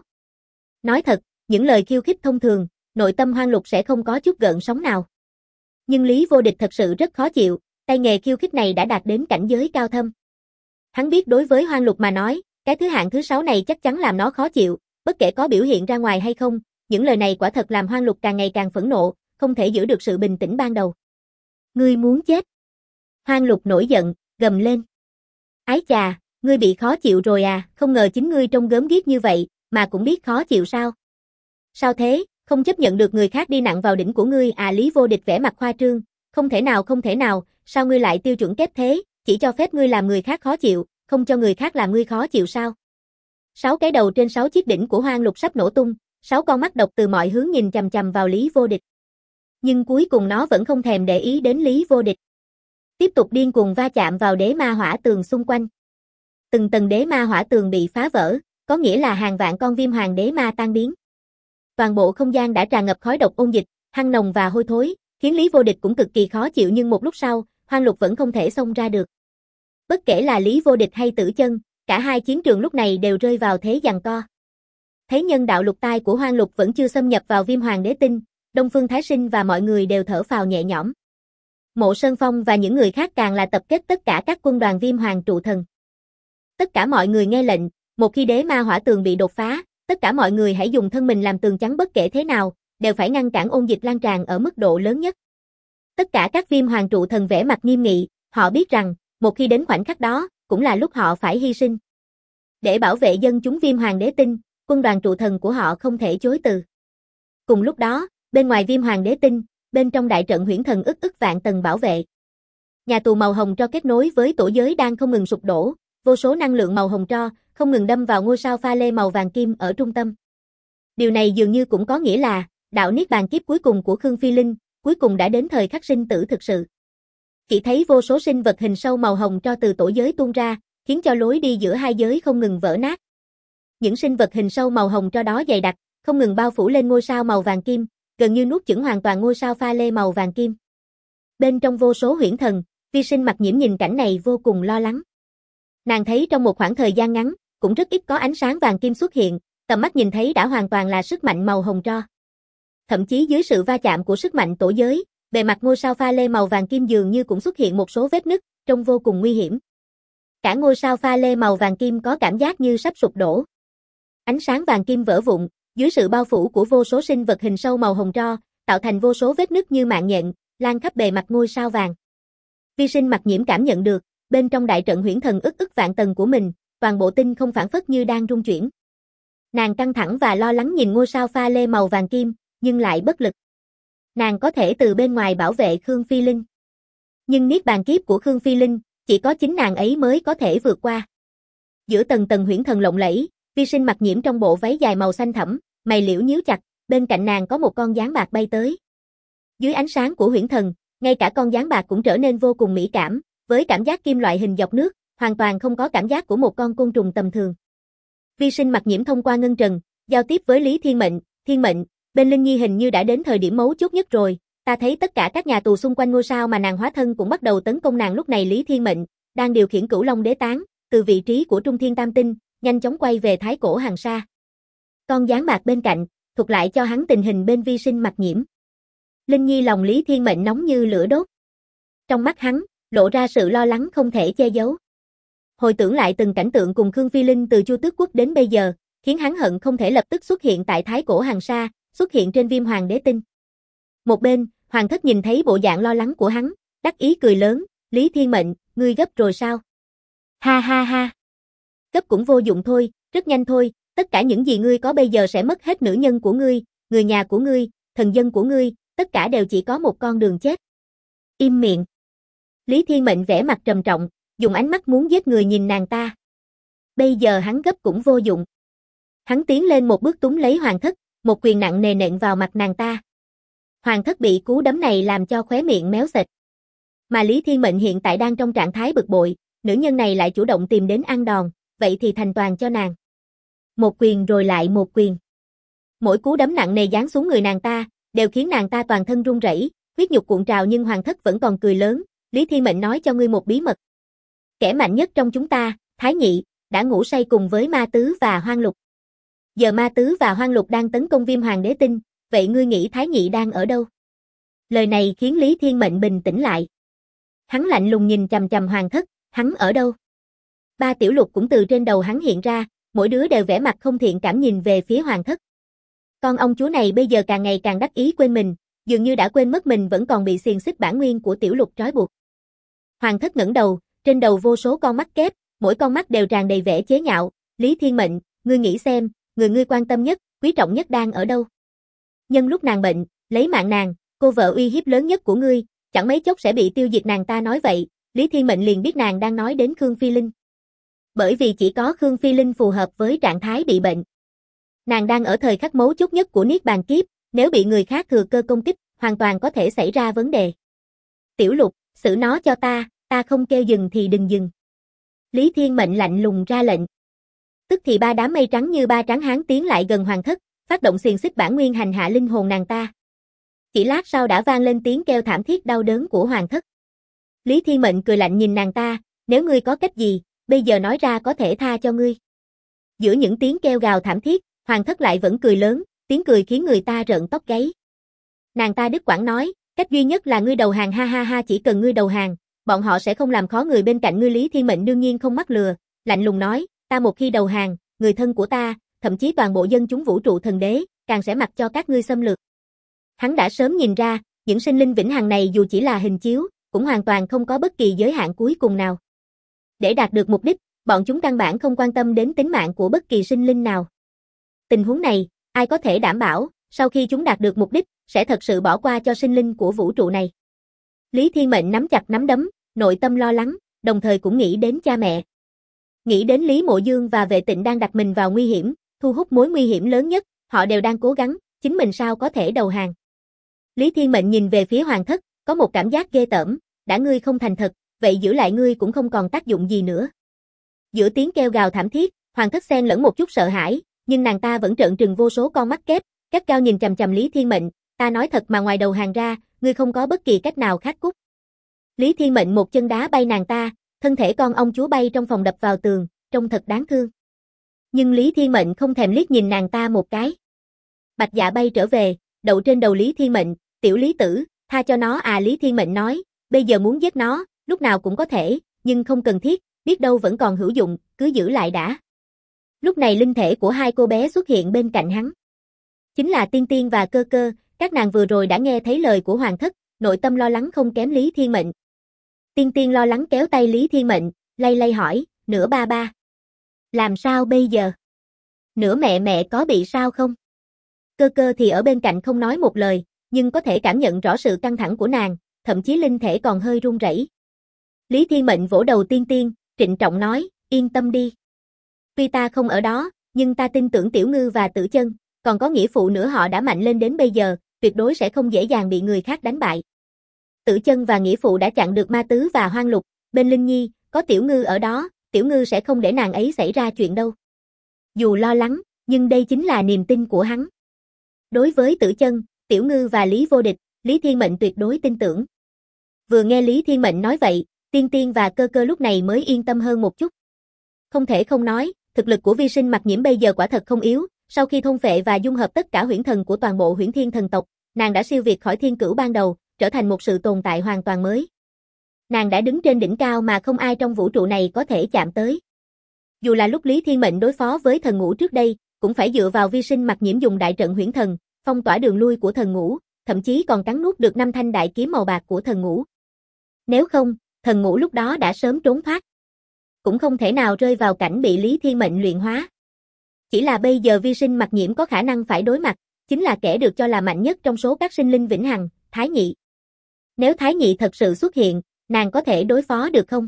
Nói thật, những lời khiêu khích thông thường, nội tâm Hoang Lục sẽ không có chút gợn sóng nào. Nhưng Lý Vô Địch thật sự rất khó chịu, tay nghề khiêu khích này đã đạt đến cảnh giới cao thâm. Hắn biết đối với Hoang Lục mà nói, cái thứ hạng thứ 6 này chắc chắn làm nó khó chịu, bất kể có biểu hiện ra ngoài hay không, những lời này quả thật làm Hoang Lục càng ngày càng phẫn nộ, không thể giữ được sự bình tĩnh ban đầu. Ngươi muốn chết. Hoang Lục nổi giận, gầm lên. Ái chà, ngươi bị khó chịu rồi à, không ngờ chính ngươi trông gớm ghiếc như vậy, mà cũng biết khó chịu sao? Sao thế, không chấp nhận được người khác đi nặng vào đỉnh của ngươi à? Lý Vô Địch vẻ mặt khoa trương, không thể nào, sao ngươi lại tiêu chuẩn kép thế, chỉ cho phép ngươi làm người khác khó chịu, không cho người khác làm ngươi khó chịu sao? 6 cái đầu trên 6 chiếc đỉnh của Hoang Lục sắp nổ tung, 6 con mắt độc từ mọi hướng nhìn chằm chằm vào Lý Vô Địch. Nhưng cuối cùng nó vẫn không thèm để ý đến Lý Vô Địch. Tiếp tục điên cuồng va chạm vào đế ma hỏa tường xung quanh. Từng tầng đế ma hỏa tường bị phá vỡ, có nghĩa là hàng vạn con viêm hoàng đế ma tan biến. Toàn bộ không gian đã tràn ngập khói độc ôn dịch, hăng nồng và hôi thối, khiến Lý Vô Địch cũng cực kỳ khó chịu, nhưng một lúc sau, Hoang Lục vẫn không thể xông ra được. Bất kể là Lý Vô Địch hay Tử Chân, cả hai chiến trường lúc này đều rơi vào thế giằng co. Thấy nhân đạo lục tai của Hoang Lục vẫn chưa xâm nhập vào viêm hoàng đế tinh, Đông Phương Thái Sinh và mọi người đều thở phào nhẹ nhõm. Mộ Sơn Phong và những người khác càng là tập kết tất cả các quân đoàn viêm hoàng trụ thần. Tất cả mọi người nghe lệnh, một khi đế ma hỏa tường bị đột phá, tất cả mọi người hãy dùng thân mình làm tường chắn, bất kể thế nào, đều phải ngăn cản ôn dịch lan tràn ở mức độ lớn nhất. Tất cả các viêm hoàng trụ thần vẻ mặt nghiêm nghị, họ biết rằng, một khi đến khoảnh khắc đó, cũng là lúc họ phải hy sinh. Để bảo vệ dân chúng viêm hoàng đế tinh, quân đoàn trụ thần của họ không thể chối từ. Cùng lúc đó, bên ngoài viêm hoàng đế tinh, bên trong đại trận huyễn thần ức vạn tầng bảo vệ. Nhà tù màu hồng tro kết nối với tổ giới đang không ngừng sụp đổ, vô số năng lượng màu hồng tro không ngừng đâm vào ngôi sao pha lê màu vàng kim ở trung tâm. Điều này dường như cũng có nghĩa là, đạo niết bàn kiếp cuối cùng của Khương Phi Linh, cuối cùng đã đến thời khắc sinh tử thực sự. Chỉ thấy vô số sinh vật hình sâu màu hồng tro từ tổ giới tuôn ra, khiến cho lối đi giữa hai giới không ngừng vỡ nát. Những sinh vật hình sâu màu hồng tro đó dày đặc, không ngừng bao phủ lên ngôi sao màu vàng kim, gần như nuốt chửng hoàn toàn ngôi sao pha lê màu vàng kim. Bên trong vô số huyễn thần, Vi Sinh Mặc Nhiễm nhìn cảnh này vô cùng lo lắng. Nàng thấy trong một khoảng thời gian ngắn, cũng rất ít có ánh sáng vàng kim xuất hiện, tầm mắt nhìn thấy đã hoàn toàn là sức mạnh màu hồng tro. Thậm chí dưới sự va chạm của sức mạnh tổ giới, bề mặt ngôi sao pha lê màu vàng kim dường như cũng xuất hiện một số vết nứt, trông vô cùng nguy hiểm. Cả ngôi sao pha lê màu vàng kim có cảm giác như sắp sụp đổ. Ánh sáng vàng kim vỡ vụn, dưới sự bao phủ của vô số sinh vật hình sâu màu hồng tro, tạo thành vô số vết nứt như mạng nhện, lan khắp bề mặt ngôi sao vàng. Vi Sinh Mặc Nhiễm cảm nhận được, bên trong đại trận huyễn thần ức vạn tầng của mình, toàn bộ tinh không phản phất như đang rung chuyển. Nàng căng thẳng và lo lắng nhìn ngôi sao pha lê màu vàng kim, nhưng lại bất lực. Nàng có thể từ bên ngoài bảo vệ Khương Phi Linh. Nhưng niết bàn kiếp của Khương Phi Linh, chỉ có chính nàng ấy mới có thể vượt qua. Giữa tầng tầng huyễn thần lộng lẫy, Vi Sinh Mặc Nhiễm trong bộ váy dài màu xanh thẫm, mày liễu nhíu chặt, bên cạnh nàng có một con gián bạc bay tới. Dưới ánh sáng của huyễn thần, ngay cả con gián bạc cũng trở nên vô cùng mỹ cảm, với cảm giác kim loại hình dọc nước, hoàn toàn không có cảm giác của một con côn trùng tầm thường. Vi Sinh Mặc Nhiễm thông qua ngân trần, giao tiếp với Lý Thiên Mệnh, bên Linh Nhi hình như đã đến thời điểm mấu chốt nhất rồi, ta thấy tất cả các nhà tù xung quanh ngôi sao mà nàng hóa thân cũng bắt đầu tấn công nàng. Lúc này Lý Thiên Mệnh đang điều khiển Cửu Long Đế Tán, từ vị trí của Trung Thiên Tam Tinh, nhanh chóng quay về Thái Cổ Hàng Sa. Con gián bạc bên cạnh, thuật lại cho hắn tình hình bên Vi Sinh Mặc Nhiễm. Linh Nhi lòng Lý Thiên Mệnh nóng như lửa đốt. Trong mắt hắn, lộ ra sự lo lắng không thể che giấu. Hồi tưởng lại từng cảnh tượng cùng Khương Phi Linh từ Chu Tước Quốc đến bây giờ, khiến hắn hận không thể lập tức xuất hiện tại Thái Cổ Hàng Sa, xuất hiện trên Viêm Hoàng Đế Tinh. Một bên, Hoàng thất nhìn thấy bộ dạng lo lắng của hắn, đắc ý cười lớn, Lý Thiên Mệnh, ngươi gấp rồi sao? Ha ha ha. Gấp cũng vô dụng thôi, rất nhanh thôi, tất cả những gì ngươi có bây giờ sẽ mất hết, nữ nhân của ngươi, người nhà của ngươi, thần dân của ngươi, tất cả đều chỉ có một con đường chết. Im miệng. Lý Thiên Mệnh vẻ mặt trầm trọng, dùng ánh mắt muốn giết người nhìn nàng ta. Bây giờ hắn gấp cũng vô dụng. Hắn tiến lên một bước túm lấy Hoàng thất, một quyền nặng nề nện vào mặt nàng ta. Hoàng thất bị cú đấm này làm cho khóe miệng méo sệt. Mà Lý Thiên Mệnh hiện tại đang trong trạng thái bực bội, nữ nhân này lại chủ động tìm đến ăn đòn, vậy thì thành toàn cho nàng. Một quyền rồi lại một quyền. Mỗi cú đấm nặng nề giáng xuống người nàng ta, đều khiến nàng ta toàn thân run rẩy, huyết nhục cuộn trào, nhưng Hoàng thất vẫn còn cười lớn, Lý Thiên Mệnh nói cho ngươi một bí mật. Kẻ mạnh nhất trong chúng ta, Thái Nhị, đã ngủ say cùng với Ma Tứ và Hoang Lục. Giờ Ma Tứ và Hoang Lục đang tấn công Viêm Hoàng Đế Tinh, vậy ngươi nghĩ Thái Nhị đang ở đâu? Lời này khiến Lý Thiên Mệnh bình tĩnh lại. Hắn lạnh lùng nhìn chằm chằm Hoàng thất, hắn ở đâu? Ba tiểu lục cũng từ trên đầu hắn hiện ra, mỗi đứa đều vẻ mặt không thiện cảm nhìn về phía Hoàng thất. Con ông chúa này bây giờ càng ngày càng đắc ý quên mình, dường như đã quên mất mình vẫn còn bị xiềng xích bản nguyên của tiểu lục trói buộc. Hoàng thất ngẩng đầu, trên đầu vô số con mắt kép, mỗi con mắt đều tràn đầy vẻ chế nhạo, Lý Thiên Mệnh, ngươi nghĩ xem, người ngươi quan tâm nhất, quý trọng nhất đang ở đâu? Nhân lúc nàng bệnh, lấy mạng nàng, cô vợ uy hiếp lớn nhất của ngươi, chẳng mấy chốc sẽ bị tiêu diệt. Nàng ta nói vậy, Lý Thiên Mệnh liền biết nàng đang nói đến Khương Phi Linh. Bởi vì chỉ có Khương Phi Linh phù hợp với trạng thái bị bệnh. Nàng đang ở thời khắc mấu chốt nhất của Niết Bàn Kiếp, nếu bị người khác thừa cơ công kích, hoàn toàn có thể xảy ra vấn đề. Tiểu Lục, xử nó cho ta không kêu dừng thì đừng dừng. Lý Thiên Mệnh lạnh lùng ra lệnh. Tức thì ba đám mây trắng như ba trắng hán tiến lại gần Hoàng thất, phát động xiềng xích bản nguyên hành hạ linh hồn nàng ta. Chỉ lát sau đã vang lên tiếng kêu thảm thiết đau đớn của Hoàng thất. Lý Thiên Mệnh cười lạnh nhìn nàng ta, nếu ngươi có cách gì, bây giờ nói ra có thể tha cho ngươi. Giữa những tiếng kêu gào thảm thiết, Hoàng thất lại vẫn cười lớn, tiếng cười khiến người ta rợn tóc gáy. Nàng ta đứt quãng nói, cách duy nhất là ngươi đầu hàng, ha ha ha, chỉ cần ngươi đầu hàng, bọn họ sẽ không làm khó người bên cạnh ngươi. Lý Thiên Mệnh đương nhiên không mắc lừa, lạnh lùng nói, ta một khi đầu hàng, người thân của ta, thậm chí toàn bộ dân chúng vũ trụ thần đế, càng sẽ mặc cho các ngươi xâm lược. Hắn đã sớm nhìn ra, những sinh linh vĩnh hằng này dù chỉ là hình chiếu, cũng hoàn toàn không có bất kỳ giới hạn cuối cùng nào. Để đạt được mục đích, bọn chúng căn bản không quan tâm đến tính mạng của bất kỳ sinh linh nào. Tình huống này, ai có thể đảm bảo, sau khi chúng đạt được mục đích, sẽ thật sự bỏ qua cho sinh linh của vũ trụ này? Lý Thiên Mệnh nắm chặt nắm đấm, nội tâm lo lắng, đồng thời cũng nghĩ đến cha mẹ. Nghĩ đến Lý Mộ Dương và Vệ Tịnh đang đặt mình vào nguy hiểm, thu hút mối nguy hiểm lớn nhất, họ đều đang cố gắng, chính mình sao có thể đầu hàng. Lý Thiên Mệnh nhìn về phía Hoàng thất, có một cảm giác ghê tởm, đã ngươi không thành thật, vậy giữ lại ngươi cũng không còn tác dụng gì nữa. Giữa tiếng kêu gào thảm thiết, Hoàng thất xen lẫn một chút sợ hãi, nhưng nàng ta vẫn trợn trừng vô số con mắt kép, gắt gao nhìn chằm chằm Lý Thiên Mệnh, ta nói thật mà, ngoài đầu hàng ra, ngươi không có bất kỳ cách nào khác cút. Lý Thiên Mệnh một chân đá bay nàng ta, thân thể con ông chúa bay trong phòng đập vào tường, trông thật đáng thương. Nhưng Lý Thiên Mệnh không thèm liếc nhìn nàng ta một cái. Bạch Dạ bay trở về, đậu trên đầu Lý Thiên Mệnh, tiểu Lý tử, tha cho nó à. Lý Thiên Mệnh nói, bây giờ muốn giết nó, lúc nào cũng có thể, nhưng không cần thiết, biết đâu vẫn còn hữu dụng, cứ giữ lại đã. Lúc này linh thể của hai cô bé xuất hiện bên cạnh hắn. Chính là Tiên Tiên và Cơ Cơ, các nàng vừa rồi đã nghe thấy lời của Hoàng thất, nội tâm lo lắng không kém Lý Thiên Mệnh. Tiên Tiên lo lắng kéo tay Lý Thiên Mệnh, lay lay hỏi, nửa ba ba. Làm sao bây giờ? Nửa mẹ mẹ có bị sao không? Cơ Cơ thì ở bên cạnh không nói một lời, nhưng có thể cảm nhận rõ sự căng thẳng của nàng, thậm chí linh thể còn hơi run rẩy. Lý Thiên Mệnh vỗ đầu Tiên Tiên, trịnh trọng nói, yên tâm đi. Tuy ta không ở đó, nhưng ta tin tưởng Tiểu Ngư và Tử Chân, còn có nghĩa phụ nữa, họ đã mạnh lên đến bây giờ, tuyệt đối sẽ không dễ dàng bị người khác đánh bại. Tử Chân và nghĩa phụ đã chặn được Ma Tứ và Hoang Lục, bên Linh Nhi, có Tiểu Ngư ở đó, Tiểu Ngư sẽ không để nàng ấy xảy ra chuyện đâu. Dù lo lắng, nhưng đây chính là niềm tin của hắn. Đối với Tử Chân, Tiểu Ngư và Lý Vô Địch, Lý Thiên Mệnh tuyệt đối tin tưởng. Vừa nghe Lý Thiên Mệnh nói vậy, Tiên Tiên và Cơ Cơ lúc này mới yên tâm hơn một chút. Không thể không nói, thực lực của Vi Sinh Mặc Nhiễm bây giờ quả thật không yếu, sau khi thôn phệ và dung hợp tất cả huyễn thần của toàn bộ Huyễn Thiên thần tộc, nàng đã siêu việt khỏi Thiên Cửu ban đầu, trở thành một sự tồn tại hoàn toàn mới. Nàng đã đứng trên đỉnh cao mà không ai trong vũ trụ này có thể chạm tới. Dù là lúc Lý Thiên Mệnh đối phó với thần ngũ trước đây, cũng phải dựa vào vi sinh mặc nhiễm dùng đại trận huyễn thần, phong tỏa đường lui của thần ngũ, thậm chí còn cắn nuốt được 5 thanh đại kiếm màu bạc của thần ngũ. Nếu không, thần ngũ lúc đó đã sớm trốn thoát. Cũng không thể nào rơi vào cảnh bị Lý Thiên Mệnh luyện hóa. Chỉ là bây giờ vi sinh mặc nhiễm có khả năng phải đối mặt, chính là kẻ được cho là mạnh nhất trong số các sinh linh vĩnh hằng, Thái Nhị. Nếu Thái Nhị thật sự xuất hiện, nàng có thể đối phó được không?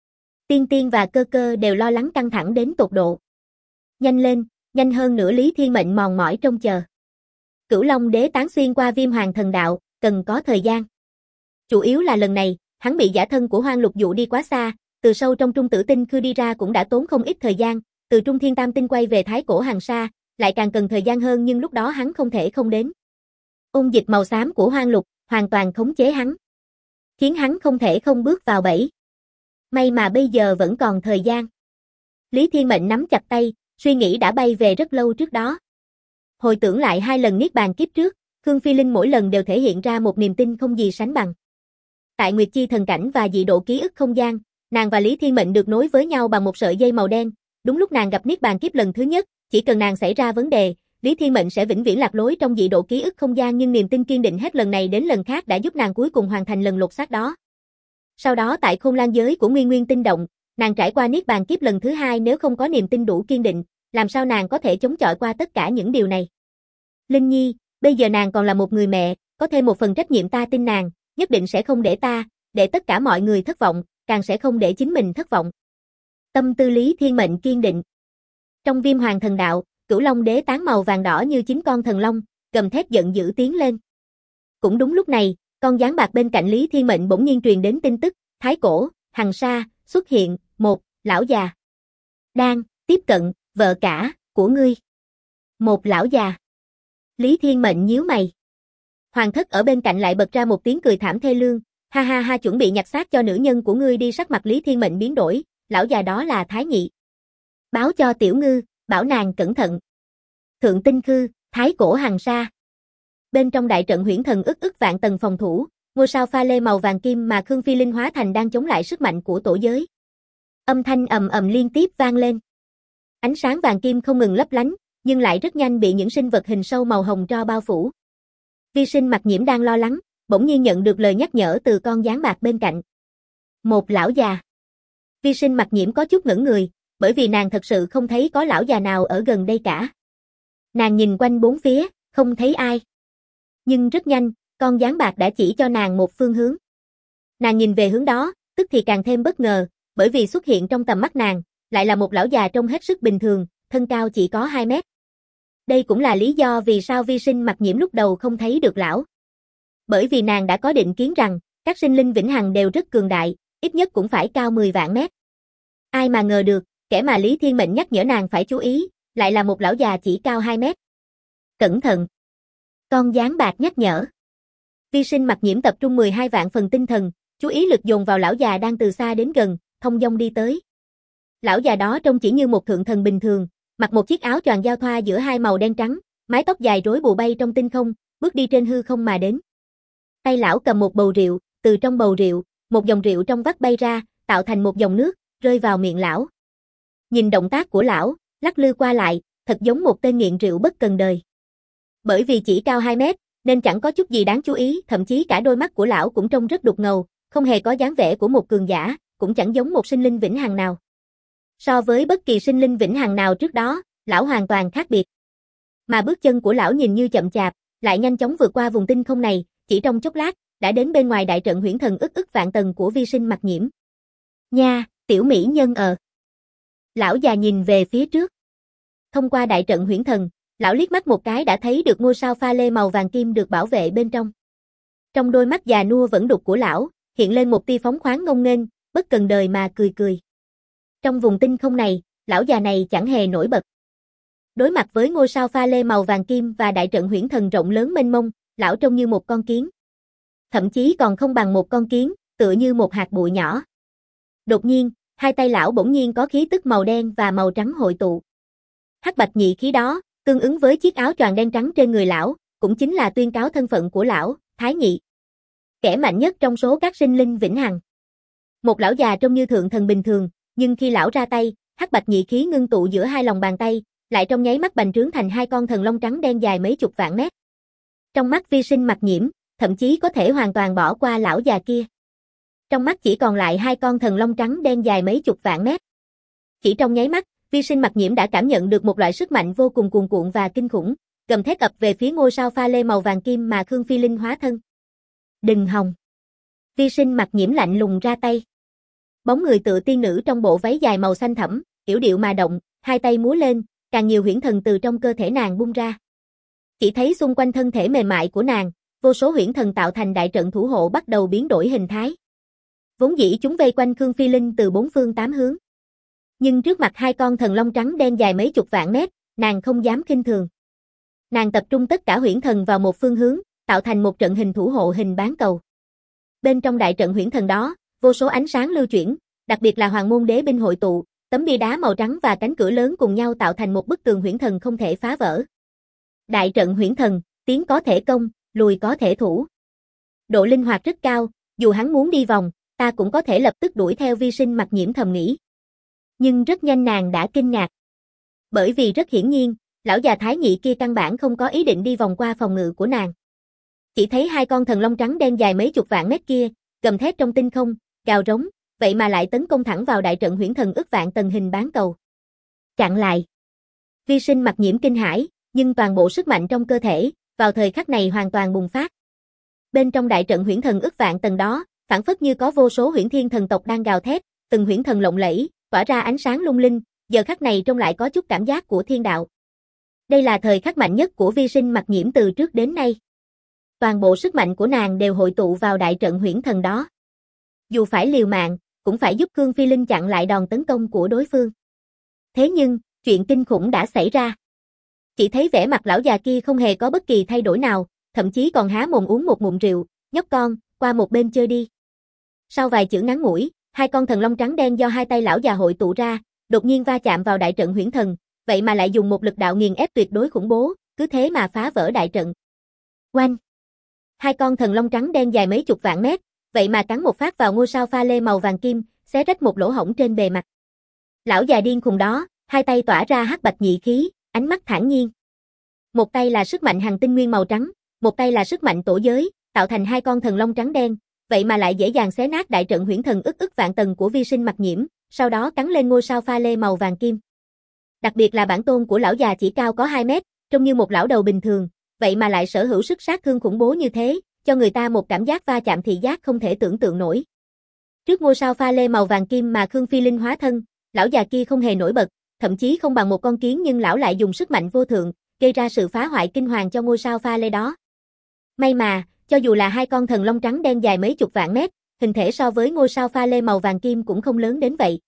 Tiên Tiên và Cơ Cơ đều lo lắng căng thẳng đến tột độ. Nhanh lên, nhanh hơn nữa, Lý Thiên Mệnh mòn mỏi trông chờ. Cửu Long Đế tán xuyên qua Viêm Hoàng Thần Đạo, cần có thời gian. Chủ yếu là lần này, hắn bị giả thân của Hoang Lục dụ đi quá xa, từ sâu trong Trung Tử Tinh Khư đi ra cũng đã tốn không ít thời gian, từ Trung Thiên Tam Tinh quay về Thái Cổ Hằng Sa, lại càng cần thời gian hơn, nhưng lúc đó hắn không thể không đến. Ôn dịch màu xám của Hoang Lục hoàn toàn khống chế hắn, khiến hắn không thể không bước vào bẫy. May mà bây giờ vẫn còn thời gian. Lý Thiên Mệnh nắm chặt tay, suy nghĩ đã bay về rất lâu trước đó. Hồi tưởng lại 2 lần niết bàn kiếp trước, Khương Phi Linh mỗi lần đều thể hiện ra một niềm tin không gì sánh bằng. Tại Nguyệt Chi thần cảnh và dị độ ký ức không gian, nàng và Lý Thiên Mệnh được nối với nhau bằng một sợi dây màu đen. Đúng lúc nàng gặp niết bàn kiếp lần thứ nhất, chỉ cần nàng xảy ra vấn đề, Lý Thiên Mệnh sẽ vĩnh viễn lạc lối trong dị độ ký ức không gian, nhưng niềm tin kiên định hết lần này đến lần khác đã giúp nàng cuối cùng hoàn thành lần lột xác đó. Sau đó tại Khôn Lang giới của Nguyên Nguyên Tinh Động, nàng trải qua niết bàn kiếp lần thứ 2, nếu không có niềm tin đủ kiên định, làm sao nàng có thể chống chọi qua tất cả những điều này. Linh Nhi, bây giờ nàng còn là một người mẹ, có thêm một phần trách nhiệm, ta tin nàng, nhất định sẽ không để tất cả mọi người thất vọng, càng sẽ không để chính mình thất vọng. Tâm tư Lý Thiên Mệnh kiên định. Trong Viêm Hoàng Thần Đạo, Cửu Long Đế tán màu vàng đỏ như 9 con thần long, gầm thét giận dữ tiến lên. Cũng đúng lúc này, con gián bạc bên cạnh Lý Thiên Mệnh bỗng nhiên truyền đến tin tức, Thái Cổ Hằng Sa xuất hiện một lão già đang tiếp cận vợ cả của ngươi. Một lão già. Lý Thiên Mệnh nhíu mày. Hoàng thất ở bên cạnh lại bật ra một tiếng cười thảm thê lương, ha ha ha, chuẩn bị nhặt xác cho nữ nhân của ngươi đi. Sắc mặt Lý Thiên Mệnh biến đổi, lão già đó là Thái Nhị. Báo cho Tiểu Ngư, bảo nàng cẩn thận. Thượng Tinh Khư, Thái Cổ Hằng Sa. Bên trong đại trận huyễn thần ức vạn tầng phòng thủ, ngôi sao pha lê màu vàng kim mà Khương Phi Linh hóa thành đang chống lại sức mạnh của tổ giới. Âm thanh ầm ầm liên tiếp vang lên. Ánh sáng vàng kim không ngừng lấp lánh, nhưng lại rất nhanh bị những sinh vật hình sâu màu hồng tro bao phủ. Vi sinh mặc nhiễm đang lo lắng, bỗng nhiên nhận được lời nhắc nhở từ con gián bạc bên cạnh. Một lão già. Vi sinh mặc nhiễm có chút ngẩn người, bởi vì nàng thật sự không thấy có lão già nào ở gần đây cả. Nàng nhìn quanh bốn phía, không thấy ai. Nhưng rất nhanh, con gián bạc đã chỉ cho nàng một phương hướng. Nàng nhìn về hướng đó, tức thì càng thêm bất ngờ, bởi vì xuất hiện trong tầm mắt nàng, lại là một lão già trông hết sức bình thường, thân cao chỉ có 2 mét. Đây cũng là lý do vì sao vi sinh mặc nhiễm lúc đầu không thấy được lão. Bởi vì nàng đã có định kiến rằng, các sinh linh vĩnh hằng đều rất cường đại, ít nhất cũng phải cao 10 vạn mét. Ai mà ngờ được, kẻ mà Lý Thiên Mệnh nhắc nhở nàng phải chú ý, lại là một lão già chỉ cao 2 mét. Cẩn thận! Con gián bạc nhắc nhở. Vi sinh mặc nhiễm tập trung 12 vạn phần tinh thần, chú ý lực dồn vào lão già đang từ xa đến gần, thông dong đi tới. Lão già đó trông chỉ như một thượng thần bình thường, mặc một chiếc áo choàng giao thoa giữa hai màu đen trắng, mái tóc dài rối bù bay trong tinh không, bước đi trên hư không mà đến. Tay lão cầm một bầu rượu, từ trong bầu rượu, một dòng rượu trong vắt bay ra, tạo thành một dòng nước, rơi vào miệng lão. Nhìn động tác của lão, lắc lư qua lại, thật giống một tên nghiện rượu bất cần đời. Bởi vì chỉ cao 2 mét, nên chẳng có chút gì đáng chú ý, thậm chí cả đôi mắt của lão cũng trông rất đục ngầu, không hề có dáng vẻ của một cường giả, cũng chẳng giống một sinh linh vĩnh hằng nào. So với bất kỳ sinh linh vĩnh hằng nào trước đó, lão hoàn toàn khác biệt. Mà bước chân của lão nhìn như chậm chạp, lại nhanh chóng vượt qua vùng tinh không này, chỉ trong chốc lát, đã đến bên ngoài đại trận huyễn thần ức vạn tầng của vi sinh mặc nhiễm. Nha, tiểu mỹ nhân Lão già nhìn về phía trước. Thông qua đại trận huyễn thần, lão liếc mắt một cái đã thấy được ngôi sao pha lê màu vàng kim được bảo vệ bên trong. Trong đôi mắt già nua vẫn đục của lão, hiện lên một tia phóng khoáng ngông nghênh, bất cần đời mà cười cười. Trong vùng tinh không này, lão già này chẳng hề nổi bật. Đối mặt với ngôi sao pha lê màu vàng kim và đại trận huyễn thần rộng lớn mênh mông, lão trông như một con kiến. Thậm chí còn không bằng một con kiến, tựa như một hạt bụi nhỏ. Đột nhiên, hai tay lão bỗng nhiên có khí tức màu đen và màu trắng hội tụ. Hắc bạch nhị khí đó, tương ứng với chiếc áo choàng đen trắng trên người lão, cũng chính là tuyên cáo thân phận của lão, Thái Nhị. Kẻ mạnh nhất trong số các sinh linh vĩnh hằng. Một lão già trông như thượng thần bình thường, nhưng khi lão ra tay, hắc bạch nhị khí ngưng tụ giữa hai lòng bàn tay, lại trong nháy mắt bành trướng thành hai con thần long trắng đen dài mấy chục vạn mét. Trong mắt Vi Sinh Mặc Nhiễm, thậm chí có thể hoàn toàn bỏ qua lão già kia. Trong mắt chỉ còn lại hai con thần long trắng đen dài mấy chục vạn mét. Chỉ trong nháy mắt, Vi Sinh Mặc Nhiễm đã cảm nhận được một loại sức mạnh vô cùng cuồn cuộn và kinh khủng, gầm thét ập về phía ngôi sao pha lê màu vàng kim mà Khương Phi Linh hóa thân. Đừng hòng. Vi Sinh Mặc Nhiễm lạnh lùng ra tay. Bóng người tựa tiên nữ trong bộ váy dài màu xanh thẫm, yểu điệu mà động, hai tay múa lên, càng nhiều huyễn thần từ trong cơ thể nàng bung ra. Chỉ thấy xung quanh thân thể mềm mại của nàng, vô số huyễn thần tạo thành đại trận thủ hộ bắt đầu biến đổi hình thái. Vốn dĩ chúng vây quanh Khương Phi Linh từ bốn phương tám hướng. Nhưng trước mặt hai con thần long trắng đen dài mấy chục vạn mét, nàng không dám khinh thường. Nàng tập trung tất cả huyễn thần vào một phương hướng, tạo thành một trận hình thủ hộ hình bán cầu. Bên trong đại trận huyễn thần đó, vô số ánh sáng lưu chuyển, đặc biệt là Hoàng Môn Đế binh hội tụ, tấm bia đá màu trắng và cánh cửa lớn cùng nhau tạo thành một bức tường huyễn thần không thể phá vỡ. Đại trận huyễn thần, tiến có thể công, lùi có thể thủ. Độ linh hoạt rất cao, dù hắn muốn đi vòng, ta cũng có thể lập tức đuổi theo Vi Sinh Mặc Nhiễm thầm nghĩ. Nhưng rất nhanh nàng đã kinh ngạc. Bởi vì rất hiển nhiên, lão già thái nhị kia căn bản không có ý định đi vòng qua phòng ngự của nàng. Chỉ thấy hai con thần long trắng đen dài mấy chục vạn mét kia, gầm thét trong tinh không, gào rống, vậy mà lại tấn công thẳng vào đại trận huyễn thần ức vạn tầng hình bán cầu. Chặn lại. Vi Sinh Mặc Nhiễm kinh hãi, nhưng toàn bộ sức mạnh trong cơ thể, vào thời khắc này hoàn toàn bùng phát. Bên trong đại trận huyễn thần ức vạn tầng đó, phảng phất như có vô số huyễn thiên thần tộc đang gào thét, từng huyễn thần lộng lẫy, tỏa ra ánh sáng lung linh, giờ khắc này trông lại có chút cảm giác của thiên đạo. Đây là thời khắc mạnh nhất của Vi Sinh Mặc Nhiễm từ trước đến nay. Toàn bộ sức mạnh của nàng đều hội tụ vào đại trận huyễn thần đó. Dù phải liều mạng, cũng phải giúp Khương Phi Linh chặn lại đòn tấn công của đối phương. Thế nhưng, chuyện kinh khủng đã xảy ra. Chỉ thấy vẻ mặt lão già kia không hề có bất kỳ thay đổi nào, thậm chí còn há mồm uống một ngụm rượu, nhóc con, qua một bên chơi đi. Sau vài chữ ngắn ngủi, hai con thần long trắng đen do hai tay lão già hội tụ ra, đột nhiên va chạm vào đại trận huyễn thần, vậy mà lại dùng một lực đạo nghiền ép tuyệt đối khủng bố, cứ thế mà phá vỡ đại trận. Oanh! Hai con thần long trắng đen dài mấy chục vạn mét, vậy mà cắn một phát vào ngôi sao pha lê màu vàng kim, xé rách một lỗ hổng trên bề mặt. Lão già điên khùng đó, hai tay tỏa ra hắc bạch nhị khí, ánh mắt thản nhiên. Một tay là sức mạnh hằng tinh nguyên màu trắng, một tay là sức mạnh tổ giới, tạo thành hai con thần long trắng đen, vậy mà lại dễ dàng xé nát đại trận huyễn thần ức vạn tầng của Vi Sinh Mặc Nhiễm, sau đó cắn lên ngôi sao pha lê màu vàng kim. Đặc biệt là bản tôn của lão già chỉ cao có 2 mét, trông như một lão đầu bình thường, vậy mà lại sở hữu sức sát thương khủng bố như thế, cho người ta một cảm giác va chạm thị giác không thể tưởng tượng nổi. Trước ngôi sao pha lê màu vàng kim mà Khương Phi Linh hóa thân, lão già kia không hề nổi bật, thậm chí không bằng một con kiến, nhưng lão lại dùng sức mạnh vô thượng, gây ra sự phá hoại kinh hoàng cho ngôi sao pha lê đó. May mà, cho dù là hai con thần long trắng đen dài mấy chục vạn mét, hình thể so với ngôi sao pha lê màu vàng kim cũng không lớn đến vậy.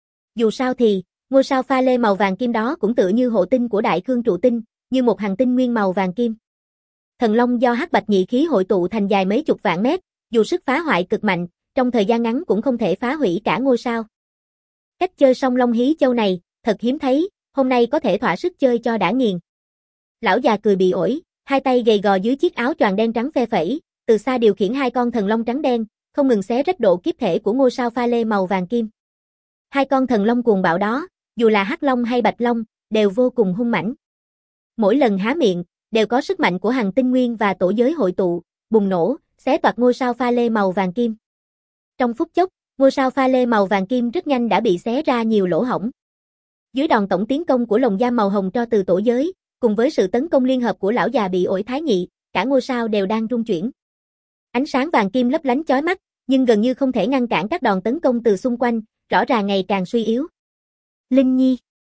Dù sao thì, ngôi sao pha lê màu vàng kim đó cũng tựa như hộ tinh của Đại Khương trụ tinh, như một hành tinh nguyên màu vàng kim. Thần long do hắc bạch nhị khí hội tụ thành dài mấy chục vạn mét, dù sức phá hoại cực mạnh, trong thời gian ngắn cũng không thể phá hủy cả ngôi sao. Cách chơi song long hí châu này, thật hiếm thấy, hôm nay có thể thỏa sức chơi cho đã nghiền. Lão già cười bị ổi, hai tay gầy gò dưới chiếc áo choàng đen trắng phe phẩy, từ xa điều khiển hai con thần long trắng đen, không ngừng xé rách độ kiếp thể của ngôi sao pha lê màu vàng kim. Hai con thần long cuồng bạo đó, dù là hắc long hay bạch long, đều vô cùng hung mãnh. Mỗi lần há miệng, đều có sức mạnh của hằng tinh nguyên và tổ giới hội tụ, bùng nổ, xé toạc ngôi sao pha lê màu vàng kim. Trong phút chốc, ngôi sao pha lê màu vàng kim rất nhanh đã bị xé ra nhiều lỗ hổng. Dưới đòn tổng tiến công của lồng giam màu hồng tro từ tổ giới, cùng với sự tấn công liên hợp của lão già bị ổi thái nhị, cả ngôi sao đều đang rung chuyển. Ánh sáng vàng kim lấp lánh chói mắt, nhưng gần như không thể ngăn cản các đòn tấn công từ xung quanh, rõ ràng ngày càng suy yếu. Linh Nhi.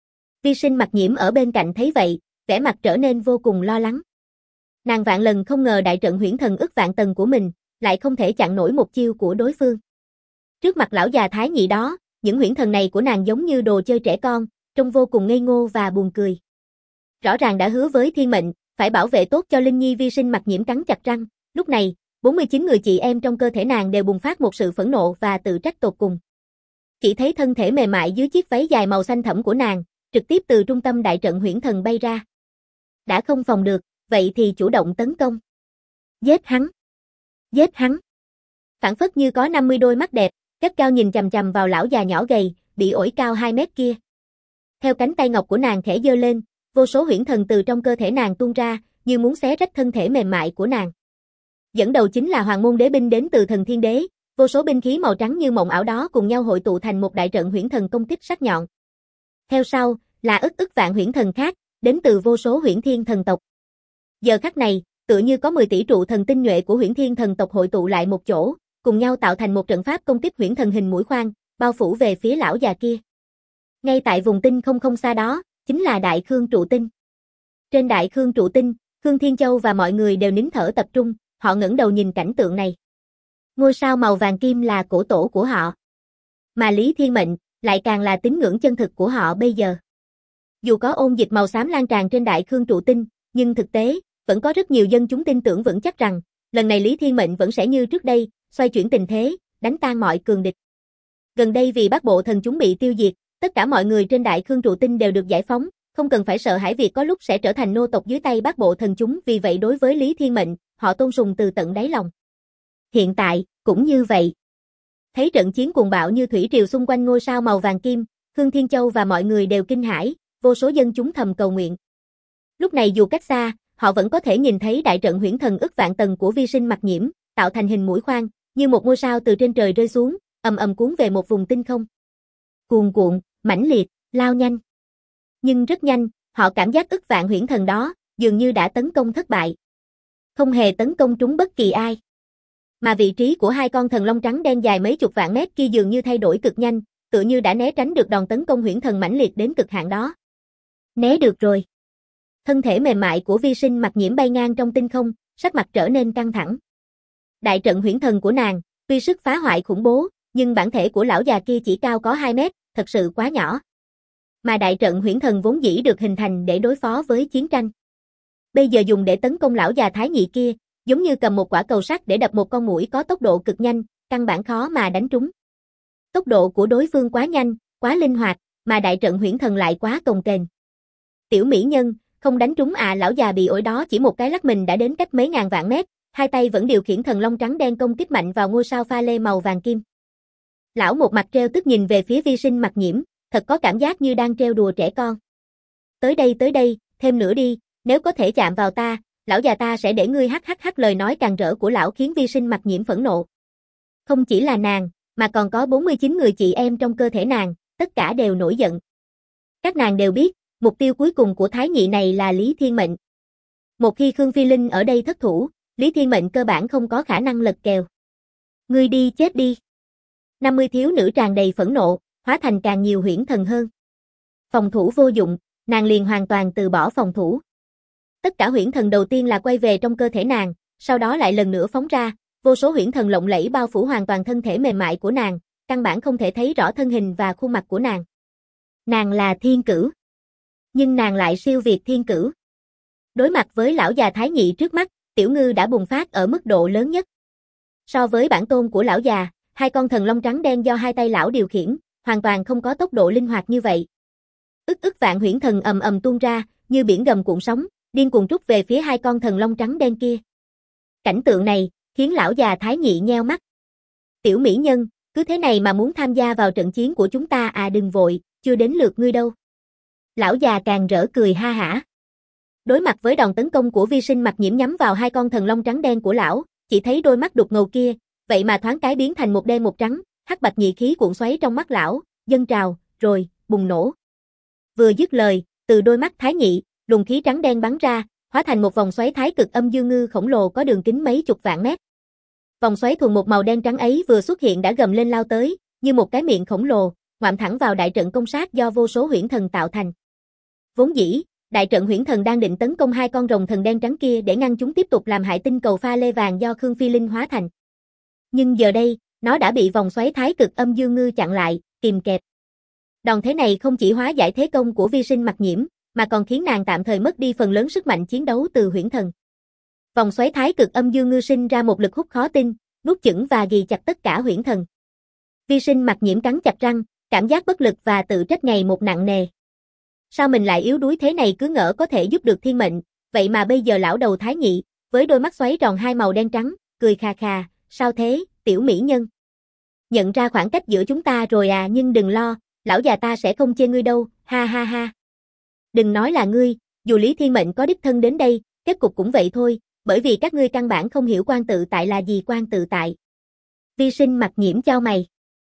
Vi Sinh Mặc Nhiễm ở bên cạnh thấy vậy, vẻ mặt trở nên vô cùng lo lắng. Nàng vạn lần không ngờ đại trận huyễn thần ức vạn tầng của mình, lại không thể chặn nổi một chiêu của đối phương. Trước mặt lão già thái nhị đó, những huyễn thần này của nàng giống như đồ chơi trẻ con, trông vô cùng ngây ngô và buồn cười. Rõ ràng đã hứa với thiên mệnh, phải bảo vệ tốt cho Linh Nhi. Vi Sinh Mặc Nhiễm cắn chặt răng, lúc này, 49 người chị em trong cơ thể nàng đều bùng phát một sự phẫn nộ và tự trách tột cùng. Chỉ thấy thân thể mềm mại dưới chiếc váy dài màu xanh thẫm của nàng, trực tiếp từ trung tâm đại trận huyễn thần bay ra. Đã không phòng được, vậy thì chủ động tấn công. Giết hắn! Giết hắn! Phảng phất như có 50 đôi mắt đẹp, Gắt gao nhìn chằm chằm vào lão già nhỏ gầy, bị ổi cao 2 mét kia. Theo cánh tay ngọc của nàng khẽ giơ lên, vô số huyễn thần từ trong cơ thể nàng tuôn ra, như muốn xé rách thân thể mềm mại của nàng. Dẫn đầu chính là Hoàng môn đế binh đến từ Thần Thiên Đế, vô số binh khí màu trắng như mộng ảo đó cùng nhau hội tụ thành một đại trận huyễn thần công kích sắc nhọn. Theo sau, là ức vạn huyễn thần khác, đến từ vô số huyễn thiên thần tộc. Giờ khắc này, tựa như có 10 tỷ trụ thần tinh nhuệ của huyễn thiên thần tộc hội tụ lại một chỗ, cùng nhau tạo thành một trận pháp công kích huyễn thần hình mũi khoan, bao phủ về phía lão già kia. Ngay tại vùng tinh không xa đó, chính là Đại Khương trụ tinh. Trên Đại Khương trụ tinh, Khương Thiên Châu và mọi người đều nín thở tập trung, họ ngẩng đầu nhìn cảnh tượng này. Ngôi sao màu vàng kim là cổ tổ của họ. Mà Lý Thiên Mệnh, lại càng là tín ngưỡng chân thực của họ bây giờ. Dù có ôn dịch màu xám lan tràn trên Đại Khương trụ tinh, nhưng thực tế, vẫn có rất nhiều dân chúng tin tưởng vững chắc rằng, lần này Lý Thiên Mệnh vẫn sẽ như trước đây, xoay chuyển tình thế, đánh tan mọi cường địch. Gần đây vì Bắc Bộ thần chúng bị tiêu diệt, tất cả mọi người trên Đại Khương trụ tinh đều được giải phóng, không cần phải sợ hãi việc có lúc sẽ trở thành nô tộc dưới tay Bắc Bộ thần chúng, vì vậy đối với Lý Thiên Mệnh, họ tôn sùng từ tận đáy lòng. Hiện tại, cũng như vậy. Thấy trận chiến cuồng bạo như thủy triều xung quanh ngôi sao màu vàng kim, Khương Thiên Châu và mọi người đều kinh hãi, vô số dân chúng thầm cầu nguyện. Lúc này dù cách xa, họ vẫn có thể nhìn thấy đại trận huyễn thần ức vạn tầng của Vi Sinh Mặc Nhiễm, tạo thành hình mũi khoan, như một ngôi sao từ trên trời rơi xuống, ầm ầm cuốn về một vùng tinh không. Cuồn cuộn, mãnh liệt, lao nhanh. Nhưng rất nhanh, họ cảm giác ức vạn huyễn thần đó, dường như đã tấn công thất bại. Không hề tấn công trúng bất kỳ ai. Mà vị trí của hai con thần long trắng đen dài mấy chục vạn mét kia dường như thay đổi cực nhanh, tựa như đã né tránh được đòn tấn công huyễn thần mãnh liệt đến cực hạn đó. Né được rồi. Thân thể mềm mại của Vi Sinh Mặc Nhiễm bay ngang trong tinh không, sắc mặt trở nên căng thẳng. Đại trận huyễn thần của nàng, tuy sức phá hoại khủng bố, nhưng bản thể của lão già kia chỉ cao có 2 mét, thật sự quá nhỏ. Mà đại trận huyễn thần vốn dĩ được hình thành để đối phó với chiến tranh. Bây giờ dùng để tấn công lão già thái nhị kia, giống như cầm một quả cầu sắt để đập một con muỗi có tốc độ cực nhanh, căn bản khó mà đánh trúng. Tốc độ của đối phương quá nhanh, quá linh hoạt, mà đại trận huyễn thần lại quá cồng kềnh. Tiểu mỹ nhân, không đánh trúng à? Lão già bị ổi đó chỉ một cái lắc mình đã đến cách mấy ngàn vạn mét, hai tay vẫn điều khiển thần long trắng đen công kích mạnh vào ngôi sao pha lê màu vàng kim. Lão một mặt trêu tức nhìn về phía Vi Sinh Mặc Nhiễm, thật có cảm giác như đang trêu đùa trẻ con. Tới đây, thêm nữa đi, nếu có thể chạm vào ta, lão già ta sẽ để ngươi hắc. Lời nói càn rỡ của lão khiến Vi Sinh Mặc Nhiễm phẫn nộ. Không chỉ là nàng, mà còn có 49 người chị em trong cơ thể nàng, tất cả đều nổi giận. Các nàng đều biết, mục tiêu cuối cùng của thái nhị này là Lý Thiên Mệnh. Một khi Khương Phi Linh ở đây thất thủ, Lý Thiên Mệnh cơ bản không có khả năng lật kèo. Ngươi đi chết đi. 50 thiếu nữ tràn đầy phẫn nộ, hóa thành càng nhiều huyễn thần hơn. Phòng thủ vô dụng, nàng liền hoàn toàn từ bỏ phòng thủ. Tất cả huyễn thần đầu tiên là quay về trong cơ thể nàng, sau đó lại lần nữa phóng ra, vô số huyễn thần lộng lẫy bao phủ hoàn toàn thân thể mềm mại của nàng, căn bản không thể thấy rõ thân hình và khuôn mặt của nàng. Nàng là thiên cửu. Nhưng nàng lại siêu việt thiên cửu. Đối mặt với lão già thái nhị trước mắt, Tiểu Ngư đã bùng phát ở mức độ lớn nhất. So với bản tôn của lão già, hai con thần long trắng đen do hai tay lão điều khiển, hoàn toàn không có tốc độ linh hoạt như vậy. Ức vạn huyễn thần ầm ầm tuôn ra, như biển gầm cuộn sóng, điên cuồng trút về phía hai con thần long trắng đen kia. Cảnh tượng này, khiến lão già thái nhị nheo mắt. Tiểu mỹ nhân, cứ thế này mà muốn tham gia vào trận chiến của chúng ta à? Đừng vội, chưa đến lượt ngươi đâu. Lão già càng rỡ cười ha hả. Đối mặt với đòn tấn công của Vi Sinh Mặc Nhiễm nhắm vào hai con thần long trắng đen của lão, chỉ thấy đôi mắt đục ngầu kia, vậy mà thoáng cái biến thành một đen một trắng, hắc bạch nhị khí cuộn xoáy trong mắt lão, dâng trào, rồi bùng nổ. Vừa dứt lời, từ đôi mắt thái nhị, luồng khí trắng đen bắn ra, hóa thành một vòng xoáy thái cực âm dương ngư khổng lồ có đường kính mấy chục vạn mét. Vòng xoáy thuần một màu đen trắng ấy vừa xuất hiện đã gầm lên lao tới, như một cái miệng khổng lồ, ngoạm thẳng vào đại trận công sát do vô số huyễn thần tạo thành. Vốn dĩ, đại trận huyễn thần đang định tấn công hai con rồng thần đen trắng kia để ngăn chúng tiếp tục làm hại tinh cầu pha lê vàng do Khương Phi Linh hóa thành. Nhưng giờ đây, nó đã bị vòng xoáy thái cực âm dương ngư chặn lại, kìm kẹp. Đòn thế này không chỉ hóa giải thế công của Vi Sinh Mặc Nhiễm, mà còn khiến nàng tạm thời mất đi phần lớn sức mạnh chiến đấu từ huyễn thần. Vòng xoáy thái cực âm dương ngư sinh ra một lực hút khó tin, nuốt chửng và ghì chặt tất cả huyễn thần. Vi Sinh Mặc Nhiễm cắn chặt răng, cảm giác bất lực và tự trách ngày một nặng nề. Sao mình lại yếu đuối thế này, cứ ngỡ có thể giúp được thiên mệnh, vậy mà bây giờ lão đầu thái nhị, với đôi mắt xoáy tròn hai màu đen trắng, cười khà khà, sao thế, tiểu mỹ nhân? Nhận ra khoảng cách giữa chúng ta rồi à, nhưng đừng lo, lão già ta sẽ không chê ngươi đâu, ha ha ha. Đừng nói là ngươi, dù Lý Thiên Mệnh có đích thân đến đây, kết cục cũng vậy thôi, bởi vì các ngươi căn bản không hiểu quan tự tại là gì. Quan tự tại. Vi Sinh mặt nhiễm chau mày.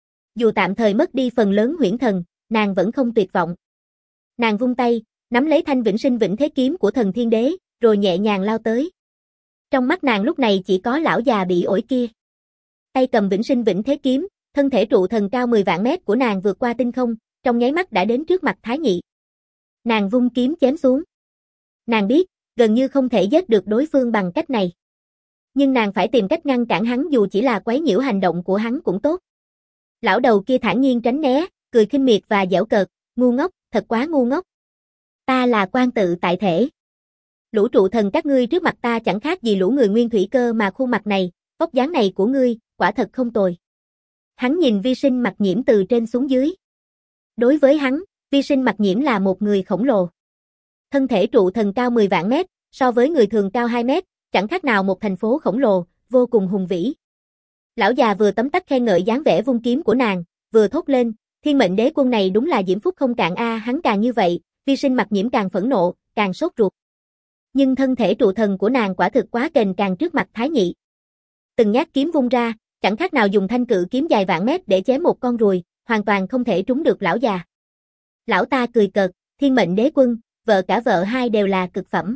Dù tạm thời mất đi phần lớn huyễn thần, nàng vẫn không tuyệt vọng. Nàng vung tay, nắm lấy thanh vĩnh sinh vĩnh thế kiếm của thần thiên đế, rồi nhẹ nhàng lao tới. Trong mắt nàng lúc này chỉ có lão già bị ổi kia. Tay cầm vĩnh sinh vĩnh thế kiếm, thân thể trụ thần cao 10 vạn mét của nàng vượt qua tinh không, trong nháy mắt đã đến trước mặt Thái Nhị. Nàng vung kiếm chém xuống. Nàng biết, gần như không thể giết được đối phương bằng cách này. Nhưng nàng phải tìm cách ngăn cản hắn, dù chỉ là quấy nhiễu hành động của hắn cũng tốt. Lão đầu kia thản nhiên tránh né, cười khinh miệt và giễu cợt, ngu ngốc, thật quá ngu ngốc. Ta là quan tự tại thể. Lũ trụ thần các ngươi trước mặt ta chẳng khác gì lũ người nguyên thủy cơ, mà khuôn mặt này, vóc dáng này của ngươi, quả thật không tồi. Hắn nhìn Vi Sinh mặt nhiễm từ trên xuống dưới. Đối với hắn, Vi Sinh mặt nhiễm là một người khổng lồ. Thân thể trụ thần cao 10 vạn mét, so với người thường cao 2 mét, chẳng khác nào một thành phố khổng lồ, vô cùng hùng vĩ. Lão già vừa tấm tắc khen ngợi dáng vẻ vung kiếm của nàng, vừa thốt lên, Thiên Mệnh Đế Quân này đúng là diễm phúc không cạn a. Hắn càng như vậy, Vi Sinh mặt nhiễm càng phẫn nộ, càng sốt ruột. Nhưng thân thể trụ thần của nàng quả thực quá kềnh càng trước mặt Thái Nhị. Từng nhát kiếm vung ra, chẳng khác nào dùng thanh cự kiếm dài vạn mét để chém một con ruồi, hoàn toàn không thể trúng được lão già. Lão ta cười cợt, Thiên Mệnh Đế Quân, vợ cả vợ hai đều là cực phẩm.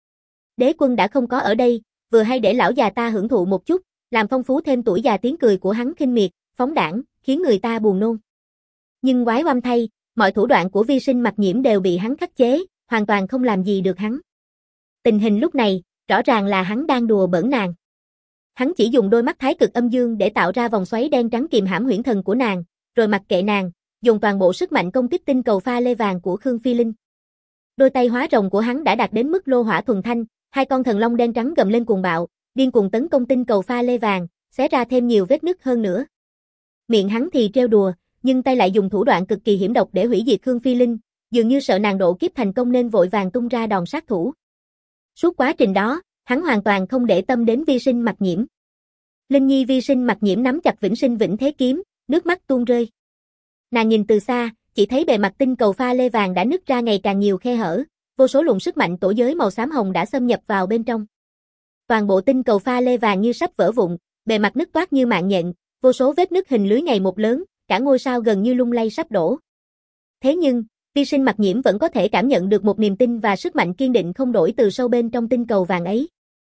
Đế Quân đã không có ở đây, vừa hay để lão già ta hưởng thụ một chút, làm phong phú thêm tuổi già. Tiếng cười của hắn khinh miệt, phóng đãng, khiến người ta buồn nôn. Nhưng quái oăm thay, mọi thủ đoạn của Vi Sinh mặt nhiễm đều bị hắn khắc chế, hoàn toàn không làm gì được hắn. Tình hình lúc này, rõ ràng là hắn đang đùa bỡn nàng. Hắn chỉ dùng đôi mắt thái cực âm dương để tạo ra vòng xoáy đen trắng kìm hãm huyễn thần của nàng, rồi mặc kệ nàng, dùng toàn bộ sức mạnh công kích tinh cầu pha lê vàng của Khương Phi Linh. Đôi tay hóa rồng của hắn đã đạt đến mức lô hỏa thuần thanh, hai con thần long đen trắng gầm lên cuồng bạo, điên cuồng tấn công tinh cầu pha lê vàng, xé ra thêm nhiều vết nứt hơn nữa. Miệng hắn thì trêu đùa, nhưng tay lại dùng thủ đoạn cực kỳ hiểm độc để hủy diệt Khương Phi Linh, dường như sợ nàng độ kiếp thành công nên vội vàng tung ra đòn sát thủ. Suốt quá trình đó, hắn hoàn toàn không để tâm đến Vi Sinh mặt nhiễm. Linh Nhi Vi Sinh mặt nhiễm nắm chặt vĩnh sinh vĩnh thế kiếm, nước mắt tuôn rơi. Nàng nhìn từ xa, chỉ thấy bề mặt tinh cầu pha lê vàng đã nứt ra ngày càng nhiều khe hở, vô số luồng sức mạnh tổ giới màu xám hồng đã xâm nhập vào bên trong. Toàn bộ tinh cầu pha lê vàng như sắp vỡ vụn, bề mặt nứt toát như mạng nhện, vô số vết nứt hình lưới ngày một lớn, cả ngôi sao gần như lung lay sắp đổ. Thế nhưng, Vi Sinh mặt nhiễm vẫn có thể cảm nhận được một niềm tin và sức mạnh kiên định không đổi từ sâu bên trong tinh cầu vàng ấy.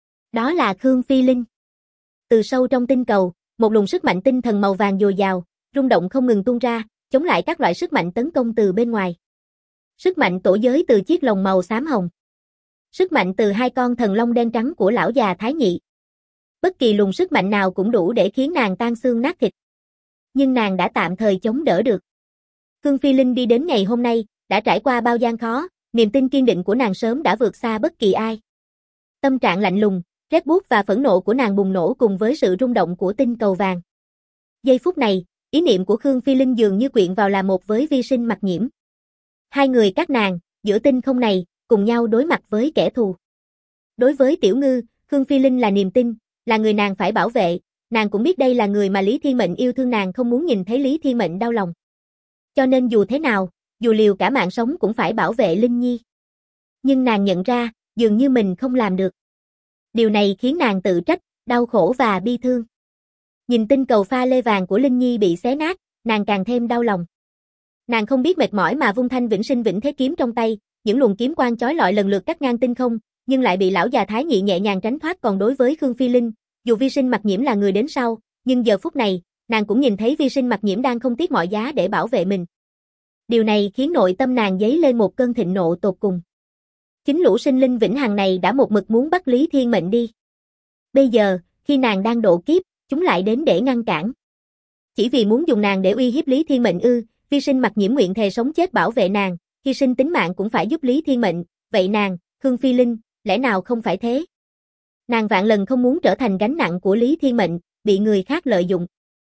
Đó là Khương Phi Linh. Từ sâu trong tinh cầu, một luồng sức mạnh tinh thần màu vàng dồi dào, rung động không ngừng tuôn ra, chống lại các loại sức mạnh tấn công từ bên ngoài. Sức mạnh tổ giới từ chiếc lồng màu xám hồng. Sức mạnh từ hai con thần long đen trắng của lão già Thái Nhị. Bất kỳ luồng sức mạnh nào cũng đủ để khiến nàng tan xương nát thịt. Nhưng nàng đã tạm thời chống đỡ được. Khương Phi Linh đi đến ngày hôm nay, đã trải qua bao gian khó, niềm tin kiên định của nàng sớm đã vượt xa bất kỳ ai. Tâm trạng lạnh lùng, rét buốt và phẫn nộ của nàng bùng nổ cùng với sự rung động của tinh cầu vàng. Giây phút này, ý niệm của Khương Phi Linh dường như quyện vào là một với Vi Sinh mặt nhiễm. Hai người các nàng, giữa tinh không này, cùng nhau đối mặt với kẻ thù. Đối với Tiểu Ngư, Khương Phi Linh là niềm tin, là người nàng phải bảo vệ, nàng cũng biết đây là người mà Lý Thiên Mệnh yêu thương, nàng không muốn nhìn thấy Lý Thiên Mệnh đau lòng. Cho nên dù thế nào, dù liều cả mạng sống cũng phải bảo vệ Linh Nhi. Nhưng nàng nhận ra, dường như mình không làm được. Điều này khiến nàng tự trách, đau khổ và bi thương. Nhìn tinh cầu pha lê vàng của Linh Nhi bị xé nát, nàng càng thêm đau lòng. Nàng không biết mệt mỏi mà vung thanh vĩnh sinh vĩnh thế kiếm trong tay, những luồng kiếm quang chói lọi lần lượt cắt ngang tinh không, nhưng lại bị lão già Thái Nhị nhẹ nhàng tránh thoát. Còn đối với Khương Phi Linh, dù Vi Sinh mặt nhiễm là người đến sau, nhưng giờ phút này, nàng cũng nhìn thấy Vi Sinh mặt nhiễm đang không tiếc mọi giá để bảo vệ mình. Điều này khiến nội tâm nàng dấy lên một cơn thịnh nộ tột cùng. Chính lũ sinh linh vĩnh hằng này đã một mực muốn bắt Lý Thiên Mệnh đi. Bây giờ, khi nàng đang độ kiếp, chúng lại đến để ngăn cản. Chỉ vì muốn dùng nàng để uy hiếp Lý Thiên Mệnh ư? Vi Sinh mặt nhiễm nguyện thề sống chết bảo vệ nàng, hy sinh tính mạng cũng phải giúp Lý Thiên Mệnh, vậy nàng, Khương Phi Linh, lẽ nào không phải thế? Nàng vạn lần không muốn trở thành gánh nặng của Lý Thiên Mệnh, bị người khác lợi dụng.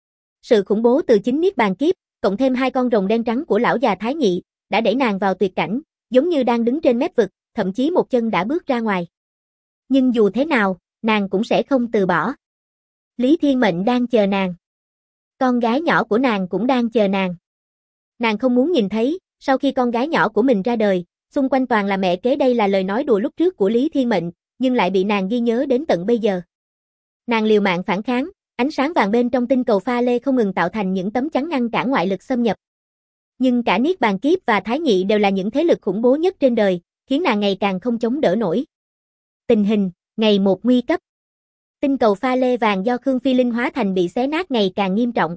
Sự khủng bố từ chính niết bàn kiếp, cộng thêm hai con rồng đen trắng của lão già Thái Nhị, đã đẩy nàng vào tuyệt cảnh, giống như đang đứng trên mép vực, thậm chí một chân đã bước ra ngoài. Nhưng dù thế nào, nàng cũng sẽ không từ bỏ. Lý Thiên Mệnh đang chờ nàng. Con gái nhỏ của nàng cũng đang chờ nàng. Nàng không muốn nhìn thấy, sau khi con gái nhỏ của mình ra đời, xung quanh toàn là mẹ kế, đây là lời nói đùa lúc trước của Lý Thiên Mệnh, nhưng lại bị nàng ghi nhớ đến tận bây giờ. Nàng liều mạng phản kháng, ánh sáng vàng bên trong tinh cầu pha lê không ngừng tạo thành những tấm chắn ngăn cản ngoại lực xâm nhập. Nhưng cả Niết Bàn Kiếp và Thái Nhị đều là những thế lực khủng bố nhất trên đời, khiến nàng ngày càng không chống đỡ nổi. Tình hình ngày một nguy cấp. Tinh cầu pha lê vàng do Khương Phi Linh hóa thành bị xé nát ngày càng nghiêm trọng.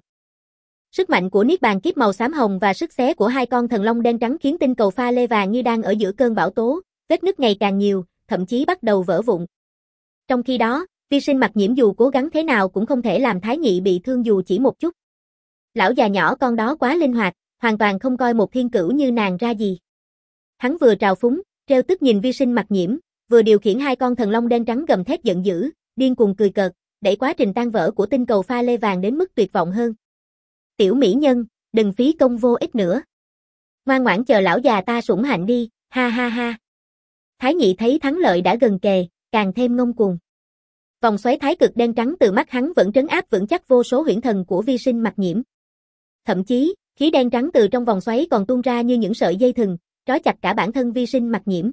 Sức mạnh của Niết Bàn Kiếp màu xám hồng và sức xé của hai con thần long đen trắng khiến tinh cầu pha lê vàng như đang ở giữa cơn bão tố, vết nứt ngày càng nhiều, thậm chí bắt đầu vỡ vụn. Trong khi đó, Vi Sinh Mặc Nhiễm dù cố gắng thế nào cũng không thể làm Thái Nhị bị thương dù chỉ một chút. Lão già nhỏ con đó quá linh hoạt, hoàn toàn không coi một thiên cửu như nàng ra gì. Hắn vừa trào phúng, trêu tức nhìn Vi Sinh Mặc Nhiễm, vừa điều khiển hai con thần long đen trắng gầm thét giận dữ, điên cuồng cười cợt, đẩy quá trình tan vỡ của tinh cầu pha lê vàng đến mức tuyệt vọng hơn. Tiểu mỹ nhân, đừng phí công vô ích nữa. Ngoan ngoãn chờ lão già ta sủng hạnh đi, ha ha ha. Thái Nhị thấy thắng lợi đã gần kề, càng thêm ngông cuồng. Vòng xoáy thái cực đen trắng từ mắt hắn vẫn trấn áp vững chắc vô số huyễn thần của Vi Sinh Mặc Nhiễm. Thậm chí, khí đen trắng từ trong vòng xoáy còn tuôn ra như những sợi dây thừng, trói chặt cả bản thân Vi Sinh Mặc Nhiễm.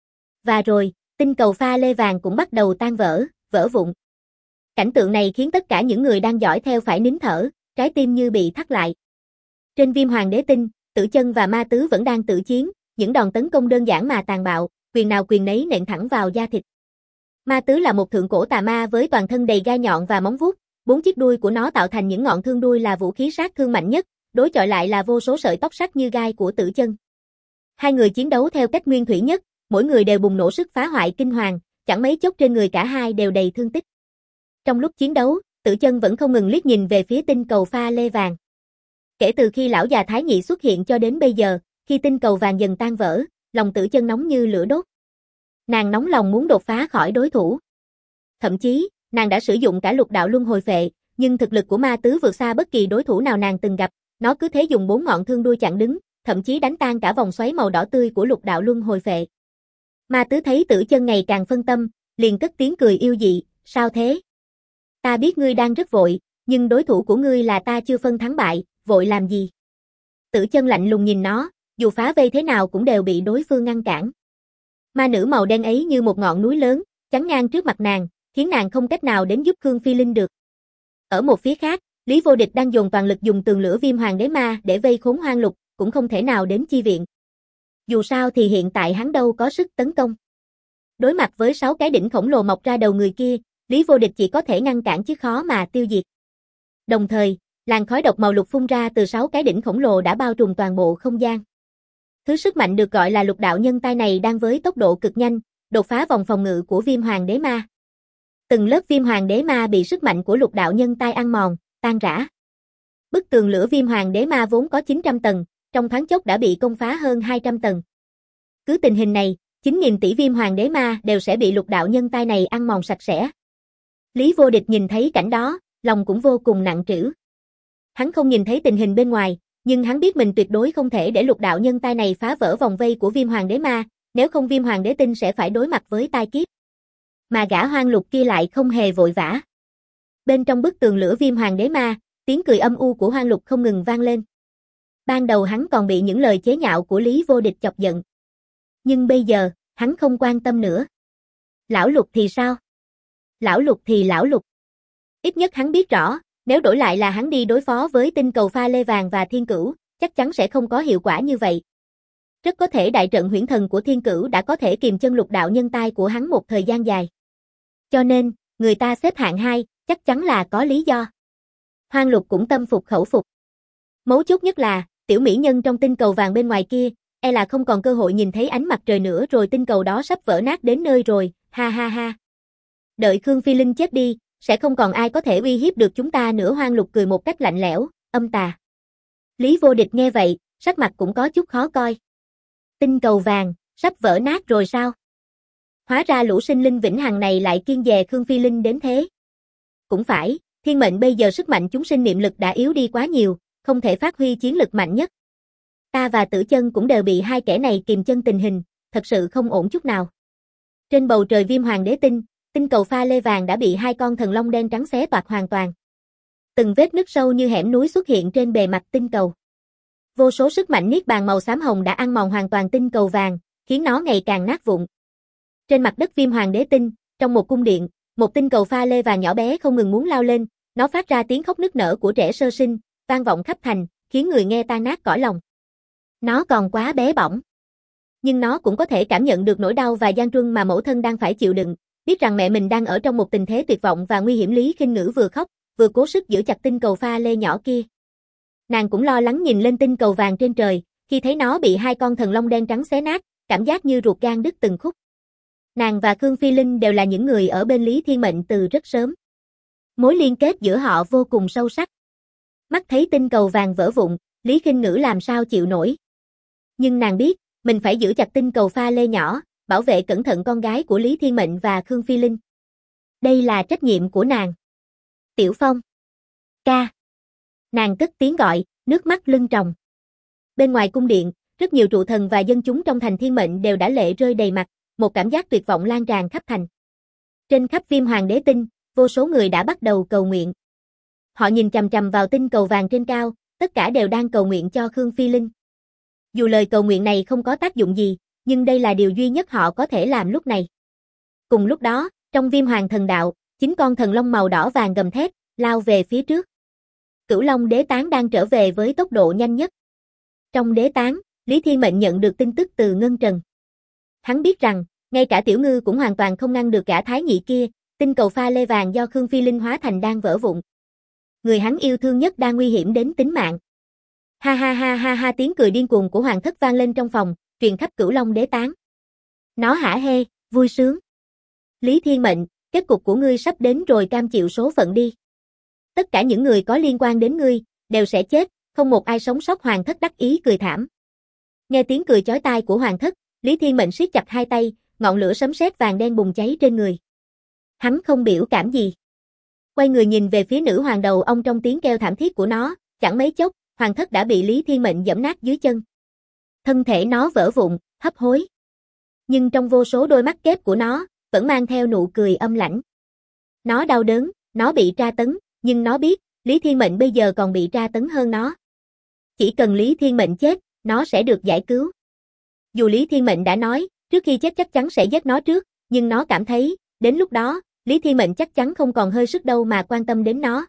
Và rồi, tinh cầu pha lê vàng cũng bắt đầu tan vỡ, vỡ vụn. Cảnh tượng này khiến tất cả những người đang dõi theo phải nín thở, trái tim như bị thắt lại. Trên Viêm Hoàng Đế Tinh, Tử Chân và Ma Tứ vẫn đang tự chiến, những đòn tấn công đơn giản mà tàn bạo, quyền nào quyền nấy nện thẳng vào da thịt. Ma Tứ là một thượng cổ tà ma với toàn thân đầy gai nhọn và móng vuốt, 4 chiếc đuôi của nó tạo thành những ngọn thương đuôi là vũ khí sát thương mạnh nhất, đối chọi lại là vô số sợi tóc sắc như gai của Tử Chân. Hai người chiến đấu theo cách nguyên thủy nhất, mỗi người đều bùng nổ sức phá hoại kinh hoàng, chẳng mấy chốc trên người cả hai đều đầy thương tích. Trong lúc chiến đấu, Tử Chân vẫn không ngừng liếc nhìn về phía tinh cầu pha lê vàng. Kể từ khi lão già Thái Nhị xuất hiện cho đến bây giờ, khi tinh cầu vàng dần tan vỡ, lòng Tử Chân nóng như lửa đốt. Nàng nóng lòng muốn đột phá khỏi đối thủ. Thậm chí, nàng đã sử dụng cả lục đạo luân hồi phệ, nhưng thực lực của Ma Tứ vượt xa bất kỳ đối thủ nào nàng từng gặp, nó cứ thế dùng 4 ngọn thương đuôi chặn đứng, thậm chí đánh tan cả vòng xoáy màu đỏ tươi của lục đạo luân hồi phệ. Ma Tứ thấy Tử Chân ngày càng phân tâm, liền cất tiếng cười yêu dị, sao thế? Ta biết ngươi đang rất vội, nhưng đối thủ của ngươi là ta chưa phân thắng bại, vội làm gì? Tử Chân lạnh lùng nhìn nó, dù phá vây thế nào cũng đều bị đối phương ngăn cản. Ma nữ màu đen ấy như một ngọn núi lớn, chắn ngang trước mặt nàng, khiến nàng không cách nào đến giúp Khương Phi Linh được. Ở một phía khác, Lý Vô Địch đang dồn toàn lực dùng tường lửa Viêm Hoàng Đế Ma để vây khốn Hoang Lục, cũng không thể nào đến chi viện. Dù sao thì hiện tại hắn đâu có sức tấn công. Đối mặt với 6 cái đỉnh khổng lồ mọc ra đầu người kia, Lý Vô Địch chỉ có thể ngăn cản chứ khó mà tiêu diệt. Đồng thời, làn khói độc màu lục phun ra từ 6 cái đỉnh khổng lồ đã bao trùm toàn bộ không gian. Thứ sức mạnh được gọi là lục đạo nhân tai này đang với tốc độ cực nhanh, đột phá vòng phòng ngự của Viêm Hoàng Đế Ma. Từng lớp Viêm Hoàng Đế Ma bị sức mạnh của lục đạo nhân tai ăn mòn, tan rã. Bức tường lửa Viêm Hoàng Đế Ma vốn có 900 tầng, trong thoáng chốc đã bị công phá hơn 200 tầng. Cứ tình hình này, 9.000 tỷ Viêm Hoàng Đế Ma đều sẽ bị lục đạo nhân tai này ăn mòn sạch sẽ. Lý Vô Địch nhìn thấy cảnh đó, lòng cũng vô cùng nặng trĩu. Hắn không nhìn thấy tình hình bên ngoài, nhưng hắn biết mình tuyệt đối không thể để lục đạo nhân tai này phá vỡ vòng vây của Viêm Hoàng Đế Ma, nếu không Viêm Hoàng Đế Tinh sẽ phải đối mặt với tai kiếp. Mà gã Hoang Lục kia lại không hề vội vã. Bên trong bức tường lửa Viêm Hoàng Đế Ma, tiếng cười âm u của Hoang Lục không ngừng vang lên. Ban đầu hắn còn bị những lời chế nhạo của Lý Vô Địch chọc giận. Nhưng bây giờ, hắn không quan tâm nữa. Lão Lục thì sao? Lão Lục thì lão Lục. Ít nhất hắn biết rõ, nếu đổi lại là hắn đi đối phó với tinh cầu pha lê vàng và thiên cửu, chắc chắn sẽ không có hiệu quả như vậy. Rất có thể đại trận huyễn thần của thiên cửu đã có thể kìm chân lục đạo nhân tai của hắn một thời gian dài. Cho nên, người ta xếp hạng 2, chắc chắn là có lý do. Hoang Lục cũng tâm phục khẩu phục. Mấu chốt nhất là, tiểu mỹ nhân trong tinh cầu vàng bên ngoài kia, e là không còn cơ hội nhìn thấy ánh mặt trời nữa rồi, tinh cầu đó sắp vỡ nát đến nơi rồi, ha ha ha. Đợi Khương Phi Linh chết đi, sẽ không còn ai có thể uy hiếp được chúng ta nữa. Hoang Lục cười một cách lạnh lẽo, âm tà. Lý Vô Địch nghe vậy, sắc mặt cũng có chút khó coi. Tinh cầu vàng, sắp vỡ nát rồi sao? Hóa ra lũ sinh linh vĩnh hằng này lại kiêng dè Khương Phi Linh đến thế. Cũng phải, thiên mệnh bây giờ sức mạnh chúng sinh niệm lực đã yếu đi quá nhiều, không thể phát huy chiến lực mạnh nhất. Ta và Tử Chân cũng đều bị hai kẻ này kìm chân, tình hình, thật sự không ổn chút nào. Trên bầu trời Viêm Hoàng Đế Tinh, tinh cầu pha lê vàng đã bị hai con thần long đen trắng xé toạc hoàn toàn. Từng vết nứt sâu như hẻm núi xuất hiện trên bề mặt tinh cầu. Vô số sức mạnh niết bàn màu xám hồng đã ăn mòn hoàn toàn tinh cầu vàng, khiến nó ngày càng nát vụn. Trên mặt đất Viêm Hoàng Đế Tinh, trong một cung điện, một tinh cầu pha lê vàng nhỏ bé không ngừng muốn lao lên, nó phát ra tiếng khóc nức nở của trẻ sơ sinh, vang vọng khắp thành, khiến người nghe tan nát cõi lòng. Nó còn quá bé bỏng. Nhưng nó cũng có thể cảm nhận được nỗi đau và gian truân mà mẫu thân đang phải chịu đựng, biết rằng mẹ mình đang ở trong một tình thế tuyệt vọng và nguy hiểm. Lý Khinh Ngữ vừa khóc, vừa cố sức giữ chặt tinh cầu pha lê nhỏ kia. Nàng cũng lo lắng nhìn lên tinh cầu vàng trên trời, khi thấy nó bị hai con thần long đen trắng xé nát, cảm giác như ruột gan đứt từng khúc. Nàng và Khương Phi Linh đều là những người ở bên Lý Thiên Mệnh từ rất sớm. Mối liên kết giữa họ vô cùng sâu sắc. Mắt thấy tinh cầu vàng vỡ vụn, Lý Khinh Ngữ làm sao chịu nổi. Nhưng nàng biết, mình phải giữ chặt tinh cầu pha lê nhỏ, bảo vệ cẩn thận con gái của Lý Thiên Mệnh và Khương Phi Linh. Đây là trách nhiệm của nàng. Tiểu Phong. Ca. Nàng cất tiếng gọi, nước mắt lưng tròng. Bên ngoài cung điện, rất nhiều trụ thần và dân chúng trong thành Thiên Mệnh đều đã lệ rơi đầy mặt, một cảm giác tuyệt vọng lan tràn khắp thành. Trên khắp Viêm Hoàng Đế Tinh, vô số người đã bắt đầu cầu nguyện. Họ nhìn chằm chằm vào tinh cầu vàng trên cao, tất cả đều đang cầu nguyện cho Khương Phi Linh. Dù lời cầu nguyện này không có tác dụng gì, nhưng đây là điều duy nhất họ có thể làm lúc này. Cùng lúc đó, trong Viêm Hoàng Thần Đạo, 9 con thần long màu đỏ vàng gầm thét, lao về phía trước. Cửu Long Đế Tán đang trở về với tốc độ nhanh nhất. Trong Đế Tán, Lý Thiên Mệnh nhận được tin tức từ Ngân Trần. Hắn biết rằng, ngay cả Tiểu Ngư cũng hoàn toàn không ngăn được gã Thái Nhị kia, tinh cầu pha lê vàng do Khương Phi Linh hóa thành đang vỡ vụn. Người hắn yêu thương nhất đang nguy hiểm đến tính mạng. Ha ha ha ha ha, tiếng cười điên cuồng của Hoàng Thất vang lên trong phòng, truyền khắp Cửu Long Đế Tán. Nó hả hê, vui sướng. Lý Thiên Mệnh, kết cục của ngươi sắp đến rồi, cam chịu số phận đi. Tất cả những người có liên quan đến ngươi, đều sẽ chết, không một ai sống sót. Hoàng Thất đắc ý cười thảm. Nghe tiếng cười chói tai của Hoàng Thất, Lý Thiên Mệnh siết chặt hai tay, ngọn lửa sấm sét vàng đen bùng cháy trên người. Hắn không biểu cảm gì. Quay người nhìn về phía nữ hoàng đầu ông, trong tiếng kêu thảm thiết của nó, chẳng mấy chốc, Hoàng Thất đã bị Lý Thiên Mệnh giẫm nát dưới chân. Thân thể nó vỡ vụn, hấp hối. Nhưng trong vô số đôi mắt kép của nó, vẫn mang theo nụ cười âm lãnh. Nó đau đớn, nó bị tra tấn, nhưng nó biết, Lý Thiên Mệnh bây giờ còn bị tra tấn hơn nó. Chỉ cần Lý Thiên Mệnh chết, nó sẽ được giải cứu. Dù Lý Thiên Mệnh đã nói, trước khi chết chắc chắn sẽ giết nó trước, nhưng nó cảm thấy, đến lúc đó, Lý Thiên Mệnh chắc chắn không còn hơi sức đâu mà quan tâm đến nó.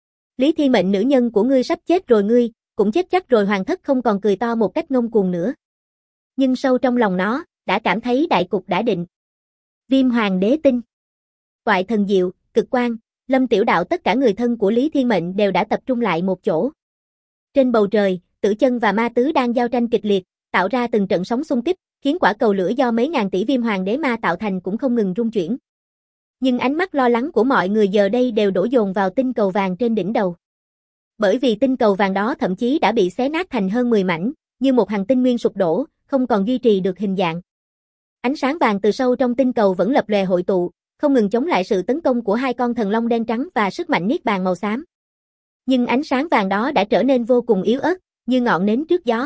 Lý Thiên Mệnh, nữ nhân của ngươi sắp chết rồi, ngươi cũng chết chắc rồi. Hoàng Thất không còn cười to một cách ngông cuồng nữa. Nhưng sâu trong lòng nó, đã cảm thấy đại cục đã định. Viêm Hoàng Đế Tinh, Toại Thần Diệu, Cực Quang, Lâm Tiểu Đạo, tất cả người thân của Lý Thiên Mệnh đều đã tập trung lại một chỗ. Trên bầu trời, Tử Chân và Ma Tứ đang giao tranh kịch liệt, tạo ra từng trận sóng xung kích, khiến quả cầu lửa do mấy ngàn tỷ Viêm Hoàng Đế Ma tạo thành cũng không ngừng rung chuyển. Nhưng ánh mắt lo lắng của mọi người giờ đây đều đổ dồn vào tinh cầu vàng trên đỉnh đầu. Bởi vì tinh cầu vàng đó thậm chí đã bị xé nát thành hơn 10 mảnh, như một hành tinh nguyên sụp đổ, không còn duy trì được hình dạng. Ánh sáng vàng từ sâu trong tinh cầu vẫn lập lòe hội tụ, không ngừng chống lại sự tấn công của hai con thần long đen trắng và sức mạnh niết bàn màu xám. Nhưng ánh sáng vàng đó đã trở nên vô cùng yếu ớt, như ngọn nến trước gió.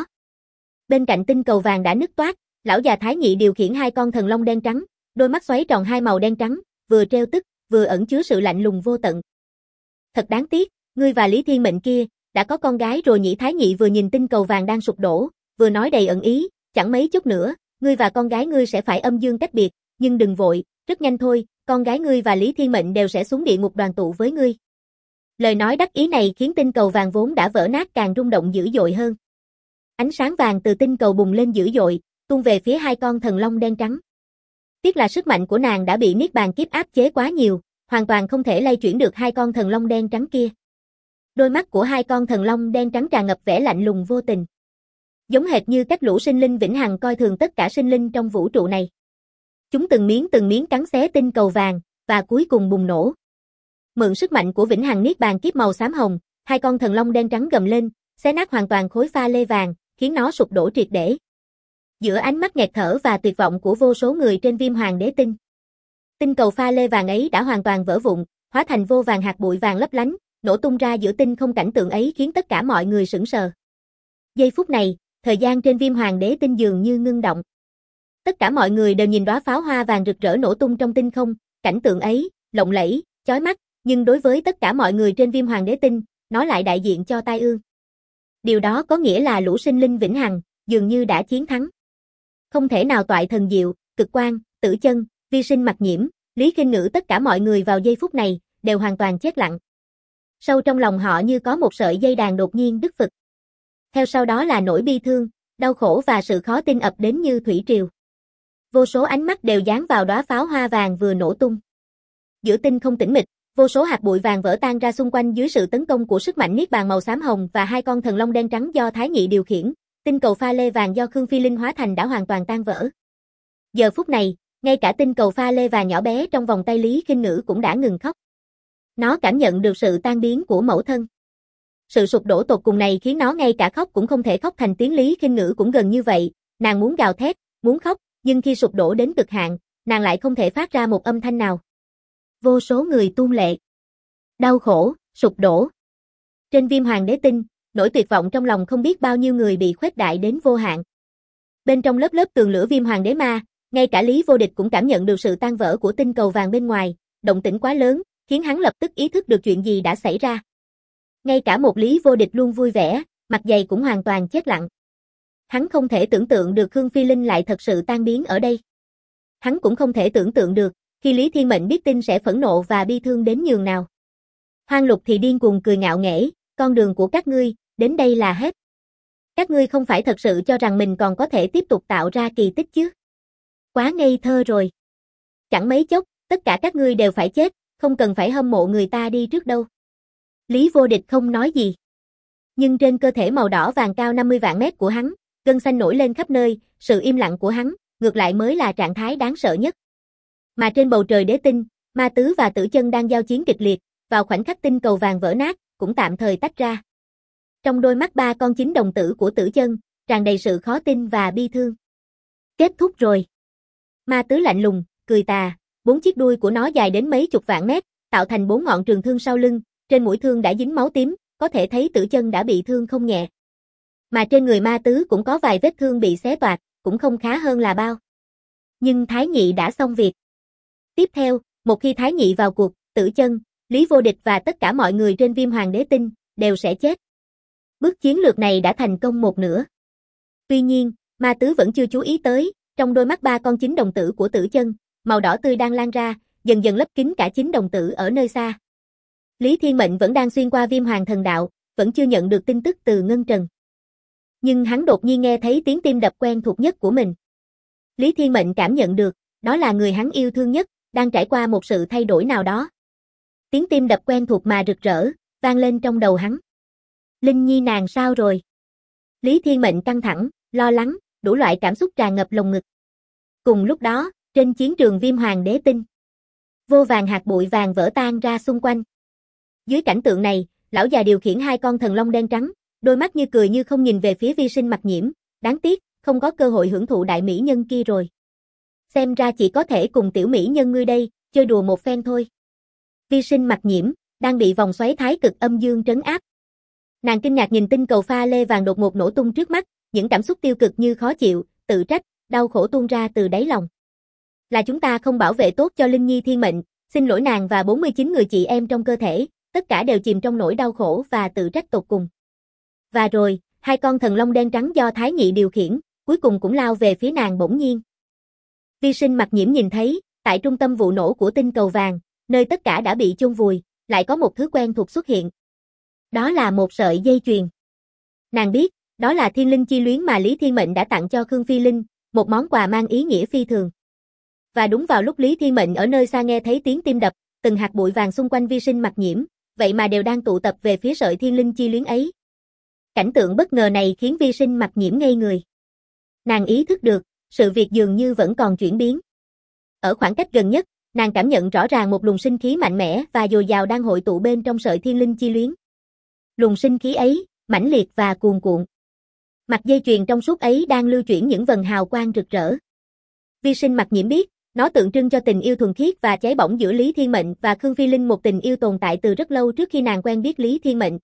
Bên cạnh tinh cầu vàng đã nứt toác, lão già Thái Nhị điều khiển hai con thần long đen trắng, đôi mắt xoáy tròn hai màu đen trắng, vừa trêu tức, vừa ẩn chứa sự lạnh lùng vô tận. Thật đáng tiếc, ngươi và Lý Thiên Mệnh kia, đã có con gái rồi nhỉ? Thái Nhị vừa nhìn tinh cầu vàng đang sụp đổ, vừa nói đầy ẩn ý, chẳng mấy chốc nữa, ngươi và con gái ngươi sẽ phải âm dương cách biệt, nhưng đừng vội, rất nhanh thôi, con gái ngươi và Lý Thiên Mệnh đều sẽ xuống địa ngục đoàn tụ với ngươi. Lời nói đắc ý này khiến tinh cầu vàng vốn đã vỡ nát càng rung động dữ dội hơn. Ánh sáng vàng từ tinh cầu bùng lên dữ dội, tung về phía hai con thần long đen trắng. Tiếc là sức mạnh của nàng đã bị niết bàn kiếp áp chế quá nhiều, hoàn toàn không thể lay chuyển được hai con thần long đen trắng kia. Đôi mắt của hai con thần long đen trắng tràn ngập vẻ lạnh lùng vô tình. Giống hệt như cách lũ sinh linh vĩnh hằng coi thường tất cả sinh linh trong vũ trụ này. Chúng từng miếng cắn xé tinh cầu vàng, và cuối cùng bùng nổ. Mượn sức mạnh của vĩnh hằng niết bàn kiếp màu xám hồng, hai con thần long đen trắng gầm lên, xé nát hoàn toàn khối pha lê vàng, khiến nó sụp đổ triệt để. Giữa ánh mắt nghẹt thở và tuyệt vọng của vô số người trên Viêm Hoàng Đế Tinh, tinh cầu pha lê vàng ấy đã hoàn toàn vỡ vụn, hóa thành vô vàn hạt bụi vàng lấp lánh, nổ tung ra giữa tinh không. Cảnh tượng ấy khiến tất cả mọi người sững sờ. Giây phút này, thời gian trên Viêm Hoàng Đế Tinh dường như ngưng động. Tất cả mọi người đều nhìn đóa pháo hoa vàng rực rỡ nổ tung trong tinh không, cảnh tượng ấy, lộng lẫy, chói mắt, nhưng đối với tất cả mọi người trên Viêm Hoàng Đế Tinh, nó lại đại diện cho tai ương. Điều đó có nghĩa là lũ sinh linh vĩnh hằng, dường như đã chiến thắng. Không thể nào toại thần diệu, Cực Quang, Tử Chân, Vi Sinh Mặc Nhiễm, Lý Kinh Ngữ tất cả mọi người vào giây phút này, đều hoàn toàn chết lặng. Sâu trong lòng họ như có một sợi dây đàn đột nhiên đứt phịch. Theo sau đó là nỗi bi thương, đau khổ và sự khó tin ập đến như thủy triều. Vô số ánh mắt đều dán vào đóa pháo hoa vàng vừa nổ tung. Giữa tinh không tĩnh mịch, vô số hạt bụi vàng vỡ tan ra xung quanh dưới sự tấn công của sức mạnh niết bàn màu xám hồng và hai con thần long đen trắng do Thái Nhị điều khiển, tinh cầu pha lê vàng do Khương Phi Linh hóa thành đã hoàn toàn tan vỡ. Giờ phút này, ngay cả tinh cầu pha lê vàng nhỏ bé trong vòng tay Lý Kinh Ngữ cũng đã ngừng khóc. Nó cảm nhận được sự tan biến của mẫu thân. Sự sụp đổ tột cùng này khiến nó ngay cả khóc cũng không thể khóc thành tiếng. Lý Kinh Ngữ cũng gần như vậy, nàng muốn gào thét, muốn khóc, nhưng khi sụp đổ đến cực hạn, nàng lại không thể phát ra một âm thanh nào. Vô số người tuôn lệ. Đau khổ, sụp đổ. Trên Viêm Hoàng Đế Tinh, nỗi tuyệt vọng trong lòng không biết bao nhiêu người bị khuếch đại đến vô hạn. Bên trong lớp lớp tường lửa Viêm Hoàng Đế Ma, ngay cả Lý Vô Địch cũng cảm nhận được sự tan vỡ của tinh cầu vàng bên ngoài, động tĩnh quá lớn, khiến hắn lập tức ý thức được chuyện gì đã xảy ra. Ngay cả một Lý Vô Địch luôn vui vẻ, mặt dày cũng hoàn toàn chết lặng. Hắn không thể tưởng tượng được Khương Phi Linh lại thật sự tan biến ở đây. Hắn cũng không thể tưởng tượng được, khi Lý Thiên Mệnh biết tin sẽ phẫn nộ và bi thương đến nhường nào. Hoang Lục thì điên cuồng cười ngạo nghễ, con đường của các ngươi, đến đây là hết. Các ngươi không phải thật sự cho rằng mình còn có thể tiếp tục tạo ra kỳ tích chứ? Quá ngây thơ rồi. Chẳng mấy chốc, tất cả các ngươi đều phải chết, không cần phải hâm mộ người ta đi trước đâu. Lý Vô Địch không nói gì. Nhưng trên cơ thể màu đỏ vàng cao 50 vạn mét của hắn, gân xanh nổi lên khắp nơi, sự im lặng của hắn, ngược lại mới là trạng thái đáng sợ nhất. Mà trên bầu trời đế tinh, Ma Tứ và Tử Chân đang giao chiến kịch liệt, vào khoảnh khắc tinh cầu vàng vỡ nát, cũng tạm thời tách ra. Trong đôi mắt ba con chính đồng tử của Tử Chân, tràn đầy sự khó tin và bi thương. Kết thúc rồi. Ma Tứ lạnh lùng, cười tà, 4 chiếc đuôi của nó dài đến mấy chục vạn mét, tạo thành 4 ngọn trường thương sau lưng, trên mũi thương đã dính máu tím, có thể thấy Tử Chân đã bị thương không nhẹ. Mà trên người Ma Tứ cũng có vài vết thương bị xé toạc, cũng không khá hơn là bao. Nhưng Thái Nhị đã xong việc. Tiếp theo, một khi Thái Nhị vào cuộc, Tử Chân, Lý Vô Địch và tất cả mọi người trên Viêm Hoàng Đế Tinh đều sẽ chết. Bước chiến lược này đã thành công một nửa. Tuy nhiên, Ma Tứ vẫn chưa chú ý tới, trong đôi mắt ba con chính đồng tử của Tử Chân, màu đỏ tươi đang lan ra, dần dần lấp kín cả chính đồng tử ở nơi xa. Lý Thiên Mệnh vẫn đang xuyên qua Viêm Hoàng Thần Đạo, vẫn chưa nhận được tin tức từ Ngân Trần. Nhưng hắn đột nhiên nghe thấy tiếng tim đập quen thuộc nhất của mình. Lý Thiên Mệnh cảm nhận được, đó là người hắn yêu thương nhất, đang trải qua một sự thay đổi nào đó. Tiếng tim đập quen thuộc mà rực rỡ, vang lên trong đầu hắn. Linh Nhi nàng sao rồi? Lý Thiên Mệnh căng thẳng, lo lắng, đủ loại cảm xúc tràn ngập lồng ngực. Cùng lúc đó, trên chiến trường Viêm Hoàng Đế Tinh, vô vàn hạt bụi vàng vỡ tan ra xung quanh. Dưới cảnh tượng này, lão già điều khiển hai con thần long đen trắng, đôi mắt như cười như không nhìn về phía Vi Sinh Mặc Nhiễm, đáng tiếc, không có cơ hội hưởng thụ đại mỹ nhân kia rồi. Xem ra chỉ có thể cùng tiểu mỹ nhân ngươi đây, chơi đùa một phen thôi. Vi Sinh Mặc Nhiễm, đang bị vòng xoáy thái cực âm dương trấn áp. Nàng kinh ngạc nhìn tinh cầu pha lê vàng đột ngột nổ tung trước mắt, những cảm xúc tiêu cực như khó chịu, tự trách, đau khổ tuôn ra từ đáy lòng. Là chúng ta không bảo vệ tốt cho Linh Nhi Thiên Mệnh, xin lỗi nàng và 49 người chị em trong cơ thể, tất cả đều chìm trong nỗi đau khổ và tự trách tột cùng. Và rồi, hai con thần long đen trắng do Thái Nhị điều khiển, cuối cùng cũng lao về phía nàng bỗng nhiên. Vi Sinh Mặc Nhiễm nhìn thấy, tại trung tâm vụ nổ của tinh cầu vàng, nơi tất cả đã bị chôn vùi, lại có một thứ quen thuộc xuất hiện. Đó là một sợi dây chuyền. Nàng biết, đó là thiên linh chi luyến mà Lý Thiên Mệnh đã tặng cho Khương Phi Linh, một món quà mang ý nghĩa phi thường. Và đúng vào lúc Lý Thiên Mệnh ở nơi xa nghe thấy tiếng tim đập, từng hạt bụi vàng xung quanh Vi Sinh Mặc Nhiễm, vậy mà đều đang tụ tập về phía sợi thiên linh chi luyến ấy. Cảnh tượng bất ngờ này khiến Vi Sinh Mặc Nhiễm ngây người. Nàng ý thức được, sự việc dường như vẫn còn chuyển biến. Ở khoảng cách gần nhất, nàng cảm nhận rõ ràng một luồng sinh khí mạnh mẽ và dồi dào đang hội tụ bên trong sợi thiên linh chi luyến. Luồng sinh khí ấy, mãnh liệt và cuồn cuộn. Mặt dây chuyền trong suốt ấy đang lưu chuyển những vầng hào quang rực rỡ. Vi Sinh Mặc Nhiễm biết, nó tượng trưng cho tình yêu thuần khiết và cháy bỏng giữa Lý Thiên Mệnh và Khương Phi Linh, một tình yêu tồn tại từ rất lâu trước khi nàng quen biết Lý Thiên Mệnh.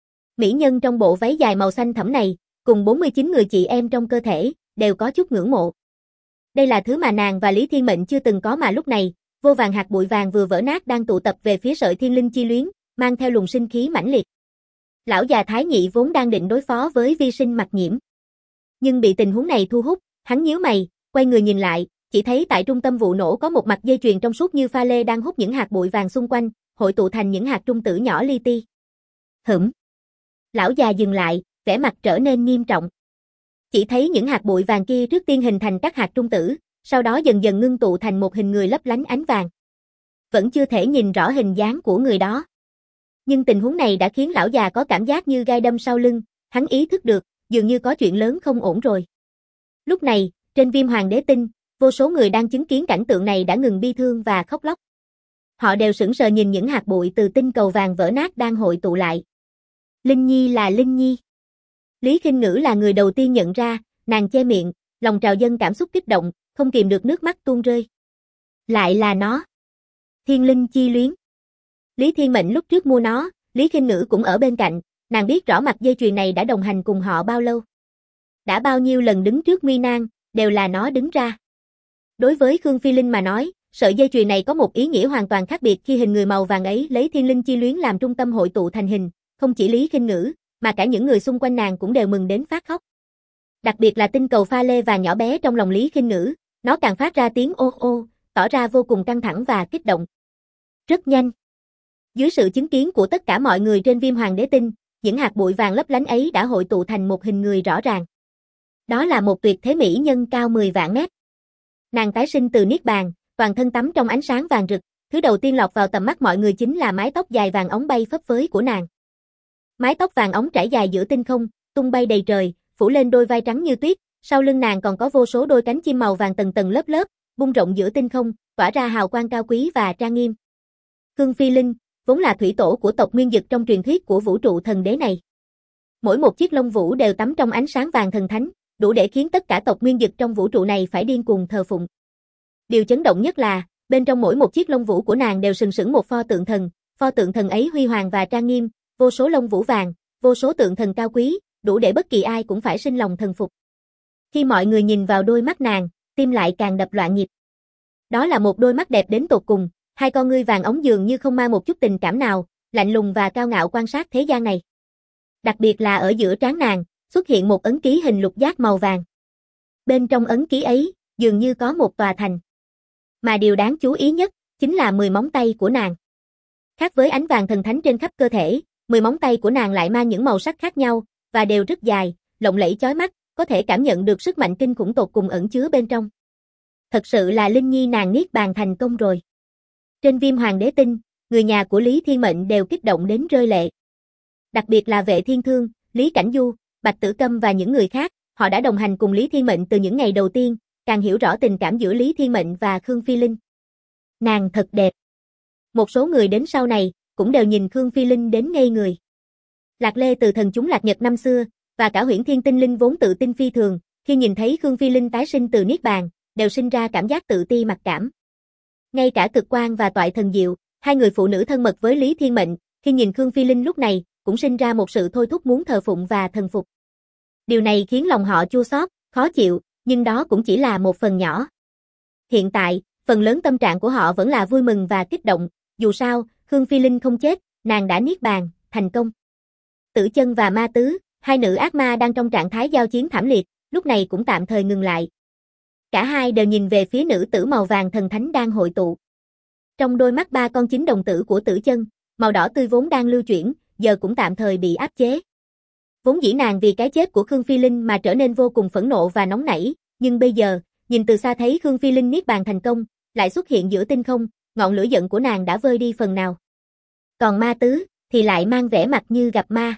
Mỹ nhân trong bộ váy dài màu xanh thẫm này, cùng 49 người chị em trong cơ thể, đều có chút ngưỡng mộ. Đây là thứ mà nàng và Lý Thiên Mệnh chưa từng có mà lúc này, vô vàn hạt bụi vàng vừa vỡ nát đang tụ tập về phía sợi thiên linh chi luyến, mang theo luồng sinh khí mãnh liệt. Lão già Thái Nhị vốn đang định đối phó với vi sinh Mặc Nhiễm, nhưng bị tình huống này thu hút, hắn nhíu mày, quay người nhìn lại, chỉ thấy tại trung tâm vụ nổ có một mặt dây chuyền trong suốt như pha lê đang hút những hạt bụi vàng xung quanh, hội tụ thành những hạt trung tử nhỏ li ti. Lão già dừng lại, vẻ mặt trở nên nghiêm trọng. Chỉ thấy những hạt bụi vàng kia trước tiên hình thành các hạt trung tử, sau đó dần dần ngưng tụ thành một hình người lấp lánh ánh vàng. Vẫn chưa thể nhìn rõ hình dáng của người đó. Nhưng tình huống này đã khiến lão già có cảm giác như gai đâm sau lưng, hắn ý thức được, dường như có chuyện lớn không ổn rồi. Lúc này, trên Viêm Hoàng Đế Tinh, vô số người đang chứng kiến cảnh tượng này đã ngừng bi thương và khóc lóc. Họ đều sững sờ nhìn những hạt bụi từ tinh cầu vàng vỡ nát đang hội tụ lại. Linh Nhi là Linh Nhi. Lý Khinh Ngữ là người đầu tiên nhận ra, nàng che miệng, lòng trào dâng cảm xúc kích động, không kìm được nước mắt tuôn rơi. Lại là nó. Thiên linh chi luyến. Lý Thiên Mệnh lúc trước mua nó, Lý Khinh Ngữ cũng ở bên cạnh, nàng biết rõ mặt dây chuyền này đã đồng hành cùng họ bao lâu. Đã bao nhiêu lần đứng trước nguy nan, đều là nó đứng ra. Đối với Khương Phi Linh mà nói, sợi dây chuyền này có một ý nghĩa hoàn toàn khác biệt khi hình người màu vàng ấy lấy thiên linh chi luyến làm trung tâm hội tụ thành hình, không chỉ Lý Khinh Ngữ, mà cả những người xung quanh nàng cũng đều mừng đến phát khóc. Đặc biệt là tinh cầu pha lê vàng nhỏ bé trong lòng Lý Khinh Ngữ, nó càng phát ra tiếng ô ô, tỏ ra vô cùng căng thẳng và kích động. Rất nhanh. Dưới sự chứng kiến của tất cả mọi người trên Viêm Hoàng Đế Tinh, những hạt bụi vàng lấp lánh ấy đã hội tụ thành một hình người rõ ràng. Đó là một tuyệt thế mỹ nhân cao 10 vạn mét. Nàng tái sinh từ Niết Bàn, toàn thân tắm trong ánh sáng vàng rực, thứ đầu tiên lọt vào tầm mắt mọi người chính là mái tóc dài vàng óng bay phấp phới của nàng. Mái tóc vàng óng trải dài giữa tinh không, tung bay đầy trời, phủ lên đôi vai trắng như tuyết, sau lưng nàng còn có vô số đôi cánh chim màu vàng tầng tầng lớp lớp, bung rộng giữa tinh không, tỏa ra hào quang cao quý và trang nghiêm. Khương Phi Linh, vốn là thủy tổ của tộc Nguyên Dực trong truyền thuyết của vũ trụ thần đế này. Mỗi một chiếc lông vũ đều tắm trong ánh sáng vàng thần thánh, đủ để khiến tất cả tộc Nguyên Dực trong vũ trụ này phải điên cuồng thờ phụng. Điều chấn động nhất là, bên trong mỗi một chiếc lông vũ của nàng đều sừng sững một pho tượng thần ấy huy hoàng và trang nghiêm, vô số lông vũ vàng, vô số tượng thần cao quý, đủ để bất kỳ ai cũng phải sinh lòng thần phục. Khi mọi người nhìn vào đôi mắt nàng, tim lại càng đập loạn nhịp. Đó là một đôi mắt đẹp đến tột cùng, hai con ngươi vàng óng dường như không mang một chút tình cảm nào, lạnh lùng và cao ngạo quan sát thế gian này. Đặc biệt là ở giữa trán nàng, xuất hiện một ấn ký hình lục giác màu vàng. Bên trong ấn ký ấy, dường như có một tòa thành. Mà điều đáng chú ý nhất, chính là 10 móng tay của nàng. Khác với ánh vàng thần thánh trên khắp cơ thể, 10 móng tay của nàng lại mang những màu sắc khác nhau, và đều rất dài, lộng lẫy chói mắt, có thể cảm nhận được sức mạnh kinh khủng tột cùng ẩn chứa bên trong. Thật sự là Linh Nhi nàng niết bàn thành công rồi. Trên Viêm Hoàng Đế Tinh, người nhà của Lý Thiên Mệnh đều kích động đến rơi lệ. Đặc biệt là Vệ Thiên Thương, Lý Cảnh Du, Bạch Tử Câm và những người khác, họ đã đồng hành cùng Lý Thiên Mệnh từ những ngày đầu tiên, càng hiểu rõ tình cảm giữa Lý Thiên Mệnh và Khương Phi Linh. Nàng thật đẹp. Một số người đến sau này, cũng đều nhìn Khương Phi Linh đến ngây người. Lạc Lê từ thần chúng Lạc Nhật năm xưa, và cả Huyễn Thiên Tinh Linh vốn tự tin phi thường, khi nhìn thấy Khương Phi Linh tái sinh từ Niết Bàn, đều sinh ra cảm giác tự ti mặc cảm. Ngay cả Cực Quang và Toại Thần Diệu, hai người phụ nữ thân mật với Lý Thiên Mệnh, khi nhìn Khương Phi Linh lúc này, cũng sinh ra một sự thôi thúc muốn thờ phụng và thần phục. Điều này khiến lòng họ chua xót, khó chịu, nhưng đó cũng chỉ là một phần nhỏ. Hiện tại, phần lớn tâm trạng của họ vẫn là vui mừng và kích động, dù sao, Khương Phi Linh không chết, nàng đã niết bàn, thành công. Tử Chân và Ma Tứ, hai nữ ác ma đang trong trạng thái giao chiến thảm liệt, lúc này cũng tạm thời ngừng lại. Cả hai đều nhìn về phía nữ tử màu vàng thần thánh đang hội tụ. Trong đôi mắt ba con chính đồng tử của Tử Chân, màu đỏ tươi vốn đang lưu chuyển, giờ cũng tạm thời bị áp chế. Vốn dĩ nàng vì cái chết của Khương Phi Linh mà trở nên vô cùng phẫn nộ và nóng nảy, nhưng bây giờ, nhìn từ xa thấy Khương Phi Linh niết bàn thành công, lại xuất hiện giữa tinh không, ngọn lửa giận của nàng đã vơi đi phần nào. Còn Ma Tứ, thì lại mang vẻ mặt như gặp ma.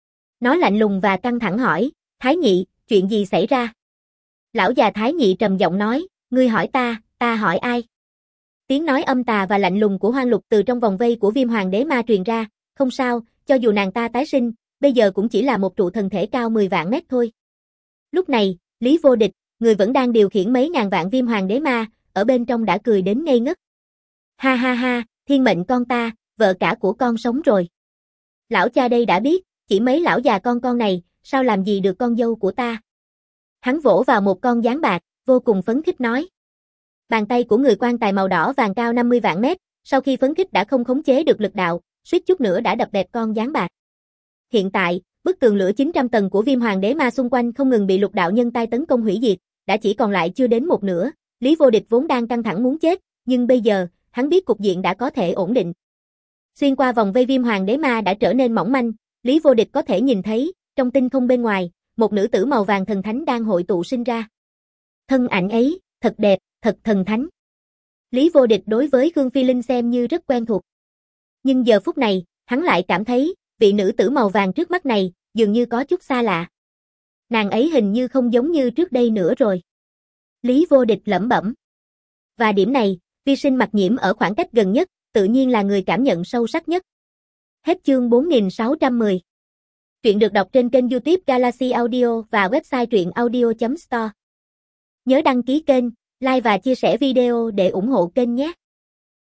Nó lạnh lùng và căng thẳng hỏi, Thái Nhị, chuyện gì xảy ra? Lão già Thái Nhị trầm giọng nói, ngươi hỏi ta hỏi ai? Tiếng nói âm tà và lạnh lùng của Hoang Lục từ trong vòng vây của Viêm Hoàng Đế Ma truyền ra, không sao, cho dù nàng ta tái sinh, bây giờ cũng chỉ là một trụ thần thể cao 10 vạn mét thôi. Lúc này, Lý Vô Địch, người vẫn đang điều khiển mấy ngàn vạn Viêm Hoàng Đế Ma, ở bên trong đã cười đến ngây ngất. Ha ha ha, Thiên Mệnh con ta, vợ cả của con sống rồi. Lão cha đây đã biết, chỉ mấy lão già con này, sao làm gì được con dâu của ta. Hắn vỗ vào một con gián bạc, vô cùng phấn khích nói. Bàn tay của người quan tài màu đỏ vàng cao 50 vạn mét, sau khi phấn khích đã không khống chế được lực đạo, suýt chút nữa đã đập bẹp con gián bạc. Hiện tại, bức tường lửa 900 tầng của Viêm Hoàng Đế Ma xung quanh không ngừng bị lục đạo nhân tai tấn công hủy diệt, đã chỉ còn lại chưa đến một nửa. Lý Vô Địch vốn đang căng thẳng muốn chết, nhưng bây giờ, hắn biết cục diện đã có thể ổn định. Xuyên qua vòng vây Viêm Hoàng Đế Ma đã trở nên mỏng manh, Lý Vô Địch có thể nhìn thấy, trong tinh không bên ngoài, một nữ tử màu vàng thần thánh đang hội tụ sinh ra. Thân ảnh ấy, thật đẹp, thật thần thánh. Lý Vô Địch đối với Khương Phi Linh xem như rất quen thuộc. Nhưng giờ phút này, hắn lại cảm thấy, vị nữ tử màu vàng trước mắt này, dường như có chút xa lạ. Nàng ấy hình như không giống như trước đây nữa rồi. Lý Vô Địch lẩm bẩm. Và điểm này, Vi Sinh Mặc Nhiễm ở khoảng cách gần nhất, tự nhiên là người cảm nhận sâu sắc nhất. Hết chương 4610. Truyện được đọc trên kênh YouTube Galaxy Audio và website truyệnaudio.store. Nhớ đăng ký kênh, like và chia sẻ video để ủng hộ kênh nhé.